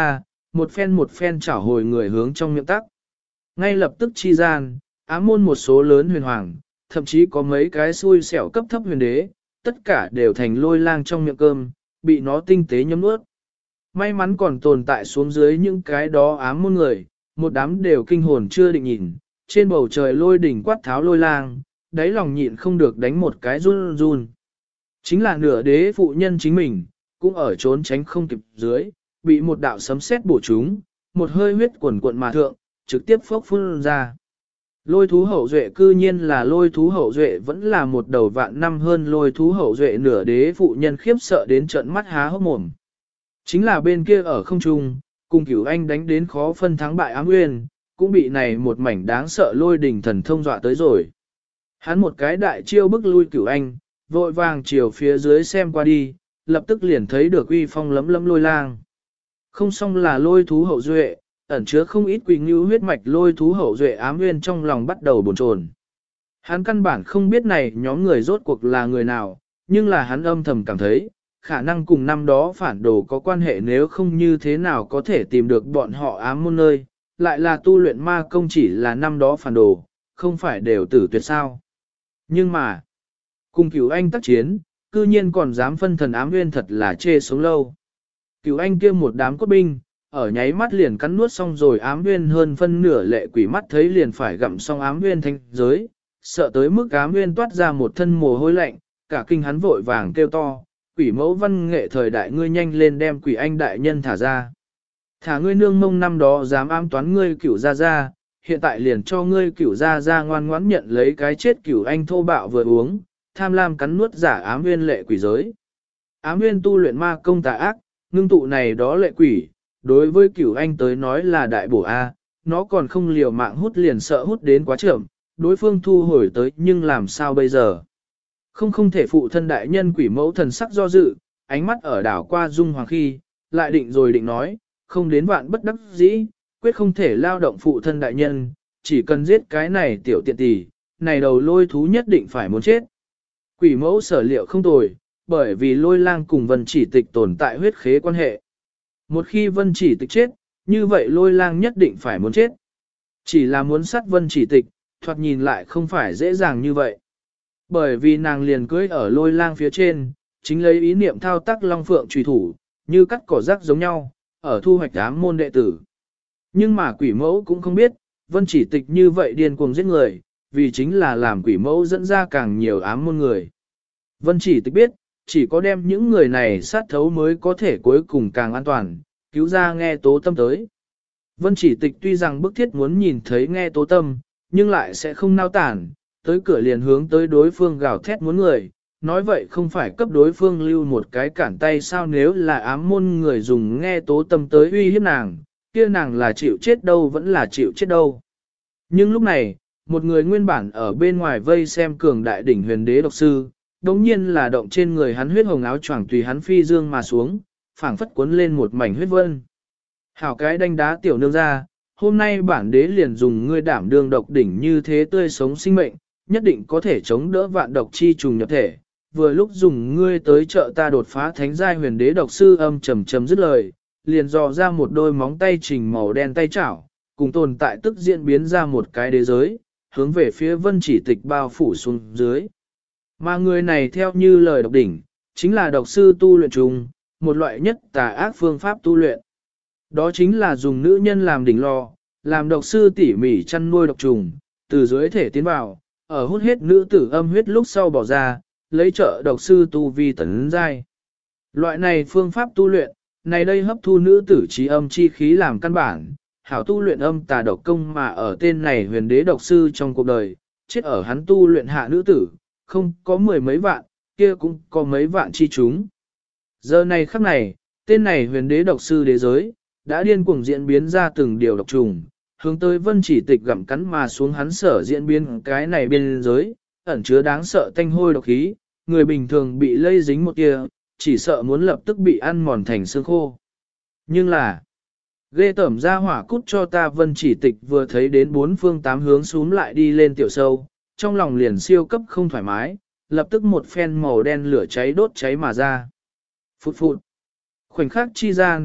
một phen chảo hồi người hướng trong miệng tắc. Ngay lập tức chi gian, ám môn một số lớn huyền hoàng, thậm chí có mấy cái xui xẻo cấp thấp huyền đế, tất cả đều thành lôi lang trong miệng cơm, bị nó tinh tế nhấm nuốt. May mắn còn tồn tại xuống dưới những cái đó ám môn người, một đám đều kinh hồn chưa định nhìn, trên bầu trời lôi đỉnh quát tháo lôi lang, đáy lòng nhịn không được đánh một cái run run. Chính là nửa đế phụ nhân chính mình, cũng ở trốn tránh không kịp dưới, bị một đạo sấm sét bổ trúng, một hơi huyết quần cuộn mà thượng, trực tiếp phốc phun ra. Lôi thú hậu duệ cư nhiên là lôi thú hậu duệ vẫn là một đầu vạn năm hơn lôi thú hậu duệ nửa đế phụ nhân khiếp sợ đến trợn mắt há hốc mồm. Chính là bên kia ở không trung, cùng Cửu Anh đánh đến khó phân thắng bại ám nguyên, cũng bị này một mảnh đáng sợ lôi đỉnh thần thông dọa tới rồi. Hắn một cái đại chiêu bức lui Cửu Anh, vội vàng chiều phía dưới xem qua đi, lập tức liền thấy được uy phong lấm lấm lôi lang. Không xong là lôi thú hậu duệ, ẩn chứa không ít quỷ ngưu huyết mạch lôi thú hậu duệ ám nguyên trong lòng bắt đầu bồn chồn. Hắn căn bản không biết này nhóm người rốt cuộc là người nào, nhưng là hắn âm thầm cảm thấy, khả năng cùng năm đó phản đồ có quan hệ nếu không như thế nào có thể tìm được bọn họ ám môn nơi, lại là tu luyện ma công chỉ là năm đó phản đồ, không phải đều tử tuyệt sao. Nhưng mà, cùng Cửu Anh tác chiến, cư nhiên còn dám phân thần ám nguyên thật là chê sống lâu. Cửu Anh kia một đám cốt binh, ở nháy mắt liền cắn nuốt xong rồi ám nguyên hơn phân nửa lệ quỷ mắt thấy liền phải gặm xong ám nguyên thanh giới, sợ tới mức ám nguyên toát ra một thân mồ hôi lạnh, cả kinh hắn vội vàng kêu to, quỷ mẫu văn nghệ thời đại ngươi nhanh lên đem Quỷ Anh đại nhân thả ra. Thả ngươi nương mông năm đó dám ám toán ngươi Cửu gia gia, hiện tại liền cho ngươi Cửu gia gia ngoan ngoãn nhận lấy cái chết Cửu Anh thô bạo vừa uống, tham lam cắn nuốt giả ám nguyên lệ quỷ giới. Ám nguyên tu luyện ma công tà ác, ngưng tụ này đó lệ quỷ, đối với Cửu Anh tới nói là đại bổ A, nó còn không liều mạng hút liền sợ hút đến quá chậm, đối phương thu hồi tới nhưng làm sao bây giờ. Không thể phụ thân đại nhân quỷ mẫu thần sắc do dự, ánh mắt ở đảo qua dung hoàng khi, lại định rồi định nói, không đến vạn bất đắc dĩ, quyết không thể lao động phụ thân đại nhân, chỉ cần giết cái này tiểu tiện tỷ, này đầu lôi thú nhất định phải muốn chết. Quỷ mẫu sở liệu không tồi, bởi vì lôi lang cùng vân chỉ tịch tồn tại huyết khế quan hệ. Một khi vân chỉ tịch chết, như vậy lôi lang nhất định phải muốn chết. Chỉ là muốn sát vân chỉ tịch, thoạt nhìn lại không phải dễ dàng như vậy. Bởi vì nàng liền cưỡi ở lôi lang phía trên, chính lấy ý niệm thao tác long phượng trùy thủ, như cắt cỏ rác giống nhau, ở thu hoạch ám môn đệ tử. Nhưng mà quỷ mẫu cũng không biết, vân chỉ tịch như vậy điên cuồng giết người, vì chính là làm quỷ mẫu dẫn ra càng nhiều ám môn người. Vân chỉ tịch biết, chỉ có đem những người này sát thấu mới có thể cuối cùng càng an toàn, cứu ra nghe tố tâm tới. Vân chỉ tịch tuy rằng bức thiết muốn nhìn thấy nghe tố tâm, nhưng lại sẽ không nao tản, tới cửa liền hướng tới đối phương gào thét muốn người, nói vậy không phải cấp đối phương lưu một cái cản tay sao nếu là ám môn người dùng nghe tố tâm tới uy hiếp nàng, kia nàng là chịu chết đâu vẫn là chịu chết đâu. Nhưng lúc này, một người nguyên bản ở bên ngoài vây xem cường đại đỉnh huyền đế độc sư, đống nhiên là động trên người hắn huyết hồng áo choàng tùy hắn phi dương mà xuống, phảng phất cuốn lên một mảnh huyết vân. Hảo cái đánh đá tiểu nương ra, hôm nay bản đế liền dùng ngươi đảm đương độc đỉnh như thế tươi sống sinh mệnh, nhất định có thể chống đỡ vạn độc chi trùng nhập thể. Vừa lúc dùng ngươi tới trợ ta đột phá thánh giai huyền đế độc sư âm trầm trầm dứt lời, liền dò ra một đôi móng tay trình màu đen tay chảo, cùng tồn tại tức diễn biến ra một cái đế giới, hướng về phía vân chỉ tịch bao phủ xuống dưới. Mà người này theo như lời độc đỉnh, chính là độc sư tu luyện trùng, một loại nhất tà ác phương pháp tu luyện. Đó chính là dùng nữ nhân làm đỉnh lò, làm độc sư tỉ mỉ chăn nuôi độc trùng, từ dưới thể tiến vào, ở hút hết nữ tử âm huyết lúc sau bỏ ra, lấy trợ độc sư tu vi tấn giai. Loại này phương pháp tu luyện, này đây hấp thu nữ tử trí âm chi khí làm căn bản, hảo tu luyện âm tà độc công mà ở tên này huyền đế độc sư trong cuộc đời, chết ở hắn tu luyện hạ nữ tử, không có mười mấy vạn, kia cũng có mấy vạn chi chúng. Giờ này khắc này, tên này huyền đế độc sư đế giới, đã điên cuồng diễn biến ra từng điều độc trùng, hướng tới vân chỉ tịch gặm cắn mà xuống hắn sở diễn biến cái này biên giới, ẩn chứa đáng sợ tanh hôi độc khí, người bình thường bị lây dính một kia, chỉ sợ muốn lập tức bị ăn mòn thành xương khô. Nhưng là, ghê tẩm ra hỏa cút cho ta vân chỉ tịch vừa thấy đến bốn phương tám hướng xuống lại đi lên tiểu sâu, trong lòng liền siêu cấp không thoải mái, lập tức một phen màu đen lửa cháy đốt cháy mà ra. Phụt phụt. Khoảnh khắc chi gian,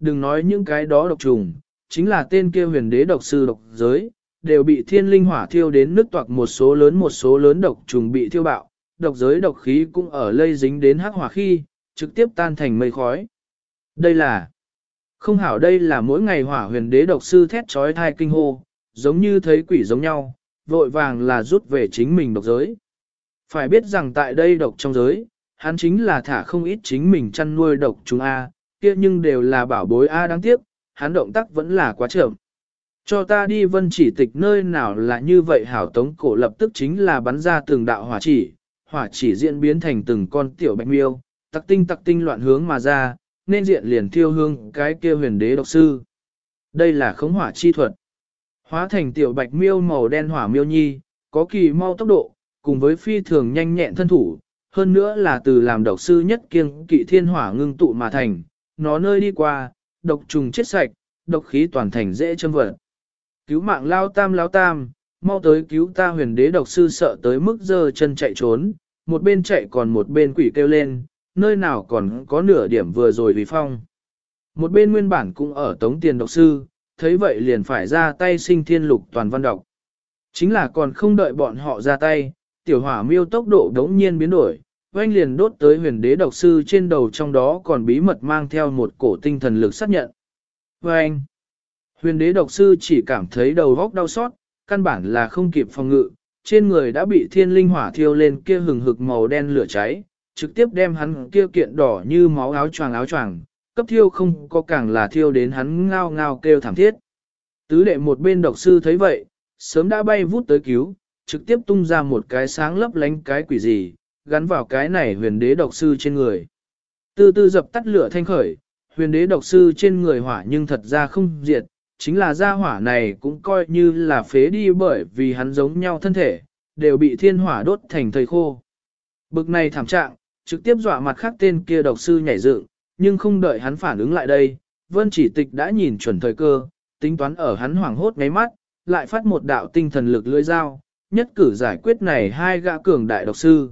đừng nói những cái đó độc trùng, chính là tên kia huyền đế độc sư độc giới, đều bị thiên linh hỏa thiêu đến nứt toạc một số lớn độc trùng bị thiêu bạo, độc giới độc khí cũng ở lây dính đến hắc hỏa khi, trực tiếp tan thành mây khói. Đây là không hảo, đây là mỗi ngày hỏa huyền đế độc sư thét trói thai kinh hô, giống như thấy quỷ giống nhau, vội vàng là rút về chính mình độc giới. Phải biết rằng tại đây độc trong giới, hắn chính là thả không ít chính mình chăn nuôi độc trùng A, kia nhưng đều là bảo bối A, đáng tiếc, hắn động tác vẫn là quá chậm. Cho ta đi Vân Chỉ Tịch nơi nào là như vậy hảo, Tống Cổ lập tức chính là bắn ra từng đạo hỏa chỉ diễn biến thành từng con tiểu bạch miêu, tặc tinh loạn hướng mà ra, nên diện liền thiêu hương cái kia huyền đế độc sư. Đây là khống hỏa chi thuật. Hóa thành tiểu bạch miêu màu đen hỏa miêu nhi, có kỳ mau tốc độ, cùng với phi thường nhanh nhẹn thân thủ, hơn nữa là từ làm độc sư nhất kiêng kỵ thiên hỏa ngưng tụ mà thành, nó nơi đi qua, độc trùng chết sạch, độc khí toàn thành dễ châm vật. Cứu mạng lao tam, mau tới cứu ta, huyền đế độc sư sợ tới mức giơ chân chạy trốn, một bên chạy còn một bên quỷ kêu lên, nơi nào còn có nửa điểm vừa rồi vì phong. Một bên nguyên bản cũng ở tống tiền độc sư, thấy vậy liền phải ra tay sinh thiên lục toàn văn độc. Chính là còn không đợi bọn họ ra tay, tiểu hỏa miêu tốc độ đống nhiên biến đổi, oanh liền đốt tới huyền đế độc sư trên đầu, trong đó còn bí mật mang theo một cổ tinh thần lực xác nhận. Oanh! Huyền đế độc sư chỉ cảm thấy đầu góc đau xót, căn bản là không kịp phòng ngự, trên người đã bị thiên linh hỏa thiêu lên kia hừng hực màu đen lửa cháy, trực tiếp đem hắn kia kiện đỏ như máu áo choàng, cấp thiêu không có càng là thiêu đến hắn ngao ngao kêu thảm thiết. Tứ đệ một bên độc sư thấy vậy, sớm đã bay vút tới cứu, trực tiếp tung ra một cái sáng lấp lánh cái quỷ gì, gắn vào cái này huyền đế độc sư trên người. Từ từ dập tắt lửa thanh khởi, huyền đế độc sư trên người hỏa nhưng thật ra không diệt, chính là gia hỏa này cũng coi như là phế đi, bởi vì hắn giống nhau thân thể, đều bị thiên hỏa đốt thành thây khô. Bực này thảm trạng, trực tiếp dọa mặt khác tên kia độc sư nhảy dựng, nhưng không đợi hắn phản ứng lại đây, Vân Chỉ Tịch đã nhìn chuẩn thời cơ, tính toán ở hắn hoảng hốt ngáy mắt, lại phát một đạo tinh thần lực lưỡi dao, nhất cử giải quyết này hai gã cường đại độc sư.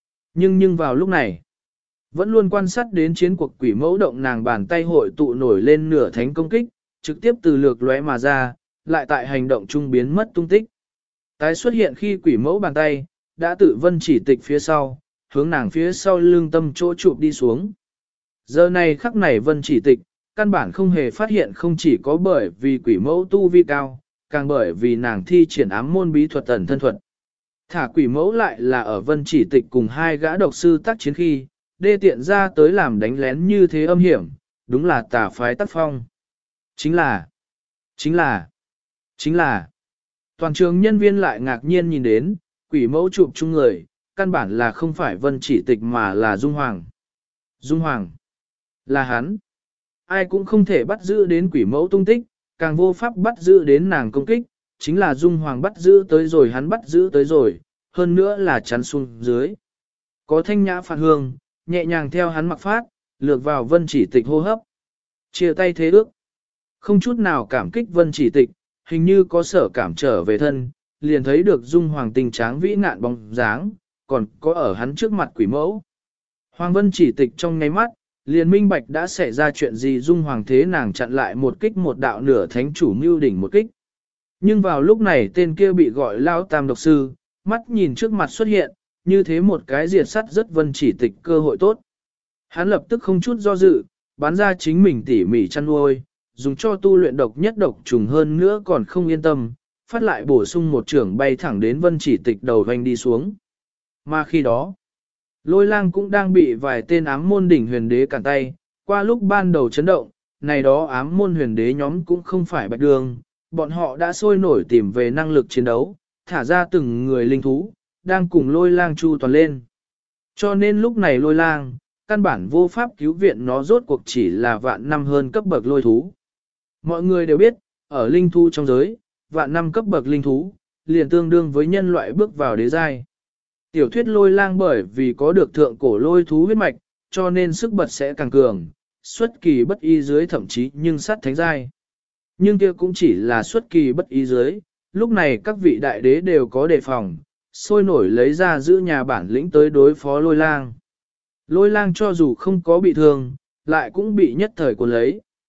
Nhưng vào lúc này, vẫn luôn quan sát đến chiến cuộc quỷ mẫu động, nàng bàn tay hội tụ nổi lên nửa thánh công kích, trực tiếp từ lược lóe mà ra, lại tại hành động trung biến mất tung tích. Tái xuất hiện khi quỷ mẫu bàn tay, đã tự Vân Chỉ Tịch phía sau, hướng nàng phía sau lưng tâm chỗ chụp đi xuống. Giờ này khắc này Vân Chỉ Tịch, căn bản không hề phát hiện, không chỉ có bởi vì quỷ mẫu tu vi cao, càng bởi vì nàng thi triển ám môn bí thuật ẩn thân thuật. Thả quỷ mẫu lại là ở Vân Chỉ Tịch cùng hai gã độc sư tác chiến khi, đê tiện ra tới làm đánh lén như thế âm hiểm, đúng là tà phái tác phong. Chính là, toàn trường nhân viên lại ngạc nhiên nhìn đến, quỷ mẫu chụp chung người, căn bản là không phải Vân Chỉ Tịch mà là Dung Hoàng. Dung Hoàng, là hắn. Ai cũng không thể bắt giữ đến quỷ mẫu tung tích, càng vô pháp bắt giữ đến nàng công kích, chính là Dung Hoàng bắt giữ tới rồi, hắn bắt giữ tới rồi, hơn nữa là chắn xuống dưới. Có thanh nhã phản hương, nhẹ nhàng theo hắn mặc phát, lược vào Vân Chỉ Tịch hô hấp. Chia tay thế ước. Không chút nào cảm kích Vân Chỉ Tịch, hình như có sở cảm trở về thân, liền thấy được Dung Hoàng tình tráng vĩ nạn bóng dáng, còn có ở hắn trước mặt quỷ mẫu. Hoàng Vân Chỉ Tịch trong nháy mắt, liền minh bạch đã xảy ra chuyện gì. Dung Hoàng thế nàng chặn lại một kích, một đạo nửa thánh chủ mưu đỉnh một kích. Nhưng vào lúc này tên kia bị gọi Lão Tam độc sư, mắt nhìn trước mặt xuất hiện, như thế một cái diệt sắt rất Vân Chỉ Tịch cơ hội tốt. Hắn lập tức không chút do dự, bắn ra chính mình tỉ mỉ chăn nuôi, dùng cho tu luyện độc nhất độc trùng, hơn nữa còn không yên tâm, phát lại bổ sung một trưởng bay thẳng đến Vân Chỉ Tịch đầu vành đi xuống. Mà khi đó, Lôi Lang cũng đang bị vài tên ám môn đỉnh huyền đế cản tay, qua lúc ban đầu chấn động, này đó ám môn huyền đế nhóm cũng không phải bạch đường, bọn họ đã sôi nổi tìm về năng lực chiến đấu, thả ra từng người linh thú, đang cùng Lôi Lang chu toàn lên. Cho nên lúc này Lôi Lang, căn bản vô pháp cứu viện nó, rốt cuộc chỉ là vạn năm hơn cấp bậc lôi thú. Mọi người đều biết, ở linh thú trong giới, vạn năm cấp bậc linh thú, liền tương đương với nhân loại bước vào đế giai. Tiểu thuyết Lôi Lang bởi vì có được thượng cổ lôi thú huyết mạch, cho nên sức bật sẽ càng cường, xuất kỳ bất ý dưới thậm chí nhưng sát thánh giai. Nhưng kia cũng chỉ là xuất kỳ bất ý dưới, lúc này các vị đại đế đều có đề phòng, sôi nổi lấy ra giữ nhà bản lĩnh tới đối phó Lôi Lang. Lôi Lang cho dù không có bị thương, lại cũng bị nhất thời cuốn lấy.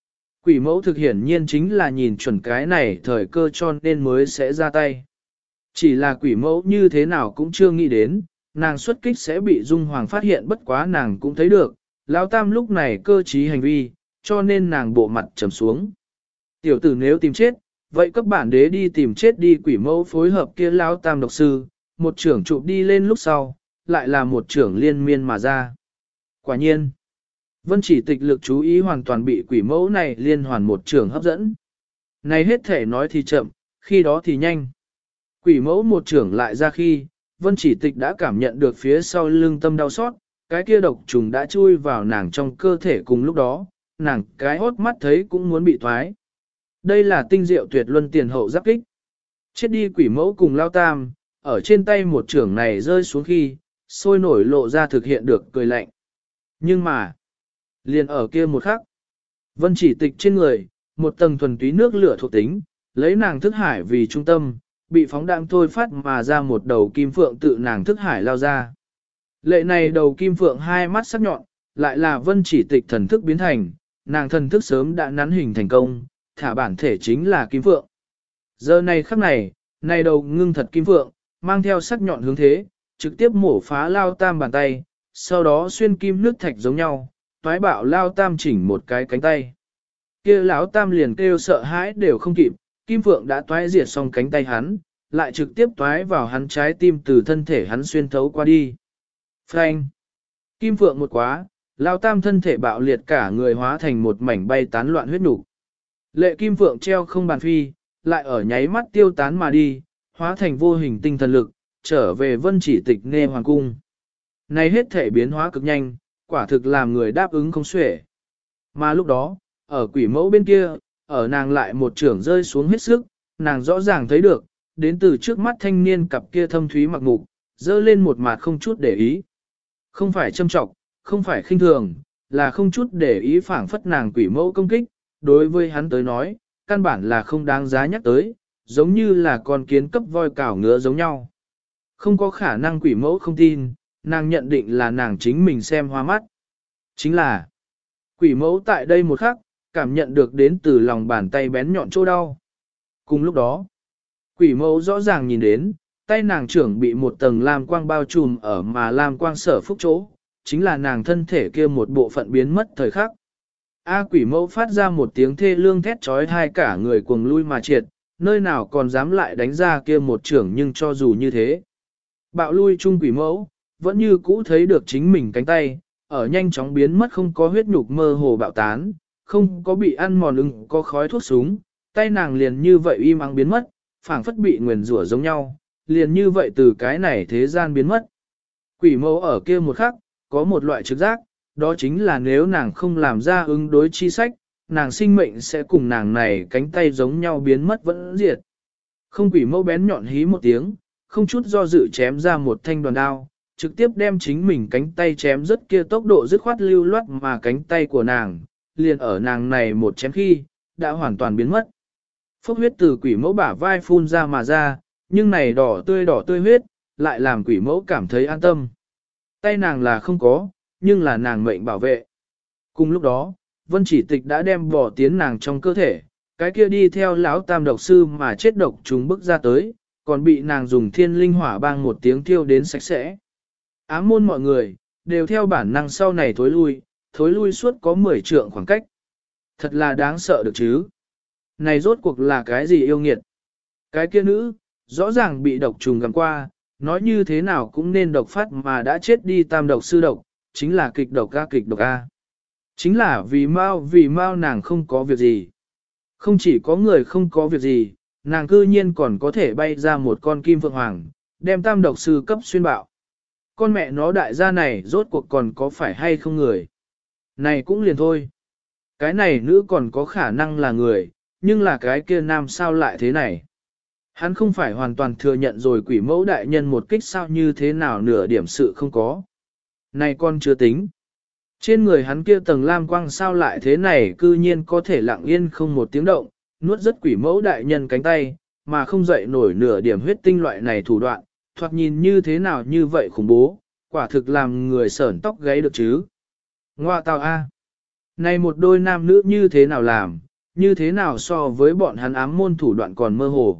Quỷ mẫu thực hiển nhiên chính là nhìn chuẩn cái này thời cơ cho nên mới sẽ ra tay. Chỉ là quỷ mẫu như thế nào cũng chưa nghĩ đến, nàng xuất kích sẽ bị Dung Hoàng phát hiện, bất quá nàng cũng thấy được, Lão Tam lúc này cơ trí hành vi, cho nên nàng bộ mặt trầm xuống. Tiểu tử nếu tìm chết, vậy cấp bản đế đi tìm chết đi. Quỷ mẫu phối hợp kia Lão Tam độc sư, một trưởng chụp đi lên lúc sau, lại là một trưởng liên miên mà ra. Quả nhiên, Vân Chỉ Tịch lực chú ý hoàn toàn bị quỷ mẫu này liên hoàn một trưởng hấp dẫn. Này hết thể nói thì chậm, khi đó thì nhanh. Quỷ mẫu một trưởng lại ra khi, Vân Chỉ Tịch đã cảm nhận được phía sau lưng tâm đau xót, cái kia độc trùng đã chui vào nàng trong cơ thể cùng lúc đó, nàng cái hốt mắt thấy cũng muốn bị thoái. Đây là tinh diệu tuyệt luân tiền hậu giáp kích. Chết đi quỷ mẫu cùng Lao Tam, ở trên tay một trưởng này rơi xuống khi, sôi nổi lộ ra thực hiện được cười lạnh. Nhưng mà, liền ở kia một khắc, Vân Chỉ Tịch trên người, một tầng thuần túy nước lửa thuộc tính, lấy nàng thức hải vì trung tâm, bị phóng đạn thôi phát mà ra một đầu kim phượng tự nàng thức hải lao ra. Lệ này đầu kim phượng hai mắt sắc nhọn, lại là Vân Chỉ Tịch thần thức biến thành, nàng thần thức sớm đã nắn hình thành công, thả bản thể chính là kim phượng. Giờ này khắc này, này đầu ngưng thật kim phượng, mang theo sắc nhọn hướng thế, trực tiếp mổ phá Lao Tam bàn tay, sau đó xuyên kim nước thạch giống nhau, toái bạo Lao Tam chỉnh một cái cánh tay. Kia lão Tam liền kêu sợ hãi đều không kịp, kim phượng đã toái diệt xong cánh tay hắn, lại trực tiếp toái vào hắn trái tim từ thân thể hắn xuyên thấu qua đi. Phanh! Kim phượng một quá, Lao Tam thân thể bạo liệt cả người hóa thành một mảnh bay tán loạn huyết nục. Lệ kim phượng treo không bàn phi, lại ở nháy mắt tiêu tán mà đi, hóa thành vô hình tinh thần lực, trở về Vân Chỉ Tịch nghe hoàng cung. Này hết thể biến hóa cực nhanh, quả thực làm người đáp ứng không xuể. Mà lúc đó, ở quỷ mẫu bên kia, ở nàng lại một trưởng rơi xuống hết sức, nàng rõ ràng thấy được, đến từ trước mắt thanh niên cặp kia thâm thúy mặc ngục, dơ lên một mặt không chút để ý. Không phải châm trọng, không phải khinh thường, là không chút để ý phảng phất nàng quỷ mẫu công kích, đối với hắn tới nói, căn bản là không đáng giá nhắc tới, giống như là con kiến cấp voi cào ngứa giống nhau. Không có khả năng quỷ mẫu không tin, nàng nhận định là nàng chính mình xem hoa mắt. Chính là, quỷ mẫu tại đây một khắc, cảm nhận được đến từ lòng bàn tay bén nhọn chỗ đau. Cùng lúc đó, quỷ mẫu rõ ràng nhìn đến, tay nàng trưởng bị một tầng lam quang bao trùm ở mà lam quang sở phúc chỗ, chính là nàng thân thể kia một bộ phận biến mất thời khắc. Quỷ mẫu phát ra một tiếng thê lương thét trói hai cả người cuồng lui mà triệt, nơi nào còn dám lại đánh ra kia một trưởng nhưng cho dù như thế. Bạo lui chung quỷ mẫu, vẫn như cũ thấy được chính mình cánh tay, ở nhanh chóng biến mất không có huyết nhục mơ hồ bạo tán, không có bị ăn mòn ưng có khói thuốc súng, tay nàng liền như vậy im ắng biến mất, phảng phất bị nguyền rủa giống nhau, liền như vậy từ cái này thế gian biến mất. Quỷ mẫu ở kia một khắc, có một loại trực giác, đó chính là nếu nàng không làm ra ứng đối chi sách, nàng sinh mệnh sẽ cùng nàng này cánh tay giống nhau biến mất vẫn diệt. Không, quỷ mẫu bén nhọn hí một tiếng, không chút do dự chém ra một thanh đoàn đao, trực tiếp đem chính mình cánh tay chém rất kia tốc độ dứt khoát lưu loát mà cánh tay của nàng, liền ở nàng này một chém khi, đã hoàn toàn biến mất. Phốc huyết từ quỷ mẫu bả vai phun ra mà ra, nhưng này đỏ tươi huyết, lại làm quỷ mẫu cảm thấy an tâm. Tay nàng là không có, nhưng là nàng mệnh bảo vệ. Cùng lúc đó, Vân Chỉ Tịch đã đem bỏ tiến nàng trong cơ thể, cái kia đi theo lão Tam độc sư mà chết độc chúng bức ra tới, còn bị nàng dùng thiên linh hỏa bang một tiếng thiêu đến sạch sẽ. Ám môn mọi người, đều theo bản năng sau này thối lui suốt có 10 trượng khoảng cách. Thật là đáng sợ được chứ. Này rốt cuộc là cái gì yêu nghiệt? Cái kia nữ, rõ ràng bị độc trùng gặm qua, nói như thế nào cũng nên độc phát mà đã chết đi Tam độc sư độc, chính là kịch độc A. Chính là vì mau nàng không có việc gì. Không chỉ có người không có việc gì, nàng cư nhiên còn có thể bay ra một con kim phượng hoàng, đem Tam độc sư cấp xuyên bạo. Con mẹ nó đại gia này rốt cuộc còn có phải hay không người? Này cũng liền thôi. Cái này nữ còn có khả năng là người, nhưng là cái kia nam sao lại thế này? Hắn không phải hoàn toàn thừa nhận rồi quỷ mẫu đại nhân một kích sao như thế nào nửa điểm sự không có. Này con chưa tính. Trên người hắn kia tầng lam quang sao lại thế này cư nhiên có thể lặng yên không một tiếng động, nuốt rất quỷ mẫu đại nhân cánh tay, mà không dậy nổi nửa điểm huyết tinh loại này thủ đoạn, thoạt nhìn như thế nào như vậy khủng bố, quả thực làm người sởn tóc gáy được chứ. Ngoa tào a, này một đôi nam nữ như thế nào làm, như thế nào so với bọn hắn ám môn thủ đoạn còn mơ hồ.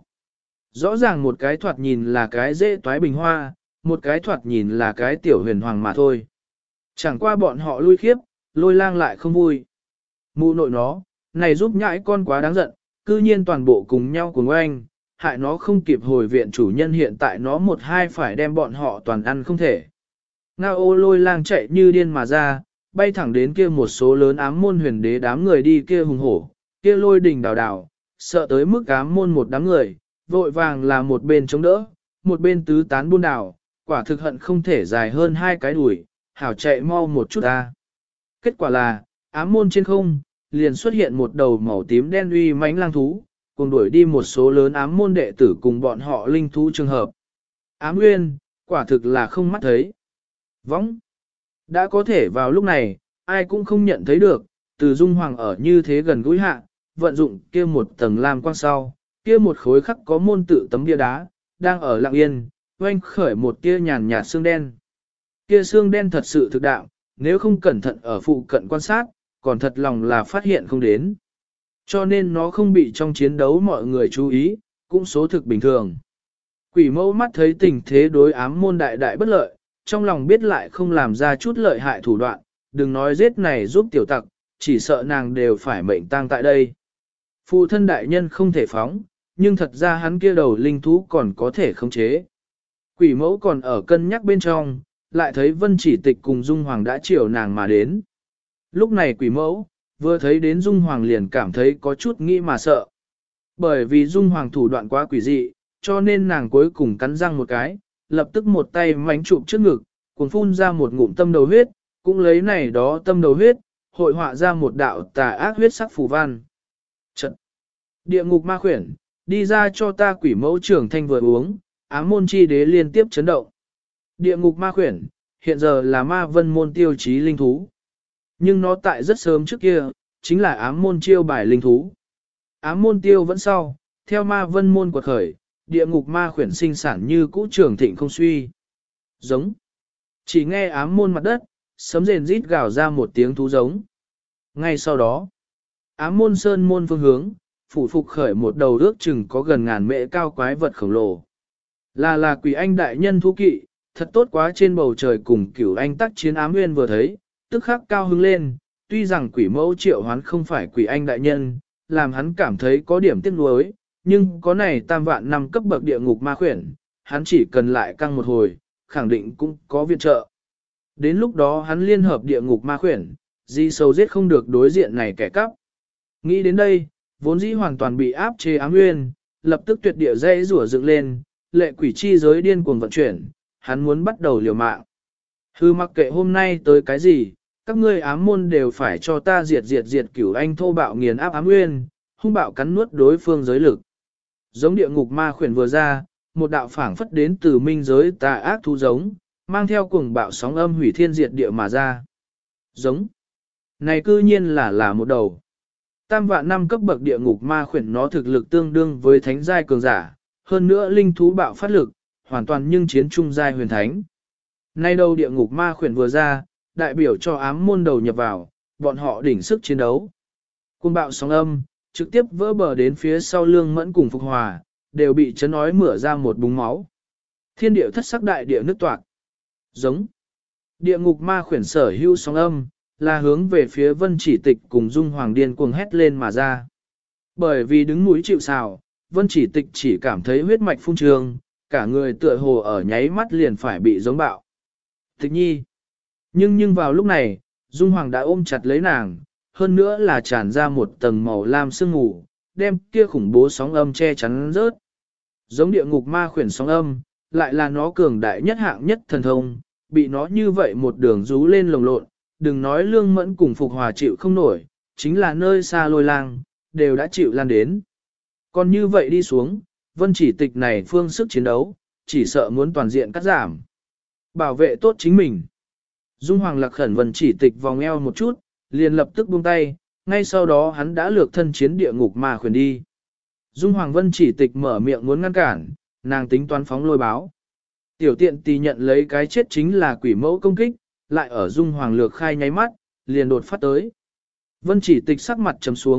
Rõ ràng một cái thoạt nhìn là cái dễ toái bình hoa, một cái thoạt nhìn là cái tiểu huyền hoàng mà thôi. Chẳng qua bọn họ lui khiếp, lôi lang lại không vui. Mụ nội nó, này giúp nhãi con quá đáng giận, cư nhiên toàn bộ cùng nhau cùng anh, hại nó không kịp hồi viện chủ nhân hiện tại nó một hai phải đem bọn họ toàn ăn không thể. Ngao ô lôi lang chạy như điên mà ra, bay thẳng đến kia một số lớn ám môn huyền đế đám người đi kia hùng hổ, kia lôi đình đào đào, sợ tới mức ám môn một đám người, vội vàng là một bên chống đỡ, một bên tứ tán buôn đảo, quả thực hận không thể dài hơn hai cái đuổi, hảo chạy mau một chút ta. Kết quả là, ám môn trên không, liền xuất hiện một đầu màu tím đen uy mãnh lang thú, cùng đuổi đi một số lớn ám môn đệ tử cùng bọn họ linh thú trường hợp. Ám nguyên, quả thực là không mắt thấy. Võng. Đã có thể vào lúc này, ai cũng không nhận thấy được, từ Dung Hoàng ở như thế gần gũi hạ, vận dụng kia một tầng lam quang sau, kia một khối khắc có môn tự tấm bia đá, đang ở lặng yên, oanh khởi một tia nhàn nhạt xương đen. Kia xương đen thật sự thực đạo, nếu không cẩn thận ở phụ cận quan sát, còn thật lòng là phát hiện không đến. Cho nên nó không bị trong chiến đấu mọi người chú ý, cũng số thực bình thường. Quỷ mẫu mắt thấy tình thế đối ám môn đại đại bất lợi, trong lòng biết lại không làm ra chút lợi hại thủ đoạn, đừng nói giết này giúp tiểu tặc, chỉ sợ nàng đều phải mệnh tang tại đây. Phụ thân đại nhân không thể phóng, nhưng thật ra hắn kia đầu linh thú còn có thể khống chế. Quỷ mẫu còn ở cân nhắc bên trong, lại thấy Vân Chỉ Tịch cùng Dung Hoàng đã chiều nàng mà đến. Lúc này quỷ mẫu, vừa thấy đến Dung Hoàng liền cảm thấy có chút nghĩ mà sợ. Bởi vì Dung Hoàng thủ đoạn quá quỷ dị, cho nên nàng cuối cùng cắn răng một cái, lập tức một tay mánh chụp trước ngực, cuồng phun ra một ngụm tâm đầu huyết, cũng lấy này đó tâm đầu huyết, hội họa ra một đạo tà ác huyết sắc phù văn. Trận. Địa ngục ma khuyển, đi ra cho ta quỷ mẫu trưởng thanh vừa uống, ám môn chi đế liên tiếp chấn động. Địa ngục ma khuyển, hiện giờ là ma vân môn tiêu chí linh thú. Nhưng nó tại rất sớm trước kia, chính là ám môn chiêu bài linh thú. Ám môn tiêu vẫn sau, theo ma vân môn quật khởi, địa ngục ma khuyển sinh sản như cũ trường thịnh không suy. Giống. Chỉ nghe ám môn mặt đất, sấm rền rít gào ra một tiếng thú giống. Ngay sau đó, ám môn sơn môn phương hướng, phủ phục khởi một đầu ước chừng có gần ngàn mệ cao quái vật khổng lồ. Là quỷ anh đại nhân thú kỵ, thật tốt quá trên bầu trời cùng cửu anh tác chiến ám nguyên vừa thấy, tức khắc cao hứng lên, tuy rằng quỷ mẫu triệu hoán không phải quỷ anh đại nhân, làm hắn cảm thấy có điểm tiếc nuối, nhưng có này tam vạn năm cấp bậc địa ngục ma khuyển, hắn chỉ cần lại căng một hồi, khẳng định cũng có viện trợ. Đến lúc đó hắn liên hợp địa ngục ma khuyển, di sâu giết không được đối diện này kẻ cắp. Nghĩ đến đây, vốn dĩ hoàn toàn bị áp chế ám nguyên, lập tức tuyệt địa dây rủa dựng lên, lệ quỷ chi giới điên cuồng vận chuyển, hắn muốn bắt đầu liều mạng. Hư mặc kệ hôm nay tới cái gì, các ngươi ám môn đều phải cho ta diệt cửu anh thô bạo nghiền áp ám nguyên, hung bạo cắn nuốt đối phương giới lực. Giống địa ngục ma khuyển vừa ra, một đạo phảng phất đến từ minh giới tà ác thú giống, mang theo cuồng bạo sóng âm hủy thiên diệt địa mà ra. Giống. Này cư nhiên là một đầu. Tam vạn năm cấp bậc địa ngục ma khuyển nó thực lực tương đương với thánh giai cường giả, hơn nữa linh thú bạo phát lực, hoàn toàn nhưng chiến trung giai huyền thánh. Nay đầu địa ngục ma khuyển vừa ra, đại biểu cho ám môn đầu nhập vào, bọn họ đỉnh sức chiến đấu. Cuồng bạo sóng âm, trực tiếp vỡ bờ đến phía sau lương mẫn cùng phục hòa, đều bị chấn ói mửa ra một búng máu. Thiên địa thất sắc đại địa nước toạc. Giống. Địa ngục ma khuyển sở hữu sóng âm, là hướng về phía Vân Chỉ Tịch cùng Dung Hoàng điên cuồng hét lên mà ra. Bởi vì đứng núi chịu sào, Vân Chỉ Tịch chỉ cảm thấy huyết mạch phun trường, cả người tựa hồ ở nháy mắt liền phải bị giống bạo. Tịch nhi. Nhưng vào lúc này, Dung Hoàng đã ôm chặt lấy nàng, hơn nữa là tràn ra một tầng màu lam sương mù, đem kia khủng bố sóng âm che chắn rớt. Giống địa ngục ma khuyển sóng âm, lại là nó cường đại nhất hạng nhất thần thông, bị nó như vậy một đường rú lên lồng lộn, đừng nói lương mẫn cùng phục hòa chịu không nổi, chính là nơi xa lôi lang, đều đã chịu lan đến. Còn như vậy đi xuống, Vân Chỉ Tịch này phương sức chiến đấu, chỉ sợ muốn toàn diện cắt giảm. Bảo vệ tốt chính mình. Dung Hoàng lạc khẩn Vân Chỉ Tịch vòng eo một chút, liền lập tức buông tay, ngay sau đó hắn đã lược thân chiến địa ngục mà khuyển đi. Dung Hoàng Vân Chỉ Tịch mở miệng muốn ngăn cản, nàng tính toán phóng lôi báo. Tiểu tiện tì nhận lấy cái chết chính là quỷ mẫu công kích, lại ở Dung Hoàng lược khai nháy mắt, liền đột phát tới. Vân Chỉ Tịch sắc mặt trầm xuống,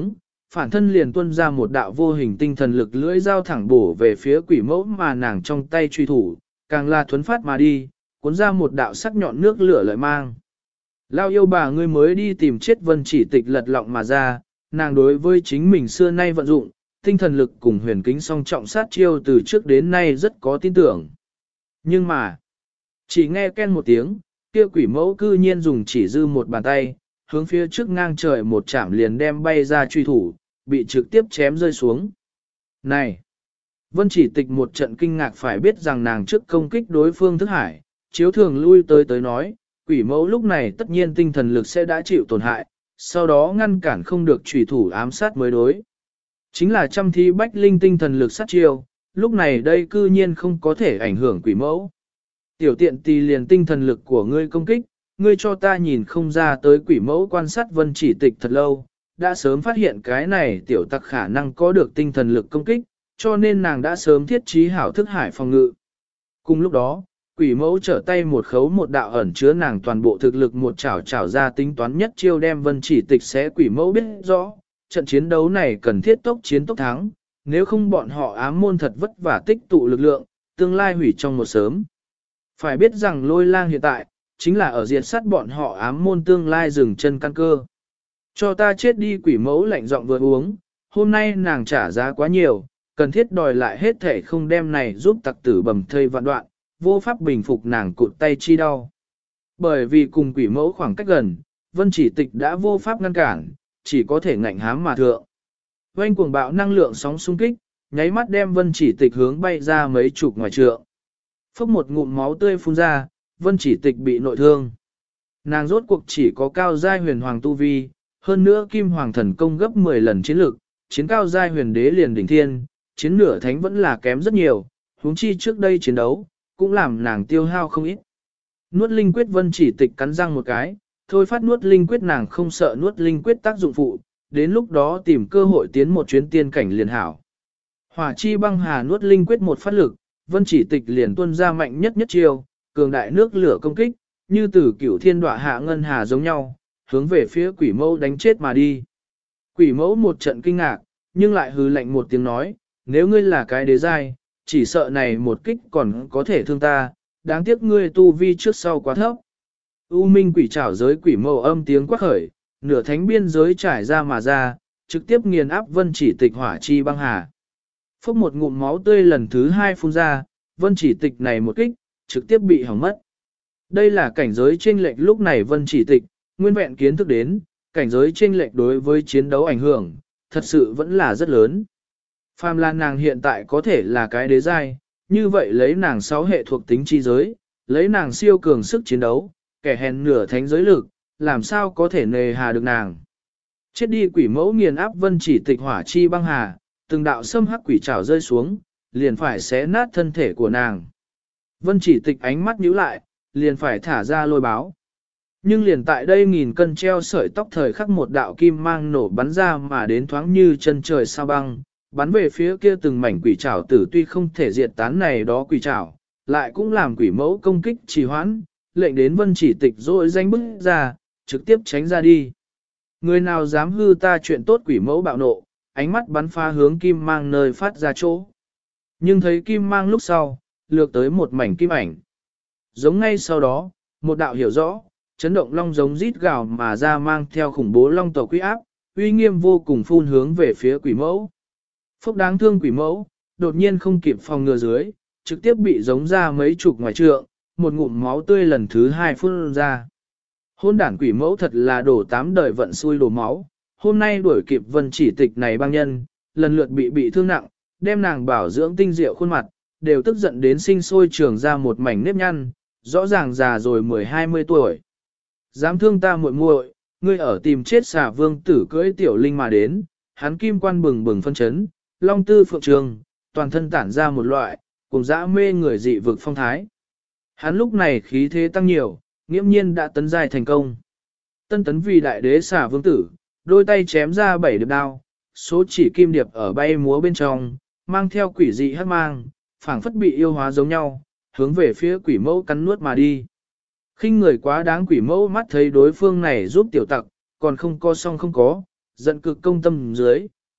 phản thân liền tuôn ra một đạo vô hình tinh thần lực lưỡi dao thẳng bổ về phía quỷ mẫu mà nàng trong tay truy thủ, càng là thuấn phát mà đi, cuốn ra một đạo sắc nhọn nước lửa lợi mang. Lao yêu bà ngươi mới đi tìm chết Vân Chỉ Tịch lật lọng mà ra, nàng đối với chính mình xưa nay vận dụng, tinh thần lực cùng huyền kính song trọng sát chiêu từ trước đến nay rất có tin tưởng. Nhưng mà, chỉ nghe ken một tiếng, kia quỷ mẫu cư nhiên dùng chỉ dư một bàn tay, hướng phía trước ngang trời một chạm liền đem bay ra truy thủ, bị trực tiếp chém rơi xuống. Này! Vân Chỉ Tịch một trận kinh ngạc phải biết rằng nàng trước công kích đối phương thức hải, chiếu thường lui tới nói, quỷ mẫu lúc này tất nhiên tinh thần lực sẽ đã chịu tổn hại, sau đó ngăn cản không được trùy thủ ám sát mới đối. Chính là trăm thi bách linh tinh thần lực sát chiêu, lúc này đây cư nhiên không có thể ảnh hưởng quỷ mẫu. Tiểu tiện tì liền tinh thần lực của ngươi công kích, ngươi cho ta nhìn không ra tới quỷ mẫu quan sát Vân Chỉ Tịch thật lâu, đã sớm phát hiện cái này tiểu tặc khả năng có được tinh thần lực công kích, cho nên nàng đã sớm thiết trí hảo thức hải phòng ngự. Cùng lúc đó, quỷ mẫu trở tay một khấu một đạo ẩn chứa nàng toàn bộ thực lực một chảo ra tính toán nhất chiêu đem Vân Chỉ Tịch xé quỷ mẫu biết rõ, trận chiến đấu này cần thiết tốc chiến tốc thắng, nếu không bọn họ ám môn thật vất vả tích tụ lực lượng, tương lai hủy trong một sớm. Phải biết rằng Lôi Lang hiện tại, chính là ở diệt sát bọn họ ám môn tương lai dừng chân căn cơ. Cho ta chết đi quỷ mẫu lạnh giọng vừa uống, hôm nay nàng trả giá quá nhiều, cần thiết đòi lại hết thể không đem này giúp tặc tử bầm thây vạn đoạn, vô pháp bình phục nàng cụt tay chi đau. Bởi vì cùng quỷ mẫu khoảng cách gần, Vân Chỉ Tịch đã vô pháp ngăn cản, chỉ có thể ngạnh hám mà thượng. Oanh cuồng bạo năng lượng sóng xung kích, nháy mắt đem Vân Chỉ Tịch hướng bay ra mấy chục ngoài trượng. Phốc một ngụm máu tươi phun ra, Vân Chỉ Tịch bị nội thương. Nàng rốt cuộc chỉ có cao giai huyền hoàng tu vi, hơn nữa kim hoàng thần công gấp 10 lần chiến lực, chiến cao giai huyền đế liền đỉnh thiên, chiến nửa thánh vẫn là kém rất nhiều, huống chi trước đây chiến đấu, cũng làm nàng tiêu hao không ít. Nuốt linh quyết Vân Chỉ Tịch cắn răng một cái, thôi phát nuốt linh quyết nàng không sợ nuốt linh quyết tác dụng phụ, đến lúc đó tìm cơ hội tiến một chuyến tiên cảnh liền hảo. Hỏa chi băng hà nuốt linh quyết một phát lực, Vân Chỉ Tịch liền tuôn ra mạnh nhất chiêu, cường đại nước lửa công kích, như từ cửu thiên đọa hạ ngân hà giống nhau, hướng về phía quỷ mẫu đánh chết mà đi. Quỷ mẫu một trận kinh ngạc, nhưng lại hừ lạnh một tiếng nói, nếu ngươi là cái đế giai, chỉ sợ này một kích còn có thể thương ta, đáng tiếc ngươi tu vi trước sau quá thấp. U minh quỷ trảo giới quỷ mẫu âm tiếng quát khởi, nửa thánh biên giới trải ra mà ra, trực tiếp nghiền áp Vân Chỉ Tịch hỏa chi băng hà. Phốc một ngụm máu tươi lần thứ hai phun ra, Vân Chỉ Tịch này một kích, trực tiếp bị hỏng mất. Đây là cảnh giới chênh lệch lúc này Vân Chỉ Tịch, nguyên vẹn kiến thức đến, cảnh giới chênh lệch đối với chiến đấu ảnh hưởng, thật sự vẫn là rất lớn. Phàm là nàng hiện tại có thể là cái đế giai, như vậy lấy nàng 6 hệ thuộc tính chi giới, lấy nàng siêu cường sức chiến đấu, kẻ hèn nửa thánh giới lực, làm sao có thể nề hà được nàng. Chết đi quỷ mẫu nghiền áp Vân Chỉ Tịch hỏa chi băng hà, từng đạo xâm hắc quỷ trảo rơi xuống, liền phải xé nát thân thể của nàng. Vân Chỉ Tịch ánh mắt nhíu lại, liền phải thả ra lôi báo. Nhưng liền tại đây nghìn cân treo sợi tóc thời khắc một đạo kim mang nổ bắn ra mà đến thoáng như chân trời sao băng, bắn về phía kia từng mảnh quỷ trảo tử tuy không thể diệt tán này đó quỷ trảo, lại cũng làm quỷ mẫu công kích trì hoãn, lệnh đến Vân Chỉ Tịch rồi danh bức ra, trực tiếp tránh ra đi. Người nào dám hư ta chuyện tốt quỷ mẫu bạo nộ, ánh mắt bắn phá hướng kim mang nơi phát ra chỗ. Nhưng thấy kim mang lúc sau, lược tới một mảnh kim ảnh. Giống ngay sau đó, một đạo hiểu rõ, chấn động long giống rít gào mà ra mang theo khủng bố long tộc uy áp, uy nghiêm vô cùng phun hướng về phía quỷ mẫu. Phúc đáng thương quỷ mẫu, đột nhiên không kịp phòng ngừa dưới, trực tiếp bị giống ra mấy chục ngoài trượng, một ngụm máu tươi lần thứ hai phun ra. Hôn đản quỷ mẫu thật là đổ 8 đời vận xui đổ máu, hôm nay đuổi kịp Vân Chỉ Tịch này băng nhân, lần lượt bị thương nặng, đem nàng bảo dưỡng tinh diệu khuôn mặt, đều tức giận đến sinh sôi trường ra một mảnh nếp nhăn, rõ ràng già rồi 10-20 tuổi. Dám thương ta muội muội, ngươi ở tìm chết xà vương tử cưỡi tiểu linh mà đến, hắn kim quan bừng bừng phân chấn, long tư phượng trường, toàn thân tản ra một loại, cùng dã mê người dị vực phong thái. Hắn lúc này khí thế tăng nhiều, nghiễm nhiên đã tấn giai thành công. Tân tấn vì đại đế xà vương tử, đôi tay chém ra 7 điệp đao, số chỉ kim điệp ở bay múa bên trong, mang theo quỷ dị hắc mang, phảng phất bị yêu hóa giống nhau, hướng về phía quỷ mẫu cắn nuốt mà đi. Khinh người quá đáng quỷ mẫu mắt thấy đối phương này giúp tiểu tặc, còn không có song không có, giận cực công tâm dưới,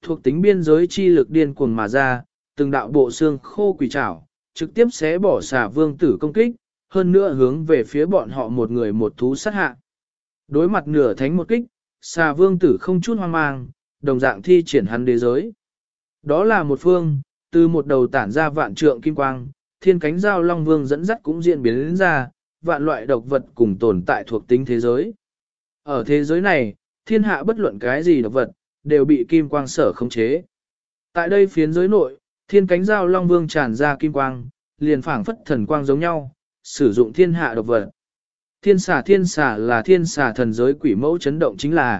thuộc tính biên giới chi lực điên cuồng mà ra, từng đạo bộ xương khô quỷ trảo, trực tiếp xé bỏ xà vương tử công kích, hơn nữa hướng về phía bọn họ một người một thú sát hạ. Đối mặt nửa thánh một kích, xà vương tử không chút hoang mang, đồng dạng thi triển hắn đế giới. Đó là một phương, từ một đầu tản ra vạn trượng kim quang, thiên cánh giao long vương dẫn dắt cũng diễn biến đến ra, vạn loại độc vật cùng tồn tại thuộc tính thế giới. Ở thế giới này, thiên hạ bất luận cái gì độc vật, đều bị kim quang sở khống chế. Tại đây phiến giới nội, thiên cánh giao long vương tràn ra kim quang, liền phảng phất thần quang giống nhau, sử dụng thiên hạ độc vật. Thiên xà là thiên xà thần giới quỷ mẫu chấn động chính là.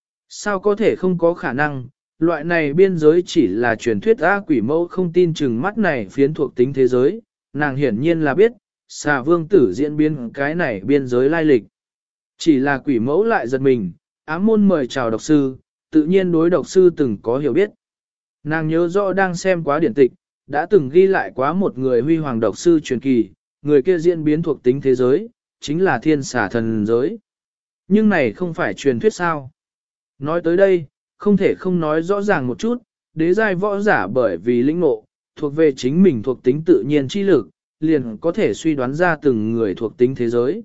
Sao có thể không có khả năng, loại này biên giới chỉ là truyền thuyết quỷ mẫu không tin chừng mắt này phiến thuộc tính thế giới, nàng hiển nhiên là biết, xà vương tử diễn biến cái này biên giới lai lịch. Chỉ là quỷ mẫu lại giật mình, ám môn mời chào độc sư, tự nhiên đối độc sư từng có hiểu biết. Nàng nhớ rõ đang xem quá điển tịch, đã từng ghi lại quá một người huy hoàng độc sư truyền kỳ, người kia diễn biến thuộc tính thế giới, chính là thiên xà thần giới. Nhưng này không phải truyền thuyết sao. Nói tới đây, không thể không nói rõ ràng một chút, đế giai võ giả bởi vì lĩnh ngộ, thuộc về chính mình thuộc tính tự nhiên chi lực, liền có thể suy đoán ra từng người thuộc tính thế giới.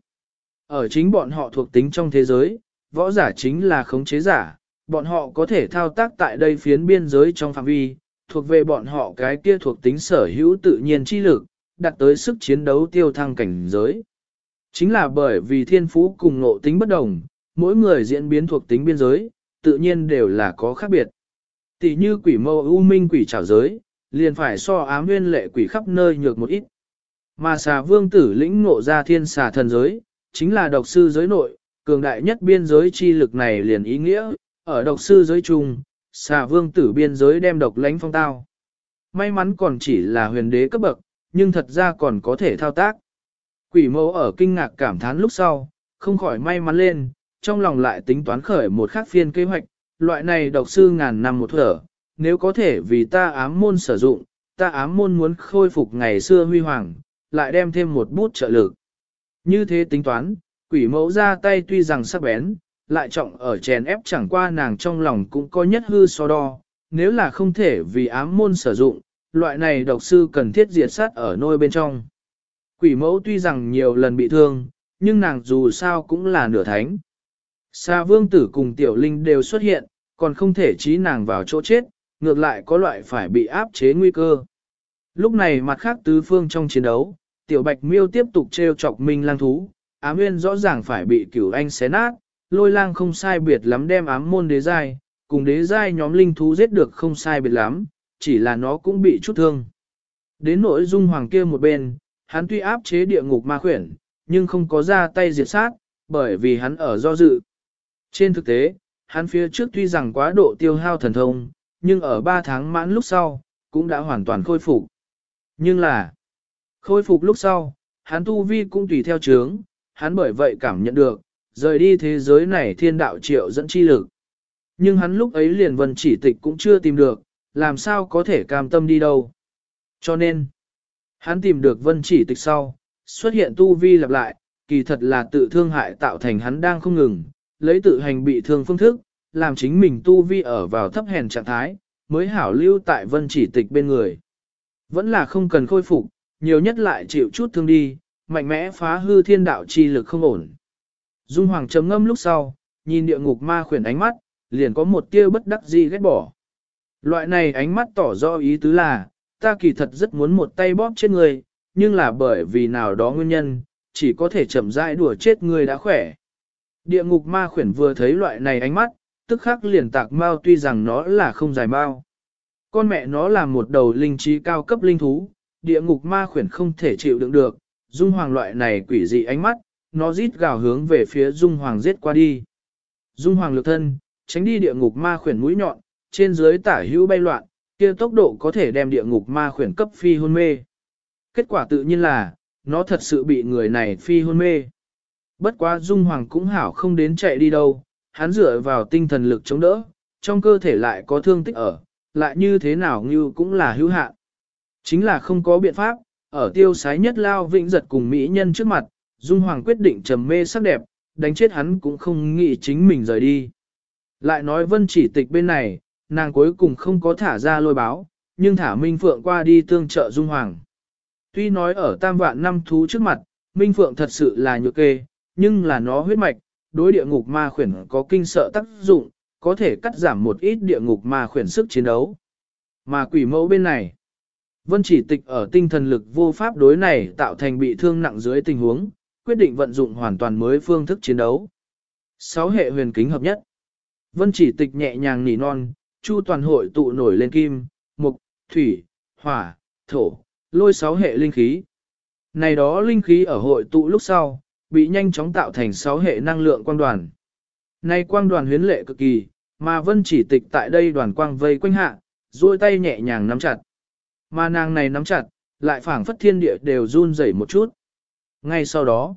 Ở chính bọn họ thuộc tính trong thế giới, võ giả chính là khống chế giả, bọn họ có thể thao tác tại đây phiến biên giới trong phạm vi, thuộc về bọn họ cái kia thuộc tính sở hữu tự nhiên chi lực, đạt tới sức chiến đấu tiêu thăng cảnh giới. Chính là bởi vì thiên phú cùng ngộ tính bất đồng, mỗi người diễn biến thuộc tính biên giới, tự nhiên đều là có khác biệt. Tỷ như quỷ mâu u minh quỷ trảo giới, liền phải so ám nguyên lệ quỷ khắp nơi nhược một ít. Mà xà vương tử lĩnh ngộ ra thiên xà thần giới, chính là độc sư giới nội, cường đại nhất biên giới chi lực này liền ý nghĩa, ở độc sư giới chung, xà vương tử biên giới đem độc lãnh phong tao. May mắn còn chỉ là huyền đế cấp bậc, nhưng thật ra còn có thể thao tác. Quỷ mẫu ở kinh ngạc cảm thán lúc sau, không khỏi may mắn lên, trong lòng lại tính toán khởi một khác phiên kế hoạch, loại này độc sư ngàn năm một thở, nếu có thể vì ta ám môn sử dụng, ta ám môn muốn khôi phục ngày xưa huy hoàng, lại đem thêm một bút trợ lực. Như thế tính toán, quỷ mẫu ra tay tuy rằng sắc bén, lại trọng ở chèn ép chẳng qua nàng trong lòng cũng có nhất hư so đo, nếu là không thể vì ám môn sử dụng, loại này độc sư cần thiết diệt sát ở nôi bên trong. Quỷ mẫu tuy rằng nhiều lần bị thương, nhưng nàng dù sao cũng là nửa thánh. Sa vương tử cùng tiểu linh đều xuất hiện, còn không thể trí nàng vào chỗ chết, ngược lại có loại phải bị áp chế nguy cơ. Lúc này mặt khác tứ phương trong chiến đấu, tiểu bạch miêu tiếp tục trêu chọc minh lang thú, ám nguyên rõ ràng phải bị cửu anh xé nát, lôi lang không sai biệt lắm đem ám môn đế giai, cùng đế giai nhóm linh thú giết được không sai biệt lắm, chỉ là nó cũng bị chút thương. Đến nỗi dung hoàng kia một bên, hắn tuy áp chế địa ngục ma khuyển, nhưng không có ra tay diệt sát, bởi vì hắn ở do dự. Trên thực tế, hắn phía trước tuy rằng quá độ tiêu hao thần thông, nhưng ở 3 tháng mãn lúc sau, cũng đã hoàn toàn khôi phục. Nhưng là, khôi phục lúc sau, hắn tu vi cũng tùy theo chướng, hắn bởi vậy cảm nhận được, rời đi thế giới này thiên đạo triệu dẫn chi lực. Nhưng hắn lúc ấy liền vân chỉ tịch cũng chưa tìm được, làm sao có thể cam tâm đi đâu. Cho nên, hắn tìm được vân chỉ tịch sau, xuất hiện tu vi lặp lại, kỳ thật là tự thương hại tạo thành hắn đang không ngừng, lấy tự hành bị thương phương thức, làm chính mình tu vi ở vào thấp hèn trạng thái, mới hảo lưu tại vân chỉ tịch bên người. Vẫn là không cần khôi phục, nhiều nhất lại chịu chút thương đi, mạnh mẽ phá hư thiên đạo chi lực không ổn. Dung Hoàng trầm ngâm lúc sau, nhìn địa ngục ma khuyển ánh mắt, liền có một tia bất đắc dĩ ghét bỏ. Loại này ánh mắt tỏ rõ ý tứ là, ta kỳ thật rất muốn một tay bóp chết người, nhưng là bởi vì nào đó nguyên nhân, chỉ có thể chậm rãi đùa chết người đã khỏe. Địa ngục ma khuyển vừa thấy loại này ánh mắt, tức khắc liền tạc mau tuy rằng nó là không dài mau. Con mẹ nó là một đầu linh trí cao cấp linh thú, địa ngục ma khuyển không thể chịu đựng được, Dung Hoàng loại này quỷ dị ánh mắt, nó rít gào hướng về phía Dung Hoàng giết qua đi. Dung Hoàng lực thân, tránh đi địa ngục ma khuyển mũi nhọn, trên dưới tả hữu bay loạn, kia tốc độ có thể đem địa ngục ma khuyển cấp phi hôn mê. Kết quả tự nhiên là, nó thật sự bị người này phi hôn mê. Bất quá Dung Hoàng cũng hảo không đến chạy đi đâu, hắn dựa vào tinh thần lực chống đỡ, trong cơ thể lại có thương tích ở, lại như thế nào như cũng là hữu hạn. Chính là không có biện pháp, ở tiêu sái nhất lao vĩnh giật cùng mỹ nhân trước mặt, Dung Hoàng quyết định trầm mê sắc đẹp, đánh chết hắn cũng không nghĩ chính mình rời đi. Lại nói vân chỉ tịch bên này, nàng cuối cùng không có thả ra lôi báo, nhưng thả Minh Phượng qua đi tương trợ Dung Hoàng. Tuy nói ở tam vạn năm thú trước mặt, Minh Phượng thật sự là nhược kê, nhưng là nó huyết mạch, đối địa ngục ma khuyển có kinh sợ tác dụng, có thể cắt giảm một ít địa ngục ma khuyển sức chiến đấu. Mà quỷ mẫu bên này, Vân Chỉ Tịch ở tinh thần lực vô pháp đối này tạo thành bị thương nặng dưới tình huống, quyết định vận dụng hoàn toàn mới phương thức chiến đấu. 6 hệ huyền kính hợp nhất. Vân Chỉ Tịch nhẹ nhàng nỉ non, chu toàn hội tụ nổi lên kim, mộc, thủy, hỏa, thổ, lôi 6 hệ linh khí. Này đó linh khí ở hội tụ lúc sau, bị nhanh chóng tạo thành 6 hệ năng lượng quang đoàn. Này quang đoàn huyến lệ cực kỳ, mà Vân Chỉ Tịch tại đây đoàn quang vây quanh hạ, duỗi tay nhẹ nhàng nắm chặt. Mà nàng này nắm chặt, lại phảng phất thiên địa đều run rẩy một chút. Ngay sau đó,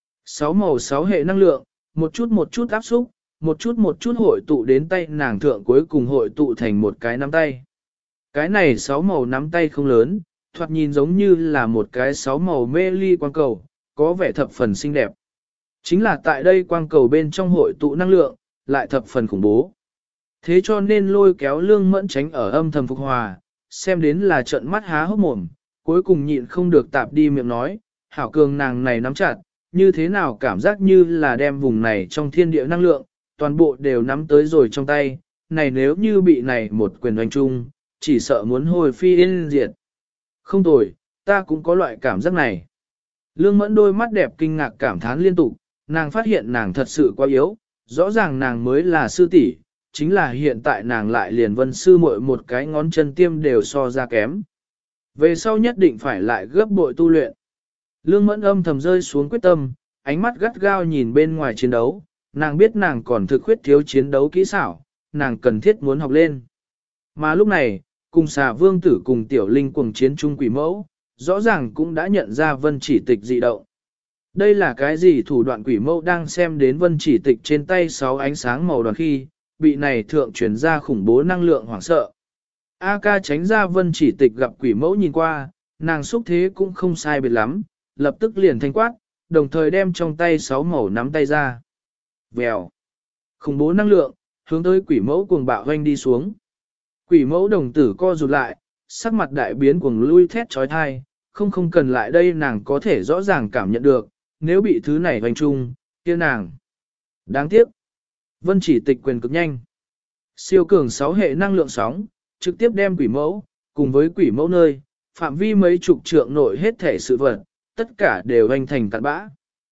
6 màu 6 hệ năng lượng, một chút áp xúc, một chút hội tụ đến tay nàng thượng, cuối cùng hội tụ thành một cái nắm tay. Cái này 6 màu nắm tay không lớn, thoạt nhìn giống như là một cái 6 màu mê ly quang cầu, có vẻ thập phần xinh đẹp. Chính là tại đây quang cầu bên trong hội tụ năng lượng, lại thập phần khủng bố. Thế cho nên lôi kéo Lương Mẫn tránh ở âm thầm phục hòa, xem đến là trợn mắt há hốc mồm, cuối cùng nhịn không được tạp đi miệng nói, hảo cường nàng này nắm chặt, như thế nào cảm giác như là đem vùng này trong thiên địa năng lượng, toàn bộ đều nắm tới rồi trong tay, này nếu như bị này một quyền đánh chung, chỉ sợ muốn hồi phi yên diệt. Không tồi, ta cũng có loại cảm giác này. Lương Mẫn đôi mắt đẹp kinh ngạc cảm thán liên tục, nàng phát hiện nàng thật sự quá yếu, rõ ràng nàng mới là sư tỷ, chính là hiện tại nàng lại liền Vân sư muội một cái ngón chân tiêm đều so ra kém. Về sau nhất định phải lại gấp bội tu luyện. Lương Mẫn âm thầm rơi xuống quyết tâm, ánh mắt gắt gao nhìn bên ngoài chiến đấu, nàng biết nàng còn thực khuyết thiếu chiến đấu kỹ xảo, nàng cần thiết muốn học lên. Mà lúc này, cùng xà vương tử cùng tiểu linh cuồng chiến chung quỷ mẫu, rõ ràng cũng đã nhận ra Vân Chỉ Tịch dị động. Đây là cái gì? Thủ đoạn quỷ mẫu đang xem đến Vân Chỉ Tịch trên tay 6 ánh sáng màu đoàn khi, bị này thượng chuyển ra khủng bố năng lượng hoảng sợ. A ca tránh ra Vân Chỉ Tịch gặp quỷ mẫu nhìn qua, nàng xúc thế cũng không sai biệt lắm, lập tức liền thanh quát, đồng thời đem trong tay 6 màu nắm tay ra. Vèo. Khủng bố năng lượng, hướng tới quỷ mẫu cuồng bạo hoanh đi xuống. Quỷ mẫu đồng tử co rụt lại, sắc mặt đại biến cuồng lui thét trói thai, không cần lại đây nàng có thể rõ ràng cảm nhận được, nếu bị thứ này hoành chung, kia nàng. Đáng tiếc. Vân Chỉ Tịch quyền cực nhanh. Siêu cường 6 hệ năng lượng sóng, trực tiếp đem quỷ mẫu, cùng với quỷ mẫu nơi, phạm vi mấy chục trượng nội hết thể sự vật, tất cả đều hoành thành cặn bã.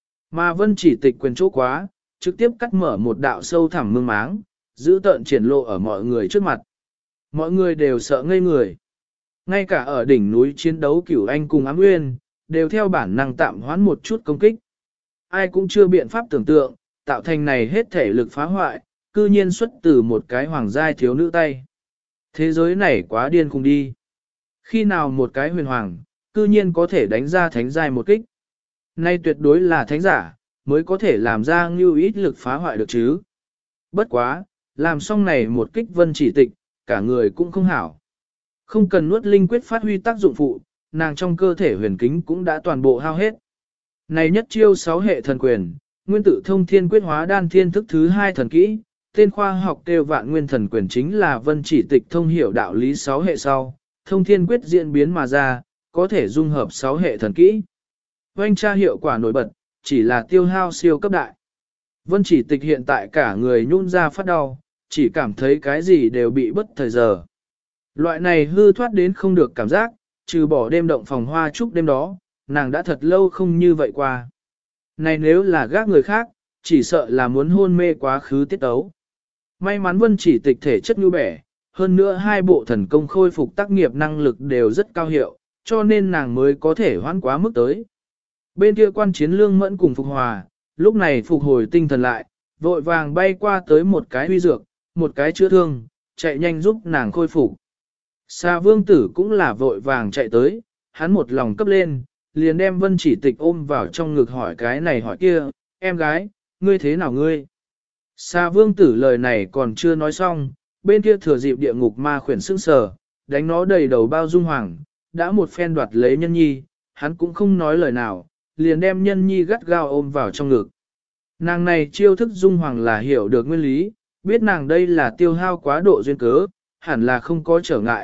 Mà Vân Chỉ Tịch quyền chỗ quá, trực tiếp cắt mở một đạo sâu thẳm mương máng, giữ tợn triển lộ ở mọi người trước mặt. Mọi người đều sợ ngây người. Ngay cả ở đỉnh núi chiến đấu Cửu Anh cùng Ám Nguyên, đều theo bản năng tạm hoãn một chút công kích. Ai cũng chưa biện pháp tưởng tượng, tạo thành này hết thể lực phá hoại, cư nhiên xuất từ một cái hoàng giai thiếu nữ tay. Thế giới này quá điên khùng đi. Khi nào một cái huyền hoàng, cư nhiên có thể đánh ra thánh giai một kích. Nay tuyệt đối là thánh giả, mới có thể làm ra ngưu ít lực phá hoại được chứ. Bất quá, làm xong này một kích Vân Chỉ Tịch, cả người cũng không hảo. Không cần nuốt linh quyết phát huy tác dụng phụ, nàng trong cơ thể huyền kính cũng đã toàn bộ hao hết. Này nhất chiêu 6 hệ thần quyền, nguyên tử thông thiên quyết hóa đan thiên thức thứ 2 thần kỹ, tên khoa học kêu vạn nguyên thần quyền chính là Vân Chỉ Tịch thông hiểu đạo lý 6 hệ sau, thông thiên quyết diễn biến mà ra, có thể dung hợp 6 hệ thần kỹ. Oanh tra hiệu quả nổi bật, chỉ là tiêu hao siêu cấp đại. Vân Chỉ Tịch hiện tại cả người nhún ra phát đau, chỉ cảm thấy cái gì đều bị bất thời giờ. Loại này hư thoát đến không được cảm giác, trừ bỏ đêm động phòng hoa chúc đêm đó, nàng đã thật lâu không như vậy qua. Này nếu là gác người khác, chỉ sợ là muốn hôn mê quá khứ tiết ấu. May mắn Vân Chỉ Tịch thể chất như bẻ, hơn nữa hai bộ thần công khôi phục tác nghiệp năng lực đều rất cao hiệu, cho nên nàng mới có thể hoãn quá mức tới. Bên kia quan chiến Lương Mẫn cùng Phục Hòa, lúc này phục hồi tinh thần lại, vội vàng bay qua tới một cái huy dược, một cái chữa thương, chạy nhanh giúp nàng khôi phục. Xà Vương Tử cũng là vội vàng chạy tới, hắn một lòng cấp lên, liền đem Vân Chỉ Tịch ôm vào trong ngực hỏi cái này hỏi kia, em gái, ngươi thế nào ngươi? Xà Vương Tử lời này còn chưa nói xong, bên kia thừa dịp địa ngục ma khuyển sững sờ, đánh nó đầy đầu bao dung hoàng, đã một phen đoạt lấy Nhân Nhi, hắn cũng không nói lời nào, liền đem Nhân Nhi gắt gao ôm vào trong ngực. Nàng này chiêu thức dung hoàng là hiểu được nguyên lý, biết nàng đây là tiêu hao quá độ duyên cớ, hẳn là không có trở ngại,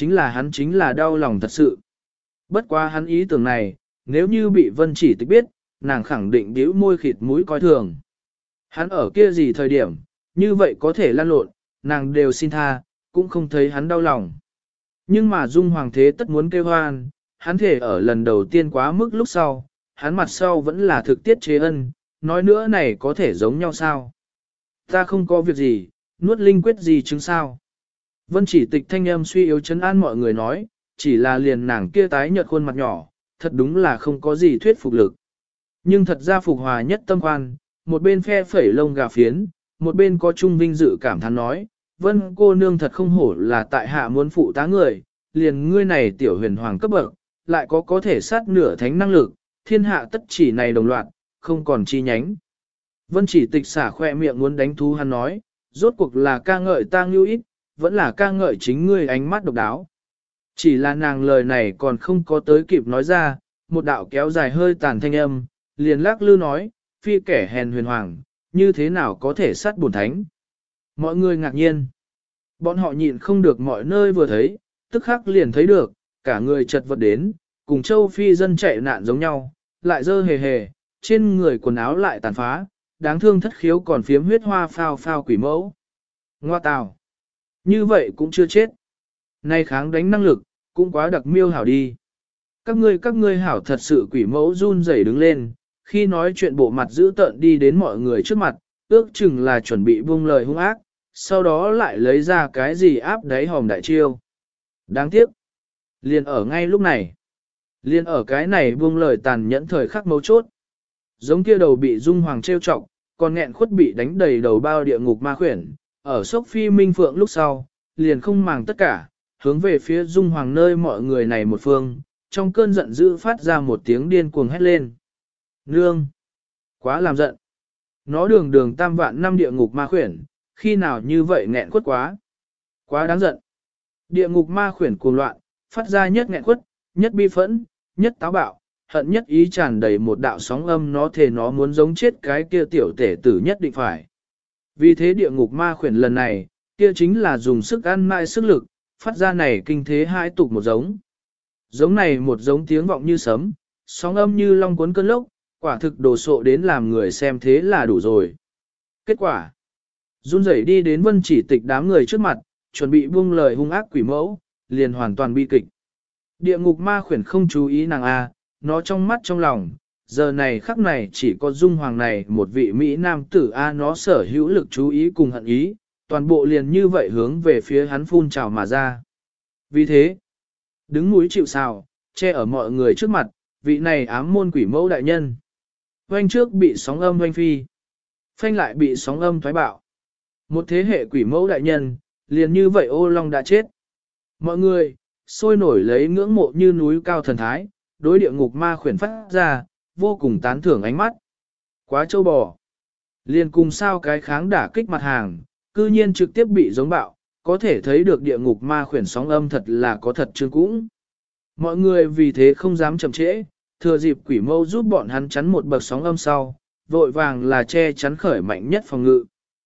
chính là đau lòng thật sự. Bất quá hắn ý tưởng này, nếu như bị Vân Chỉ Tịch biết, nàng khẳng định bĩu môi khịt mũi coi thường. Hắn ở kia gì thời điểm, như vậy có thể lăn lộn, nàng đều xin tha, cũng không thấy hắn đau lòng. Nhưng mà Dung Hoàng thế tất muốn kêu hoan, hắn thể ở lần đầu tiên quá mức lúc sau, hắn mặt sau vẫn là thực tiết chế ân, nói nữa này có thể giống nhau sao? Ta không có việc gì, nuốt linh quyết gì chứng sao? Vân Chỉ Tịch thanh âm suy yếu trấn an mọi người nói, chỉ là liền nàng kia tái nhợt khuôn mặt nhỏ, thật đúng là không có gì thuyết phục lực. Nhưng thật ra phục hòa nhất tâm khoan, một bên phe phẩy lông gà phiến, một bên có trung vinh dự cảm thán nói, Vân cô nương thật không hổ là tại hạ muốn phụ tá người, liền ngươi này tiểu huyền hoàng cấp bậc, lại có thể sát nửa thánh năng lực, thiên hạ tất chỉ này đồng loạt, không còn chi nhánh. Vân Chỉ Tịch xả khoe miệng muốn đánh thú hắn nói, rốt cuộc là ca ngợi ta ngưu ít, vẫn là ca ngợi chính ngươi ánh mắt độc đáo. Chỉ là nàng lời này còn không có tới kịp nói ra, một đạo kéo dài hơi tàn thanh âm, liền lắc lư nói, phi kẻ hèn huyền hoàng, như thế nào có thể sát bổn thánh. Mọi người ngạc nhiên. Bọn họ nhịn không được mọi nơi vừa thấy, tức khắc liền thấy được, cả người chật vật đến, cùng châu phi dân chạy nạn giống nhau, lại dơ hề hề, trên người quần áo lại tàn phá, đáng thương thất khiếu còn phiếm huyết hoa phao phao quỷ mẫu. Ngoa tào. Như vậy cũng chưa chết. Nay kháng đánh năng lực, cũng quá đặc miêu hảo đi. Các ngươi hảo thật sự quỷ mẫu run rẩy đứng lên, khi nói chuyện bộ mặt giữ tợn đi đến mọi người trước mặt, ước chừng là chuẩn bị buông lời hung ác, sau đó lại lấy ra cái gì áp đáy hòm đại chiêu. Đáng tiếc. Liền ở ngay lúc này. Liền ở cái này buông lời tàn nhẫn thời khắc mấu chốt. Giống kia đầu bị Dung Hoàng trêu chọc, còn nghẹn khuất bị đánh đầy đầu bao địa ngục ma khuyển, ở sốc phi minh phượng lúc sau, liền không màng tất cả, hướng về phía Dung Hoàng nơi mọi người này một phương, trong cơn giận dữ phát ra một tiếng điên cuồng hét lên. Nương! Quá làm giận! Nó đường đường tam vạn năm địa ngục ma khuyển, khi nào như vậy nghẹn khuất quá! Quá đáng giận! Địa ngục ma khuyển cuồng loạn, phát ra nhất nghẹn khuất, nhất bi phẫn, nhất táo bạo, hận nhất ý tràn đầy một đạo sóng âm, nó thề nó muốn giống chết cái kia tiểu tể tử nhất định phải. Vì thế địa ngục ma khuyển lần này, kia chính là dùng sức ăn mãi sức lực, phát ra này kinh thế hai tục một giống. Giống này một giống tiếng vọng như sấm, sóng âm như long cuốn cơn lốc, quả thực đồ sộ đến làm người xem thế là đủ rồi. Kết quả, run rẩy đi đến Vân Chỉ Tịch đám người trước mặt, chuẩn bị buông lời hung ác quỷ mẫu, liền hoàn toàn bi kịch. Địa ngục ma khuyển không chú ý nàng a, nó trong mắt trong lòng, giờ này khắc này chỉ có Dung Hoàng này một vị Mỹ nam tử a, nó sở hữu lực chú ý cùng hận ý, toàn bộ liền như vậy hướng về phía hắn phun trào mà ra. Vì thế, đứng núi chịu sào, che ở mọi người trước mặt, vị này ám môn quỷ mẫu đại nhân. Oanh trước bị sóng âm oanh phi, phanh lại bị sóng âm thoái bạo. Một thế hệ quỷ mẫu đại nhân, liền như vậy ô long đã chết. Mọi người, sôi nổi lấy ngưỡng mộ như núi cao thần thái, đối địa ngục ma khuyển phát ra, vô cùng tán thưởng ánh mắt. Quá trâu bò. Liền cùng sao cái kháng đả kích mặt hàng, cư nhiên trực tiếp bị giống bạo, có thể thấy được địa ngục ma khuyển sóng âm thật là có thật chương cũng. Mọi người vì thế không dám chậm trễ, thừa dịp quỷ mâu giúp bọn hắn chắn một bậc sóng âm sau, vội vàng là che chắn khởi mạnh nhất phòng ngự.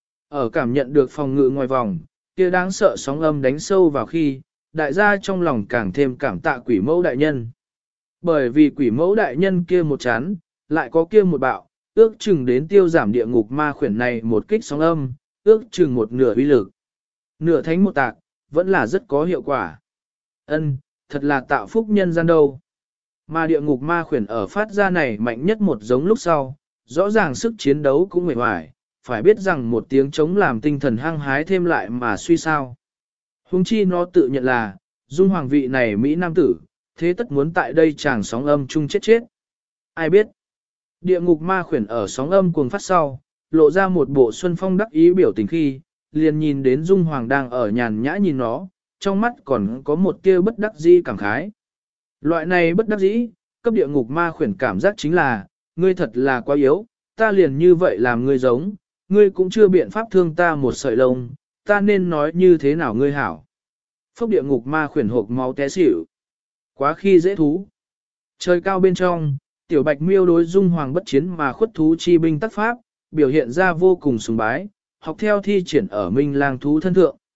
Ở cảm nhận được phòng ngự ngoài vòng, kia đáng sợ sóng âm đánh sâu vào khi, đại gia trong lòng càng thêm cảm tạ quỷ mẫu đại nhân. Bởi vì quỷ mẫu đại nhân kia một chán, lại có kia một bạo, ước chừng đến tiêu giảm địa ngục ma khuyển này một kích sóng âm, ước chừng một nửa uy lực. Nửa thánh một tạc, vẫn là rất có hiệu quả. Ân, thật là tạo phúc nhân gian đâu. Mà địa ngục ma khuyển ở phát ra này mạnh nhất một giống lúc sau, rõ ràng sức chiến đấu cũng mệt mỏi, phải biết rằng một tiếng chống làm tinh thần hăng hái thêm lại mà suy sao. Hùng chi nó tự nhận là, Dung Hoàng vị này Mỹ Nam tử, thế tất muốn tại đây chàng sóng âm chung chết chết. Ai biết? Địa ngục ma khuyển ở sóng âm cuồng phát sau, lộ ra một bộ xuân phong đắc ý biểu tình khi, liền nhìn đến Dung Hoàng đang ở nhàn nhã nhìn nó, trong mắt còn có một tia bất đắc dĩ cảm khái. Loại này bất đắc dĩ, cấp địa ngục ma khuyển cảm giác chính là, ngươi thật là quá yếu, ta liền như vậy làm ngươi giống, ngươi cũng chưa biện pháp thương ta một sợi lông, ta nên nói như thế nào ngươi hảo. Phốc địa ngục ma khuyển hộp máu té xỉu. Quá khi dễ thú. Trời cao bên trong, tiểu bạch miêu đối Dung Hoàng bất chiến mà khuất thú chi binh tác pháp, biểu hiện ra vô cùng sùng bái, học theo thi triển ở minh lang thú thân thượng.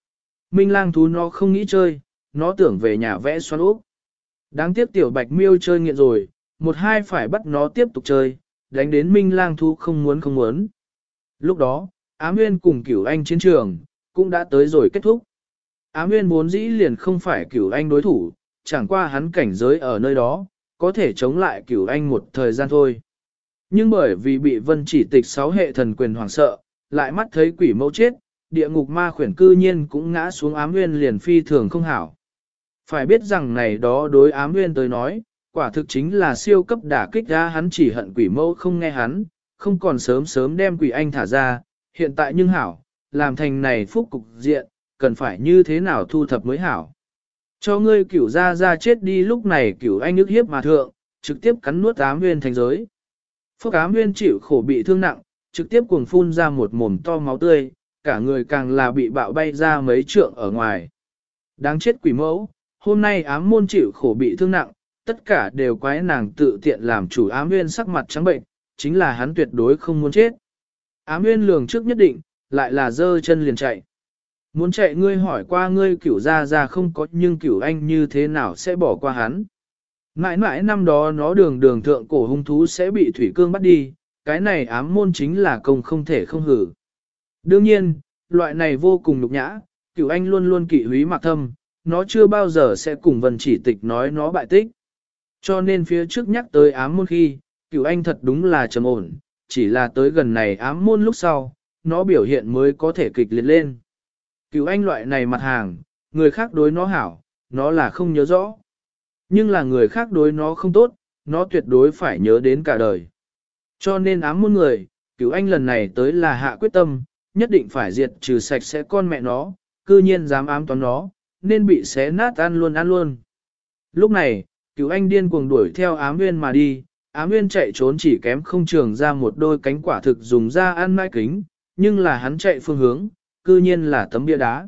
Minh lang thú nó không nghĩ chơi, nó tưởng về nhà vẽ xoắn úp. Đáng tiếc tiểu bạch miêu chơi nghiện rồi, một hai phải bắt nó tiếp tục chơi, đánh đến Minh lang thú không muốn. Lúc đó, Ám Nguyên cùng Cửu Anh chiến trường, cũng đã tới rồi kết thúc. Ám Nguyên vốn dĩ liền không phải Cửu Anh đối thủ, chẳng qua hắn cảnh giới ở nơi đó, có thể chống lại Cửu Anh một thời gian thôi. Nhưng bởi vì bị Vân Chỉ Tịch 6 hệ thần quyền hoảng sợ, lại mắt thấy quỷ mẫu chết, địa ngục ma khuyển cư nhiên cũng ngã xuống Ám Nguyên liền phi thường không hảo. Phải biết rằng này đó đối Ám Nguyên tới nói, quả thực chính là siêu cấp đả kích ra, hắn chỉ hận quỷ mẫu không nghe hắn, không còn sớm đem quỷ anh thả ra, hiện tại nhưng hảo, làm thành này phúc cục diện, cần phải như thế nào thu thập mới hảo. Cho ngươi Cửu ra chết đi, lúc này Cửu Anh ức hiếp mà thượng, trực tiếp cắn nuốt Ám Nguyên thành giới. Phúc Ám Nguyên chịu khổ bị thương nặng, trực tiếp cuồng phun ra một mồm to máu tươi, cả người càng là bị bạo bay ra mấy trượng ở ngoài. Đáng chết quỷ mẫu, hôm nay ám môn chịu khổ bị thương nặng, tất cả đều quái nàng tự tiện làm chủ. Ám Nguyên sắc mặt trắng bệnh, chính là hắn tuyệt đối không muốn chết. Ám Nguyên lường trước nhất định, lại là giơ chân liền chạy. Muốn chạy ngươi hỏi qua ngươi Cửu ra không có, nhưng Cửu Anh như thế nào sẽ bỏ qua hắn. Mãi mãi năm đó nó đường thượng cổ hung thú sẽ bị thủy cương bắt đi, cái này ám môn chính là công không thể không hử. Đương nhiên, loại này vô cùng nhục nhã, Cửu Anh luôn luôn kỵ húy Mạc Thâm, nó chưa bao giờ sẽ cùng Vân Chỉ Tịch nói nó bại tích. Cho nên phía trước nhắc tới ám môn khi, Cửu Anh thật đúng là trầm ổn, chỉ là tới gần này ám môn lúc sau, nó biểu hiện mới có thể kịch liệt lên. Cửu Anh loại này mặt hàng, người khác đối nó hảo, nó là không nhớ rõ. Nhưng là người khác đối nó không tốt, nó tuyệt đối phải nhớ đến cả đời. Cho nên ám môn người, Cửu Anh lần này tới là hạ quyết tâm, nhất định phải diệt trừ sạch sẽ con mẹ nó, cư nhiên dám ám toán nó, nên bị xé nát ăn luôn. Lúc này, Cửu Anh điên cuồng đuổi theo Ám Nguyên mà đi, Ám Nguyên chạy trốn chỉ kém không trường ra một đôi cánh quả thực dùng ra ăn mai kính, nhưng là hắn chạy phương hướng, cư nhiên là tấm bia đá.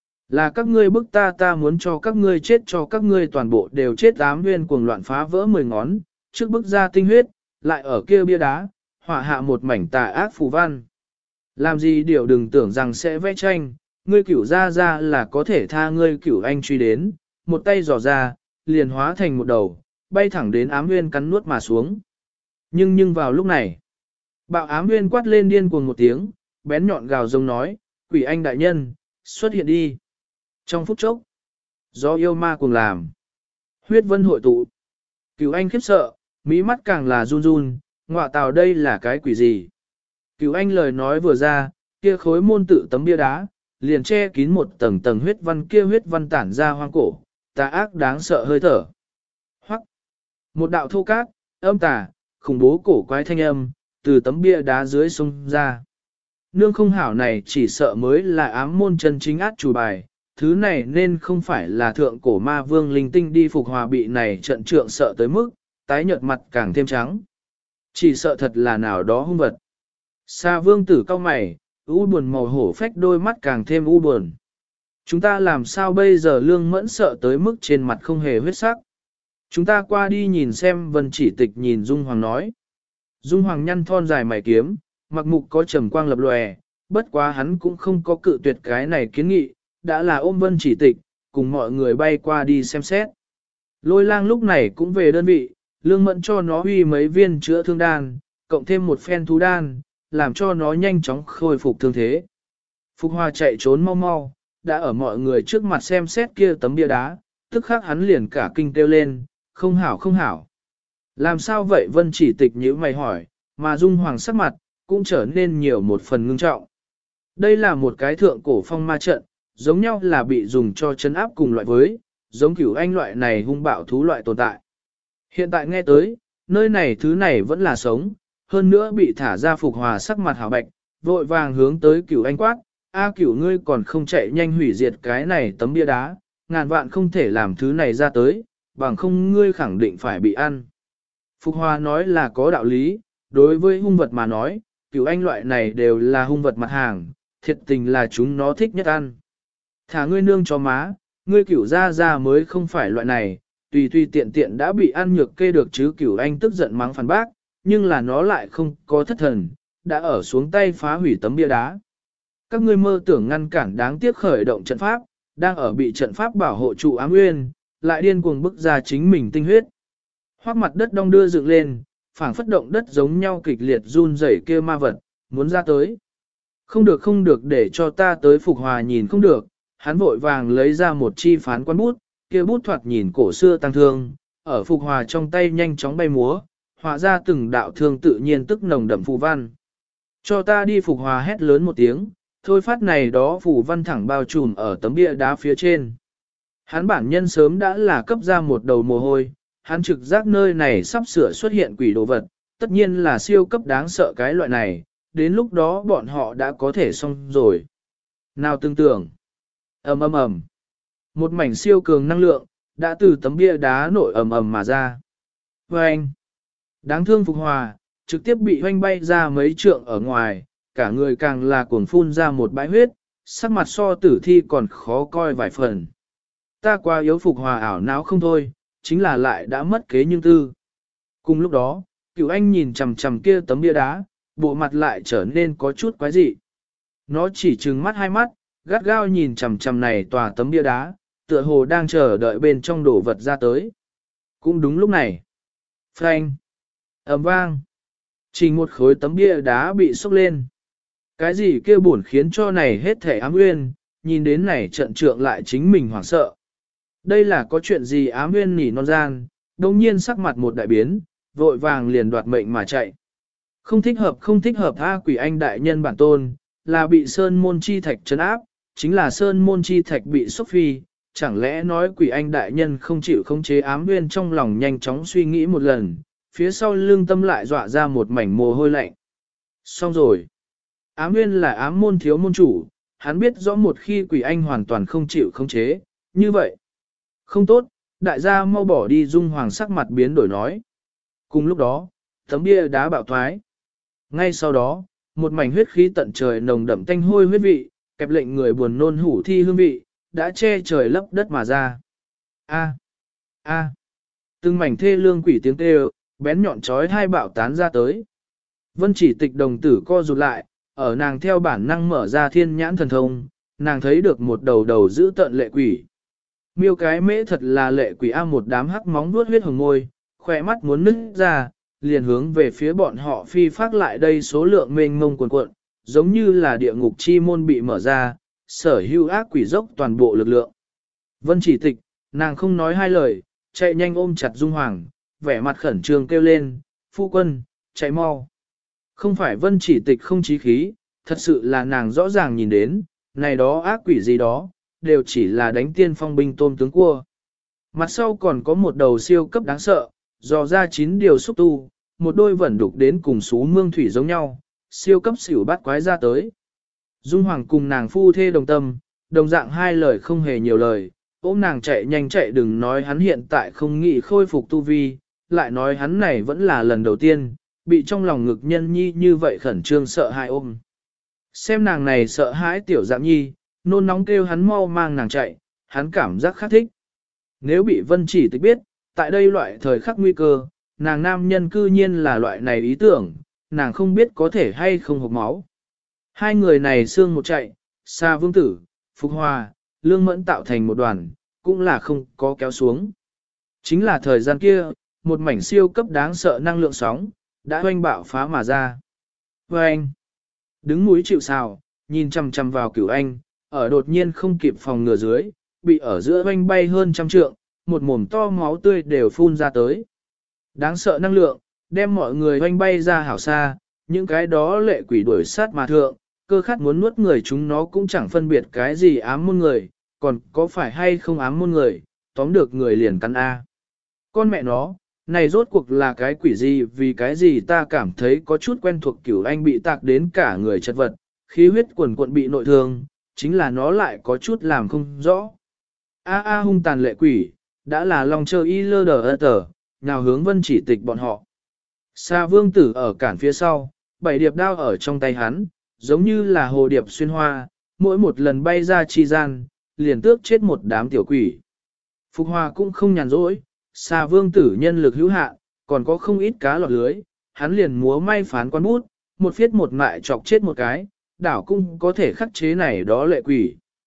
Là các ngươi bức ta muốn cho các ngươi chết, cho các ngươi toàn bộ đều chết. Ám Nguyên cuồng loạn phá vỡ 10 ngón, trước bức ra tinh huyết, lại ở kia bia đá, họa hạ một mảnh tà ác phù văn. Làm gì điều đừng tưởng rằng sẽ vẽ tranh, ngươi Cửu ra là có thể tha ngươi Cửu Anh truy đến, một tay giỏ ra, liền hóa thành một đầu, bay thẳng đến Ám Nguyên cắn nuốt mà xuống. Nhưng vào lúc này, bạo Ám Nguyên quát lên điên cuồng một tiếng, bén nhọn gào rống nói, Quỷ Anh đại nhân, xuất hiện đi. Trong phút chốc, do yêu ma cùng làm, huyết vân hội tụ. Cửu Anh khiếp sợ, mí mắt càng là run, ngọa tào đây là cái quỷ gì. Cửu Anh lời nói vừa ra, kia khối môn tự tấm bia đá, liền che kín một tầng huyết văn, kia huyết văn tản ra hoang cổ, tà ác đáng sợ hơi thở. Hoắc, một đạo thô cát, âm tà, khủng bố cổ quái thanh âm, từ tấm bia đá dưới sông ra. Nương không hảo này chỉ sợ mới là ám môn chân chính át chủ bài, thứ này nên không phải là thượng cổ ma vương linh tinh đi phục hòa, bị này trận trượng sợ tới mức, tái nhợt mặt càng thêm trắng. Chỉ sợ thật là nào đó hung vật. Sa vương tử cao mày, u buồn màu hổ phách đôi mắt càng thêm u buồn. Chúng ta làm sao bây giờ? Lương Mẫn sợ tới mức trên mặt không hề huyết sắc. Chúng ta qua đi nhìn xem. Vân Chỉ Tịch nhìn Dung Hoàng nói. Dung Hoàng nhăn thon dài mày kiếm, mặc mục có trầm quang lập lòe, bất quá hắn cũng không có cự tuyệt cái này kiến nghị, đã là ôm Vân Chỉ Tịch, cùng mọi người bay qua đi xem xét. Lôi lang lúc này cũng về đơn vị, Lương Mẫn cho nó huy mấy viên chữa thương đan, cộng thêm một phen thú đan, làm cho nó nhanh chóng khôi phục thương thế. Phục Hòa chạy trốn mau, đã ở mọi người trước mặt xem xét kia tấm bia đá, tức khắc hắn liền cả kinh kêu lên, không hảo. Làm sao vậy? Vân Chỉ Tịch nhíu mày hỏi, mà Dung Hoàng sắc mặt, cũng trở nên nhiều một phần ngưng trọng. Đây là một cái thượng cổ phong ma trận, giống nhau là bị dùng cho chấn áp cùng loại với, giống Cửu Anh loại này hung bạo thú loại tồn tại. Hiện tại nghe tới, nơi này thứ này vẫn là sống, hơn nữa bị thả ra. Phục Hòa sắc mặt hảo bạch, vội vàng hướng tới Cửu Anh quát, A Cửu ngươi còn không chạy nhanh hủy diệt cái này tấm bia đá, ngàn vạn không thể làm thứ này ra tới, bằng không ngươi khẳng định phải bị ăn. Phục Hòa nói là có đạo lý, đối với hung vật mà nói, Cửu Anh loại này đều là hung vật mặt hàng, thiệt tình là chúng nó thích nhất ăn. Thả ngươi nương cho má, ngươi Cửu ra mới không phải loại này, tùy tiện đã bị ăn nhược kê được chứ. Cửu Anh tức giận mắng phản bác, nhưng là nó lại không có thất thần, đã ở xuống tay phá hủy tấm bia đá. Các ngươi mơ tưởng ngăn cản đáng tiếc khởi động trận pháp, đang ở bị trận pháp bảo hộ trụ ám nguyên, lại điên cuồng bức ra chính mình tinh huyết. Hoắc mặt đất đong đưa dựng lên, phảng phất động đất giống nhau kịch liệt run rẩy kia ma vật, muốn ra tới. Không được để cho ta tới Phục Hòa nhìn không được, hắn vội vàng lấy ra một chi phán quan bút, kia bút thoạt nhìn cổ xưa tăng thương, ở Phục Hòa trong tay nhanh chóng bay múa, họa ra từng đạo thương tự nhiên tức nồng đậm phù văn. Cho ta đi. Phục Hòa hét lớn một tiếng, thôi phát này đó phù văn thẳng bao trùm ở tấm bia đá phía trên. Hắn bản nhân sớm đã là cấp ra một đầu mồ hôi, hắn trực giác nơi này sắp sửa xuất hiện quỷ đồ vật, tất nhiên là siêu cấp đáng sợ cái loại này, đến lúc đó bọn họ đã có thể xong rồi. Nào tương tưởng, ầm ầm ầm, một mảnh siêu cường năng lượng, đã từ tấm bia đá nổi ầm ầm mà ra. Vâng! Đáng thương Phục Hòa, trực tiếp bị hoanh bay ra mấy trượng ở ngoài, cả người càng là cuồng phun ra một bãi huyết, sắc mặt so tử thi còn khó coi vài phần. Ta quá yếu. Phục Hòa ảo não không thôi, chính là lại đã mất kế nhưng tư. Cùng lúc đó, Cửu Anh nhìn chằm chằm kia tấm bia đá, bộ mặt lại trở nên có chút quái dị. Nó chỉ trừng mắt hai mắt, gắt gao nhìn chằm chằm này tòa tấm bia đá, tựa hồ đang chờ đợi bên trong đồ vật ra tới. Cũng đúng lúc này, phanh, ầm vang, chỉ một khối tấm bia đá bị sốc lên. Cái gì kia buồn khiến cho này hết thể ám nguyên, nhìn đến này trận trượng lại chính mình hoảng sợ. Đây là có chuyện gì? Ám nguyên nỉ non gian, đồng nhiên sắc mặt một đại biến, vội vàng liền đoạt mệnh mà chạy. Không thích hợp tha. Quỷ Anh đại nhân bản tôn, là bị Sơn Môn Chi Thạch trấn áp, chính là Sơn Môn Chi Thạch bị sốc phi, chẳng lẽ nói Quỷ Anh đại nhân không chịu khống chế ám nguyên? Trong lòng nhanh chóng suy nghĩ một lần, phía sau lưng tâm lại dọa ra một mảnh mồ hôi lạnh. Xong rồi. Ám nguyên là ám môn thiếu môn chủ, hắn biết rõ một khi Quỷ Anh hoàn toàn không chịu khống chế, như vậy. Không tốt, đại gia mau bỏ đi. Dung Hoàng sắc mặt biến đổi nói. Cùng lúc đó, tấm bia đá bạo thoái. Ngay sau đó, một mảnh huyết khí tận trời nồng đậm tanh hôi huyết vị, kẹp lệnh người buồn nôn hủ thi hương vị, đã che trời lấp đất mà ra. A, a, từng mảnh thê lương quỷ tiếng kêu, bén nhọn chói hai bạo tán ra tới. Vân Chỉ Tịch đồng tử co rụt lại, ở nàng theo bản năng mở ra thiên nhãn thần thông, nàng thấy được một đầu đầu giữ tận lệ quỷ. Miêu cái mễ thật là lệ quỷ a. Một đám hắc móng vuốt huyết hồng môi, khỏe mắt muốn nứt ra, liền hướng về phía bọn họ phi phát lại đây. Số lượng mênh mông cuồn cuộn, giống như là địa ngục chi môn bị mở ra, sở hữu ác quỷ dốc toàn bộ lực lượng. Vân Chỉ Tịch, nàng không nói hai lời, chạy nhanh ôm chặt Dung Hoàng, vẻ mặt khẩn trương kêu lên, phu quân, chạy mau. Không phải Vân Chỉ Tịch không chí khí, thật sự là nàng rõ ràng nhìn đến, này đó ác quỷ gì đó, đều chỉ là đánh tiên phong binh tôm tướng cua. Mặt sau còn có một đầu siêu cấp đáng sợ, dò ra 9 điều xúc tu, một đôi vẩn đục đến cùng xú mương thủy giống nhau, siêu cấp xỉu bắt quái ra tới. Dung Hoàng cùng nàng phu thê đồng tâm, đồng dạng hai lời không hề nhiều lời, ôm nàng chạy nhanh chạy. Đừng nói hắn hiện tại không nghĩ khôi phục tu vi, lại nói hắn này vẫn là lần đầu tiên, bị trong lòng ngực nhân nhi như vậy khẩn trương sợ hãi ôm. Xem nàng này sợ hãi tiểu dạng nhi, nôn nóng kêu hắn mau mang nàng chạy, hắn cảm giác khát thích. Nếu bị Vân Chỉ Tịch biết, tại đây loại thời khắc nguy cơ, nàng nam nhân cư nhiên là loại này ý tưởng, nàng không biết có thể hay không hộc máu. Hai người này xương một chạy, Sa Vương Tử, Phục Hòa, Lương Mẫn tạo thành một đoàn, cũng là không có kéo xuống. Chính là thời gian kia, một mảnh siêu cấp đáng sợ năng lượng sóng, đã hoanh bạo phá mà ra. Anh đứng núi chịu sào, nhìn chằm chằm vào Cửu Anh, ở đột nhiên không kịp phòng ngừa dưới, bị ở giữa hoanh bay hơn trăm trượng, một mồm to máu tươi đều phun ra tới. Đáng sợ năng lượng, đem mọi người hoanh bay ra hảo xa, những cái đó lệ quỷ đuổi sát mà thượng, cơ khát muốn nuốt người chúng nó cũng chẳng phân biệt cái gì ám môn người, còn có phải hay không ám môn người, tóm được người liền cắn A. Con mẹ nó, này rốt cuộc là cái quỷ gì? Vì cái gì ta cảm thấy có chút quen thuộc. Cửu Anh bị tạc đến cả người chật vật, khí huyết quần cuộn bị nội thương, chính là nó lại có chút làm không rõ. A hung tàn lệ quỷ, đã là lòng chờ y lơ đờ tờ, nào hướng Vân Chỉ Tịch bọn họ. Sa Vương Tử ở cản phía sau, 7 điệp đao ở trong tay hắn, giống như là hồ điệp xuyên hoa, mỗi một lần bay ra chi gian, liền tước chết một đám tiểu quỷ. Phục Hòa cũng không nhàn rỗi, Sa Vương Tử nhân lực hữu hạn, còn có không ít cá lọt lưới, hắn liền múa may phán quan bút, một phiết một mại chọc chết một cái, đảo cũng có thể khắc chế này đó lệ quỷ.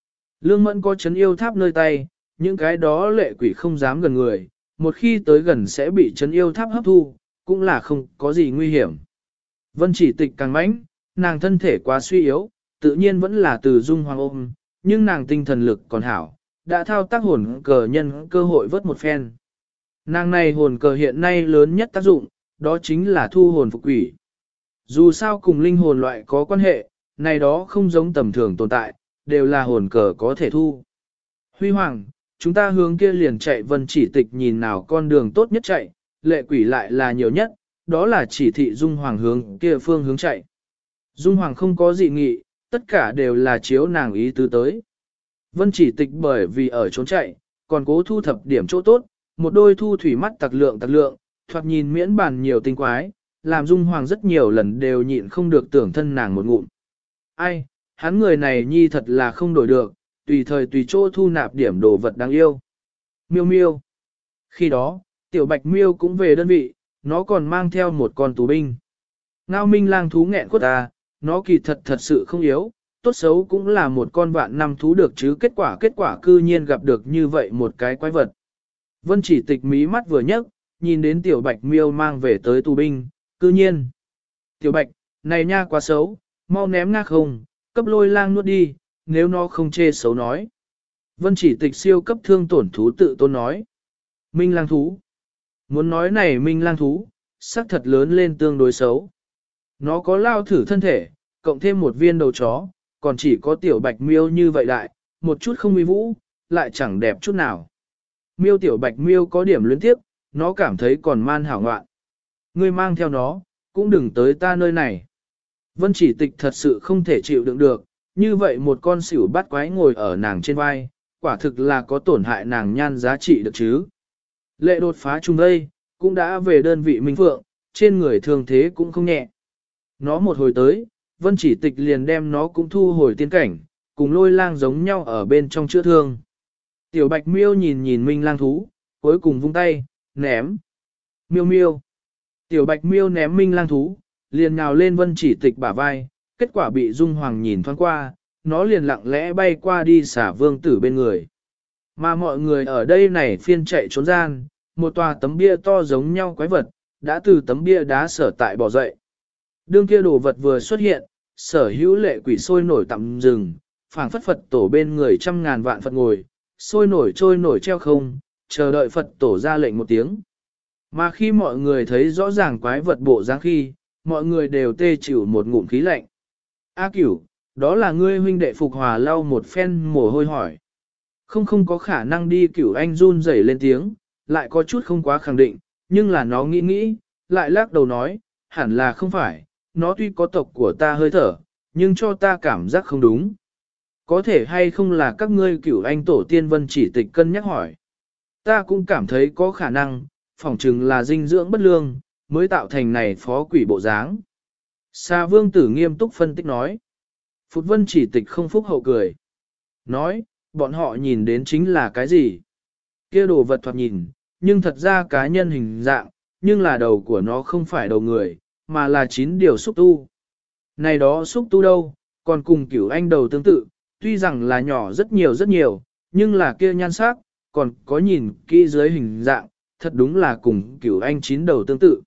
Lương Mẫn có chấn yêu tháp nơi tay, những cái đó lệ quỷ không dám gần người, một khi tới gần sẽ bị chấn yêu tháp hấp thu, cũng là không có gì nguy hiểm. Vân Chỉ Tịch càng mãnh, nàng thân thể quá suy yếu, tự nhiên vẫn là từ Dung Hoàng ôm, nhưng nàng tinh thần lực còn hảo, đã thao tác hồn cờ nhân cơ hội vớt một phen. Nàng này hồn cờ hiện nay lớn nhất tác dụng, đó chính là thu hồn phục quỷ. Dù sao cùng linh hồn loại có quan hệ, này đó không giống tầm thường tồn tại, đều là hồn cờ có thể thu. Huy Hoàng, chúng ta hướng kia liền chạy. Vân Chỉ Tịch nhìn nào con đường tốt nhất chạy, lệ quỷ lại là nhiều nhất, đó là chỉ thị Dung Hoàng hướng kia phương hướng chạy. Dung Hoàng không có dị nghị, tất cả đều là chiếu nàng ý tứ tới. Vân Chỉ Tịch bởi vì ở trốn chạy, còn cố thu thập điểm chỗ tốt, một đôi thu thủy mắt tặc lượng, thoạt nhìn miễn bàn nhiều tinh quái, làm Dung Hoàng rất nhiều lần đều nhịn không được tưởng thân nàng một ngụm. Ai, hắn người này nhi thật là không đổi được, tùy thời tùy chỗ thu nạp điểm đồ vật đáng yêu. Miêu miêu. Khi đó, tiểu bạch miêu cũng về đơn vị, nó còn mang theo một con tù binh. Ngao Minh lang thú nghẹn quất ta, nó kỳ thật sự không yếu, tốt xấu cũng là một con vạn năm thú được chứ kết quả cư nhiên gặp được như vậy một cái quái vật. Vân Chỉ Tịch mí mắt vừa nhấc, nhìn đến tiểu bạch miêu mang về tới tù binh, cư nhiên. Tiểu bạch, này nha quá xấu, mau ném nga không, cấp Lôi Lang nuốt đi, nếu nó không chê xấu nói. Vân Chỉ Tịch siêu cấp thương tổn thú tự tôn nói. Minh lang thú. Muốn nói này Minh lang thú, sắc thật lớn lên tương đối xấu. Nó có lao thử thân thể, cộng thêm một viên đầu chó, còn chỉ có tiểu bạch miêu như vậy đại, một chút không uy vũ, lại chẳng đẹp chút nào. Miêu tiểu bạch miêu có điểm luyến tiếp, nó cảm thấy còn man hảo ngoạn. Ngươi mang theo nó, cũng đừng tới ta nơi này. Vân Chỉ Tịch thật sự không thể chịu đựng được, như vậy một con xỉu bắt quái ngồi ở nàng trên vai, quả thực là có tổn hại nàng nhan giá trị được chứ. Lệ đột phá chung đây, cũng đã về đơn vị Minh Phượng, trên người thường thế cũng không nhẹ. Nó một hồi tới, Vân Chỉ Tịch liền đem nó cũng thu hồi tiên cảnh, cùng Lôi Lang giống nhau ở bên trong chữa thương. Tiểu bạch miêu nhìn nhìn Minh lang thú, cuối cùng vung tay, ném. Miêu miêu. Tiểu bạch miêu ném Minh lang thú, liền nhào lên Vân Chỉ Tịch bả vai, kết quả bị Dung Hoàng nhìn thoáng qua, nó liền lặng lẽ bay qua đi xả vương tử bên người. Mà mọi người ở đây này phiên chạy trốn gian, một tòa tấm bia to giống nhau quái vật, đã từ tấm bia đá sở tại bỏ dậy. Đương kia đồ vật vừa xuất hiện, sở hữu lệ quỷ sôi nổi tạm dừng, phảng phất Phật tổ bên người trăm ngàn vạn Phật ngồi, sôi nổi trôi nổi treo không, chờ đợi Phật tổ ra lệnh một tiếng. Mà khi mọi người thấy rõ ràng quái vật bộ dáng khi, mọi người đều tê chịu một ngụm khí lạnh. A Cửu, đó là ngươi huynh đệ Phục Hòa lau một phen mồ hôi hỏi. Không có khả năng đi. Cửu Anh run rẩy lên tiếng, lại có chút không quá khẳng định, nhưng là nó nghĩ, lại lắc đầu nói, hẳn là không phải, nó tuy có tộc của ta hơi thở, nhưng cho ta cảm giác không đúng. Có thể hay không là các ngươi Cửu Anh tổ tiên Vân Chỉ Tịch cân nhắc hỏi. Ta cũng cảm thấy có khả năng, phỏng chừng là dinh dưỡng bất lương, mới tạo thành này phó quỷ bộ dáng. Sa Vương Tử nghiêm túc phân tích nói. Phụt Vân Chỉ Tịch không phúc hậu cười. Nói, bọn họ nhìn đến chính là cái gì? Kia đồ vật thoạt nhìn, nhưng thật ra cá nhân hình dạng, nhưng là đầu của nó không phải đầu người, mà là 9 điều xúc tu. Này đó xúc tu đâu, còn cùng Cửu Anh đầu tương tự, tuy rằng là nhỏ rất nhiều, nhưng là kia nhan sắc, còn có nhìn kỹ dưới hình dạng, thật đúng là cùng Cửu Anh 9 đầu tương tự.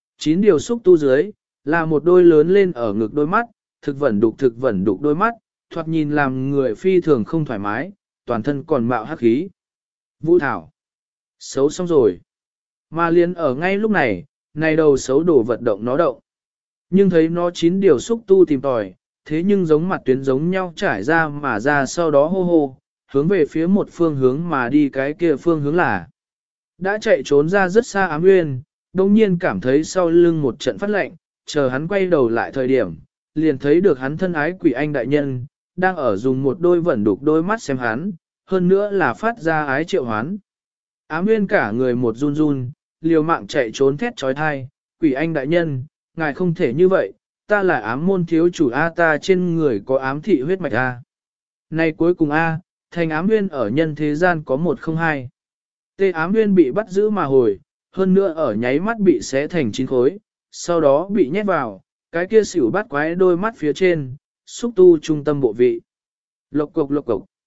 9 điều xúc tu dưới, là một đôi lớn lên ở ngực đôi mắt, thực vẩn đục đôi mắt, thoạt nhìn làm người phi thường không thoải mái, toàn thân còn mạo hắc khí. Vũ Thảo. Xấu xong rồi. Mà liền ở ngay lúc này, này đầu xấu đổ vật động nó động. Nhưng thấy nó 9 điều xúc tu tìm tòi, thế nhưng giống mặt tuyến giống nhau trải ra mà ra sau đó hô hô, hướng về phía một phương hướng mà đi cái kia phương hướng là. Đã chạy trốn ra rất xa Ám Nguyên, đồng nhiên cảm thấy sau lưng một trận phát lạnh, chờ hắn quay đầu lại thời điểm, liền thấy được hắn thân ái Quỷ Anh đại nhân, đang ở dùng một đôi vẩn đục đôi mắt xem hắn, hơn nữa là phát ra ái triệu hoán. Ám Nguyên cả người một run run, liều mạng chạy trốn thét trói thai, Quỷ Anh đại nhân, ngài không thể như vậy, ta là ám môn thiếu chủ A, ta trên người có ám thị huyết mạch A. Này cuối cùng A, thành Ám Nguyên ở nhân thế gian có 102. Tê Ám Nguyên bị bắt giữ mà hồi, hơn nữa ở nháy mắt bị xé thành 9 khối, sau đó bị nhét vào, cái kia xỉu bắt quái đôi mắt phía trên, xúc tu trung tâm bộ vị. Lộc cục.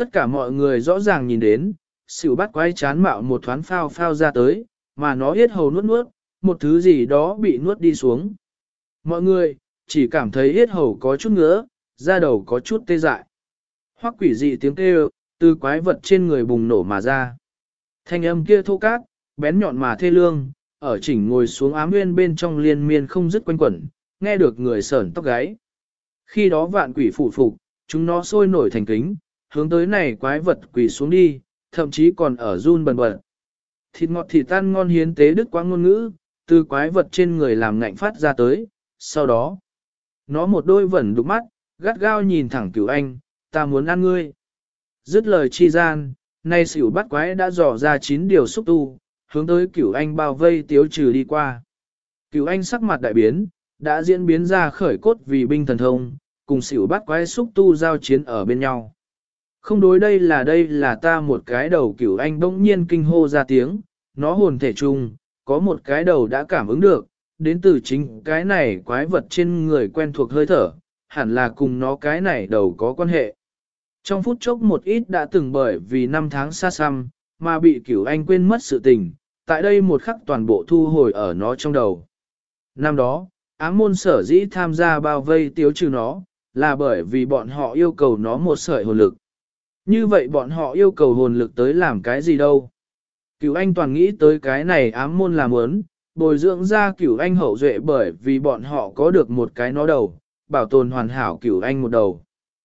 Tất cả mọi người rõ ràng nhìn đến, xỉu bắt quái chán mạo một thoáng phao phao ra tới, mà nó yết hầu nuốt nuốt, một thứ gì đó bị nuốt đi xuống. Mọi người, chỉ cảm thấy yết hầu có chút ngứa, da đầu có chút tê dại. Hoắc quỷ dị tiếng kêu, từ quái vật trên người bùng nổ mà ra. Thanh âm kia thô cát, bén nhọn mà thê lương, ở chỉnh ngồi xuống ám nguyên bên trong liên miên không dứt quanh quẩn, nghe được người sởn tóc gáy. Khi đó vạn quỷ phụ phục, chúng nó sôi nổi thành kính, hướng tới này quái vật quỷ xuống đi, thậm chí còn ở run bần bật. Thịt ngọt thịt tan ngon hiến tế đức quá ngôn ngữ, từ quái vật trên người làm ngạnh phát ra tới, sau đó, nó một đôi vẩn đục mắt, gắt gao nhìn thẳng Cửu Anh, ta muốn ăn ngươi. Dứt lời chi gian, nay xỉu bắt quái đã dò ra 9 điều xúc tu, hướng tới Cửu Anh bao vây tiếu trừ đi qua. Cửu Anh sắc mặt đại biến, đã diễn biến ra khởi cốt vì binh thần thông, cùng xỉu bắt quái xúc tu giao chiến ở bên nhau. Không đối đây là ta một cái đầu. Cửu Anh bỗng nhiên kinh hô ra tiếng, nó hồn thể chung, có một cái đầu đã cảm ứng được, đến từ chính cái này quái vật trên người quen thuộc hơi thở, hẳn là cùng nó cái này đầu có quan hệ. Trong phút chốc một ít đã từng bởi vì năm tháng xa xăm, mà bị Cửu Anh quên mất sự tình, tại đây một khắc toàn bộ thu hồi ở nó trong đầu. Năm đó, ám môn sở dĩ tham gia bao vây tiếu trừ nó, là bởi vì bọn họ yêu cầu nó một sợi hồn lực. Như vậy bọn họ yêu cầu hồn lực tới làm cái gì đâu? Cửu Anh toàn nghĩ tới cái này ám môn làm ớn, bồi dưỡng ra Cửu Anh hậu duệ bởi vì bọn họ có được một cái nó đầu, bảo tồn hoàn hảo Cửu Anh một đầu.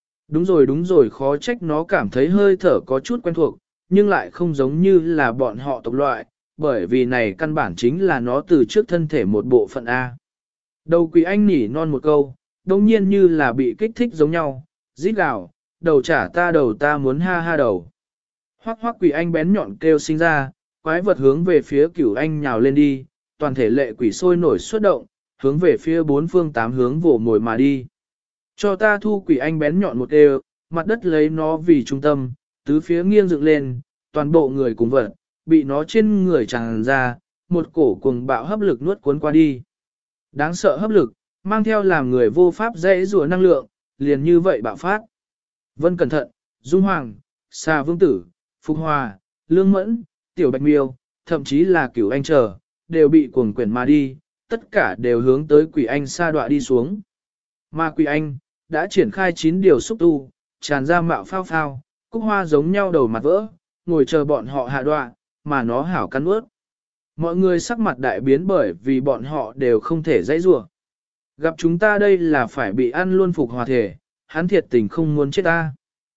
Đúng rồi, khó trách nó cảm thấy hơi thở có chút quen thuộc, nhưng lại không giống như là bọn họ tộc loại, bởi vì này căn bản chính là nó từ trước thân thể một bộ phận A. Đầu Quỷ Anh nỉ non một câu, đồng nhiên như là bị kích thích giống nhau, rít gào, đầu trả ta đầu ta muốn ha ha đầu. Hoắc Hoắc Quỷ Anh bén nhọn kêu sinh ra, quái vật hướng về phía Cửu Anh nhào lên đi, toàn thể lệ quỷ sôi nổi xuất động, hướng về phía bốn phương tám hướng vồ mồi mà đi. Cho ta thu. Quỷ Anh bén nhọn một đều, mặt đất lấy nó vì trung tâm, tứ phía nghiêng dựng lên, toàn bộ người cùng vật, bị nó trên người tràn ra, một cổ cuồng bạo hấp lực nuốt cuốn qua đi. Đáng sợ hấp lực, mang theo làm người vô pháp dễ rùa năng lượng, liền như vậy bạo phát. Vân cẩn thận, Dung Hoàng, Xà Vương Tử, Phục Hòa, Lương Mẫn, Tiểu Bạch Miêu, thậm chí là Cửu Anh chờ, đều bị cuồng quyển mà đi, tất cả đều hướng tới Quỷ Anh sa đọa đi xuống. Mà Quỷ Anh, đã triển khai 9 điều xúc tu, tràn ra mạo phao phao, cúc hoa giống nhau đầu mặt vỡ, ngồi chờ bọn họ hạ đọa, mà nó hảo cắn ướt. Mọi người sắc mặt đại biến bởi vì bọn họ đều không thể dãy rủa. Gặp chúng ta đây là phải bị ăn luôn. Phục Hòa thể, hắn thiệt tình không muốn chết ta.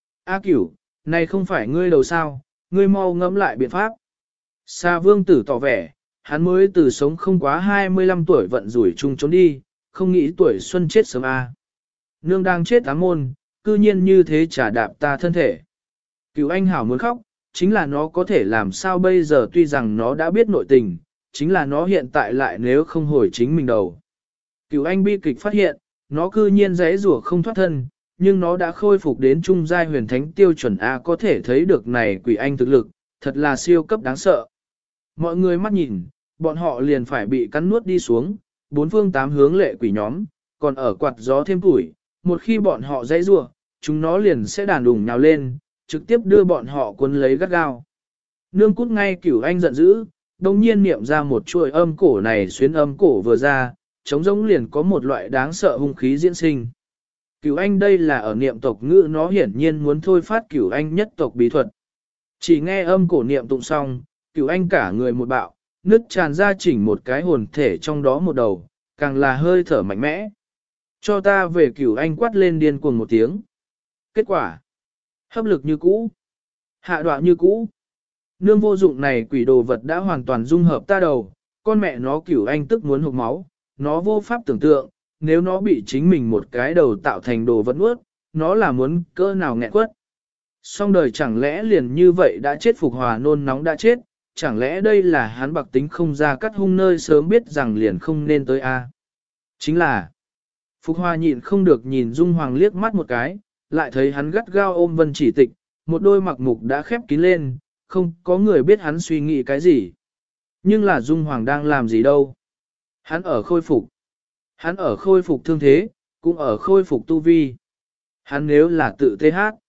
A Cửu, này không phải ngươi đầu sao, ngươi mau ngẫm lại biện pháp. Sa Vương Tử tỏ vẻ, hắn mới từ sống không quá 25 tuổi vận rủi chung trốn đi, không nghĩ tuổi xuân chết sớm a. Nương đang chết ám môn, cư nhiên như thế trả đạp ta thân thể. Cửu Anh hảo muốn khóc, chính là nó có thể làm sao bây giờ, tuy rằng nó đã biết nội tình, chính là nó hiện tại lại nếu không hồi chính mình đầu. Cửu Anh bi kịch phát hiện, nó cư nhiên giãy rủa không thoát thân, nhưng nó đã khôi phục đến trung giai huyền thánh tiêu chuẩn A, có thể thấy được này Quỷ Anh thực lực, thật là siêu cấp đáng sợ. Mọi người mắt nhìn, bọn họ liền phải bị cắn nuốt đi xuống, bốn phương tám hướng lệ quỷ nhóm, còn ở quạt gió thêm tuổi, một khi bọn họ giãy rủa, chúng nó liền sẽ đàn đùng nhào lên, trực tiếp đưa bọn họ cuốn lấy gắt gao. Nương cút ngay. Cửu Anh giận dữ, đồng nhiên niệm ra một chuỗi âm cổ, này xuyến âm cổ vừa ra, trống rỗng liền có một loại đáng sợ hung khí diễn sinh. Cửu Anh đây là ở niệm tộc ngữ, nó hiển nhiên muốn thôi phát Cửu Anh nhất tộc bí thuật. Chỉ nghe âm cổ niệm tụng xong, Cửu Anh cả người một bạo, nứt tràn ra chỉnh một cái hồn thể trong đó một đầu, càng là hơi thở mạnh mẽ. Cho ta về. Cửu Anh quát lên điên cuồng một tiếng. Kết quả, hấp lực như cũ, hạ đọa như cũ. Nương vô dụng này quỷ đồ vật đã hoàn toàn dung hợp ta đầu, con mẹ nó. Cửu Anh tức muốn hộc máu, nó vô pháp tưởng tượng, nếu nó bị chính mình một cái đầu tạo thành đồ vật nuốt, nó là muốn cỡ nào nghẹn quất. Xong đời chẳng lẽ liền như vậy đã chết. Phục Hòa nôn nóng đã chết, chẳng lẽ đây là hắn bạc tính không ra cắt hung nơi sớm biết rằng liền không nên tới a. Chính là, Phục Hòa nhịn không được nhìn Dung Hoàng liếc mắt một cái, lại thấy hắn gắt gao ôm Vân Chỉ Tịch, một đôi mặc mục đã khép kín lên, không có người biết hắn suy nghĩ cái gì. Nhưng là Dung Hoàng đang làm gì đâu? Hắn ở khôi phục. Hắn ở khôi phục thương thế, cũng ở khôi phục tu vi. Hắn nếu là tự TH,